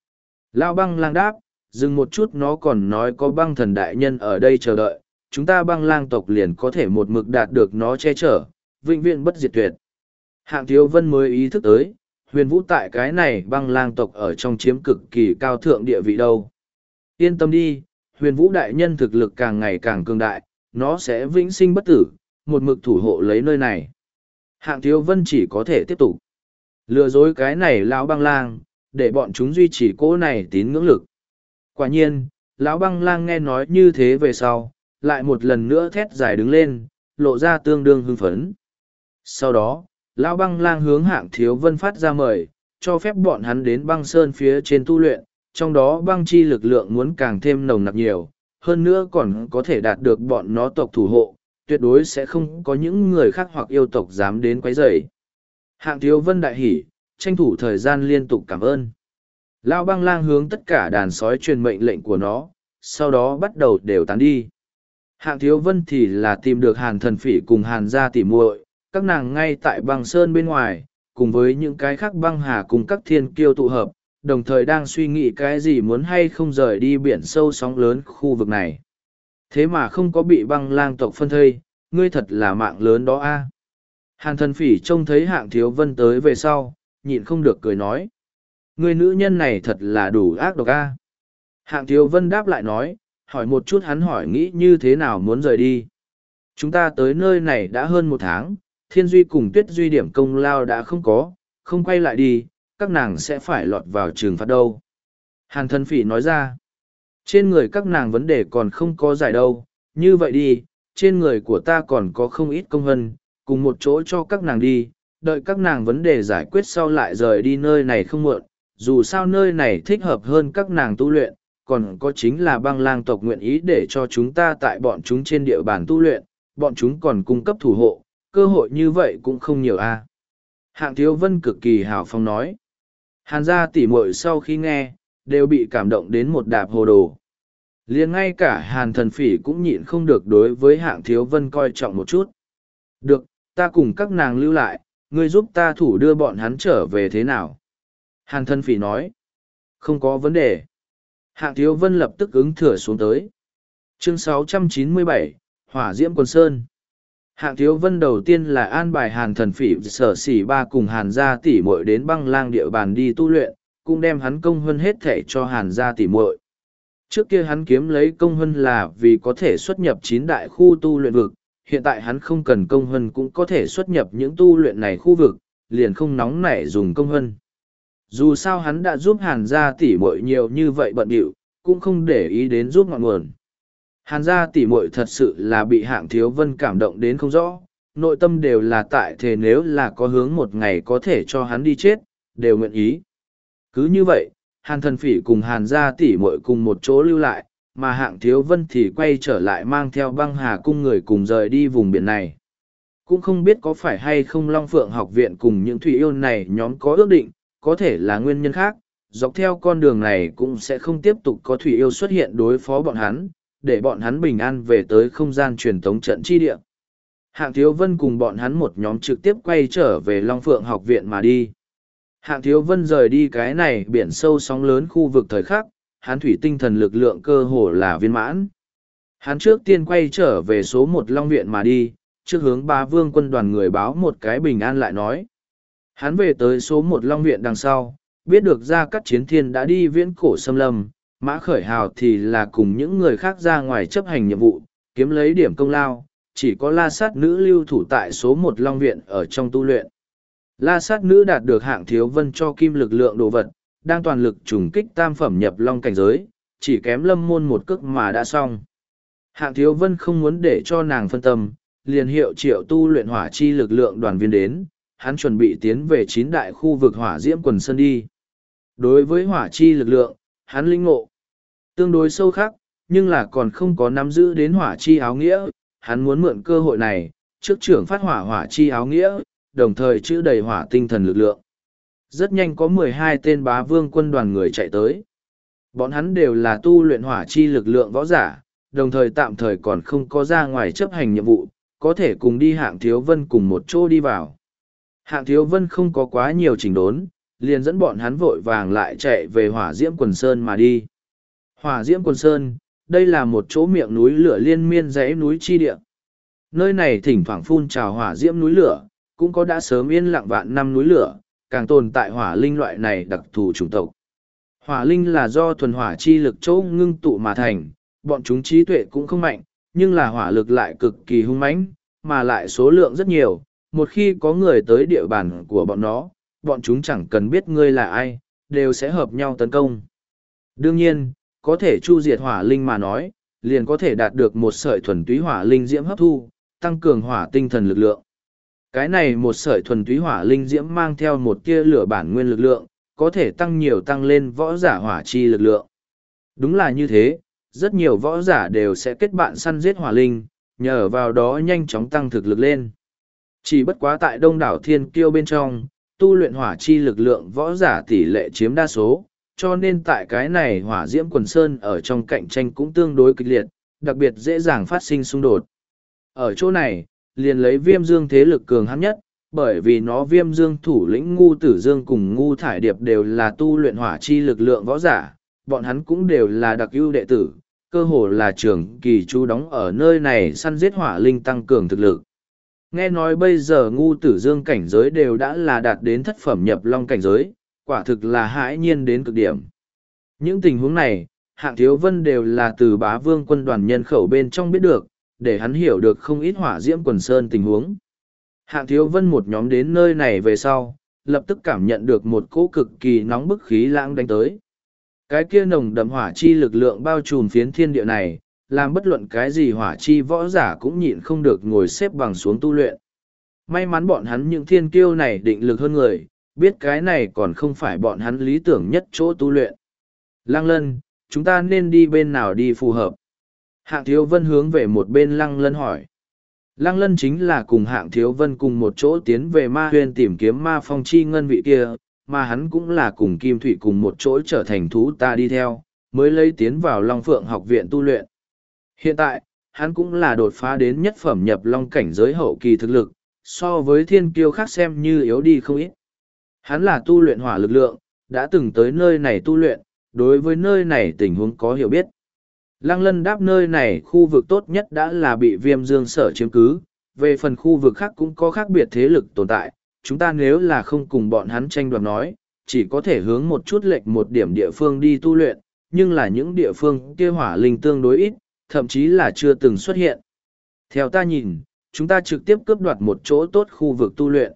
S1: Lão băng lang đáp, dừng một chút nó còn nói có băng thần đại nhân ở đây chờ đợi, chúng ta băng lang tộc liền có thể một mực đạt được nó che chở, vĩnh viễn bất diệt tuyệt. Hạng Thiếu Vân mới ý thức tới, huyền vũ tại cái này băng lang tộc ở trong chiếm cực kỳ cao thượng địa vị đâu. Yên tâm đi, huyền vũ đại nhân thực lực càng ngày càng cường đại, nó sẽ vĩnh sinh bất tử, một mực thủ hộ lấy nơi này. Hạng Thiếu Vân chỉ có thể tiếp tục lừa dối cái này lão băng lang, để bọn chúng duy trì cỗ này tín ngưỡng lực. Quả nhiên, lão băng lang nghe nói như thế về sau, lại một lần nữa thét dài đứng lên, lộ ra tương đương hưng phấn. Sau đó, lão băng lang hướng Hạng Thiếu Vân phát ra mời, cho phép bọn hắn đến băng sơn phía trên tu luyện, trong đó băng chi lực lượng muốn càng thêm nồng nặc nhiều, hơn nữa còn có thể đạt được bọn nó tộc thủ hộ, tuyệt đối sẽ không có những người khác hoặc yêu tộc dám đến quấy rầy. Hạng Thiếu Vân đại hỉ, tranh thủ thời gian liên tục cảm ơn. Lão băng lang hướng tất cả đàn sói truyền mệnh lệnh của nó, sau đó bắt đầu đều tán đi. Hạng Thiếu Vân thì là tìm được Hàn Thần Phỉ cùng Hàn gia tỉ muội, các nàng ngay tại băng sơn bên ngoài, cùng với những cái khác băng hà cùng các thiên kiêu tụ hợp, đồng thời đang suy nghĩ cái gì muốn hay không rời đi biển sâu sóng lớn khu vực này. Thế mà không có bị băng lang tộc phân thây, ngươi thật là mạng lớn đó a. Hàn Thần Phỉ trông thấy Hạng Thiếu Vân tới về sau, nhịn không được cười nói. Ngươi nữ nhân này thật là đủ ác độc a. Hạng Thiếu Vân đáp lại nói, hỏi một chút hắn hỏi nghĩ như thế nào muốn rời đi. Chúng ta tới nơi này đã hơn một tháng, Thiên Duy cùng Tuyết Duy điểm công lao đã không có, không quay lại đi, các nàng sẽ phải lọt vào trừng phạt đâu. Hàn Thần Phỉ nói ra, trên người các nàng vấn đề còn không có giải đâu, như vậy đi, trên người của ta còn có không ít công hân, cùng một chỗ cho các nàng đi, đợi các nàng vấn đề giải quyết sau lại rời đi nơi này không muộn, dù sao nơi này thích hợp hơn các nàng tu luyện, còn có chính là băng lang tộc nguyện ý để cho chúng ta tại bọn chúng trên địa bàn tu luyện, bọn chúng còn cung cấp thủ hộ, cơ hội như vậy cũng không nhiều a. Hạng Thiếu Vân cực kỳ hào phong nói. Hàn gia tỉ muội sau khi nghe, đều bị cảm động đến một đạp hồ đồ. Liền ngay cả Hàn Thần Phỉ cũng nhịn không được đối với Hạng Thiếu Vân coi trọng một chút. Được, ta cùng các nàng lưu lại, ngươi giúp ta thủ đưa bọn hắn trở về thế nào? Hàn Thần Phỉ nói. Không có vấn đề. Hạng Thiếu Vân lập tức ứng thừa xuống tới. Chương 697, Hỏa Diễm Quần Sơn. Hạng Thiếu Vân đầu tiên là an bài Hàn Thần Phỉ Sở Sỉ Ba cùng Hàn gia tỷ muội đến băng lang địa bàn đi tu luyện, cũng đem hắn công huân hết thể cho Hàn gia tỷ muội. Trước kia hắn kiếm lấy công huân là vì có thể xuất nhập 9 đại khu tu luyện vực, hiện tại hắn không cần công huân cũng có thể xuất nhập những tu luyện này khu vực, liền không nóng nảy dùng công huân. Dù sao hắn đã giúp Hàn gia tỷ muội nhiều như vậy bận điệu, cũng không để ý đến giúp ngọn nguồn. Hàn gia tỷ muội thật sự là bị Hạng Thiếu Vân cảm động đến không rõ, nội tâm đều là tại thề nếu là có hướng một ngày có thể cho hắn đi chết, đều nguyện ý. Cứ như vậy, Hàn Thần Phỉ cùng Hàn gia tỷ muội cùng một chỗ lưu lại, mà Hạng Thiếu Vân thì quay trở lại mang theo băng hà cung người cùng rời đi vùng biển này. Cũng không biết có phải hay không Long Phượng học viện cùng những thủy yêu này nhóm có ước định, có thể là nguyên nhân khác, dọc theo con đường này cũng sẽ không tiếp tục có thủy yêu xuất hiện đối phó bọn hắn, để bọn hắn bình an về tới không gian truyền tống trận chi địa. Hạng Thiếu Vân cùng bọn hắn một nhóm trực tiếp quay trở về Long Phượng học viện mà đi. Hạng Thiếu Vân rời đi cái này biển sâu sóng lớn khu vực thời khắc, hắn thủy tinh thần lực lượng cơ hồ là viên mãn. Hắn trước tiên quay trở về số 1 Long Viện mà đi, trước hướng Bá Vương quân đoàn người báo một cái bình an lại nói. Hắn về tới số 1 Long Viện đằng sau, biết được Gia Cát Chiến Thiên đã đi viễn cổ xâm lâm, Mã Khởi Hào thì là cùng những người khác ra ngoài chấp hành nhiệm vụ, kiếm lấy điểm công lao, chỉ có La Sát Nữ lưu thủ tại số 1 Long Viện ở trong tu luyện. La Sát Nữ đạt được Hạng Thiếu Vân cho kim lực lượng đồ vật, đang toàn lực trùng kích tam phẩm nhập long cảnh giới, chỉ kém Lâm Môn một cước mà đã xong. Hạng Thiếu Vân không muốn để cho nàng phân tâm, liền hiệu triệu tu luyện hỏa chi lực lượng đoàn viên đến, hắn chuẩn bị tiến về 9 đại khu vực hỏa diễm quần sơn đi. Đối với hỏa chi lực lượng, hắn linh ngộ tương đối sâu khắc, nhưng là còn không có nắm giữ đến hỏa chi áo nghĩa, hắn muốn mượn cơ hội này, trước trưởng phát hỏa chi áo nghĩa, đồng thời chữ đầy hỏa tinh thần lực lượng. Rất nhanh có 12 tên Bá Vương quân đoàn người chạy tới. Bọn hắn đều là tu luyện hỏa chi lực lượng võ giả, đồng thời tạm thời còn không có ra ngoài chấp hành nhiệm vụ, có thể cùng đi Hạng Thiếu Vân cùng một chỗ đi vào. Hạng Thiếu Vân không có quá nhiều chỉnh đốn, liền dẫn bọn hắn vội vàng lại chạy về Hỏa Diễm Quần Sơn mà đi. Hỏa Diễm Quần Sơn, đây là một chỗ miệng núi lửa liên miên dãy núi chi địa. Nơi này thỉnh thoảng phun trào hỏa diễm núi lửa, cũng có đã sớm yên lặng vạn năm núi lửa, càng tồn tại hỏa linh loại này đặc thù chủng tộc. Hỏa linh là do thuần hỏa chi lực chỗ ngưng tụ mà thành, bọn chúng trí tuệ cũng không mạnh, nhưng là hỏa lực lại cực kỳ hung mãnh, mà lại số lượng rất nhiều. Một khi có người tới địa bàn của bọn nó, bọn chúng chẳng cần biết ngươi là ai, đều sẽ hợp nhau tấn công. Đương nhiên, có thể chu diệt hỏa linh mà nói, liền có thể đạt được một sợi thuần túy hỏa linh diễm hấp thu, tăng cường hỏa tinh thần lực lượng. Cái này một sợi thuần túy hỏa linh diễm mang theo một tia lửa bản nguyên lực lượng, có thể tăng lên võ giả hỏa chi lực lượng. Đúng là như thế, rất nhiều võ giả đều sẽ kết bạn săn giết hỏa linh, nhờ vào đó nhanh chóng tăng thực lực lên. Chỉ bất quá tại đông đảo thiên kiêu bên trong, tu luyện hỏa chi lực lượng võ giả tỷ lệ chiếm đa số, cho nên tại cái này hỏa diễm quần sơn ở trong cạnh tranh cũng tương đối kịch liệt, đặc biệt dễ dàng phát sinh xung đột. Ở chỗ này, liền lấy Viêm Dương thế lực cường hãn nhất, bởi vì nó Viêm Dương thủ lĩnh Ngu Tử Dương cùng Ngu Thải Điệp đều là tu luyện hỏa chi lực lượng võ giả, bọn hắn cũng đều là đặc ưu đệ tử, cơ hồ là trưởng kỳ chú đóng ở nơi này săn giết hỏa linh tăng cường thực lực. Nghe nói bây giờ Ngu Tử Dương cảnh giới đều đã là đạt đến thất phẩm nhập long cảnh giới, quả thực là hãi nhiên đến cực điểm. Những tình huống này, Hạng Thiếu Vân đều là từ Bá Vương quân đoàn nhân khẩu bên trong biết được, để hắn hiểu được không ít hỏa diễm quần sơn tình huống. Hạng Thiếu Vân một nhóm đến nơi này về sau, lập tức cảm nhận được một cỗ cực kỳ nóng bức khí lãng đánh tới. Cái kia nồng đậm hỏa chi lực lượng bao trùm phiến thiên địa này, làm bất luận cái gì hỏa chi võ giả cũng nhịn không được ngồi xếp bằng xuống tu luyện. May mắn bọn hắn những thiên kiêu này định lực hơn người, biết cái này còn không phải bọn hắn lý tưởng nhất chỗ tu luyện. Lăng Lân, chúng ta nên đi bên nào đi phù hợp? Hạng Thiếu Vân hướng về một bên Lăng Lân hỏi. Lăng Lân chính là cùng Hạng Thiếu Vân cùng một chỗ tiến về ma huyên tìm kiếm ma phong chi ngân vị kia, mà hắn cũng là cùng Kim Thủy cùng một chỗ trở thành thú ta đi theo, mới lấy tiến vào Long Phượng học viện tu luyện. Hiện tại, hắn cũng là đột phá đến nhất phẩm nhập long cảnh giới hậu kỳ thực lực, so với thiên kiêu khác xem như yếu đi không ít. Hắn là tu luyện hỏa lực lượng, đã từng tới nơi này tu luyện, đối với nơi này tình huống có hiểu biết. Lăng Lân đáp nơi này khu vực tốt nhất đã là bị Viêm Dương sở chiếm cứ, về phần khu vực khác cũng có khác biệt thế lực tồn tại, chúng ta nếu là không cùng bọn hắn tranh đoạt nói, chỉ có thể hướng một chút lệch một điểm địa phương đi tu luyện, nhưng là những địa phương kia hỏa linh tương đối ít, thậm chí là chưa từng xuất hiện. Theo ta nhìn, chúng ta trực tiếp cướp đoạt một chỗ tốt khu vực tu luyện.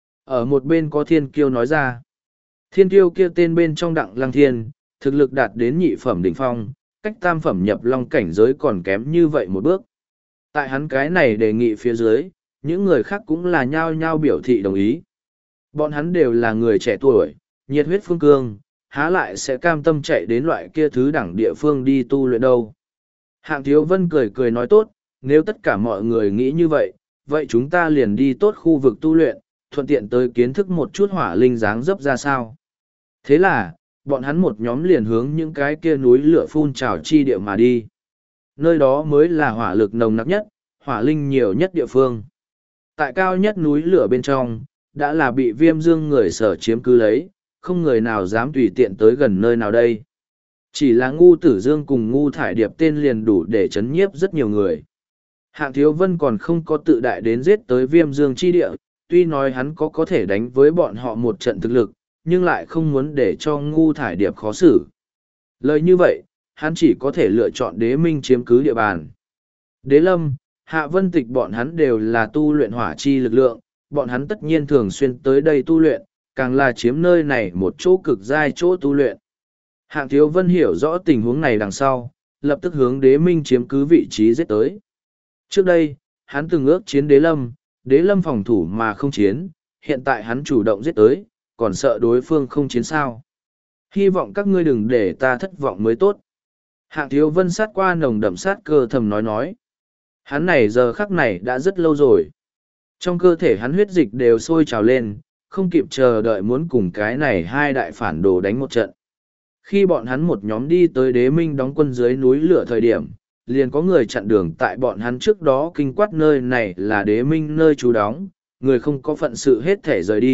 S1: Ở một bên có thiên kiêu nói ra. Thiên kiêu kia tên bên trong Đặng Lăng Thiên, thực lực đạt đến nhị phẩm đỉnh phong, cách tam phẩm nhập long cảnh giới còn kém như vậy một bước. Tại hắn cái này đề nghị phía dưới, những người khác cũng là nhao nhao biểu thị đồng ý. Bọn hắn đều là người trẻ tuổi, nhiệt huyết phương cương, há lại sẽ cam tâm chạy đến loại kia thứ đẳng địa phương đi tu luyện đâu. Hạng Thiếu Vân cười cười nói tốt, nếu tất cả mọi người nghĩ như vậy, vậy chúng ta liền đi tốt khu vực tu luyện, thuận tiện tới kiến thức một chút hỏa linh dáng dấp ra sao. Thế là, bọn hắn một nhóm liền hướng những cái kia núi lửa phun trào chi địa mà đi. Nơi đó mới là hỏa lực nồng nặc nhất, hỏa linh nhiều nhất địa phương. Tại cao nhất núi lửa bên trong, đã là bị Viêm Dương người sở chiếm cứ lấy, không người nào dám tùy tiện tới gần nơi nào đây. Chỉ là Ngu Tử Dương cùng Ngu Thải Điệp tên liền đủ để chấn nhiếp rất nhiều người. Hạng Thiếu Vân còn không có tự đại đến giết tới Viêm Dương chi địa, tuy nói hắn có thể đánh với bọn họ một trận thực lực, nhưng lại không muốn để cho Ngu Thải Điệp khó xử. Lời như vậy, hắn chỉ có thể lựa chọn Đế Minh chiếm cứ địa bàn. Đế Lâm, Hạ Vân Tịch bọn hắn đều là tu luyện hỏa chi lực lượng, bọn hắn tất nhiên thường xuyên tới đây tu luyện, càng là chiếm nơi này một chỗ cực giai chỗ tu luyện. Hạng Thiếu Vân hiểu rõ tình huống này đằng sau, lập tức hướng Đế Minh chiếm cứ vị trí giết tới. Trước đây, hắn từng ước chiến Đế Lâm phòng thủ mà không chiến, hiện tại hắn chủ động giết tới, còn sợ đối phương không chiến sao. Hy vọng các ngươi đừng để ta thất vọng mới tốt. Hạng Thiếu Vân sát qua nồng đậm sát cơ thầm nói. Hắn này giờ khắc này đã rất lâu rồi. Trong cơ thể hắn huyết dịch đều sôi trào lên, không kịp chờ đợi muốn cùng cái này hai đại phản đồ đánh một trận. Khi bọn hắn một nhóm đi tới Đế Minh đóng quân dưới núi lửa thời điểm, liền có người chặn đường tại bọn hắn trước đó kinh quát nơi này là Đế Minh nơi trú đóng, người không có phận sự hết thể rời đi,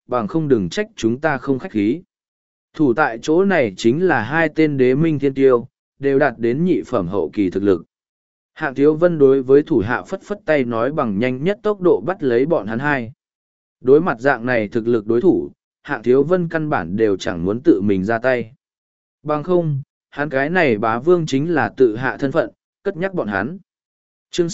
S1: bằng không đừng trách chúng ta không khách khí. Thủ tại chỗ này chính là hai tên đế minh thiên tiêu, đều đạt đến nhị phẩm hậu kỳ thực lực. Hạng Thiếu Vân đối với thủ hạ phất phất tay nói bằng nhanh nhất tốc độ bắt lấy bọn hắn hai. Đối mặt dạng này thực lực đối thủ, Hạng Thiếu Vân căn bản đều chẳng muốn tự mình ra tay. Bằng không, hắn cái này bá vương chính là tự hạ thân phận, cất nhắc bọn hắn. Chương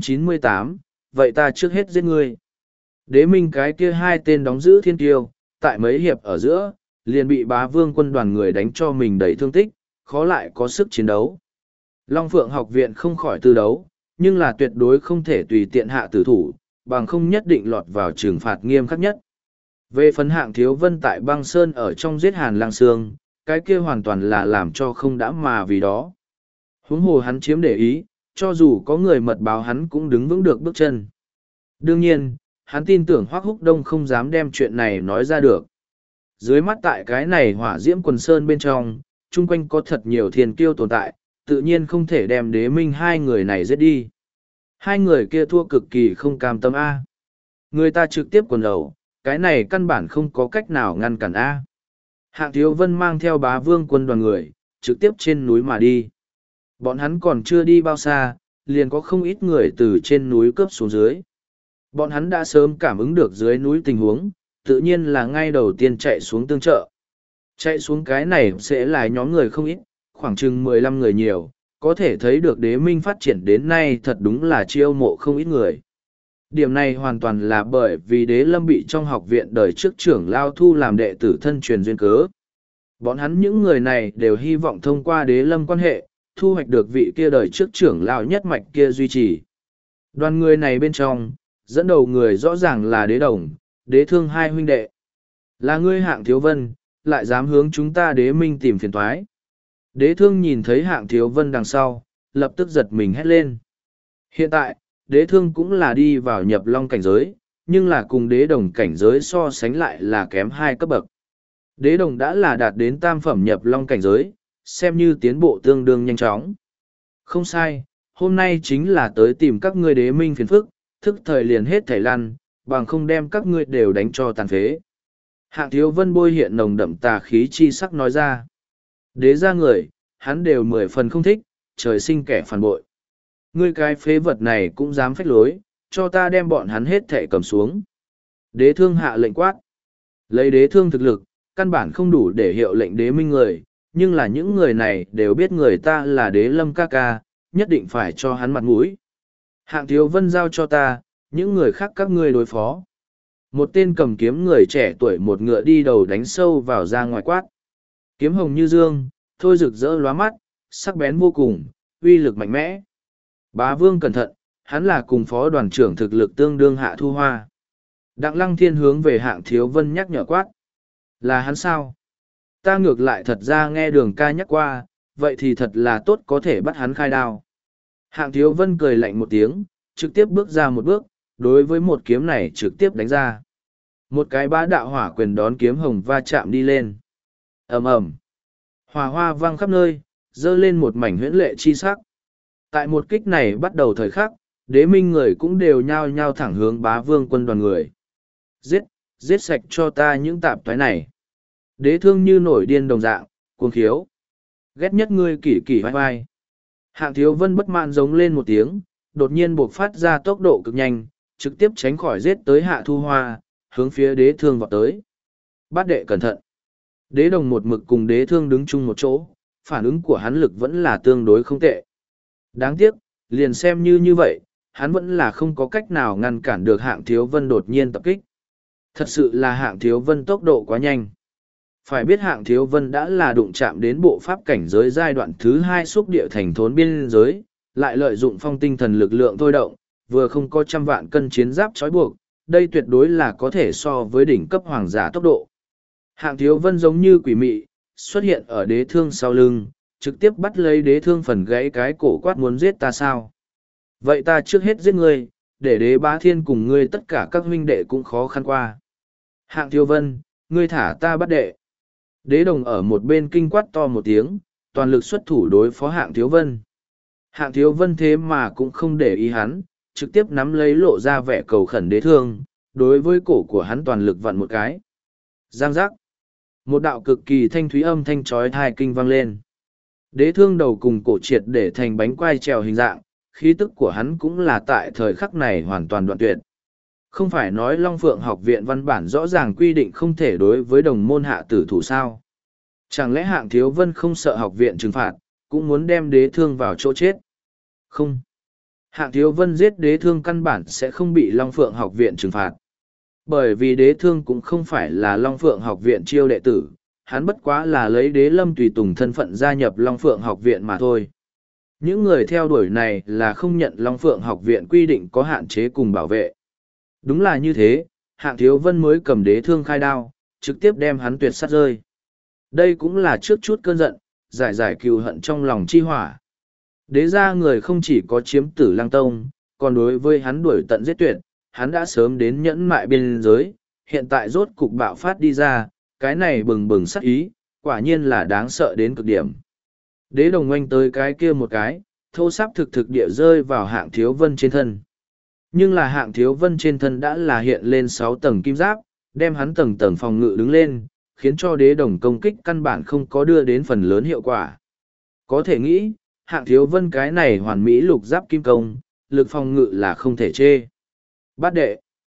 S1: 698, vậy ta trước hết giết ngươi. Đế minh cái kia hai tên đóng giữ thiên tiêu, tại mấy hiệp ở giữa, liền bị bá vương quân đoàn người đánh cho mình đầy thương tích, khó lại có sức chiến đấu. Long Phượng học viện không khỏi tư đấu, nhưng là tuyệt đối không thể tùy tiện hạ tử thủ, bằng không nhất định lọt vào trừng phạt nghiêm khắc nhất. Về phần Hạng Thiếu Vân tại băng sơn ở trong giết Hàn Lang Sương, cái kia hoàn toàn là làm cho không đã mà vì đó. Huống hồ hắn chiếm để ý, cho dù có người mật báo hắn cũng đứng vững được bước chân. Đương nhiên, hắn tin tưởng Hoắc Húc Đông không dám đem chuyện này nói ra được. Dưới mắt tại cái này hỏa diễm quần sơn bên trong, chung quanh có thật nhiều thiên kiêu tồn tại, tự nhiên không thể đem đế minh hai người này giết đi. Hai người kia thua cực kỳ không cam tâm A. Người ta trực tiếp quần đầu, cái này căn bản không có cách nào ngăn cản A. Hạng Thiếu Vân mang theo bá vương quân đoàn người, trực tiếp trên núi mà đi. Bọn hắn còn chưa đi bao xa, liền có không ít người từ trên núi cướp xuống dưới. Bọn hắn đã sớm cảm ứng được dưới núi tình huống, tự nhiên là ngay đầu tiên chạy xuống tương trợ. Chạy xuống cái này sẽ là nhóm người không ít, khoảng chừng 15 người nhiều, có thể thấy được đế minh phát triển đến nay thật đúng là chiêu mộ không ít người. Điểm này hoàn toàn là bởi vì đế lâm bị trong học viện đời trước trưởng lao thu làm đệ tử thân truyền duyên cớ. Bọn hắn những người này đều hy vọng thông qua đế lâm quan hệ, thu hoạch được vị kia đời trước trưởng lao nhất mạch kia duy trì. Đoàn người này bên trong, dẫn đầu người rõ ràng là đế đồng, đế thương hai huynh đệ. Là ngươi Hạng Thiếu Vân, lại dám hướng chúng ta đế minh tìm phiền toái. Đế thương nhìn thấy Hạng Thiếu Vân đằng sau, lập tức giật mình hét lên. Hiện tại, đế thương cũng là đi vào nhập long cảnh giới, nhưng là cùng đế đồng cảnh giới so sánh lại là kém hai cấp bậc. Đế đồng đã là đạt đến tam phẩm nhập long cảnh giới, xem như tiến bộ tương đương nhanh chóng. Không sai, hôm nay chính là tới tìm các ngươi đế minh phiền phức, thức thời liền hết thảy lăn, bằng không đem các ngươi đều đánh cho tàn phế. Hạng Thiếu Vân bôi hiện nồng đậm tà khí chi sắc nói ra. Đế ra người, hắn đều 10 phần không thích, trời sinh kẻ phản bội. Ngươi cái phế vật này cũng dám phách lối, cho ta đem bọn hắn hết thảy cầm xuống. Đế thương hạ lệnh quát. Lấy đế thương thực lực, căn bản không đủ để hiệu lệnh đế minh người, nhưng là những người này đều biết người ta là đế lâm ca ca, nhất định phải cho hắn mặt mũi. Hạng Thiếu Vân giao cho ta, những người khác các ngươi đối phó. Một tên cầm kiếm người trẻ tuổi một ngựa đi đầu đánh sâu vào ra ngoài quát. Kiếm hồng như dương, thôi rực rỡ lóa mắt, sắc bén vô cùng, uy lực mạnh mẽ. Bá vương cẩn thận, hắn là cùng phó đoàn trưởng thực lực tương đương Hạ Thu Hoa. Đặng Lăng Thiên hướng về Hạng Thiếu Vân nhắc nhở quát. Là hắn sao? Ta ngược lại thật ra nghe Đường ca nhắc qua, vậy thì thật là tốt có thể bắt hắn khai đao. Hạng Thiếu Vân cười lạnh một tiếng, trực tiếp bước ra một bước, đối với một kiếm này trực tiếp đánh ra. Một cái bá đạo hỏa quyền đón kiếm hồng va chạm đi lên. Ầm ầm, hỏa hoa vang khắp nơi, dơ lên một mảnh huyễn lệ chi sắc. Tại một kích này bắt đầu thời khắc, đế minh người cũng đều nhao nhao thẳng hướng bá vương quân đoàn người. Giết, giết sạch cho ta những tạp toái này. Đế thương như nổi điên đồng dạng, cuồng khiếu. Ghét nhất ngươi kỳ kỳ vai vai. Hạng Thiếu Vân bất mãn giống lên một tiếng, đột nhiên buộc phát ra tốc độ cực nhanh, trực tiếp tránh khỏi giết tới Hạ Thu Hoa, hướng phía đế thương vọt tới. Bát đệ cẩn thận. Đế đồng một mực cùng đế thương đứng chung một chỗ, phản ứng của hắn lực vẫn là tương đối không tệ. Đáng tiếc, liền xem như vậy, hắn vẫn là không có cách nào ngăn cản được Hạng Thiếu Vân đột nhiên tập kích. Thật sự là Hạng Thiếu Vân tốc độ quá nhanh. Phải biết Hạng Thiếu Vân đã là đụng chạm đến bộ pháp cảnh giới giai đoạn thứ 2 xúc địa thành thốn biên giới, lại lợi dụng phong tinh thần lực lượng thôi động, vừa không có 100 vạn cân chiến giáp trói buộc, đây tuyệt đối là có thể so với đỉnh cấp hoàng giả tốc độ. Hạng Thiếu Vân giống như quỷ mị, xuất hiện ở đế thương sau lưng, trực tiếp bắt lấy đế thương phần gãy cái cổ quát muốn giết ta sao. Vậy ta trước hết giết ngươi, để đế bá thiên cùng ngươi tất cả các huynh đệ cũng khó khăn qua. Hạng Thiếu Vân, ngươi thả ta bắt đệ. Đế đồng ở một bên kinh quát to một tiếng, toàn lực xuất thủ đối phó Hạng Thiếu Vân. Hạng Thiếu Vân thế mà cũng không để ý hắn, trực tiếp nắm lấy lộ ra vẻ cầu khẩn đế thương, đối với cổ của hắn toàn lực vặn một cái, Giang giác. Một đạo cực kỳ thanh thúy âm thanh chói tai kinh vang lên. Đế thương đầu cùng cổ triệt để thành bánh quai trèo hình dạng, khí tức của hắn cũng là tại thời khắc này hoàn toàn đoạn tuyệt. Không phải nói Long Phượng học viện văn bản rõ ràng quy định không thể đối với đồng môn hạ tử thủ sao. Chẳng lẽ Hạng Thiếu Vân không sợ học viện trừng phạt, cũng muốn đem đế thương vào chỗ chết? Không. Hạng Thiếu Vân giết đế thương căn bản sẽ không bị Long Phượng học viện trừng phạt. Bởi vì đế thương cũng không phải là Long Phượng học viện chiêu đệ tử, hắn bất quá là lấy đế lâm tùy tùng thân phận gia nhập Long Phượng học viện mà thôi. Những người theo đuổi này là không nhận Long Phượng học viện quy định có hạn chế cùng bảo vệ. Đúng là như thế, Hạng Thiếu Vân mới cầm đế thương khai đao, trực tiếp đem hắn tuyệt sát rơi. Đây cũng là trước chút cơn giận, giải cừu hận trong lòng chi hỏa. Đế ra người không chỉ có chiếm Tử Lăng Tông, còn đối với hắn đuổi tận giết tuyệt, hắn đã sớm đến nhẫn mại biên giới, hiện tại rốt cục bạo phát đi ra, cái này bừng bừng sắc ý, quả nhiên là đáng sợ đến cực điểm. Đế đồng oanh tới cái kia một cái, thô sáp thực địa rơi vào Hạng Thiếu Vân trên thân. Nhưng là Hạng Thiếu Vân trên thân đã là hiện lên 6 tầng kim giáp, đem hắn tầng tầng phòng ngự đứng lên, khiến cho đế đồng công kích căn bản không có đưa đến phần lớn hiệu quả. Có thể nghĩ, Hạng Thiếu Vân cái này hoàn mỹ lục giáp kim công, lực phòng ngự là không thể chê. Bát đệ.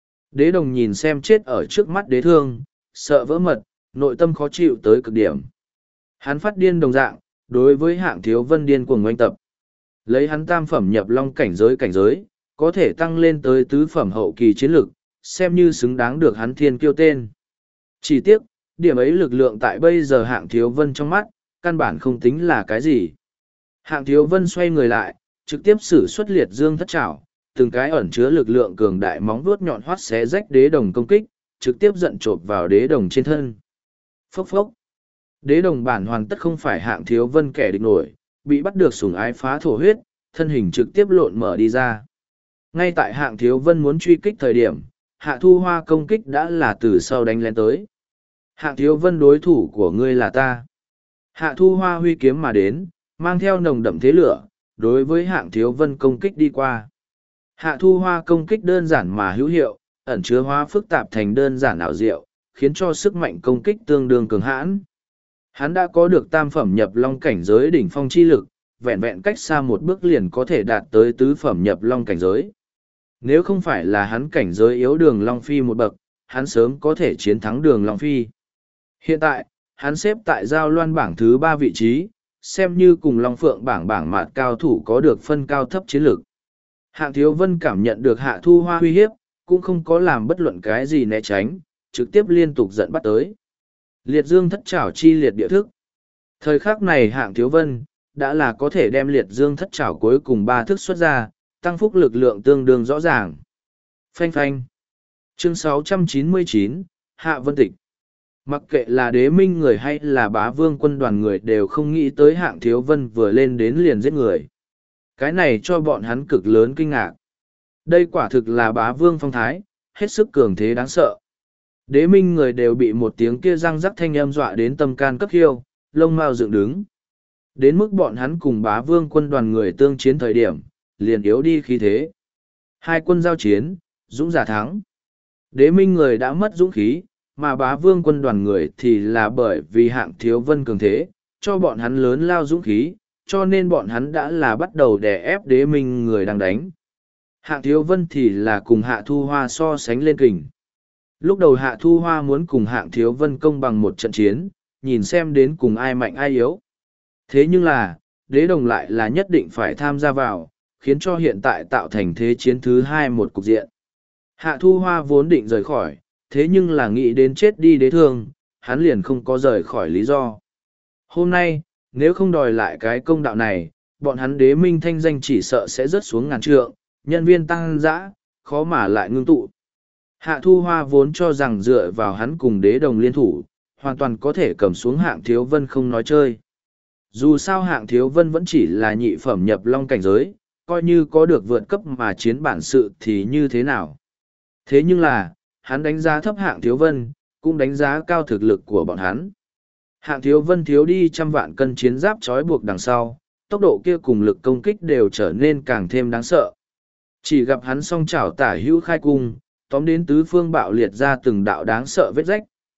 S1: Đế đồng nhìn xem chết ở trước mắt đế thương, sợ vỡ mật, nội tâm khó chịu tới cực điểm. Hắn phát điên đồng dạng, đối với Hạng Thiếu Vân điên cuồng oanh tập. Lấy hắn tam phẩm nhập long cảnh giới, có thể tăng lên tới tứ phẩm hậu kỳ chiến lực, xem như xứng đáng được hắn thiên kiêu tên. Chỉ tiếc, điểm ấy lực lượng tại bây giờ Hạng Thiếu Vân trong mắt, căn bản không tính là cái gì. Hạng Thiếu Vân xoay người lại, trực tiếp sử xuất liệt dương thất trảo, từng cái ẩn chứa lực lượng cường đại móng vuốt nhọn hoắt xé rách đế đồng công kích, trực tiếp giận chộp vào đế đồng trên thân. Phốc phốc. Đế đồng bản hoàn tất không phải Hạng Thiếu Vân kẻ địch nổi, bị bắt được sủng ái phá thổ huyết, thân hình trực tiếp lộn mở đi ra. Ngay tại Hạng Thiếu Vân muốn truy kích thời điểm, Hạ Thu Hoa công kích đã là từ sau đánh lên tới. Hạng Thiếu Vân đối thủ của ngươi là ta. Hạ Thu Hoa huy kiếm mà đến, mang theo nồng đậm thế lửa, đối với Hạng Thiếu Vân công kích đi qua. Hạ Thu Hoa công kích đơn giản mà hữu hiệu, ẩn chứa hóa phức tạp thành đơn giản ảo diệu, khiến cho sức mạnh công kích tương đương cường hãn. Hắn đã có được tam phẩm nhập long cảnh giới đỉnh phong chi lực, vẹn vẹn cách xa một bước liền có thể đạt tới tứ phẩm nhập long cảnh giới. Nếu không phải là hắn cảnh giới yếu Đường Long Phi một bậc, hắn sớm có thể chiến thắng Đường Long Phi. Hiện tại, hắn xếp tại giao loan bảng thứ 3 vị trí, xem như cùng Long Phượng bảng mạt cao thủ có được phân cao thấp chiến lược. Hạng Thiếu Vân cảm nhận được Hạ Thu Hoa uy hiếp, cũng không có làm bất luận cái gì né tránh, trực tiếp liên tục giận bắt tới. Liệt dương thất trảo chi liệt địa thức. Thời khắc này Hạng Thiếu Vân, đã là có thể đem liệt dương thất trảo cuối cùng 3 thức xuất ra, tăng phúc lực lượng tương đương rõ ràng. Phanh phanh. Chương 699, Hạ Vân Tịch. Mặc kệ là đế minh người hay là bá vương quân đoàn người đều không nghĩ tới Hạng Thiếu Vân vừa lên đến liền giết người. Cái này cho bọn hắn cực lớn kinh ngạc. Đây quả thực là bá vương phong thái, hết sức cường thế đáng sợ. Đế minh người đều bị một tiếng kia răng rắc thanh âm dọa đến tâm can cấp khiêu, lông mao dựng đứng. Đến mức bọn hắn cùng bá vương quân đoàn người tương chiến thời điểm, liền yếu đi khí thế. Hai quân giao chiến, dũng giả thắng. Đế minh người đã mất dũng khí, mà bá vương quân đoàn người thì là bởi vì Hạng Thiếu Vân cường thế, cho bọn hắn lớn lao dũng khí, cho nên bọn hắn đã là bắt đầu đè ép đế minh người đang đánh. Hạng Thiếu Vân thì là cùng Hạ Thu Hoa so sánh lên kình. Lúc đầu Hạ Thu Hoa muốn cùng Hạng Thiếu Vân công bằng một trận chiến, nhìn xem đến cùng ai mạnh ai yếu. Thế nhưng là, đế đồng lại là nhất định phải tham gia vào, khiến cho hiện tại tạo thành thế chiến thứ 2 một cục diện. Hạ Thu Hoa vốn định rời khỏi, thế nhưng là nghĩ đến chết đi đế thương, hắn liền không có rời khỏi lý do. Hôm nay, nếu không đòi lại cái công đạo này, bọn hắn đế minh thanh danh chỉ sợ sẽ rớt xuống ngàn trượng, nhân viên tăng dã, khó mà lại ngưng tụ. Hạ Thu Hoa vốn cho rằng dựa vào hắn cùng đế đồng liên thủ, hoàn toàn có thể cầm xuống Hạng Thiếu Vân không nói chơi. Dù sao Hạng Thiếu Vân vẫn chỉ là nhị phẩm nhập long cảnh giới, coi như có được vượt cấp mà chiến bản sự thì như thế nào. Thế nhưng là, hắn đánh giá thấp Hạng Thiếu Vân, cũng đánh giá cao thực lực của bọn hắn. Hạng Thiếu Vân thiếu đi 100 vạn cân chiến giáp trói buộc đằng sau, tốc độ kia cùng lực công kích đều trở nên càng thêm đáng sợ. Chỉ gặp hắn song chảo tả hữu khai cung, tóm đến tứ phương bạo liệt ra từng đạo đáng sợ vết rách,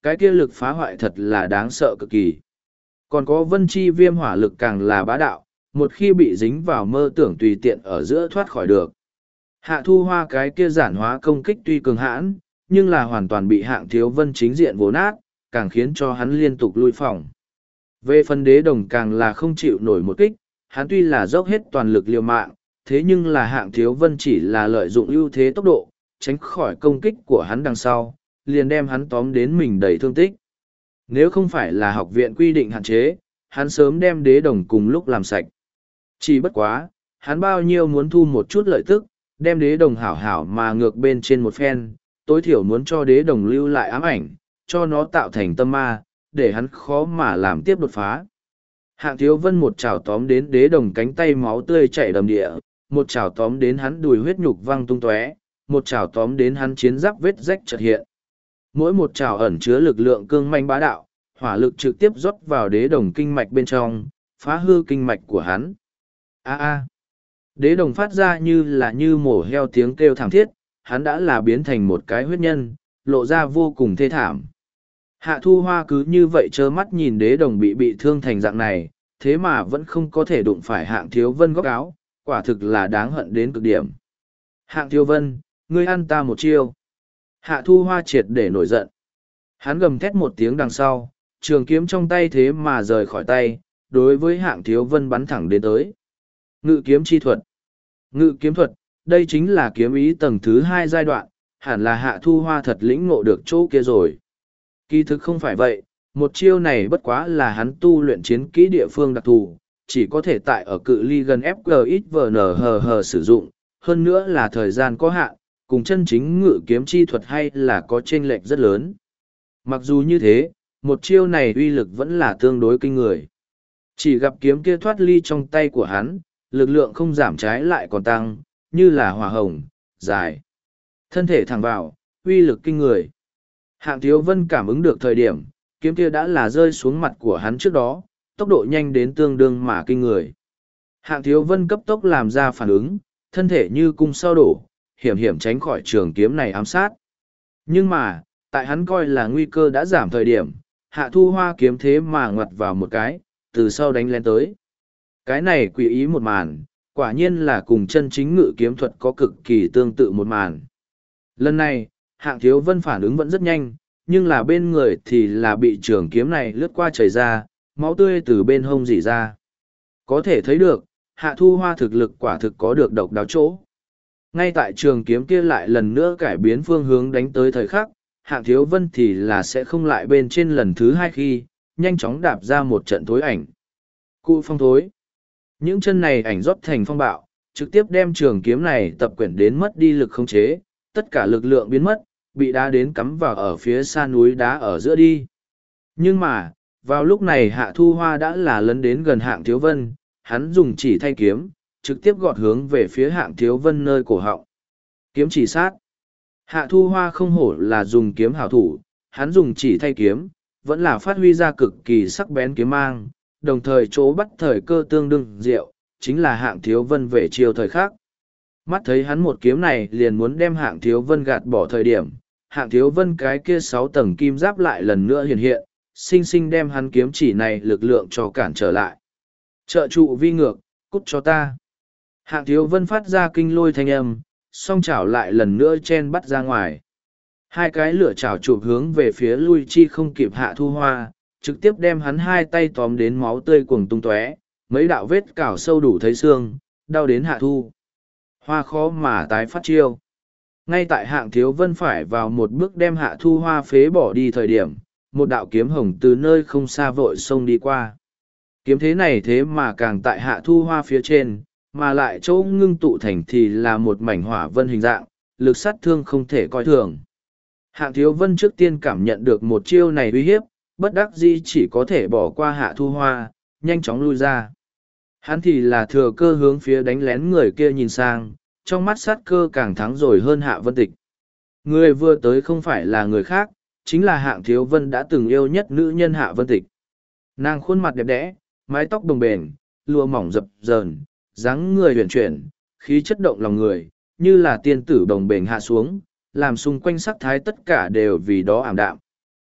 S1: cái kia lực phá hoại thật là đáng sợ cực kỳ. Còn có vân chi viêm hỏa lực càng là bá đạo, một khi bị dính vào mơ tưởng tùy tiện ở giữa thoát khỏi được. Hạ Thu Hoa cái kia giản hóa công kích tuy cường hãn, nhưng là hoàn toàn bị Hạng Thiếu Vân chính diện vồ nát, càng khiến cho hắn liên tục lui phòng. Về phần Đế Đồng càng là không chịu nổi một kích, hắn tuy là dốc hết toàn lực liều mạng, thế nhưng là Hạng Thiếu Vân chỉ là lợi dụng ưu thế tốc độ, tránh khỏi công kích của hắn đằng sau, liền đem hắn tóm đến mình đầy thương tích. Nếu không phải là học viện quy định hạn chế, hắn sớm đem Đế Đồng cùng lúc làm sạch. Chỉ bất quá, hắn bao nhiêu muốn thu một chút lợi tức, đem Đế Đồng hảo hảo mà ngược bên trên một phen, tối thiểu muốn cho Đế Đồng lưu lại ám ảnh, cho nó tạo thành tâm ma, để hắn khó mà làm tiếp đột phá. Hạng Thiếu Vân một chảo tóm đến Đế Đồng cánh tay máu tươi chảy đầm địa, một chảo tóm đến hắn đùi huyết nhục văng tung tóe, một chảo tóm đến hắn chiến giáp vết rách chợt hiện. Mỗi một chảo ẩn chứa lực lượng cương manh bá đạo, hỏa lực trực tiếp rót vào Đế Đồng kinh mạch bên trong, phá hư kinh mạch của hắn. A. Đế Đồng phát ra như mổ heo tiếng kêu thảm thiết, hắn đã là biến thành một cái huyết nhân, lộ ra vô cùng thê thảm. Hạ Thu Hoa cứ như vậy trơ mắt nhìn Đế Đồng bị thương thành dạng này, thế mà vẫn không có thể đụng phải Hạng Thiếu Vân góc áo, quả thực là đáng hận đến cực điểm. Hạng Thiếu Vân, ngươi ăn ta một chiêu. Hạ Thu Hoa triệt để nổi giận. Hắn gầm thét một tiếng đằng sau, trường kiếm trong tay thế mà rời khỏi tay, đối với Hạng Thiếu Vân bắn thẳng đến tới. Ngự kiếm chi thuật. Ngự kiếm thuật, đây chính là kiếm ý tầng thứ 2 giai đoạn, hẳn là Hạ Thu Hoa thật lĩnh ngộ được chỗ kia rồi. Kỳ thực không phải vậy, một chiêu này bất quá là hắn tu luyện chiến kỹ địa phương đặc thù, chỉ có thể tại ở cự ly gần FGXVNHH sử dụng, hơn nữa là thời gian có hạn, cùng chân chính ngự kiếm chi thuật hay là có chênh lệch rất lớn. Mặc dù như thế, một chiêu này uy lực vẫn là tương đối kinh người. Chỉ gặp kiếm kia thoát ly trong tay của hắn, lực lượng không giảm trái lại còn tăng, như là hỏa hồng, dài. Thân thể thẳng vào, uy lực kinh người. Hạng Thiếu Vân cảm ứng được thời điểm, kiếm kia đã là rơi xuống mặt của hắn trước đó, tốc độ nhanh đến tương đương mà kinh người. Hạng Thiếu Vân cấp tốc làm ra phản ứng, thân thể như cung sao đổ, hiểm hiểm tránh khỏi trường kiếm này ám sát. Nhưng mà, tại hắn coi là nguy cơ đã giảm thời điểm, Hạ Thu Hoa kiếm thế mà ngoặt vào một cái, từ sau đánh lên tới. Cái này quỷ ý một màn, quả nhiên là cùng chân chính ngự kiếm thuật có cực kỳ tương tự một màn. Lần này, Hạng Thiếu Vân phản ứng vẫn rất nhanh, nhưng là bên người thì là bị trường kiếm này lướt qua chảy ra, máu tươi từ bên hông rỉ ra. Có thể thấy được, Hạ Thu Hoa thực lực quả thực có được độc đáo chỗ. Ngay tại trường kiếm kia lại lần nữa cải biến phương hướng đánh tới thời khắc, Hạng Thiếu Vân thì là sẽ không lại bên trên lần thứ 2 khi, nhanh chóng đạp ra một trận thối ảnh. Cụ phong thối. Những chân này ảnh rót thành phong bạo, trực tiếp đem trường kiếm này tập quyển đến mất đi lực khống chế, tất cả lực lượng biến mất, bị đá đến cắm vào ở phía xa núi đá ở giữa đi. Nhưng mà, vào lúc này Hạ Thu Hoa đã là lấn đến gần Hạng Thiếu Vân, hắn dùng chỉ thay kiếm, trực tiếp gọt hướng về phía Hạng Thiếu Vân nơi cổ họng. Kiếm chỉ sát. Hạ Thu Hoa không hổ là dùng kiếm hảo thủ, hắn dùng chỉ thay kiếm, vẫn là phát huy ra cực kỳ sắc bén kiếm mang, đồng thời chỗ bắt thời cơ tương đương diệu, chính là Hạng Thiếu Vân về chiều thời khắc. Mắt thấy hắn một kiếm này liền muốn đem Hạng Thiếu Vân gạt bỏ thời điểm, Hạng Thiếu Vân cái kia 6 tầng kim giáp lại lần nữa hiện hiện, sinh sinh đem hắn kiếm chỉ này lực lượng cho cản trở lại. Trợ trụ vi ngược, cút cho ta. Hạng Thiếu Vân phát ra kinh lôi thanh âm, song chảo lại lần nữa chen bắt ra ngoài. Hai cái lửa chảo chụp hướng về phía lui chi không kịp Hạ Thu Hoa, trực tiếp đem hắn hai tay tóm đến máu tươi cuồng tung tóe, mấy đạo vết cào sâu đủ thấy xương, đau đến Hạ Thu Hoa khó mà tái phát chiêu. Ngay tại Hạng Thiếu Vân phải vào một bước đem Hạ Thu Hoa phế bỏ đi thời điểm, một đạo kiếm hồng từ nơi không xa vội xông đi qua. Kiếm thế này thế mà càng tại Hạ Thu Hoa phía trên, mà lại chỗ ngưng tụ thành thì là một mảnh hỏa vân hình dạng, lực sát thương không thể coi thường. Hạng Thiếu Vân trước tiên cảm nhận được một chiêu này uy hiếp, bất đắc dĩ chỉ có thể bỏ qua Hạ Thu Hoa, nhanh chóng lui ra. Hắn thì là thừa cơ hướng phía đánh lén người kia nhìn sang, trong mắt sát cơ càng thắng rồi hơn Hạ Vân Tịch. Người vừa tới không phải là người khác, chính là Hạng Thiếu Vân đã từng yêu nhất nữ nhân Hạ Vân Tịch. Nàng khuôn mặt đẹp đẽ, mái tóc đồng bền, lụa mỏng dập dờn, dáng người huyền chuyển, khí chất động lòng người, như là tiên tử đồng bền hạ xuống, làm xung quanh sắc thái tất cả đều vì đó ảm đạm.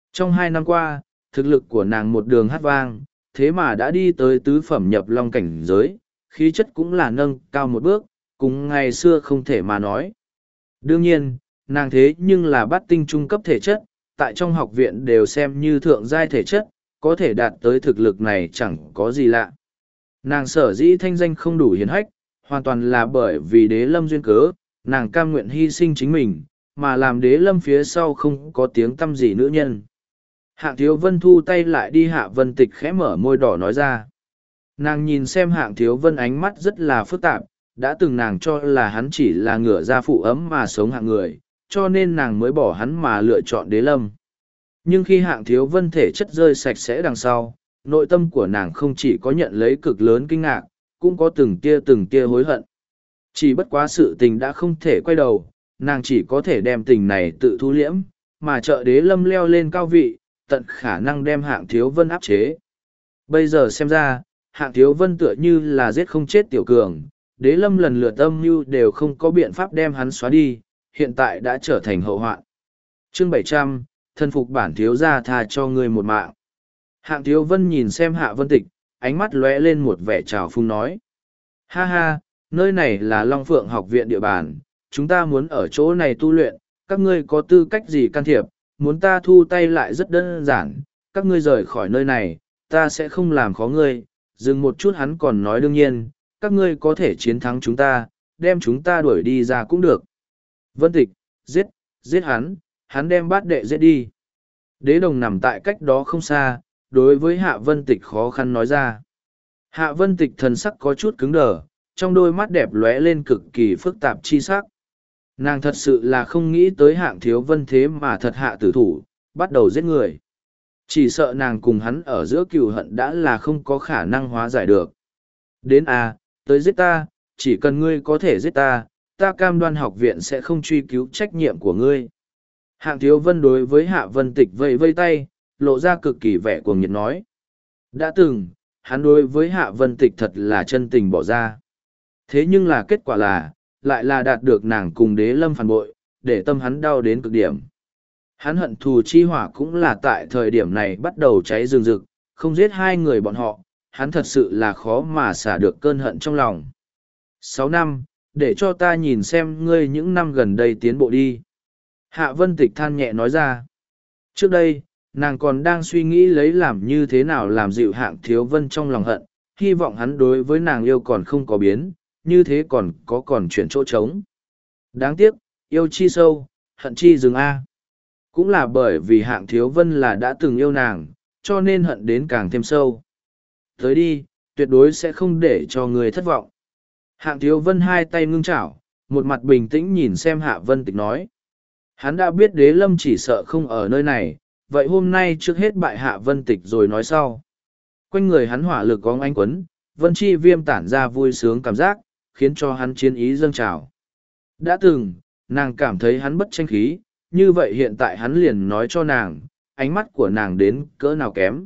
S1: Trong 2 năm qua, thực lực của nàng một đường hát vang, thế mà đã đi tới tứ phẩm nhập long cảnh giới, khí chất cũng là nâng cao một bước, cùng ngày xưa không thể mà nói. Đương nhiên, nàng thế nhưng là bát tinh trung cấp thể chất, tại trong học viện đều xem như thượng giai thể chất, có thể đạt tới thực lực này chẳng có gì lạ. Nàng sở dĩ thanh danh không đủ hiển hách, hoàn toàn là bởi vì đế lâm duyên cớ, nàng cam nguyện hy sinh chính mình, mà làm đế lâm phía sau không có tiếng tăm gì nữ nhân. Hạng thiếu vân thu tay lại đi, Hạ Vân Tịch khẽ mở môi đỏ nói ra. Nàng nhìn xem hạng thiếu vân ánh mắt rất là phức tạp, đã từng nàng cho là hắn chỉ là ngửa ra phụ ấm mà sống hạng người, cho nên nàng mới bỏ hắn mà lựa chọn đế lâm. Nhưng khi hạng thiếu vân thể chất rơi sạch sẽ đằng sau, nội tâm của nàng không chỉ có nhận lấy cực lớn kinh ngạc, cũng có từng tia hối hận. Chỉ bất quá sự tình đã không thể quay đầu, nàng chỉ có thể đem tình này tự thu liễm, mà trợ đế lâm leo lên cao vị, tận khả năng đem hạng thiếu vân áp chế. Bây giờ xem ra, hạng thiếu vân tựa như là giết không chết tiểu cường, đế lâm lần lượt âm mưu đều không có biện pháp đem hắn xóa đi, hiện tại đã trở thành hậu hoạn. Chương 700, thân phục bản thiếu gia tha cho ngươi một mạng. Hạng thiếu vân nhìn xem Hạ Vân Tịch, ánh mắt lóe lên một vẻ trào phung nói. Ha ha, nơi này là Long Phượng học viện địa bàn, chúng ta muốn ở chỗ này tu luyện, các ngươi có tư cách gì can thiệp, muốn ta thu tay lại rất đơn giản, các ngươi rời khỏi nơi này, ta sẽ không làm khó ngươi. Dừng một chút hắn còn nói đương nhiên, các ngươi có thể chiến thắng chúng ta, đem chúng ta đuổi đi ra cũng được. Vân Tịch, giết hắn đem bát đệ giết đi. Đế đồng nằm tại cách đó không xa, đối với Hạ Vân Tịch khó khăn nói ra. Hạ Vân Tịch thần sắc có chút cứng đờ, trong đôi mắt đẹp lóe lên cực kỳ phức tạp chi sắc. Nàng thật sự là không nghĩ tới hạng thiếu vân thế mà thật hạ tử thủ, bắt đầu giết người. Chỉ sợ nàng cùng hắn ở giữa cừu hận đã là không có khả năng hóa giải được. Đến tới giết ta, chỉ cần ngươi có thể giết ta, ta cam đoan học viện sẽ không truy cứu trách nhiệm của ngươi. Hạng thiếu vân đối với Hạ Vân Tịch vẫy vây tay, lộ ra cực kỳ vẻ cuồng nhiệt nói. Đã từng, hắn đối với Hạ Vân Tịch thật là chân tình bỏ ra. Thế nhưng là kết quả là, lại là đạt được nàng cùng đế lâm phản bội, để tâm hắn đau đến cực điểm. Hắn hận thù chi hỏa cũng là tại thời điểm này bắt đầu cháy rừng rực, không giết hai người bọn họ, hắn thật sự là khó mà xả được cơn hận trong lòng. 6 năm, để cho ta nhìn xem ngươi những năm gần đây tiến bộ đi. Hạ Vân Tịch than nhẹ nói ra. Trước đây, nàng còn đang suy nghĩ lấy làm như thế nào làm dịu hạng thiếu vân trong lòng hận, hy vọng hắn đối với nàng yêu còn không có biến, như thế còn chuyển chỗ trống. Đáng tiếc, yêu chi sâu, hận chi dừng A. Cũng là bởi vì hạng thiếu vân là đã từng yêu nàng, cho nên hận đến càng thêm sâu. Tới đi, tuyệt đối sẽ không để cho người thất vọng. Hạng thiếu vân hai tay ngưng chảo, một mặt bình tĩnh nhìn xem Hạ Vân Tịch nói. Hắn đã biết đế lâm chỉ sợ không ở nơi này, vậy hôm nay trước hết bại Hạ Vân Tịch rồi nói sau. Quanh người hắn hỏa lực có ánh quấn, vân chi viêm tản ra vui sướng cảm giác, khiến cho hắn chiến ý dâng trào. Đã từng, nàng cảm thấy hắn bất tranh khí, như vậy hiện tại hắn liền nói cho nàng, ánh mắt của nàng đến cỡ nào kém.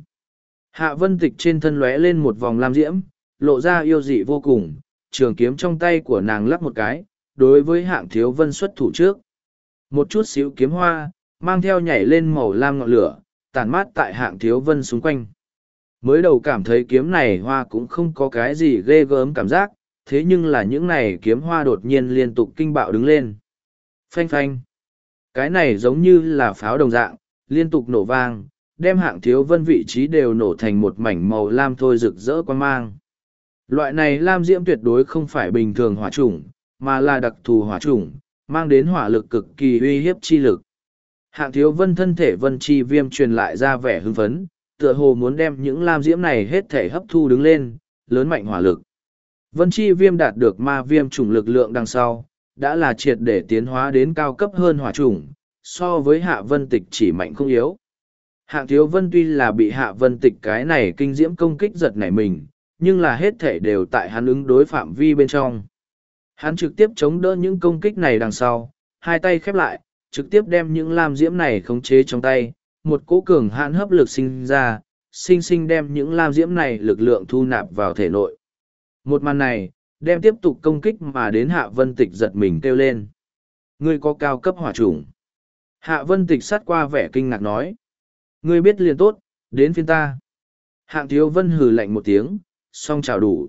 S1: Hạ Vân Tịch trên thân lóe lên một vòng lam diễm, lộ ra yêu dị vô cùng, trường kiếm trong tay của nàng lắc một cái, đối với hạng thiếu vân xuất thủ trước. Một chút xíu kiếm hoa, mang theo nhảy lên màu lam ngọn lửa, tản mát tại hạng thiếu vân xung quanh. Mới đầu cảm thấy kiếm này hoa cũng không có cái gì ghê gớm cảm giác, thế nhưng là những này kiếm hoa đột nhiên liên tục kinh bạo đứng lên. Phanh phanh. Cái này giống như là pháo đồng dạng, liên tục nổ vang, đem hạng thiếu vân vị trí đều nổ thành một mảnh màu lam thôi rực rỡ quan mang. Loại này lam diễm tuyệt đối không phải bình thường hỏa chủng, mà là đặc thù hỏa chủng, mang đến hỏa lực cực kỳ uy hiếp chi lực. Hạng thiếu vân thân thể vân chi viêm truyền lại ra vẻ hưng phấn, tựa hồ muốn đem những lam diễm này hết thể hấp thu đứng lên, lớn mạnh hỏa lực. Vân chi viêm đạt được ma viêm chủng lực lượng đằng sau, đã là triệt để tiến hóa đến cao cấp hơn hỏa chủng, so với Hạ Vân Tịch chỉ mạnh không yếu. Hạng thiếu vân tuy là bị Hạ Vân Tịch cái này kinh diễm công kích giật nảy mình, nhưng là hết thể đều tại hắn ứng đối phạm vi bên trong. Hắn trực tiếp chống đỡ những công kích này đằng sau, hai tay khép lại, trực tiếp đem những lam diễm này khống chế trong tay, một cỗ cường hãn hấp lực sinh ra, sinh sinh đem những lam diễm này lực lượng thu nạp vào thể nội. Một màn này, đem tiếp tục công kích mà đến Hạ Vân Tịch giật mình kêu lên. Ngươi có cao cấp hỏa chủng. Hạ Vân Tịch sát qua vẻ kinh ngạc nói. Ngươi biết liền tốt, đến phiên ta. Hạng Thiếu Vân hừ lạnh một tiếng, xong chào đủ.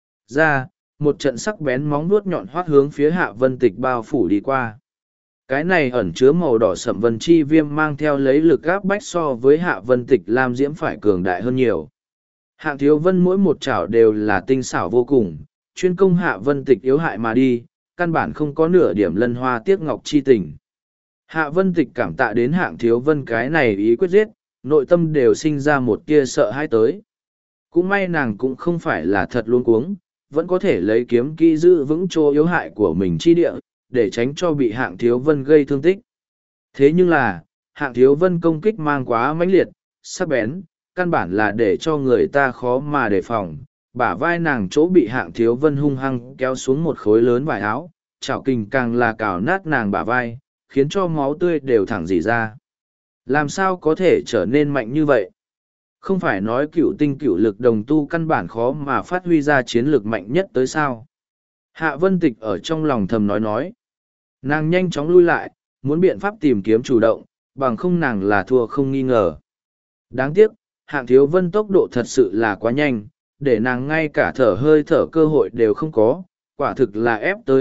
S1: Ra, một trận sắc bén móng vuốt nhọn hoắt hướng phía Hạ Vân Tịch bao phủ đi qua. Cái này ẩn chứa màu đỏ sậm vân chi viêm mang theo lấy lực áp bách so với Hạ Vân Tịch Lam Diễm phải cường đại hơn nhiều. Hạng Thiếu Vân mỗi một chảo đều là tinh xảo vô cùng, chuyên công Hạ Vân Tịch yếu hại mà đi, căn bản không có nửa điểm lân hoa tiếc ngọc chi tình. Hạ Vân Tịch cảm tạ đến Hạng Thiếu Vân cái này ý quyết giết, nội tâm đều sinh ra một tia sợ hãi tới. Cũng may nàng cũng không phải là thật luống cuống, vẫn có thể lấy kiếm kỹ giữ vững chỗ yếu hại của mình chi địa, để tránh cho bị Hạng Thiếu Vân gây thương tích. Thế nhưng là, Hạng Thiếu Vân công kích mang quá mãnh liệt, sắc bén, căn bản là để cho người ta khó mà đề phòng. Bả vai nàng chỗ bị Hạng Thiếu Vân hung hăng kéo xuống một khối lớn vải áo, chảo kình càng là cào nát nàng bả vai, khiến cho máu tươi đều thẳng rỉ ra. Làm sao có thể trở nên mạnh như vậy? Không phải nói cựu tinh cựu lực đồng tu căn bản khó mà phát huy ra chiến lược mạnh nhất tới sao? Hạ Vân Tịch ở trong lòng thầm nói. Nàng nhanh chóng lui lại, muốn biện pháp tìm kiếm chủ động, bằng không nàng là thua không nghi ngờ. Đáng tiếc, Hạng Thiếu Vân tốc độ thật sự là quá nhanh, để nàng ngay cả thở hơi thở cơ hội đều không có, quả thực là ép tới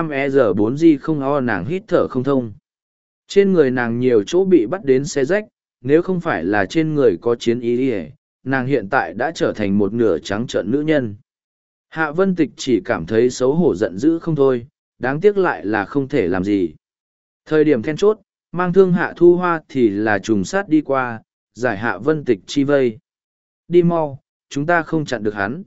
S1: F5ER4G không o nàng hít thở không thông. Trên người nàng nhiều chỗ bị bắt đến xé rách, nếu không phải là trên người có chiến ý ỉa, nàng hiện tại đã trở thành một nửa trắng trợn nữ nhân. Hạ Vân Tịch chỉ cảm thấy xấu hổ giận dữ không thôi, đáng tiếc lại là không thể làm gì. Thời điểm then chốt, mang thương Hạ Thu Hoa thì là trùng sát đi qua, giải Hạ Vân Tịch chi vây. Đi mau, chúng ta không chặn được hắn.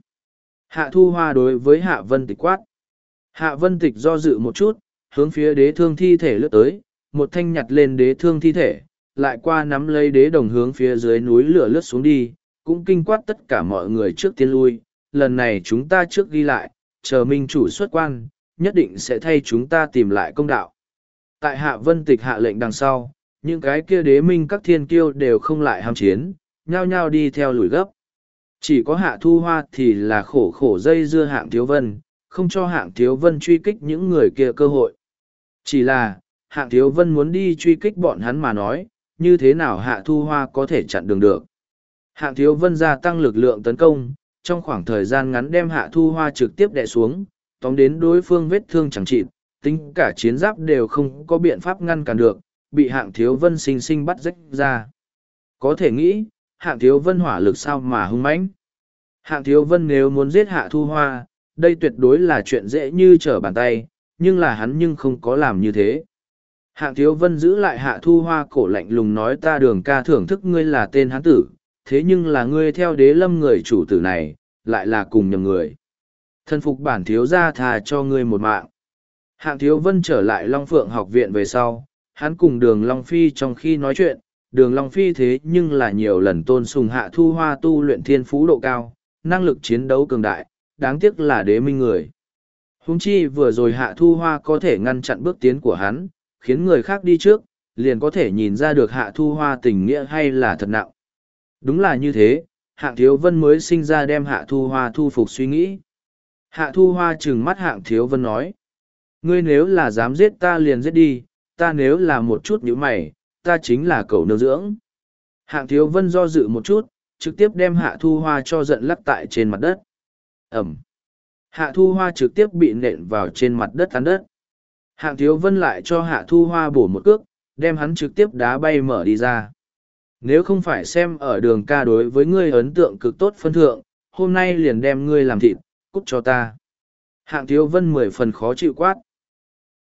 S1: Hạ Thu Hoa đối với Hạ Vân Tịch quát. Hạ Vân Tịch do dự một chút, hướng phía đế thương thi thể lướt tới, một thanh nhặt lên đế thương thi thể, lại qua nắm lấy đế đồng hướng phía dưới núi lửa lướt xuống đi, cũng kinh quát tất cả mọi người trước tiên lui. Lần này chúng ta trước ghi lại, chờ minh chủ xuất quan, nhất định sẽ thay chúng ta tìm lại công đạo. Tại Hạ Vân Tịch hạ lệnh đằng sau, những cái kia đế minh các thiên kiêu đều không lại ham chiến, nhao nhao đi theo lùi gấp. Chỉ có Hạ Thu Hoa thì là khổ khổ dây dưa Hạng Thiếu Vân, không cho Hạng Thiếu Vân truy kích những người kia cơ hội. Chỉ là, Hạng Thiếu Vân muốn đi truy kích bọn hắn mà nói, như thế nào Hạ Thu Hoa có thể chặn đường được. Hạng Thiếu Vân gia tăng lực lượng tấn công, trong khoảng thời gian ngắn đem Hạ Thu Hoa trực tiếp đè xuống, tóm đến đối phương vết thương chẳng chịt, tính cả chiến giáp đều không có biện pháp ngăn cản được, bị Hạng Thiếu Vân sinh sinh bắt rách ra. Có thể nghĩ, Hạng Thiếu Vân hỏa lực sao mà hung mãnh. Hạng Thiếu Vân nếu muốn giết Hạ Thu Hoa, đây tuyệt đối là chuyện dễ như trở bàn tay, nhưng là hắn nhưng không có làm như thế. Hạng Thiếu Vân giữ lại Hạ Thu Hoa cổ lạnh lùng nói ta Đường ca thưởng thức ngươi là tên hán tử, thế nhưng là ngươi theo đế lâm người chủ tử này, lại là cùng nhầm người. Thân phục bản thiếu gia thà cho ngươi một mạng. Hạng Thiếu Vân trở lại Long Phượng học viện về sau, hắn cùng Đường Long Phi trong khi nói chuyện, Đường Long Phi thế nhưng là nhiều lần tôn sùng Hạ Thu Hoa tu luyện thiên phú độ cao, năng lực chiến đấu cường đại, đáng tiếc là đế minh người. Huống chi vừa rồi Hạ Thu Hoa có thể ngăn chặn bước tiến của hắn, khiến người khác đi trước, liền có thể nhìn ra được Hạ Thu Hoa tình nghĩa hay là thật nặng. Đúng là như thế, Hạng Thiếu Vân mới sinh ra đem Hạ Thu Hoa thu phục suy nghĩ. Hạ Thu Hoa trừng mắt Hạng Thiếu Vân nói. Ngươi nếu là dám giết ta liền giết đi, ta nếu là một chút nhíu mày, ta chính là cẩu nương dưỡng. Hạng Thiếu Vân do dự một chút, trực tiếp đem Hạ Thu Hoa cho giận lắc tại trên mặt đất. Ẩm. Hạ Thu Hoa trực tiếp bị nện vào trên mặt đất tán đất. Hạng Thiếu Vân lại cho Hạ Thu Hoa bổ một cước, đem hắn trực tiếp đá bay mở đi ra. Nếu không phải xem ở Đường ca đối với ngươi ấn tượng cực tốt phân thượng, hôm nay liền đem ngươi làm thịt, cút cho ta. Hạng Thiếu Vân 10 phần khó chịu quát.